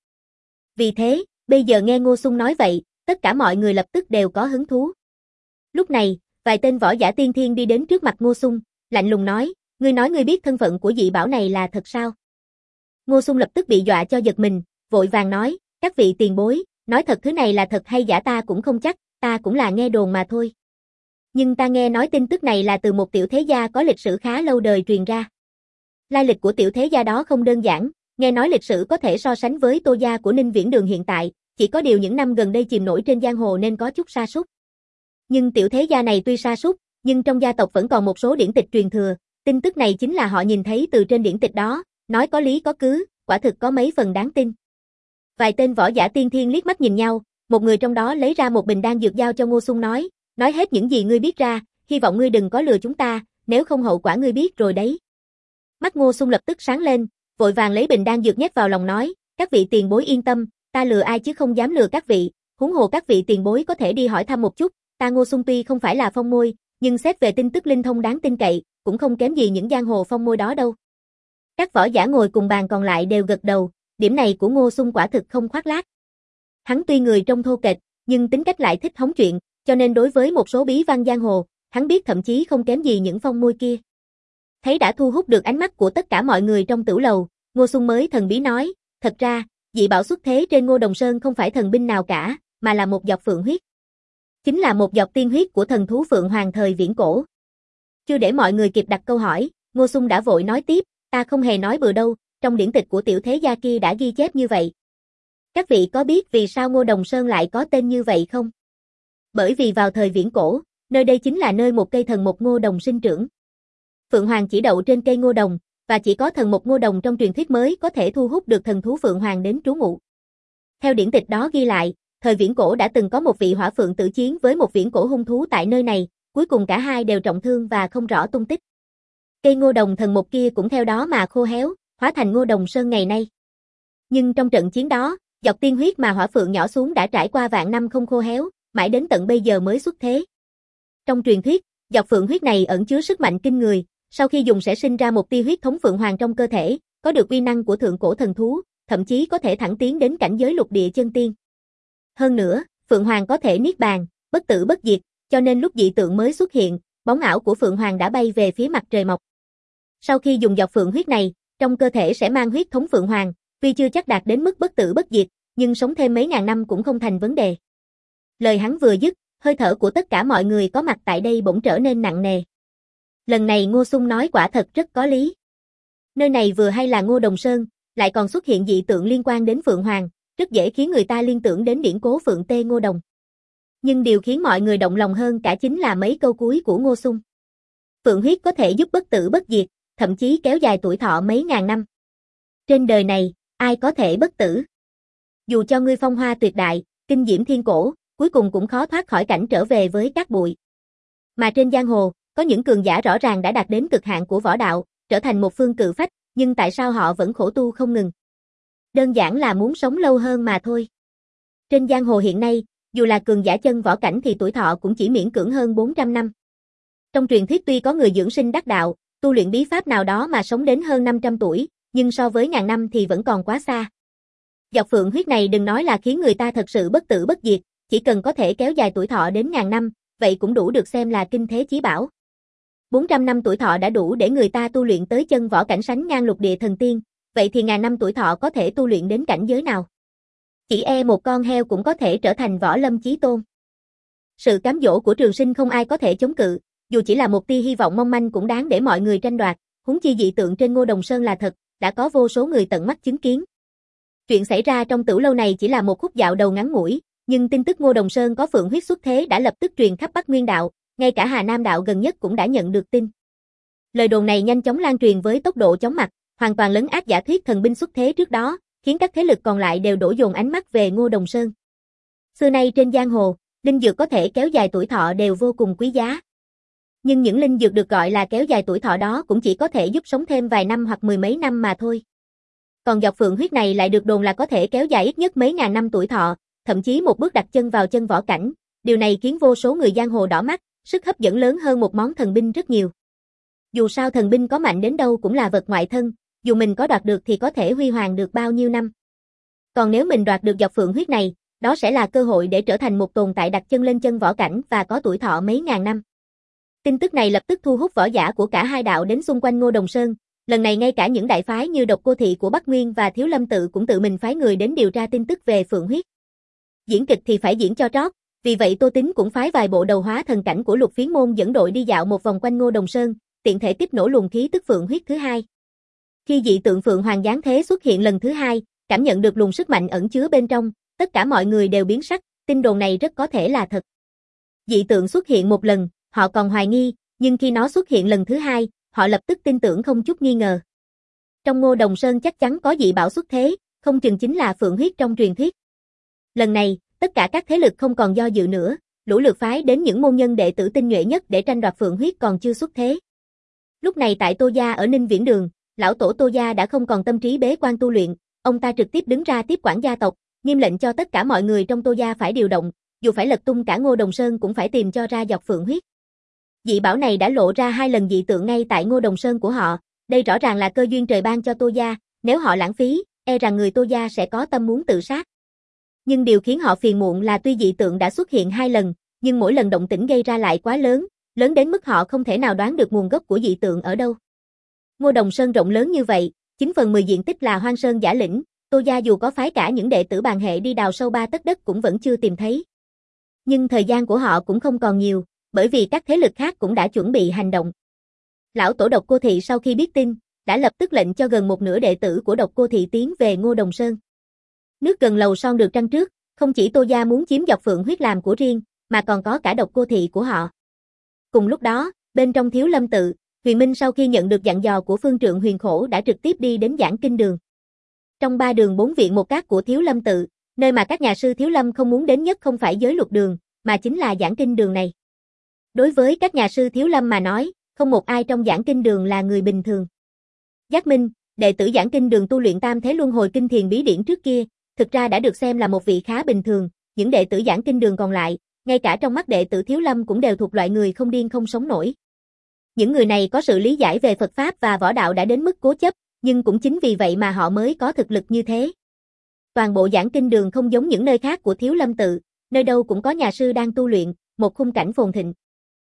Vì thế, bây giờ nghe Ngô Xung nói vậy, tất cả mọi người lập tức đều có hứng thú. Lúc này, vài tên võ giả tiên thiên đi đến trước mặt Ngô Xung, lạnh lùng nói, ngươi nói ngươi biết thân phận của dị bảo này là thật sao? Ngô Xung lập tức bị dọa cho giật mình, vội vàng nói, các vị tiền bối, nói thật thứ này là thật hay giả ta cũng không chắc, ta cũng là nghe đồn mà thôi. Nhưng ta nghe nói tin tức này là từ một tiểu thế gia có lịch sử khá lâu đời truyền ra. Lai lịch của tiểu thế gia đó không đơn giản, nghe nói lịch sử có thể so sánh với Tô gia của Ninh Viễn Đường hiện tại, chỉ có điều những năm gần đây chìm nổi trên giang hồ nên có chút sa sút. Nhưng tiểu thế gia này tuy sa sút, nhưng trong gia tộc vẫn còn một số điển tịch truyền thừa, tin tức này chính là họ nhìn thấy từ trên điển tịch đó, nói có lý có cứ, quả thực có mấy phần đáng tin. Vài tên võ giả tiên thiên liếc mắt nhìn nhau, một người trong đó lấy ra một bình đan dược giao cho Ngô Xung nói, nói hết những gì ngươi biết ra, hy vọng ngươi đừng có lừa chúng ta, nếu không hậu quả ngươi biết rồi đấy. Mắt Ngô Xung lập tức sáng lên, vội vàng lấy bình đan dược nhét vào lòng nói, các vị tiền bối yên tâm, ta lừa ai chứ không dám lừa các vị, huống hồ các vị tiền bối có thể đi hỏi thăm một chút, ta Ngô Xung tuy không phải là phong môi, nhưng xét về tin tức linh thông đáng tin cậy, cũng không kém gì những giang hồ phong môi đó đâu. Các võ giả ngồi cùng bàn còn lại đều gật đầu, điểm này của Ngô Xung quả thực không khoác lác. Hắn tuy người trông thô kệch, nhưng tính cách lại thích hóng chuyện, cho nên đối với một số bí văn giang hồ, hắn biết thậm chí không kém gì những phong môi kia. Thấy đã thu hút được ánh mắt của tất cả mọi người trong tửu lầu, Ngô Xung mới thần bí nói, thật ra, dị bảo xuất thế trên Ngô Đồng Sơn không phải thần binh nào cả, mà là một giọt phượng huyết. Chính là một giọt tiên huyết của thần thú Phượng Hoàng thời viễn cổ. Chưa để mọi người kịp đặt câu hỏi, Ngô Xung đã vội nói tiếp, ta không hề nói bừa đâu, trong điển tịch của tiểu thế gia kia đã ghi chép như vậy. Các vị có biết vì sao Ngô Đồng Sơn lại có tên như vậy không? Bởi vì vào thời viễn cổ, nơi đây chính là nơi một cây thần mộc Ngô Đồng sinh trưởng. Phượng Hoàng chỉ đậu trên cây Ngô Đồng, và chỉ có thần mộc Ngô Đồng trong truyền thuyết mới có thể thu hút được thần thú Phượng Hoàng đến trú ngụ. Theo điển tịch đó ghi lại, thời viễn cổ đã từng có một vị hỏa phượng tử chiến với một viễn cổ hung thú tại nơi này, cuối cùng cả hai đều trọng thương và không rõ tung tích. Cây Ngô Đồng thần mộc kia cũng theo đó mà khô héo, hóa thành Ngô Đồng Sơn ngày nay. Nhưng trong trận chiến đó, giọt tiên huyết mà hỏa phượng nhỏ xuống đã trải qua vạn năm không khô héo, mãi đến tận bây giờ mới xuất thế. Trong truyền thuyết, giọt phượng huyết này ẩn chứa sức mạnh kinh người, sau khi dùng sẽ sinh ra một tia huyết thống phượng hoàng trong cơ thể, có được uy năng của thượng cổ thần thú, thậm chí có thể thẳng tiến đến cảnh giới lục địa chân tiên. Hơn nữa, phượng hoàng có thể niết bàn, bất tử bất diệt, cho nên lúc dị tượng mới xuất hiện, bóng ảo của Phượng Hoàng đã bay về phía mặt trời mọc. Sau khi dùng giọt phượng huyết này, trong cơ thể sẽ mang huyết thống Phượng Hoàng, tuy chưa chắc đạt đến mức bất tử bất diệt, nhưng sống thêm mấy ngàn năm cũng không thành vấn đề. Lời hắn vừa dứt, hơi thở của tất cả mọi người có mặt tại đây bỗng trở nên nặng nề. Lần này Ngô Xung nói quả thật rất có lý. Nơi này vừa hay là Ngô Đồng Sơn, lại còn xuất hiện dị tượng liên quan đến Phượng Hoàng, rất dễ khiến người ta liên tưởng đến điển cố Phượng Tê Ngô Đồng. Nhưng điều khiến mọi người động lòng hơn cả chính là mấy câu cuối của Ngô Xung. Phượng huyết có thể giúp bất tử bất diệt, thậm chí kéo dài tuổi thọ mấy ngàn năm. Trên đời này, ai có thể bất tử? Dù cho ngươi phong hoa tuyệt đại, kinh diễm thiên cổ, cuối cùng cũng khó thoát khỏi cảnh trở về với cát bụi. Mà trên giang hồ, có những cường giả rõ ràng đã đạt đến cực hạn của võ đạo, trở thành một phương cự phách, nhưng tại sao họ vẫn khổ tu không ngừng? Đơn giản là muốn sống lâu hơn mà thôi. Trên giang hồ hiện nay, dù là cường giả chân võ cảnh thì tuổi thọ cũng chỉ miễn cưỡng hơn bốn trăm năm. Trong truyền thuyết tuy có người dưỡng sinh đắc đạo, tu luyện bí pháp nào đó mà sống đến hơn năm trăm tuổi, nhưng so với ngàn năm thì vẫn còn quá xa. Giọt phượng huyết này đừng nói là khiến người ta thật sự bất tử bất diệt, chỉ cần có thể kéo dài tuổi thọ đến ngàn năm, vậy cũng đủ được xem là kinh thế chí bảo. bốn trăm năm tuổi thọ đã đủ để người ta tu luyện tới chân võ cảnh sánh ngang lục địa thần tiên, vậy thì ngàn năm tuổi thọ có thể tu luyện đến cảnh giới nào? Chỉ e một con heo cũng có thể trở thành võ lâm chí tôn. Sự cám dỗ của trường sinh không ai có thể chống cự, dù chỉ là một tia hy vọng mong manh cũng đáng để mọi người tranh đoạt, huống chi dị tượng trên Ngô Đồng Sơn là thật, đã có vô số người tận mắt chứng kiến. Chuyện xảy ra trong Tửu Lâu này chỉ là một khúc dạo đầu ngắn ngủi, nhưng tin tức Ngô Đồng Sơn có phượng huyết xuất thế đã lập tức truyền khắp Bắc Nguyên đạo, ngay cả Hà Nam đạo gần nhất cũng đã nhận được tin. Lời đồn này nhanh chóng lan truyền với tốc độ chóng mặt, hoàn toàn lấn át giả thuyết thần binh xuất thế trước đó, khiến các thế lực còn lại đều đổ dồn ánh mắt về Ngô Đồng Sơn. Xưa nay trên giang hồ, linh dược có thể kéo dài tuổi thọ đều vô cùng quý giá. Nhưng những linh dược được gọi là kéo dài tuổi thọ đó cũng chỉ có thể giúp sống thêm vài năm hoặc mười mấy năm mà thôi. Còn giọt phượng huyết này lại được đồn là có thể kéo dài ít nhất mấy ngàn năm tuổi thọ, thậm chí một bước đặt chân vào chân võ cảnh, điều này khiến vô số người giang hồ đỏ mắt, sức hấp dẫn lớn hơn một món thần binh rất nhiều. Dù sao thần binh có mạnh đến đâu cũng là vật ngoại thân, dù mình có đoạt được thì có thể huy hoàng được bao nhiêu năm. Còn nếu mình đoạt được giọt phượng huyết này, đó sẽ là cơ hội để trở thành một tồn tại đặt chân lên chân võ cảnh và có tuổi thọ mấy ngàn năm. Tin tức này lập tức thu hút võ giả của cả hai đạo đến xung quanh Ngô Đồng Sơn, lần này ngay cả những đại phái như Độc Cô Thị của Bắc Nguyên và Thiếu Lâm Tự cũng tự mình phái người đến điều tra tin tức về phượng huyết. Diễn kịch thì phải diễn cho trót, vì vậy Tô Tín cũng phái vài bộ đầu hóa thần cảnh của Lục Phiến môn dẫn đội đi dạo một vòng quanh Ngô Đồng Sơn, tiện thể kích nổ luồng khí tức phượng huyết thứ hai. Khi dị tượng Phượng Hoàng giáng thế xuất hiện lần thứ hai, cảm nhận được luồng sức mạnh ẩn chứa bên trong, tất cả mọi người đều biến sắc, tin đồn này rất có thể là thật. Dị tượng xuất hiện một lần, họ còn hoài nghi, nhưng khi nó xuất hiện lần thứ hai, họ lập tức tin tưởng không chút nghi ngờ. Trong Ngô Đồng Sơn chắc chắn có dị bảo xuất thế, không chừng chính là phượng huyết trong truyền thuyết. Lần này, tất cả các thế lực không còn do dự nữa, lũ lượt phái đến những môn nhân đệ tử tinh nhuệ nhất để tranh đoạt phượng huyết còn chưa xuất thế. Lúc này tại Tô gia ở Ninh Viễn Đường, lão tổ Tô gia đã không còn tâm trí bế quan tu luyện, ông ta trực tiếp đứng ra tiếp quản gia tộc, nghiêm lệnh cho tất cả mọi người trong Tô gia phải điều động, dù phải lật tung cả Ngô Đồng Sơn cũng phải tìm cho ra giọt phượng huyết. Dị bảo này đã lộ ra hai lần dị tượng ngay tại Ngô Đồng Sơn của họ, đây rõ ràng là cơ duyên trời ban cho Tô gia, nếu họ lãng phí, e rằng người Tô gia sẽ có tâm muốn tự sát. Nhưng điều khiến họ phiền muộn là tuy dị tượng đã xuất hiện hai lần, nhưng mỗi lần động tĩnh gây ra lại quá lớn, lớn đến mức họ không thể nào đoán được nguồn gốc của dị tượng ở đâu. Ngô Đồng Sơn rộng lớn như vậy, chín phần mười diện tích là hoang sơn giả lĩnh, Tô gia dù có phái cả những đệ tử bàn hệ đi đào sâu ba tấc đất cũng vẫn chưa tìm thấy. Nhưng thời gian của họ cũng không còn nhiều, bởi vì các thế lực khác cũng đã chuẩn bị hành động. Lão tổ Độc Cô Thị sau khi biết tin, đã lập tức lệnh cho gần một nửa đệ tử của Độc Cô Thị tiến về Ngô Đồng Sơn. Nước gần lầu son được trăng trước, không chỉ Tô gia muốn chiếm giọt phượng huyết làm của riêng, mà còn có cả Độc Cô Thị của họ. Cùng lúc đó, bên trong Thiếu Lâm Tự, Huyền Minh sau khi nhận được dặn dò của Phương Trượng Huyền Khổ đã trực tiếp đi đến Giảng Kinh Đường. Trong ba đường bốn viện một các của Thiếu Lâm Tự, nơi mà các nhà sư Thiếu Lâm không muốn đến nhất không phải giới luật đường, mà chính là Giảng Kinh Đường này. Đối với các nhà sư Thiếu Lâm mà nói, không một ai trong Giảng Kinh Đường là người bình thường. Giác Minh, đệ tử Giảng Kinh Đường tu luyện Tam Thế Luân Hồi Kinh Thiền bí điển trước kia, thực ra đã được xem là một vị khá bình thường, những đệ tử Giảng Kinh Đường còn lại, ngay cả trong mắt đệ tử Thiếu Lâm cũng đều thuộc loại người không điên không sống nổi. Những người này có sự lý giải về Phật Pháp và võ đạo đã đến mức cố chấp, nhưng cũng chính vì vậy mà họ mới có thực lực như thế. Toàn bộ Giảng Kinh Đường không giống những nơi khác của Thiếu Lâm Tự, nơi đâu cũng có nhà sư đang tu luyện, một khung cảnh phồn thịnh.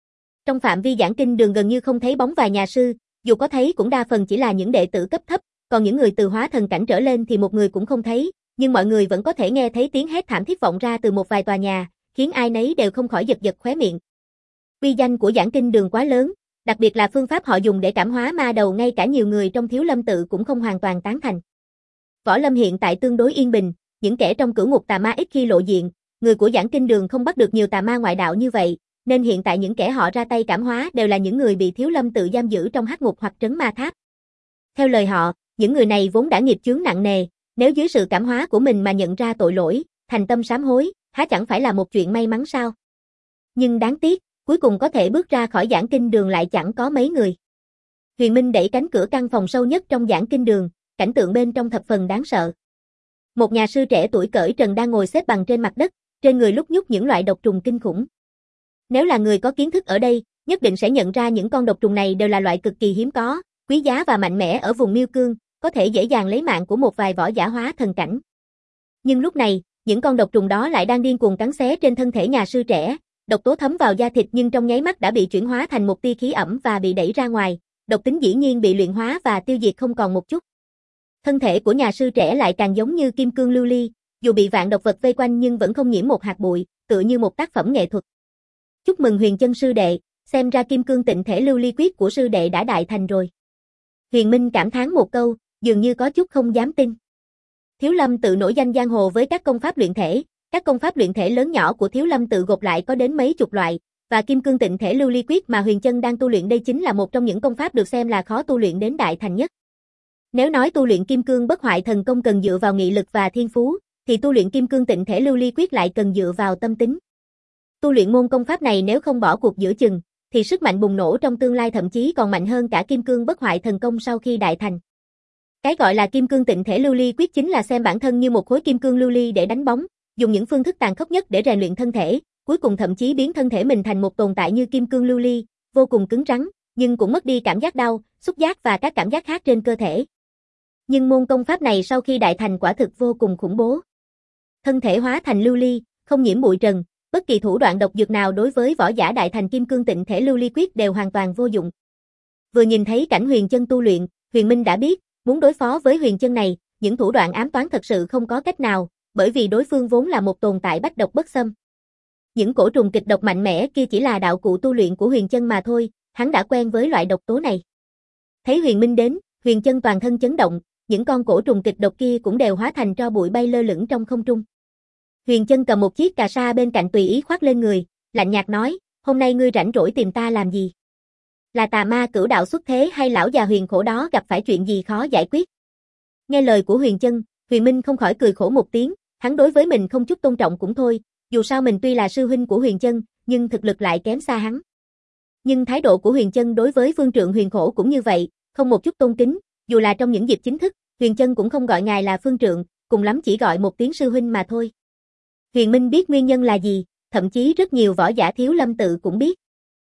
Trong phạm vi giảng kinh đường gần như không thấy bóng vài nhà sư, dù có thấy cũng đa phần chỉ là những đệ tử cấp thấp, còn những người từ hóa thần cảnh trở lên thì một người cũng không thấy, nhưng mọi người vẫn có thể nghe thấy tiếng hét thảm thiết vọng ra từ một vài tòa nhà, khiến ai nấy đều không khỏi giật giật khóe miệng. Uy danh của giảng kinh đường quá lớn, đặc biệt là phương pháp họ dùng để cảm hóa ma đầu ngay cả nhiều người trong Thiếu Lâm tự cũng không hoàn toàn tán thành. Võ Lâm hiện tại tương đối yên bình, những kẻ trong cửu ngục tà ma ít khi lộ diện, người của giảng kinh đường không bắt được nhiều tà ma ngoại đạo như vậy, nên hiện tại những kẻ họ ra tay cảm hóa đều là những người bị Thiếu Lâm tự giam giữ trong hắc ngục hoặc trấn ma tháp. Theo lời họ, những người này vốn đã nghiệp chướng nặng nề, nếu dưới sự cảm hóa của mình mà nhận ra tội lỗi, thành tâm sám hối, há chẳng phải là một chuyện may mắn sao? Nhưng đáng tiếc, cuối cùng có thể bước ra khỏi giảng kinh đường lại chẳng có mấy người. Huyền Minh đẩy cánh cửa căn phòng sâu nhất trong giảng kinh đường, cảnh tượng bên trong thập phần đáng sợ. Một nhà sư trẻ tuổi cởi trần đang ngồi xếp bằng trên mặt đất, trên người lúc nhúc những loại độc trùng kinh khủng. Nếu là người có kiến thức ở đây, nhất định sẽ nhận ra những con độc trùng này đều là loại cực kỳ hiếm có, quý giá và mạnh mẽ ở vùng Miêu Cương, có thể dễ dàng lấy mạng của một vài võ giả hóa thần cảnh. Nhưng lúc này, những con độc trùng đó lại đang điên cuồng cắn xé trên thân thể nhà sư trẻ, độc tố thấm vào da thịt nhưng trong nháy mắt đã bị chuyển hóa thành một tia khí ẩm và bị đẩy ra ngoài, độc tính dĩ nhiên bị luyện hóa và tiêu diệt không còn một chút. Thân thể của nhà sư trẻ lại càng giống như kim cương lưu ly, dù bị vạn độc vật vây quanh nhưng vẫn không nhiễm một hạt bụi, tựa như một tác phẩm nghệ thuật. Chúc mừng Huyền Chân sư đệ, xem ra kim cương tịnh thể lưu ly quyết của sư đệ đã đại thành rồi. Huyền Minh cảm thán một câu, dường như có chút không dám tin. Thiếu Lâm tự nổi danh giang hồ với các công pháp luyện thể, các công pháp luyện thể lớn nhỏ của Thiếu Lâm tự gộp lại có đến mấy chục loại, và kim cương tịnh thể lưu ly quyết mà Huyền Chân đang tu luyện đây chính là một trong những công pháp được xem là khó tu luyện đến đại thành nhất. Nếu nói tu luyện kim cương bất hoại thần công cần dựa vào nghị lực và thiên phú, thì tu luyện kim cương tịnh thể lưu ly quyết lại cần dựa vào tâm tính. Tu luyện môn công pháp này nếu không bỏ cuộc giữa chừng, thì sức mạnh bùng nổ trong tương lai thậm chí còn mạnh hơn cả kim cương bất hoại thần công sau khi đại thành. Cái gọi là kim cương tịnh thể lưu ly quyết chính là xem bản thân như một khối kim cương lưu ly để đánh bóng, dùng những phương thức tàn khốc nhất để rèn luyện thân thể, cuối cùng thậm chí biến thân thể mình thành một tồn tại như kim cương lưu ly, vô cùng cứng rắn, nhưng cũng mất đi cảm giác đau, xúc giác và các cảm giác khác trên cơ thể. Nhưng môn công pháp này sau khi đại thành quả thực vô cùng khủng bố. Thân thể hóa thành lưu ly, không nhiễm bụi trần, bất kỳ thủ đoạn độc dược nào đối với võ giả đại thành kim cương tịnh thể lưu ly quyết đều hoàn toàn vô dụng. Vừa nhìn thấy cảnh Huyền Chân tu luyện, Huyền Minh đã biết, muốn đối phó với Huyền Chân này, những thủ đoạn ám toán thật sự không có cách nào, bởi vì đối phương vốn là một tồn tại bách độc bất xâm. Những cổ trùng kịch độc mạnh mẽ kia chỉ là đạo cụ tu luyện của Huyền Chân mà thôi, hắn đã quen với loại độc tố này. Thấy Huyền Minh đến, Huyền Chân toàn thân chấn động, những con cổ trùng kịch độc kia cũng đều hóa thành tro bụi bay lơ lửng trong không trung. Huyền Chân cầm một chiếc cà sa bên cạnh tùy ý khoác lên người, lạnh nhạt nói, hôm nay ngươi rảnh rỗi tìm ta làm gì? Là tà ma cửu đạo xuất thế hay lão già huyền khổ đó gặp phải chuyện gì khó giải quyết? Nghe lời của Huyền Chân, Huyền Minh không khỏi cười khổ một tiếng, hắn đối với mình không chút tôn trọng cũng thôi, dù sao mình tuy là sư huynh của Huyền Chân, nhưng thực lực lại kém xa hắn. Nhưng thái độ của Huyền Chân đối với Phương Trượng Huyền Khổ cũng như vậy, không một chút tôn kính, dù là trong những dịp chính thức, Huyền Chân cũng không gọi ngài là Phương Trượng, cùng lắm chỉ gọi một tiếng sư huynh mà thôi. Huyền Minh biết nguyên nhân là gì, thậm chí rất nhiều võ giả Thiếu Lâm tự cũng biết.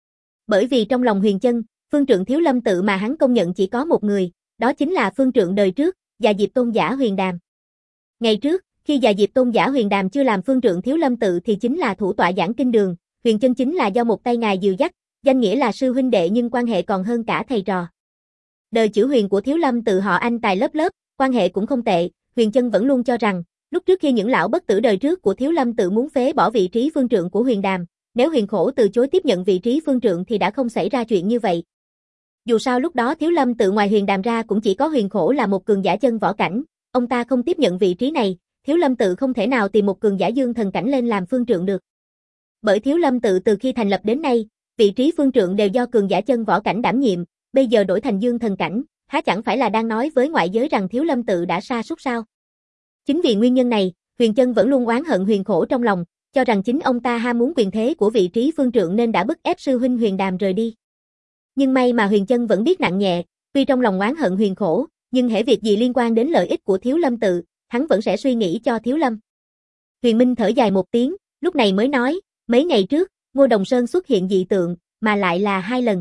Bởi vì trong lòng Huyền Chân, Phương Trượng Thiếu Lâm tự mà hắn công nhận chỉ có một người, đó chính là Phương Trượng đời trước, Già Diệp Tôn giả Huyền Đàm. Ngày trước, khi Già Diệp Tôn giả Huyền Đàm chưa làm Phương Trượng Thiếu Lâm tự thì chính là thủ tọa giảng kinh đường, Huyền Chân chính là do một tay ngài dìu dắt, danh nghĩa là sư huynh đệ nhưng quan hệ còn hơn cả thầy trò. Đời chữ Huyền của Thiếu Lâm tự họ anh tài lớp lớp, quan hệ cũng không tệ, Huyền Chân vẫn luôn cho rằng, lúc trước khi những lão bất tử đời trước của Thiếu Lâm tự muốn phế bỏ vị trí Phương Trượng của Huyền Đàm, nếu Huyền Khổ từ chối tiếp nhận vị trí Phương Trượng thì đã không xảy ra chuyện như vậy. Dù sao lúc đó Thiếu Lâm tự ngoài Huyền Đàm ra cũng chỉ có Huyền Khổ là một cường giả chân võ cảnh, ông ta không tiếp nhận vị trí này, Thiếu Lâm tự không thể nào tìm một cường giả dương thần cảnh lên làm Phương Trượng được. Bởi Thiếu Lâm tự từ khi thành lập đến nay, vị trí Phương Trượng đều do cường giả chân võ cảnh đảm nhiệm, bây giờ đổi thành dương thần cảnh, há chẳng phải là đang nói với ngoại giới rằng Thiếu Lâm tự đã sa sút sao? Chính vì nguyên nhân này, Huyền Chân vẫn luôn oán hận Huyền Khổ trong lòng, cho rằng chính ông ta ham muốn quyền thế của vị trí Phương Trượng nên đã bức ép sư huynh Huyền Đàm rời đi. Nhưng may mà Huyền Chân vẫn biết nặng nhẹ, tuy trong lòng oán hận Huyền Khổ, nhưng hễ việc gì liên quan đến lợi ích của Thiếu Lâm tự, hắn vẫn sẽ suy nghĩ cho Thiếu Lâm. Huyền Minh thở dài một tiếng, lúc này mới nói, mấy ngày trước, Ngô Đồng Sơn xuất hiện dị tượng, mà lại là hai lần.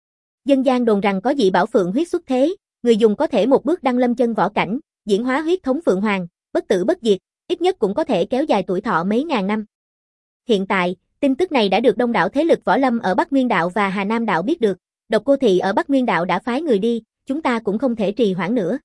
Dân gian đồn rằng có dị bảo phượng huyết xuất thế, người dùng có thể một bước đăng lâm chân võ cảnh, diễn hóa huyết thống phượng hoàng, bất tử bất diệt, ít nhất cũng có thể kéo dài tuổi thọ mấy ngàn năm. Hiện tại, Tin tức này đã được đông đảo thế lực võ lâm ở Bắc Nguyên Đạo và Hà Nam Đạo biết được, Độc Cô Thị ở Bắc Nguyên Đạo đã phái người đi, chúng ta cũng không thể trì hoãn nữa.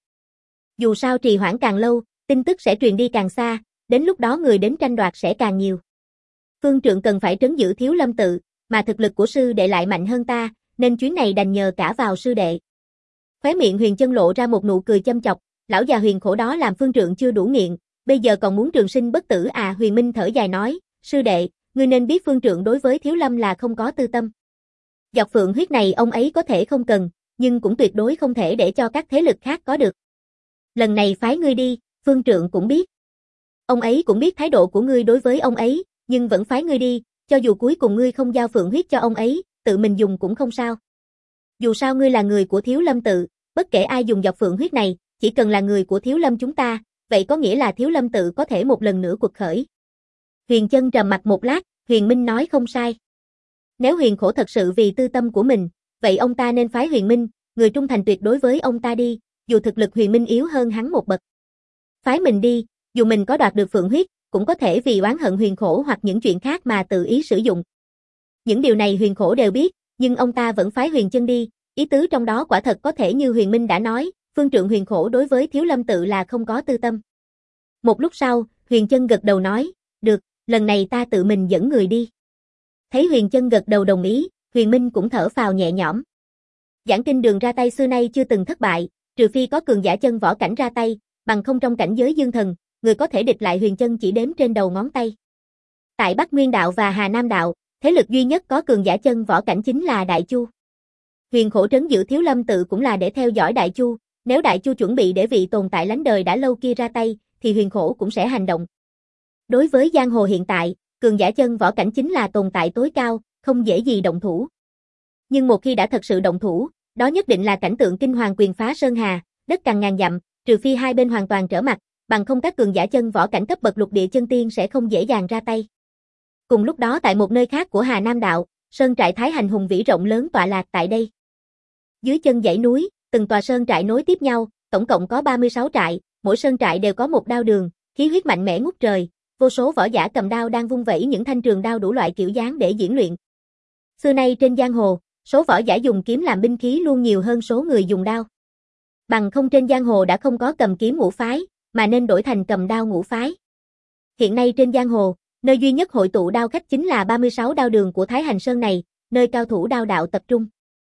Dù sao trì hoãn càng lâu, tin tức sẽ truyền đi càng xa, đến lúc đó người đến tranh đoạt sẽ càng nhiều. Phương Trượng cần phải trấn giữ Thiếu Lâm tự, mà thực lực của sư đệ lại mạnh hơn ta, nên chuyến này đành nhờ cả vào sư đệ. Khóe miệng Huyền Chân lộ ra một nụ cười châm chọc, lão già Huyền khổ đó làm Phương Trượng chưa đủ nghiện, bây giờ còn muốn trường sinh bất tử à. Huyền Minh thở dài nói, sư đệ, ngươi nên biết Phương Trượng đối với Thiếu Lâm là không có tư tâm. Giọt phượng huyết này ông ấy có thể không cần, nhưng cũng tuyệt đối không thể để cho các thế lực khác có được. Lần này phái ngươi đi, Phương Trượng cũng biết. Ông ấy cũng biết thái độ của ngươi đối với ông ấy, nhưng vẫn phái ngươi đi, cho dù cuối cùng ngươi không giao phượng huyết cho ông ấy, tự mình dùng cũng không sao. Dù sao ngươi là người của Thiếu Lâm tự, bất kể ai dùng giọt phượng huyết này, chỉ cần là người của Thiếu Lâm chúng ta, vậy có nghĩa là Thiếu Lâm tự có thể một lần nữa quật khởi. Huyền Chân trầm mặt một lát, Huyền Minh nói không sai. Nếu Huyền khổ thật sự vì tư tâm của mình, vậy ông ta nên phái Huyền Minh, người trung thành tuyệt đối với ông ta đi, dù thực lực Huyền Minh yếu hơn hắn một bậc. Phái mình đi, dù mình có đoạt được phượng huyết, cũng có thể vì oán hận Huyền khổ hoặc những chuyện khác mà tự ý sử dụng. Những điều này Huyền khổ đều biết, nhưng ông ta vẫn phái Huyền Chân đi, ý tứ trong đó quả thật có thể như Huyền Minh đã nói, Phương Trượng Huyền khổ đối với Thiếu Lâm tự là không có tư tâm. Một lúc sau, Huyền Chân gật đầu nói, được, lần này ta tự mình dẫn người đi. Thấy Huyền Chân gật đầu đồng ý, Huyền Minh cũng thở phào nhẹ nhõm. Giảng Kinh Đường ra tay xưa nay chưa từng thất bại, trừ phi có cường giả chân võ cảnh ra tay, bằng không trong cảnh giới dương thần, người có thể địch lại Huyền Chân chỉ đếm trên đầu ngón tay. Tại Bắc Nguyên Đạo và Hà Nam Đạo, thế lực duy nhất có cường giả chân võ cảnh chính là Đại Chu. Huyền khổ trấn giữ Thiếu Lâm tự cũng là để theo dõi Đại Chu, nếu Đại Chu chuẩn bị để vị tồn tại lánh đời đã lâu kia ra tay, thì Huyền khổ cũng sẽ hành động. Đối với giang hồ hiện tại, cường giả chân võ cảnh chính là tồn tại tối cao, không dễ gì động thủ. Nhưng một khi đã thật sự động thủ, đó nhất định là cảnh tượng kinh hoàng quyền phá sơn hà, đất càng ngàn dặm, trừ phi hai bên hoàn toàn trở mặt, bằng không các cường giả chân võ cảnh cấp bậc lục địa chân tiên sẽ không dễ dàng ra tay. Cùng lúc đó tại một nơi khác của Hà Nam Đạo, sơn trại Thái Hành hùng vĩ rộng lớn tọa lạc tại đây. Dưới chân dãy núi, từng tòa sơn trại nối tiếp nhau, tổng cộng có ba mươi sáu trại, mỗi sơn trại đều có một đao đường, khí huyết mạnh mẽ ngút trời, vô số võ giả cầm đao đang vung vẩy những thanh trường đao đủ loại kiểu dáng để diễn luyện. Xưa nay trên giang hồ, số võ giả dùng kiếm làm binh khí luôn nhiều hơn số người dùng đao. Bằng không trên giang hồ đã không có cầm kiếm ngũ phái, mà nên đổi thành cầm đao ngũ phái. Hiện nay trên giang hồ, nơi duy nhất hội tụ đao khách chính là ba mươi sáu đao đường của Thái Hành Sơn này, nơi cao thủ đao đạo tập trung.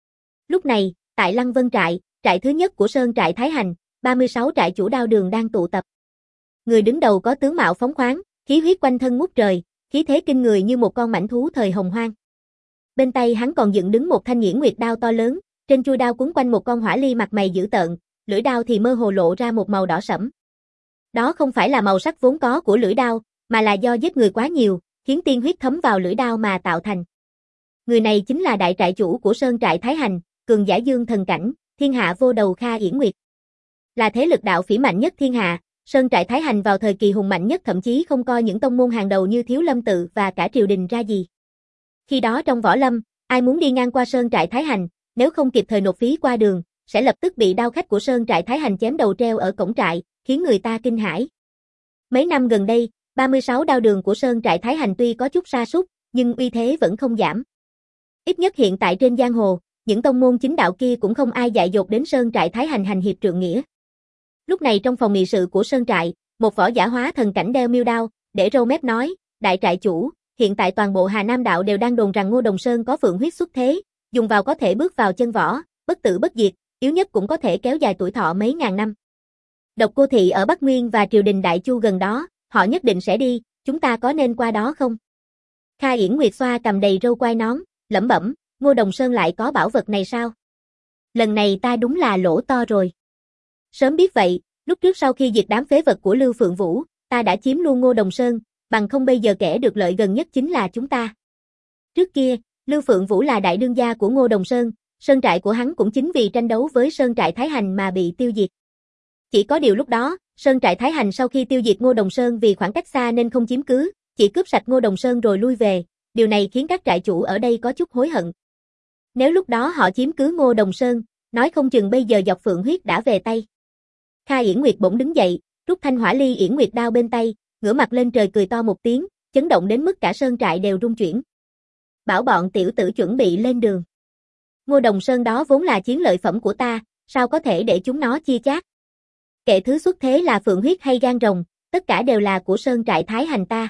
Lúc này, tại Lăng Vân trại, trại thứ nhất của sơn trại Thái Hành, ba mươi sáu trại chủ đao đường đang tụ tập. Người đứng đầu có tướng mạo phóng khoáng, khí huyết quanh thân ngút trời, khí thế kinh người như một con mãnh thú thời hồng hoang. Bên tay hắn còn dựng đứng một thanh nghiễn nguyệt đao to lớn, trên chuôi đao quấn quanh một con hỏa ly mặt mày dữ tợn, lưỡi đao thì mơ hồ lộ ra một màu đỏ sẫm. Đó không phải là màu sắc vốn có của lưỡi đao, mà là do giết người quá nhiều, khiến tiên huyết thấm vào lưỡi đao mà tạo thành. Người này chính là đại trại chủ của sơn trại Thái Hành, cường giả dương thần cảnh, thiên hạ vô đầu Kha Yển Nguyệt. Là thế lực đạo phỉ mạnh nhất thiên hạ, sơn trại Thái Hành vào thời kỳ hùng mạnh nhất thậm chí không coi những tông môn hàng đầu như Thiếu Lâm tự và cả triều đình ra gì. Khi đó trong võ lâm, ai muốn đi ngang qua sơn trại Thái Hành, nếu không kịp thời nộp phí qua đường, sẽ lập tức bị đao khách của sơn trại Thái Hành chém đầu treo ở cổng trại, khiến người ta kinh hãi. Mấy năm gần đây, ba mươi sáu đao đường của sơn trại Thái Hành tuy có chút sa sút, nhưng uy thế vẫn không giảm. Ít nhất hiện tại trên giang hồ, những tông môn chính đạo kia cũng không ai dại dột đến sơn trại Thái Hành hành hiệp trượng nghĩa. Lúc này trong phòng nghị sự của sơn trại, một võ giả hóa thần cảnh đeo miêu đao, để râu mép nói, đại trại chủ, hiện tại toàn bộ Hà Nam Đạo đều đang đồn rằng Ngô Đồng Sơn có phượng huyết xuất thế, dùng vào có thể bước vào chân võ, bất tử bất diệt, yếu nhất cũng có thể kéo dài tuổi thọ mấy ngàn năm. Độc Cô Thị ở Bắc Nguyên và triều đình Đại Chu gần đó, họ nhất định sẽ đi, chúng ta có nên qua đó không? Kha Yển Nguyệt xoa cầm đầy râu quai nón, lẩm bẩm, Ngô Đồng Sơn lại có bảo vật này sao? Lần này ta đúng là lỗ to rồi. Sớm biết vậy, lúc trước sau khi diệt đám phế vật của Lưu Phượng Vũ, ta đã chiếm luôn Ngô Đồng Sơn, bằng không bây giờ kẻ được lợi gần nhất chính là chúng ta. Trước kia, Lưu Phượng Vũ là đại đương gia của Ngô Đồng Sơn, sơn trại của hắn cũng chính vì tranh đấu với sơn trại Thái Hành mà bị tiêu diệt. Chỉ có điều lúc đó, sơn trại Thái Hành sau khi tiêu diệt Ngô Đồng Sơn vì khoảng cách xa nên không chiếm cứ, chỉ cướp sạch Ngô Đồng Sơn rồi lui về, điều này khiến các trại chủ ở đây có chút hối hận. Nếu lúc đó họ chiếm cứ Ngô Đồng Sơn, nói không chừng bây giờ giọt phượng huyết đã về tay. Kha Yển Nguyệt bỗng đứng dậy, rút thanh hỏa ly Yển Nguyệt đao bên tay, ngửa mặt lên trời cười to một tiếng, chấn động đến mức cả sơn trại đều rung chuyển. bảo bọn tiểu tử chuẩn bị lên đường. Ngô Đồng Sơn đó vốn là chiến lợi phẩm của ta, sao có thể để chúng nó chia chác. Kệ thứ xuất thế là phượng huyết hay gan rồng, tất cả đều là của sơn trại Thái Hành ta.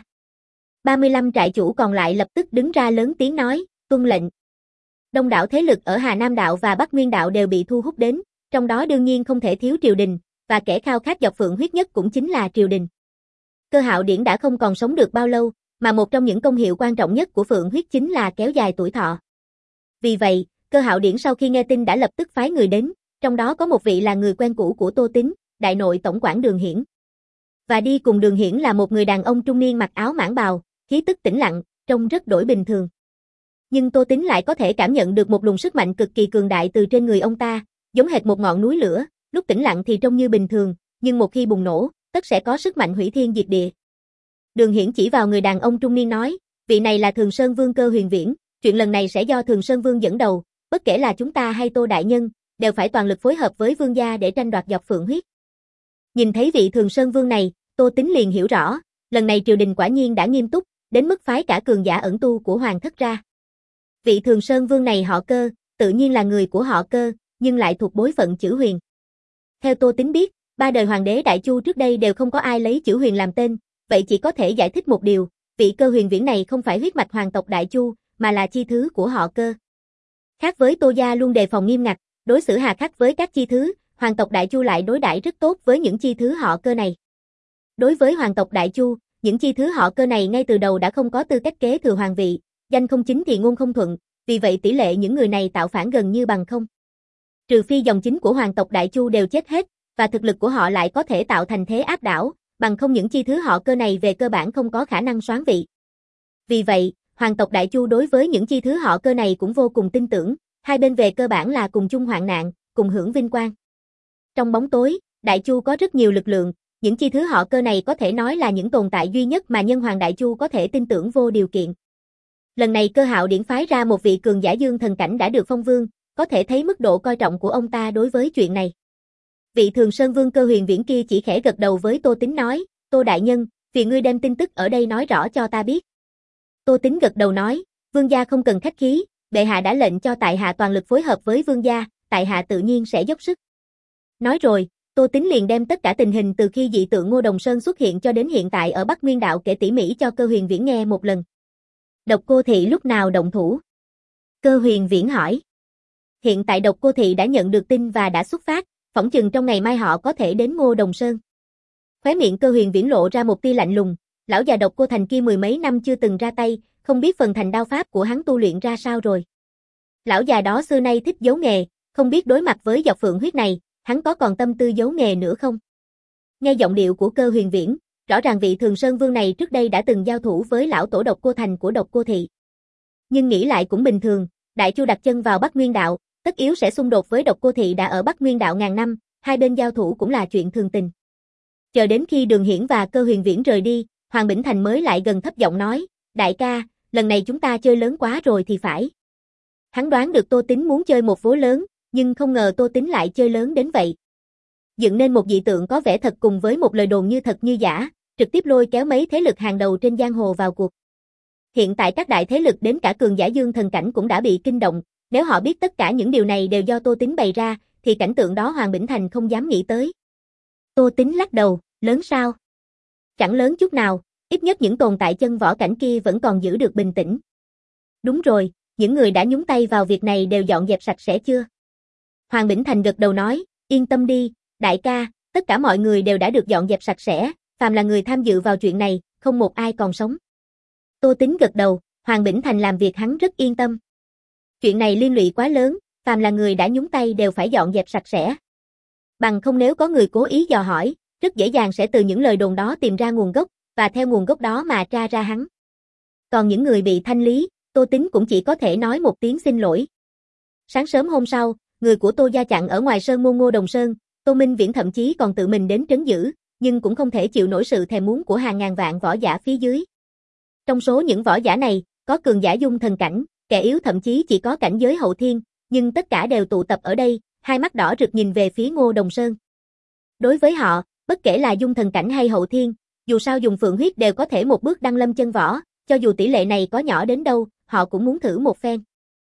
ba mươi lăm trại chủ còn lại lập tức đứng ra lớn tiếng nói, tuân lệnh. Đông đảo thế lực ở Hà Nam đạo và Bắc Nguyên đạo đều bị thu hút đến, trong đó đương nhiên không thể thiếu triều đình, và kẻ khao khát dọc phượng huyết nhất cũng chính là triều đình. Cơ Hạo Điển đã không còn sống được bao lâu, mà một trong những công hiệu quan trọng nhất của phượng huyết chính là kéo dài tuổi thọ. Vì vậy, Cơ Hạo Điển sau khi nghe tin đã lập tức phái người đến, trong đó có một vị là người quen cũ của Tô Tín, đại nội tổng quản Đường Hiển. Và đi cùng Đường Hiển là một người đàn ông trung niên mặc áo mãng bào, khí tức tĩnh lặng, trông rất đổi bình thường. Nhưng Tô Tín lại có thể cảm nhận được một luồng sức mạnh cực kỳ cường đại từ trên người ông ta, giống hệt một ngọn núi lửa, lúc tĩnh lặng thì trông như bình thường, nhưng một khi bùng nổ, tất sẽ có sức mạnh hủy thiên diệt địa. Đường Hiển chỉ vào người đàn ông trung niên nói, vị này là Thường Sơn Vương Cơ Huyền Viễn, chuyện lần này sẽ do Thường Sơn Vương dẫn đầu, bất kể là chúng ta hay Tô đại nhân, đều phải toàn lực phối hợp với vương gia để tranh đoạt dọc phượng huyết. Nhìn thấy vị Thường Sơn Vương này, Tô Tín liền hiểu rõ, lần này triều đình quả nhiên đã nghiêm túc, đến mức phái cả cường giả ẩn tu của hoàng thất ra. Vị Thường Sơn Vương này họ Cơ, tự nhiên là người của họ Cơ, nhưng lại thuộc bối phận Chữ Huyền. Theo Tô Tín biết, ba đời hoàng đế Đại Chu trước đây đều không có ai lấy Chữ Huyền làm tên, vậy chỉ có thể giải thích một điều, vị Cơ Huyền Viễn này không phải huyết mạch hoàng tộc Đại Chu, mà là chi thứ của họ Cơ. Khác với Tô gia luôn đề phòng nghiêm ngặt, đối xử hà khắc với các chi thứ, hoàng tộc Đại Chu lại đối đãi rất tốt với những chi thứ họ Cơ này. Đối với hoàng tộc Đại Chu, những chi thứ họ Cơ này ngay từ đầu đã không có tư cách kế thừa hoàng vị, danh không chính thì ngôn không thuận, vì vậy tỷ lệ những người này tạo phản gần như bằng không. Trừ phi dòng chính của hoàng tộc Đại Chu đều chết hết, và thực lực của họ lại có thể tạo thành thế áp đảo, bằng không những chi thứ họ Cơ này về cơ bản không có khả năng soán vị. Vì vậy, hoàng tộc Đại Chu đối với những chi thứ họ Cơ này cũng vô cùng tin tưởng, hai bên về cơ bản là cùng chung hoạn nạn, cùng hưởng vinh quang. Trong bóng tối, Đại Chu có rất nhiều lực lượng, những chi thứ họ Cơ này có thể nói là những tồn tại duy nhất mà nhân hoàng Đại Chu có thể tin tưởng vô điều kiện. Lần này Cơ Hạo Điển phái ra một vị cường giả dương thần cảnh đã được phong vương, có thể thấy mức độ coi trọng của ông ta đối với chuyện này. Vị Thường Sơn Vương Cơ Huyền Viễn kia chỉ khẽ gật đầu với Tô Tín nói, Tô đại nhân, phiền ngươi đem tin tức ở đây nói rõ cho ta biết. Tô Tín gật đầu nói, vương gia không cần khách khí, bệ hạ đã lệnh cho tại hạ toàn lực phối hợp với vương gia, tại hạ tự nhiên sẽ dốc sức. Nói rồi, Tô Tín liền đem tất cả tình hình từ khi dị tượng Ngô Đồng Sơn xuất hiện cho đến hiện tại ở Bắc Nguyên đạo kể tỉ mỉ cho Cơ Huyền Viễn nghe một lần. Độc Cô Thị lúc nào động thủ? Cơ Huyền Viễn hỏi. Hiện tại Độc Cô Thị đã nhận được tin và đã xuất phát, phỏng chừng trong ngày mai họ có thể đến Ngô Đồng Sơn. Khóe miệng Cơ Huyền Viễn lộ ra một tia lạnh lùng, lão già Độc Cô Thành kia mười mấy năm chưa từng ra tay, không biết phần thành đao pháp của hắn tu luyện ra sao rồi. Lão già đó xưa nay thích giấu nghề, không biết đối mặt với dọc phượng huyết này, hắn có còn tâm tư giấu nghề nữa không? Nghe giọng điệu của Cơ Huyền Viễn, rõ ràng vị Thường Sơn Vương này trước đây đã từng giao thủ với lão tổ Độc Cô Thành của Độc Cô Thị. Nhưng nghĩ lại cũng bình thường, Đại Chu đặt chân vào Bắc Nguyên đạo, tất yếu sẽ xung đột với Độc Cô Thị đã ở Bắc Nguyên đạo ngàn năm, hai bên giao thủ cũng là chuyện thường tình. Chờ đến khi Đường Hiển và Cơ Huyền Viễn rời đi, Hoàng Bỉnh Thành mới lại gần thấp giọng nói, đại ca, lần này chúng ta chơi lớn quá rồi thì phải. Hắn đoán được Tô Tín muốn chơi một vố lớn, nhưng không ngờ Tô Tín lại chơi lớn đến vậy. Dựng nên một dị tượng có vẻ thật cùng với một lời đồn như thật như giả, trực tiếp lôi kéo mấy thế lực hàng đầu trên giang hồ vào cuộc. Hiện tại các đại thế lực đến cả cường giả dương thần cảnh cũng đã bị kinh động, nếu họ biết tất cả những điều này đều do Tô Tín bày ra, thì cảnh tượng đó Hoàng Bỉnh Thành không dám nghĩ tới. Tô Tín lắc đầu, lớn sao? Chẳng lớn chút nào, ít nhất những tồn tại chân võ cảnh kia vẫn còn giữ được bình tĩnh. Đúng rồi, những người đã nhúng tay vào việc này đều dọn dẹp sạch sẽ chưa? Hoàng Bỉnh Thành gật đầu nói, yên tâm đi, đại ca, tất cả mọi người đều đã được dọn dẹp sạch sẽ, phàm là người tham dự vào chuyện này, không một ai còn sống. Tô Tín gật đầu, Hoàng Bỉnh Thành làm việc hắn rất yên tâm. Chuyện này liên lụy quá lớn, phàm là người đã nhúng tay đều phải dọn dẹp sạch sẽ. Bằng không nếu có người cố ý dò hỏi, rất dễ dàng sẽ từ những lời đồn đó tìm ra nguồn gốc, và theo nguồn gốc đó mà tra ra hắn. Còn những người bị thanh lý, Tô Tín cũng chỉ có thể nói một tiếng xin lỗi. Sáng sớm hôm sau, người của Tô gia chặn ở ngoài sơn môn Ngô Đồng Sơn, Tô Minh Viễn thậm chí còn tự mình đến trấn giữ, nhưng cũng không thể chịu nổi sự thèm muốn của hàng ngàn vạn võ giả phía dưới. Trong số những võ giả này, có cường giả dung thần cảnh, kẻ yếu thậm chí chỉ có cảnh giới hậu thiên, nhưng tất cả đều tụ tập ở đây, hai mắt đỏ rực nhìn về phía Ngô Đồng Sơn. Đối với họ, bất kể là dung thần cảnh hay hậu thiên, dù sao dùng phượng huyết đều có thể một bước đăng lâm chân võ, cho dù tỷ lệ này có nhỏ đến đâu, họ cũng muốn thử một phen.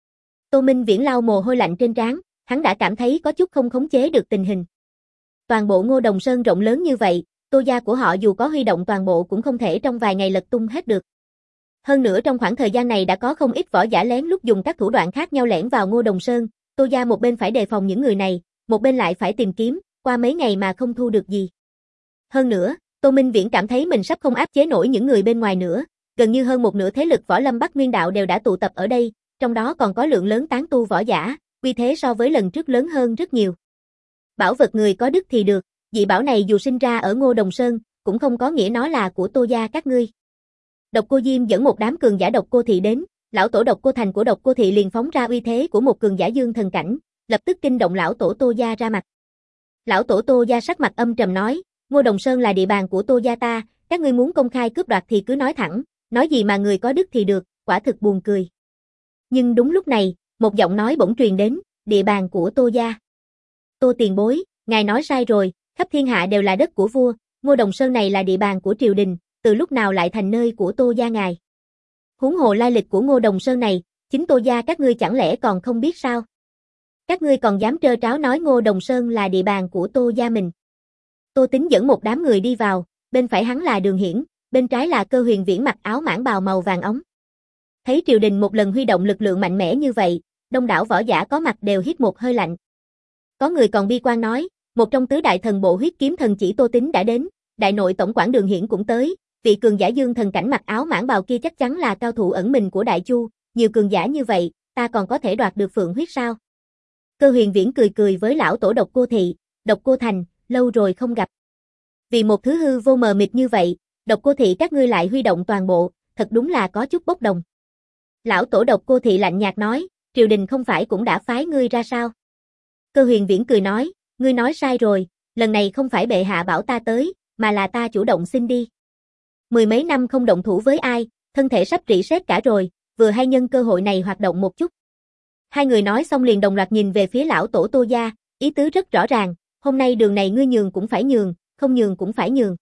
Tô Minh Viễn lau mồ hôi lạnh trên trán, hắn đã cảm thấy có chút không khống chế được tình hình. Toàn bộ Ngô Đồng Sơn rộng lớn như vậy, Tô gia của họ dù có huy động toàn bộ cũng không thể trong vài ngày lật tung hết được. Hơn nữa trong khoảng thời gian này đã có không ít võ giả lén lút dùng các thủ đoạn khác nhau lẻn vào Ngô Đồng Sơn, Tô gia một bên phải đề phòng những người này, một bên lại phải tìm kiếm, qua mấy ngày mà không thu được gì. Hơn nữa, Tô Minh Viễn cảm thấy mình sắp không áp chế nổi những người bên ngoài nữa, gần như hơn một nửa thế lực võ lâm Bắc Nguyên đạo đều đã tụ tập ở đây, trong đó còn có lượng lớn tán tu võ giả, uy thế so với lần trước lớn hơn rất nhiều. Bảo vật người có đức thì được, dị bảo này dù sinh ra ở Ngô Đồng Sơn, cũng không có nghĩa nó là của Tô gia các ngươi. Độc Cô Diêm dẫn một đám cường giả Độc Cô thị đến, lão tổ Độc Cô Thành của Độc Cô thị liền phóng ra uy thế của một cường giả dương thần cảnh, lập tức kinh động lão tổ Tô gia ra mặt. Lão tổ Tô gia sắc mặt âm trầm nói, Ngô Đồng Sơn là địa bàn của Tô gia ta, các ngươi muốn công khai cướp đoạt thì cứ nói thẳng, nói gì mà người có đức thì được, quả thực buồn cười. Nhưng đúng lúc này, một giọng nói bỗng truyền đến, địa bàn của Tô gia. Tô tiền bối, ngài nói sai rồi, khắp thiên hạ đều là đất của vua, Ngô Đồng Sơn này là địa bàn của triều đình, từ lúc nào lại thành nơi của Tô gia ngài? Huống hồ lai lịch của Ngô Đồng Sơn này, chính Tô gia các ngươi chẳng lẽ còn không biết sao? Các ngươi còn dám trơ tráo nói Ngô Đồng Sơn là địa bàn của Tô gia mình. Tô Tính dẫn một đám người đi vào, bên phải hắn là Đường Hiển, bên trái là Cơ Huyền Viễn mặc áo mãng bào màu vàng óng. Thấy triều đình một lần huy động lực lượng mạnh mẽ như vậy, đông đảo võ giả có mặt đều hít một hơi lạnh. Có người còn bi quan nói, một trong tứ đại thần bộ huyết kiếm thần chỉ Tô Tính đã đến, đại nội tổng quản Đường Hiển cũng tới, vị cường giả dương thần cảnh mặc áo mãng bào kia chắc chắn là cao thủ ẩn mình của Đại Chu, nhiều cường giả như vậy, ta còn có thể đoạt được Phượng huyết sao? Cơ Huyền Viễn cười cười với lão tổ Độc Cô thị, Độc Cô Thành, lâu rồi không gặp. Vì một thứ hư vô mờ mịt như vậy, Độc Cô thị các ngươi lại huy động toàn bộ, thật đúng là có chút bốc đồng. Lão tổ Độc Cô thị lạnh nhạt nói, triều đình không phải cũng đã phái ngươi ra sao? Cơ Huyền Viễn cười nói, ngươi nói sai rồi, lần này không phải bệ hạ bảo ta tới, mà là ta chủ động xin đi. Mười mấy năm không động thủ với ai, thân thể sắp rỉ sét cả rồi, vừa hay nhân cơ hội này hoạt động một chút. Hai người nói xong liền đồng loạt nhìn về phía lão tổ Tô gia, ý tứ rất rõ ràng, hôm nay đường này ngươi nhường cũng phải nhường, không nhường cũng phải nhường.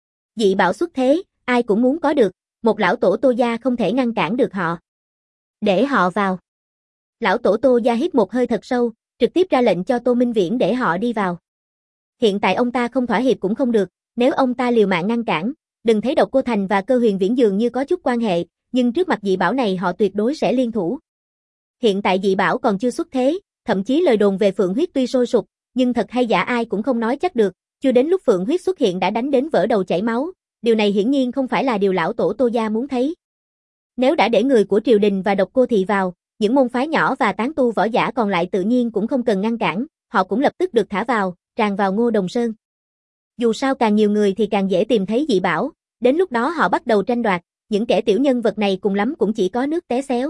Dị bảo xuất thế, ai cũng muốn có được, một lão tổ Tô gia không thể ngăn cản được họ. Để họ vào. Lão tổ Tô gia hít một hơi thật sâu, trực tiếp ra lệnh cho Tô Minh Viễn để họ đi vào. Hiện tại ông ta không thỏa hiệp cũng không được, nếu ông ta liều mạng ngăn cản, đừng thấy Độc Cô Thành và Cơ Huyền Viễn dường như có chút quan hệ, nhưng trước mặt dị bảo này họ tuyệt đối sẽ liên thủ. Hiện tại dị bảo còn chưa xuất thế, thậm chí lời đồn về Phượng huyết tuy sôi sục, nhưng thật hay giả ai cũng không nói chắc được, chưa đến lúc Phượng huyết xuất hiện đã đánh đến vỡ đầu chảy máu, điều này hiển nhiên không phải là điều lão tổ Tô gia muốn thấy. Nếu đã để người của triều đình và Độc Cô thị vào, những môn phái nhỏ và tán tu võ giả còn lại tự nhiên cũng không cần ngăn cản, họ cũng lập tức được thả vào, tràn vào Ngô Đồng Sơn. Dù sao càng nhiều người thì càng dễ tìm thấy dị bảo, đến lúc đó họ bắt đầu tranh đoạt, những kẻ tiểu nhân vật này cùng lắm cũng chỉ có nước té xéo.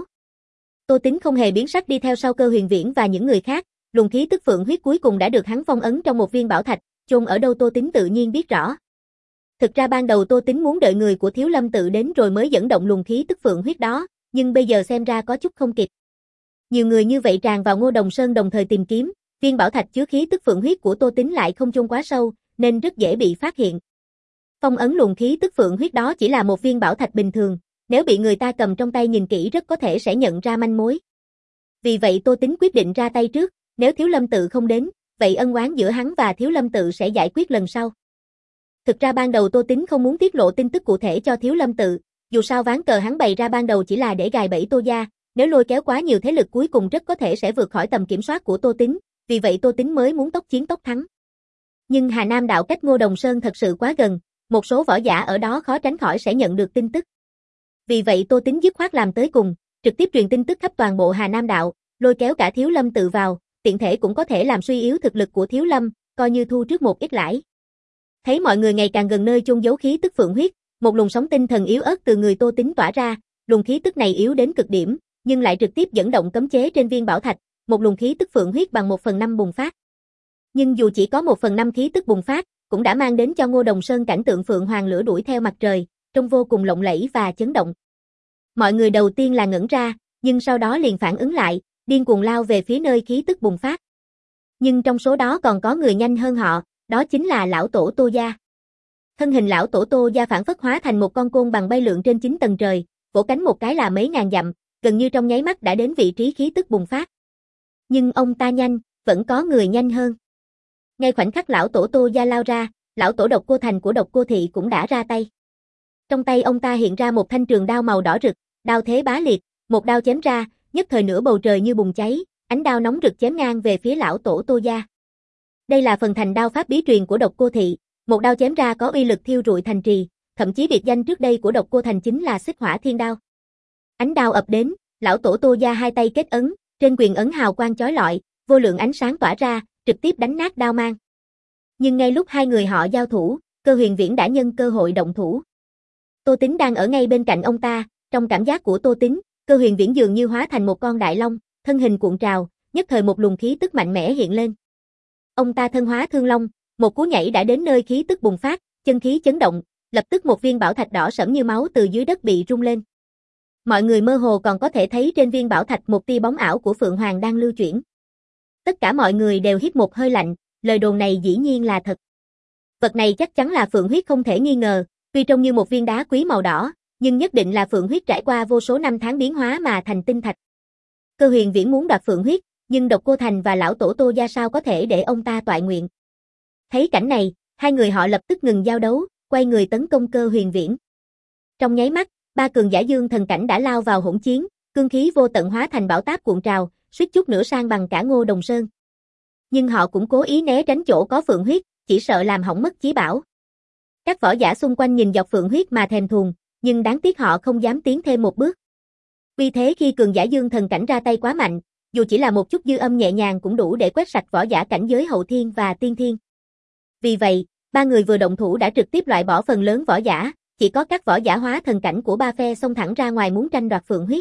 Tô Tính không hề biến sắc đi theo sau Cơ Huyền Viễn và những người khác, luồng khí tức Phượng huyết cuối cùng đã được hắn phong ấn trong một viên bảo thạch, chôn ở đâu Tô Tính tự nhiên biết rõ. Thực ra ban đầu Tô Tính muốn đợi người của Thiếu Lâm tự đến rồi mới dẫn động luồng khí tức Phượng huyết đó, nhưng bây giờ xem ra có chút không kịp. Nhiều người như vậy tràn vào Ngô Đồng Sơn đồng thời tìm kiếm, viên bảo thạch chứa khí tức Phượng huyết của Tô Tính lại không chôn quá sâu, nên rất dễ bị phát hiện. Phong ấn luồng khí tức Phượng huyết đó chỉ là một viên bảo thạch bình thường, nếu bị người ta cầm trong tay nhìn kỹ rất có thể sẽ nhận ra manh mối. Vì vậy Tô Tính quyết định ra tay trước, nếu Thiếu Lâm tự không đến, vậy ân oán giữa hắn và Thiếu Lâm tự sẽ giải quyết lần sau. Thực ra ban đầu Tô Tính không muốn tiết lộ tin tức cụ thể cho Thiếu Lâm tự, dù sao ván cờ hắn bày ra ban đầu chỉ là để gài bẫy Tô gia, nếu lôi kéo quá nhiều thế lực cuối cùng rất có thể sẽ vượt khỏi tầm kiểm soát của Tô Tính, vì vậy Tô Tính mới muốn tốc chiến tốc thắng. Nhưng Hà Nam đạo cách Ngô Đồng Sơn thật sự quá gần, một số võ giả ở đó khó tránh khỏi sẽ nhận được tin tức. Vì vậy Tô Tính dứt khoát làm tới cùng, trực tiếp truyền tin tức khắp toàn bộ Hà Nam đạo, lôi kéo cả Thiếu Lâm tự vào, tiện thể cũng có thể làm suy yếu thực lực của Thiếu Lâm, coi như thu trước một ít lãi. Thấy mọi người ngày càng gần nơi chôn giấu khí tức Phượng huyết, một luồng sóng tinh thần yếu ớt từ người Tô Tính tỏa ra, luồng khí tức này yếu đến cực điểm, nhưng lại trực tiếp dẫn động cấm chế trên viên bảo thạch, một luồng khí tức Phượng huyết bằng một phần năm bùng phát. Nhưng dù chỉ có một phần năm khí tức bùng phát, cũng đã mang đến cho Ngô Đồng Sơn cảnh tượng Phượng Hoàng lửa đuổi theo mặt trời, trông vô cùng lộng lẫy và chấn động. Mọi người đầu tiên là ngẩn ra, nhưng sau đó liền phản ứng lại, điên cuồng lao về phía nơi khí tức bùng phát. Nhưng trong số đó còn có người nhanh hơn họ, đó chính là lão tổ Tô gia. Thân hình lão tổ Tô gia phản phất hóa thành một con côn bằng bay lượn trên chín tầng trời, vỗ cánh một cái là mấy ngàn dặm, gần như trong nháy mắt đã đến vị trí khí tức bùng phát. Nhưng ông ta nhanh, vẫn có người nhanh hơn. Ngay khoảnh khắc lão tổ Tô Gia lao ra, lão tổ Độc Cô Thành của Độc Cô Thị cũng đã ra tay. Trong tay ông ta hiện ra một thanh trường đao màu đỏ rực, đao thế bá liệt, một đao chém ra, nhất thời nửa bầu trời như bùng cháy, ánh đao nóng rực chém ngang về phía lão tổ Tô Gia. Đây là phần thành đao pháp bí truyền của Độc Cô Thị, một đao chém ra có uy lực thiêu rụi thành trì, thậm chí biệt danh trước đây của Độc Cô Thành chính là Xích Hỏa Thiên Đao. Ánh đao ập đến, lão tổ Tô Gia hai tay kết ấn, trên quyền ấn hào quang chói lọi, vô lượng ánh sáng tỏa ra, trực tiếp đánh nát đao mang. Nhưng ngay lúc hai người họ giao thủ, Cơ Huyền Viễn đã nhân cơ hội động thủ. Tô Tính đang ở ngay bên cạnh ông ta, trong cảm giác của Tô Tính, Cơ Huyền Viễn dường như hóa thành một con đại long, thân hình cuộn trào, nhất thời một luồng khí tức mạnh mẽ hiện lên. Ông ta thân hóa thương long, một cú nhảy đã đến nơi khí tức bùng phát, chân khí chấn động, lập tức một viên bảo thạch đỏ sẫm như máu từ dưới đất bị rung lên. Mọi người mơ hồ còn có thể thấy trên viên bảo thạch một tia bóng ảo của Phượng Hoàng đang lưu chuyển. Tất cả mọi người đều hít một hơi lạnh, lời đồn này dĩ nhiên là thật. Vật này chắc chắn là phượng huyết không thể nghi ngờ, tuy trông như một viên đá quý màu đỏ, nhưng nhất định là phượng huyết trải qua vô số năm tháng biến hóa mà thành tinh thạch. Cơ Huyền Viễn muốn đoạt phượng huyết, nhưng Độc Cô Thành và lão tổ Tô Gia sao có thể để ông ta toại nguyện. Thấy cảnh này, hai người họ lập tức ngừng giao đấu, quay người tấn công Cơ Huyền Viễn. Trong nháy mắt, ba cường giả dương thần cảnh đã lao vào hỗn chiến, cương khí vô tận hóa thành bão táp cuộn trào, suýt chút nữa san bằng cả Ngô Đồng Sơn. Nhưng họ cũng cố ý né tránh chỗ có phượng huyết, chỉ sợ làm hỏng mất chí bảo. Các võ giả xung quanh nhìn dọc phượng huyết mà thèm thuồng, nhưng đáng tiếc họ không dám tiến thêm một bước. Vì thế khi cường giả dương thần cảnh ra tay quá mạnh, dù chỉ là một chút dư âm nhẹ nhàng cũng đủ để quét sạch võ giả cảnh giới hậu thiên và tiên thiên. Vì vậy, ba người vừa động thủ đã trực tiếp loại bỏ phần lớn võ giả, chỉ có các võ giả hóa thần cảnh của ba phe xông thẳng ra ngoài muốn tranh đoạt phượng huyết.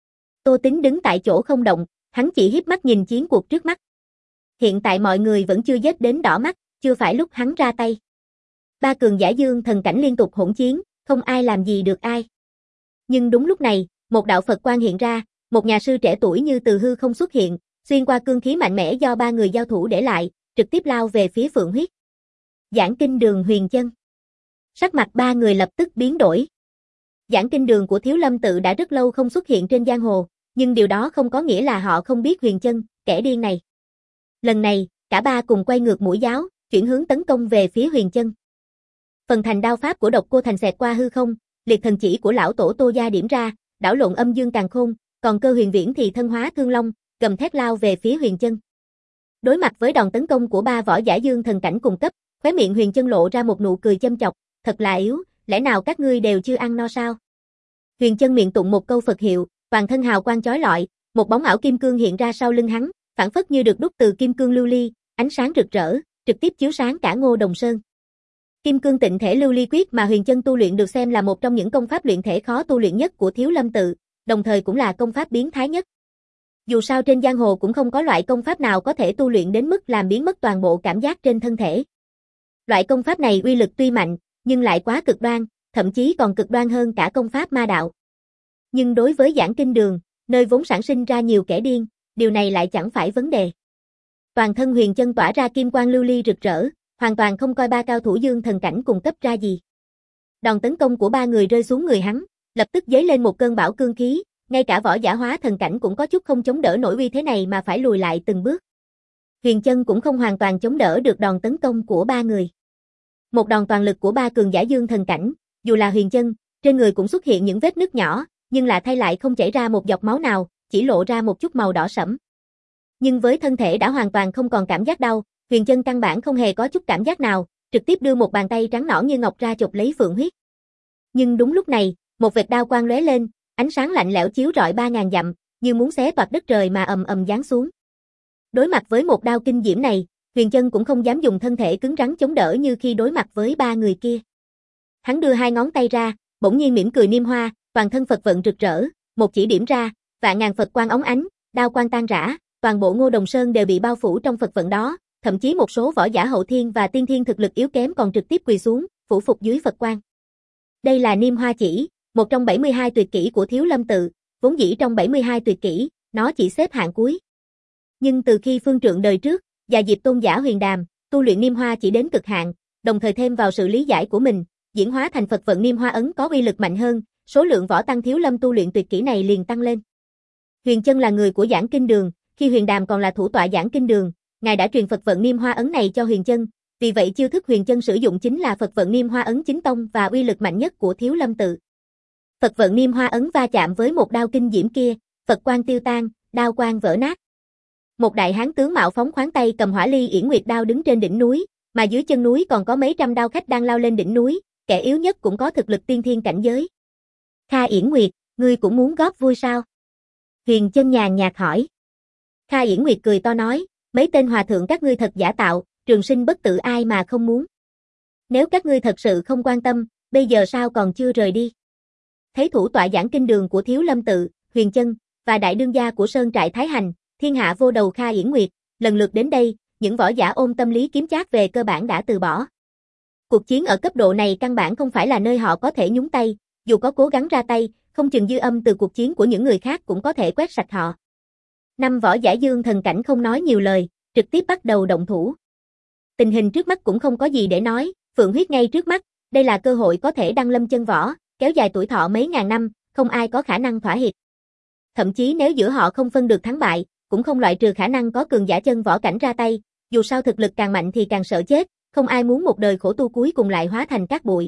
Tô Tính đứng tại chỗ không động, hắn chỉ híp mắt nhìn chiến cuộc trước mắt. Hiện tại mọi người vẫn chưa giết đến đỏ mắt, chưa phải lúc hắn ra tay. Ba cường giả dương thần cảnh liên tục hỗn chiến, không ai làm gì được ai. Nhưng đúng lúc này, một đạo Phật quang hiện ra, một nhà sư trẻ tuổi như từ hư không xuất hiện, xuyên qua cương khí mạnh mẽ do ba người giao thủ để lại, trực tiếp lao về phía phượng huyết. Giảng Kinh Đường Huyền Chân. Sắc mặt ba người lập tức biến đổi. Giảng Kinh Đường của Thiếu Lâm Tự đã rất lâu không xuất hiện trên giang hồ, nhưng điều đó không có nghĩa là họ không biết Huyền Chân, kẻ điên này. Lần này, cả ba cùng quay ngược mũi giáo, chuyển hướng tấn công về phía Huyền Chân. Phần thành đao pháp của Độc Cô Thành xẹt qua hư không, liệt thần chỉ của lão tổ Tô Gia điểm ra, đảo lộn âm dương càn khôn, còn Cơ Huyền Viễn thì thân hóa thương long, gầm thét lao về phía Huyền Chân. Đối mặt với đòn tấn công của ba võ giả dương thần cảnh cùng cấp, khóe miệng Huyền Chân lộ ra một nụ cười châm chọc, thật là yếu, lẽ nào các ngươi đều chưa ăn no sao? Huyền Chân miệng tụng một câu Phật hiệu, toàn thân hào quang chói lọi, một bóng ảo kim cương hiện ra sau lưng hắn, phảng phất như được đúc từ kim cương lưu ly, ánh sáng rực rỡ, trực tiếp chiếu sáng cả Ngô Đồng Sơn. Kim cương tịnh thể lưu ly quyết mà Huyền Chân tu luyện được xem là một trong những công pháp luyện thể khó tu luyện nhất của Thiếu Lâm Tự, đồng thời cũng là công pháp biến thái nhất. Dù sao trên giang hồ cũng không có loại công pháp nào có thể tu luyện đến mức làm biến mất toàn bộ cảm giác trên thân thể. Loại công pháp này uy lực tuy mạnh, nhưng lại quá cực đoan, thậm chí còn cực đoan hơn cả công pháp ma đạo. Nhưng đối với Giảng Kinh Đường, nơi vốn sản sinh ra nhiều kẻ điên, điều này lại chẳng phải vấn đề. Toàn thân Huyền Chân tỏa ra kim quang lưu ly rực rỡ, hoàn toàn không coi ba cao thủ dương thần cảnh cùng cấp ra gì. Đòn tấn công của ba người rơi xuống người hắn, lập tức dấy lên một cơn bão cương khí, ngay cả võ giả hóa thần cảnh cũng có chút không chống đỡ nổi uy thế này mà phải lùi lại từng bước. Huyền Chân cũng không hoàn toàn chống đỡ được đòn tấn công của ba người. Một đòn toàn lực của ba cường giả dương thần cảnh, dù là Huyền Chân, trên người cũng xuất hiện những vết nứt nhỏ, nhưng là thay lại không chảy ra một giọt máu nào, chỉ lộ ra một chút màu đỏ sẫm. Nhưng với thân thể đã hoàn toàn không còn cảm giác đau, Huyền Chân căn bản không hề có chút cảm giác nào, trực tiếp đưa một bàn tay trắng nõn như ngọc ra chộp lấy phượng huyết. Nhưng đúng lúc này, một vệt đao quang lóe lên, ánh sáng lạnh lẽo chiếu rọi ba ngàn dặm, như muốn xé toạc đất trời mà ầm ầm giáng xuống. Đối mặt với một đao kinh diễm này, Huyền Chân cũng không dám dùng thân thể cứng rắn chống đỡ như khi đối mặt với ba người kia. Hắn đưa hai ngón tay ra, bỗng nhiên mỉm cười niêm hoa, toàn thân Phật vận rực rỡ, một chỉ điểm ra, vạn ngàn Phật quang óng ánh, đao quang tan rã, toàn bộ Ngô Đồng Sơn đều bị bao phủ trong Phật vận đó, thậm chí một số võ giả hậu thiên và tiên thiên thực lực yếu kém còn trực tiếp quỳ xuống, phủ phục dưới Phật quang. Đây là Niêm Hoa Chỉ, một trong bảy mươi hai tuyệt kỹ của Thiếu Lâm Tự, vốn dĩ trong bảy mươi hai tuyệt kỹ, nó chỉ xếp hạng cuối. Nhưng từ khi Phương Trượng đời trước, và Diệp Tôn giả Huyền Đàm, tu luyện Niêm Hoa Chỉ đến cực hạn, đồng thời thêm vào sự lý giải của mình, diễn hóa thành Phật vận Niêm Hoa ấn có uy lực mạnh hơn, số lượng võ tăng Thiếu Lâm tu luyện tuyệt kỹ này liền tăng lên. Huyền Chân là người của Giảng Kinh Đường, khi Huyền Đàm còn là thủ tọa Giảng Kinh Đường, ngài đã truyền Phật Vận Niêm Hoa ấn này cho Huyền Chân, vì vậy chiêu thức Huyền Chân sử dụng chính là Phật Vận Niêm Hoa ấn chính tông và uy lực mạnh nhất của Thiếu Lâm tự. Phật Vận Niêm Hoa ấn va chạm với một đao kinh diễm kia, Phật quang tiêu tan, đao quang vỡ nát. Một đại hán tướng mạo phóng khoáng tay cầm Hỏa Ly Yển Nguyệt đao đứng trên đỉnh núi, mà dưới chân núi còn có mấy trăm đao khách đang lao lên đỉnh núi, kẻ yếu nhất cũng có thực lực tiên thiên cảnh giới. Kha Yển Nguyệt, ngươi cũng muốn góp vui sao? Huyền Chân nhàn nhạt hỏi. Kha Yển Nguyệt cười to nói, mấy tên hòa thượng các ngươi thật giả tạo, trường sinh bất tử ai mà không muốn. Nếu các ngươi thật sự không quan tâm, bây giờ sao còn chưa rời đi? Thấy thủ tọa Giảng Kinh Đường của Thiếu Lâm tự, Huyền Chân, và đại đương gia của Sơn trại Thái Hành, thiên hạ vô đầu Kha Yển Nguyệt, lần lượt đến đây, những võ giả ôm tâm lý kiếm chác về cơ bản đã từ bỏ. Cuộc chiến ở cấp độ này căn bản không phải là nơi họ có thể nhúng tay, dù có cố gắng ra tay, không chừng dư âm từ cuộc chiến của những người khác cũng có thể quét sạch họ. Năm võ giả dương thần cảnh không nói nhiều lời, trực tiếp bắt đầu động thủ. Tình hình trước mắt cũng không có gì để nói, phượng huyết ngay trước mắt, đây là cơ hội có thể đăng lâm chân võ, kéo dài tuổi thọ mấy ngàn năm, không ai có khả năng thỏa hiệp. Thậm chí nếu giữa họ không phân được thắng bại, cũng không loại trừ khả năng có cường giả chân võ cảnh ra tay, dù sao thực lực càng mạnh thì càng sợ chết, không ai muốn một đời khổ tu cuối cùng lại hóa thành cát bụi.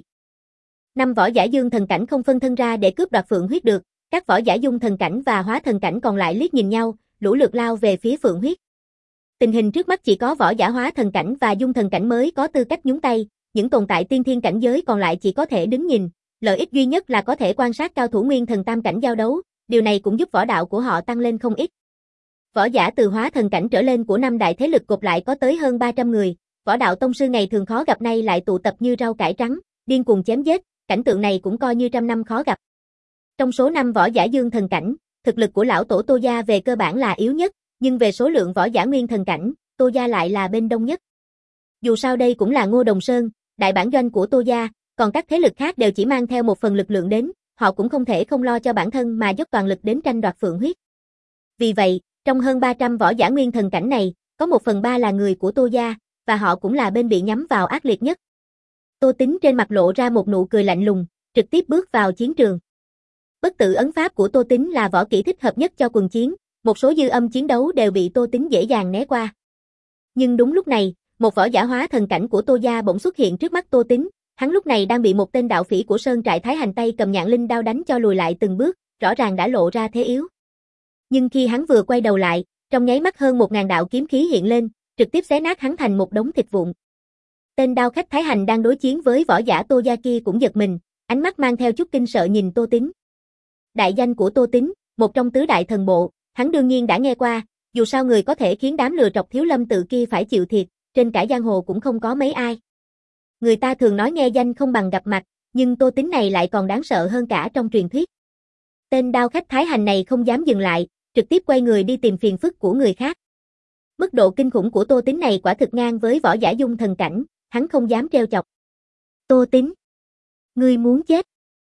Năm võ giả dương thần cảnh không phân thân ra để cướp đoạt phượng huyết được, các võ giả dung thần cảnh và hóa thần cảnh còn lại liếc nhìn nhau, lũ lượt lao về phía phượng huyết. Tình hình trước mắt chỉ có võ giả hóa thần cảnh và dung thần cảnh mới có tư cách nhúng tay, những tồn tại tiên thiên cảnh giới còn lại chỉ có thể đứng nhìn, lợi ích duy nhất là có thể quan sát cao thủ nguyên thần tam cảnh giao đấu, điều này cũng giúp võ đạo của họ tăng lên không ít. Võ giả từ hóa thần cảnh trở lên của năm đại thế lực gộp lại có tới hơn ba trăm người, võ đạo tông sư ngày thường khó gặp nay lại tụ tập như rau cải trắng, điên cuồng chém giết, cảnh tượng này cũng coi như trăm năm khó gặp. Trong số năm võ giả dương thần cảnh, thực lực của lão tổ Tô gia về cơ bản là yếu nhất, nhưng về số lượng võ giả nguyên thần cảnh, Tô gia lại là bên đông nhất. Dù sao đây cũng là Ngô Đồng Sơn, đại bản doanh của Tô gia, còn các thế lực khác đều chỉ mang theo một phần lực lượng đến, họ cũng không thể không lo cho bản thân mà dốc toàn lực đến tranh đoạt phượng huyết. Vì vậy, trong hơn ba trăm võ giả nguyên thần cảnh này, có một phần ba là người của Tô gia, và họ cũng là bên bị nhắm vào ác liệt nhất. Tô Tính trên mặt lộ ra một nụ cười lạnh lùng, trực tiếp bước vào chiến trường. Bất tử ấn pháp của Tô Tính là võ kỹ thích hợp nhất cho quần chiến, một số dư âm chiến đấu đều bị Tô Tính dễ dàng né qua. Nhưng đúng lúc này, một võ giả hóa thần cảnh của Tô gia bỗng xuất hiện trước mắt Tô Tính, hắn lúc này đang bị một tên đạo phỉ của Sơn trại Thái Hành tay cầm nhạn linh đao đánh cho lùi lại từng bước, rõ ràng đã lộ ra thế yếu. Nhưng khi hắn vừa quay đầu lại, trong nháy mắt hơn một ngàn đạo kiếm khí hiện lên, trực tiếp xé nát hắn thành một đống thịt vụn. Tên đao khách Thái Hành đang đối chiến với võ giả Tô gia kia cũng giật mình, ánh mắt mang theo chút kinh sợ nhìn Tô Tính. Đại danh của Tô Tính, một trong tứ đại thần bộ, hắn đương nhiên đã nghe qua, dù sao người có thể khiến đám lừa trọc Thiếu Lâm tự kia phải chịu thiệt, trên cả giang hồ cũng không có mấy ai. Người ta thường nói nghe danh không bằng gặp mặt, nhưng Tô Tính này lại còn đáng sợ hơn cả trong truyền thuyết. Tên đao khách Thái Hành này không dám dừng lại, trực tiếp quay người đi tìm phiền phức của người khác. Mức độ kinh khủng của Tô Tính này quả thực ngang với võ giả dung thần cảnh, hắn không dám trêu chọc. Tô Tính, ngươi muốn chết.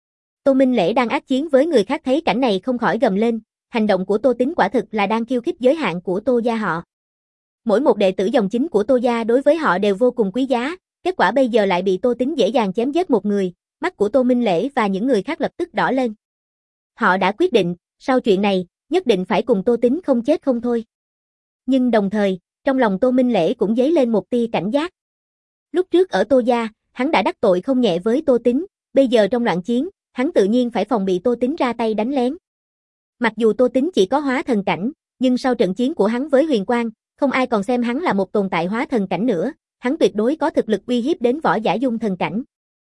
Tô Minh Lễ đang ác chiến với người khác thấy cảnh này không khỏi gầm lên, hành động của Tô Tính quả thực là đang khiêu khích giới hạn của Tô gia họ. Mỗi một đệ tử dòng chính của Tô gia đối với họ đều vô cùng quý giá, kết quả bây giờ lại bị Tô Tính dễ dàng chém giết một người, mắt của Tô Minh Lễ và những người khác lập tức đỏ lên. Họ đã quyết định, sau chuyện này, nhất định phải cùng Tô Tính không chết không thôi. Nhưng đồng thời, trong lòng Tô Minh Lễ cũng dấy lên một tia cảnh giác. Lúc trước ở Tô gia, hắn đã đắc tội không nhẹ với Tô Tính, bây giờ trong loạn chiến, hắn tự nhiên phải phòng bị Tô Tính ra tay đánh lén. Mặc dù Tô Tính chỉ có hóa thần cảnh, nhưng sau trận chiến của hắn với Huyền Quang, không ai còn xem hắn là một tồn tại hóa thần cảnh nữa, hắn tuyệt đối có thực lực uy hiếp đến võ giả dung thần cảnh.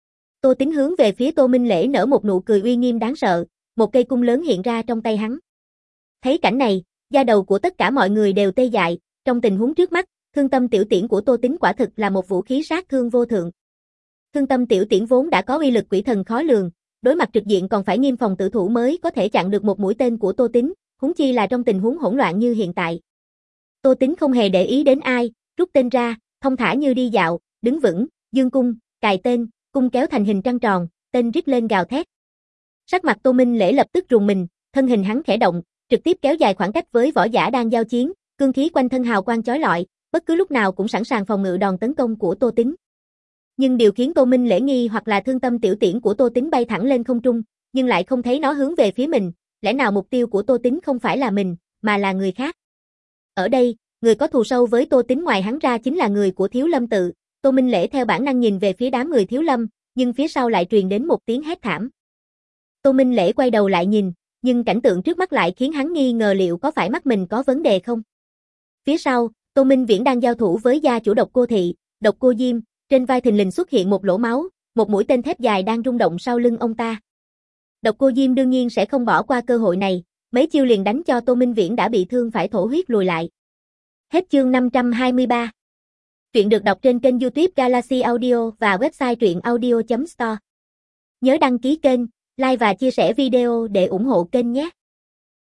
Tô Tính hướng về phía Tô Minh Lễ nở một nụ cười uy nghiêm đáng sợ, một cây cung lớn hiện ra trong tay hắn. Thấy cảnh này, da đầu của tất cả mọi người đều tê dại, trong tình huống trước mắt, Thương Tâm Tiểu Tiễn của Tô Tính quả thực là một vũ khí sát thương vô thượng. Thương Tâm Tiểu Tiễn vốn đã có uy lực quỷ thần khó lường, đối mặt trực diện còn phải nghiêm phòng tự thủ mới có thể chặn được một mũi tên của Tô Tính, huống chi là trong tình huống hỗn loạn như hiện tại. Tô Tính không hề để ý đến ai, rút tên ra, thông thả như đi dạo, đứng vững, dương cung, cài tên, cung kéo thành hình trăng tròn, tên rít lên gào thét. Sắc mặt Tô Minh Lễ lập tức rùng mình, thân hình hắn khẽ động, trực tiếp kéo dài khoảng cách với võ giả đang giao chiến, cương khí quanh thân hào quang chói lọi, bất cứ lúc nào cũng sẵn sàng phòng ngự đòn tấn công của Tô Tính. Nhưng điều khiến Tô Minh Lễ nghi hoặc là Thương Tâm Tiểu Tiễn của Tô Tính bay thẳng lên không trung, nhưng lại không thấy nó hướng về phía mình, lẽ nào mục tiêu của Tô Tính không phải là mình, mà là người khác? Ở đây, người có thù sâu với Tô Tính ngoài hắn ra chính là người của Thiếu Lâm tự. Tô Minh Lễ theo bản năng nhìn về phía đám người Thiếu Lâm, nhưng phía sau lại truyền đến một tiếng hét thảm. Tô Minh Lễ quay đầu lại nhìn, nhưng cảnh tượng trước mắt lại khiến hắn nghi ngờ liệu có phải mắt mình có vấn đề không. Phía sau, Tô Minh Viễn đang giao thủ với gia chủ Độc Cô Thị, Độc Cô Diêm, trên vai thình lình xuất hiện một lỗ máu, một mũi tên thép dài đang rung động sau lưng ông ta. Độc Cô Diêm đương nhiên sẽ không bỏ qua cơ hội này, mấy chiêu liền đánh cho Tô Minh Viễn đã bị thương phải thổ huyết lùi lại. Hết chương năm trăm hai mươi ba. Truyện được đọc trên kênh YouTube Galaxy Audio và website truyện audio chấm store. Nhớ đăng ký kênh, like và chia sẻ video để ủng hộ kênh nhé.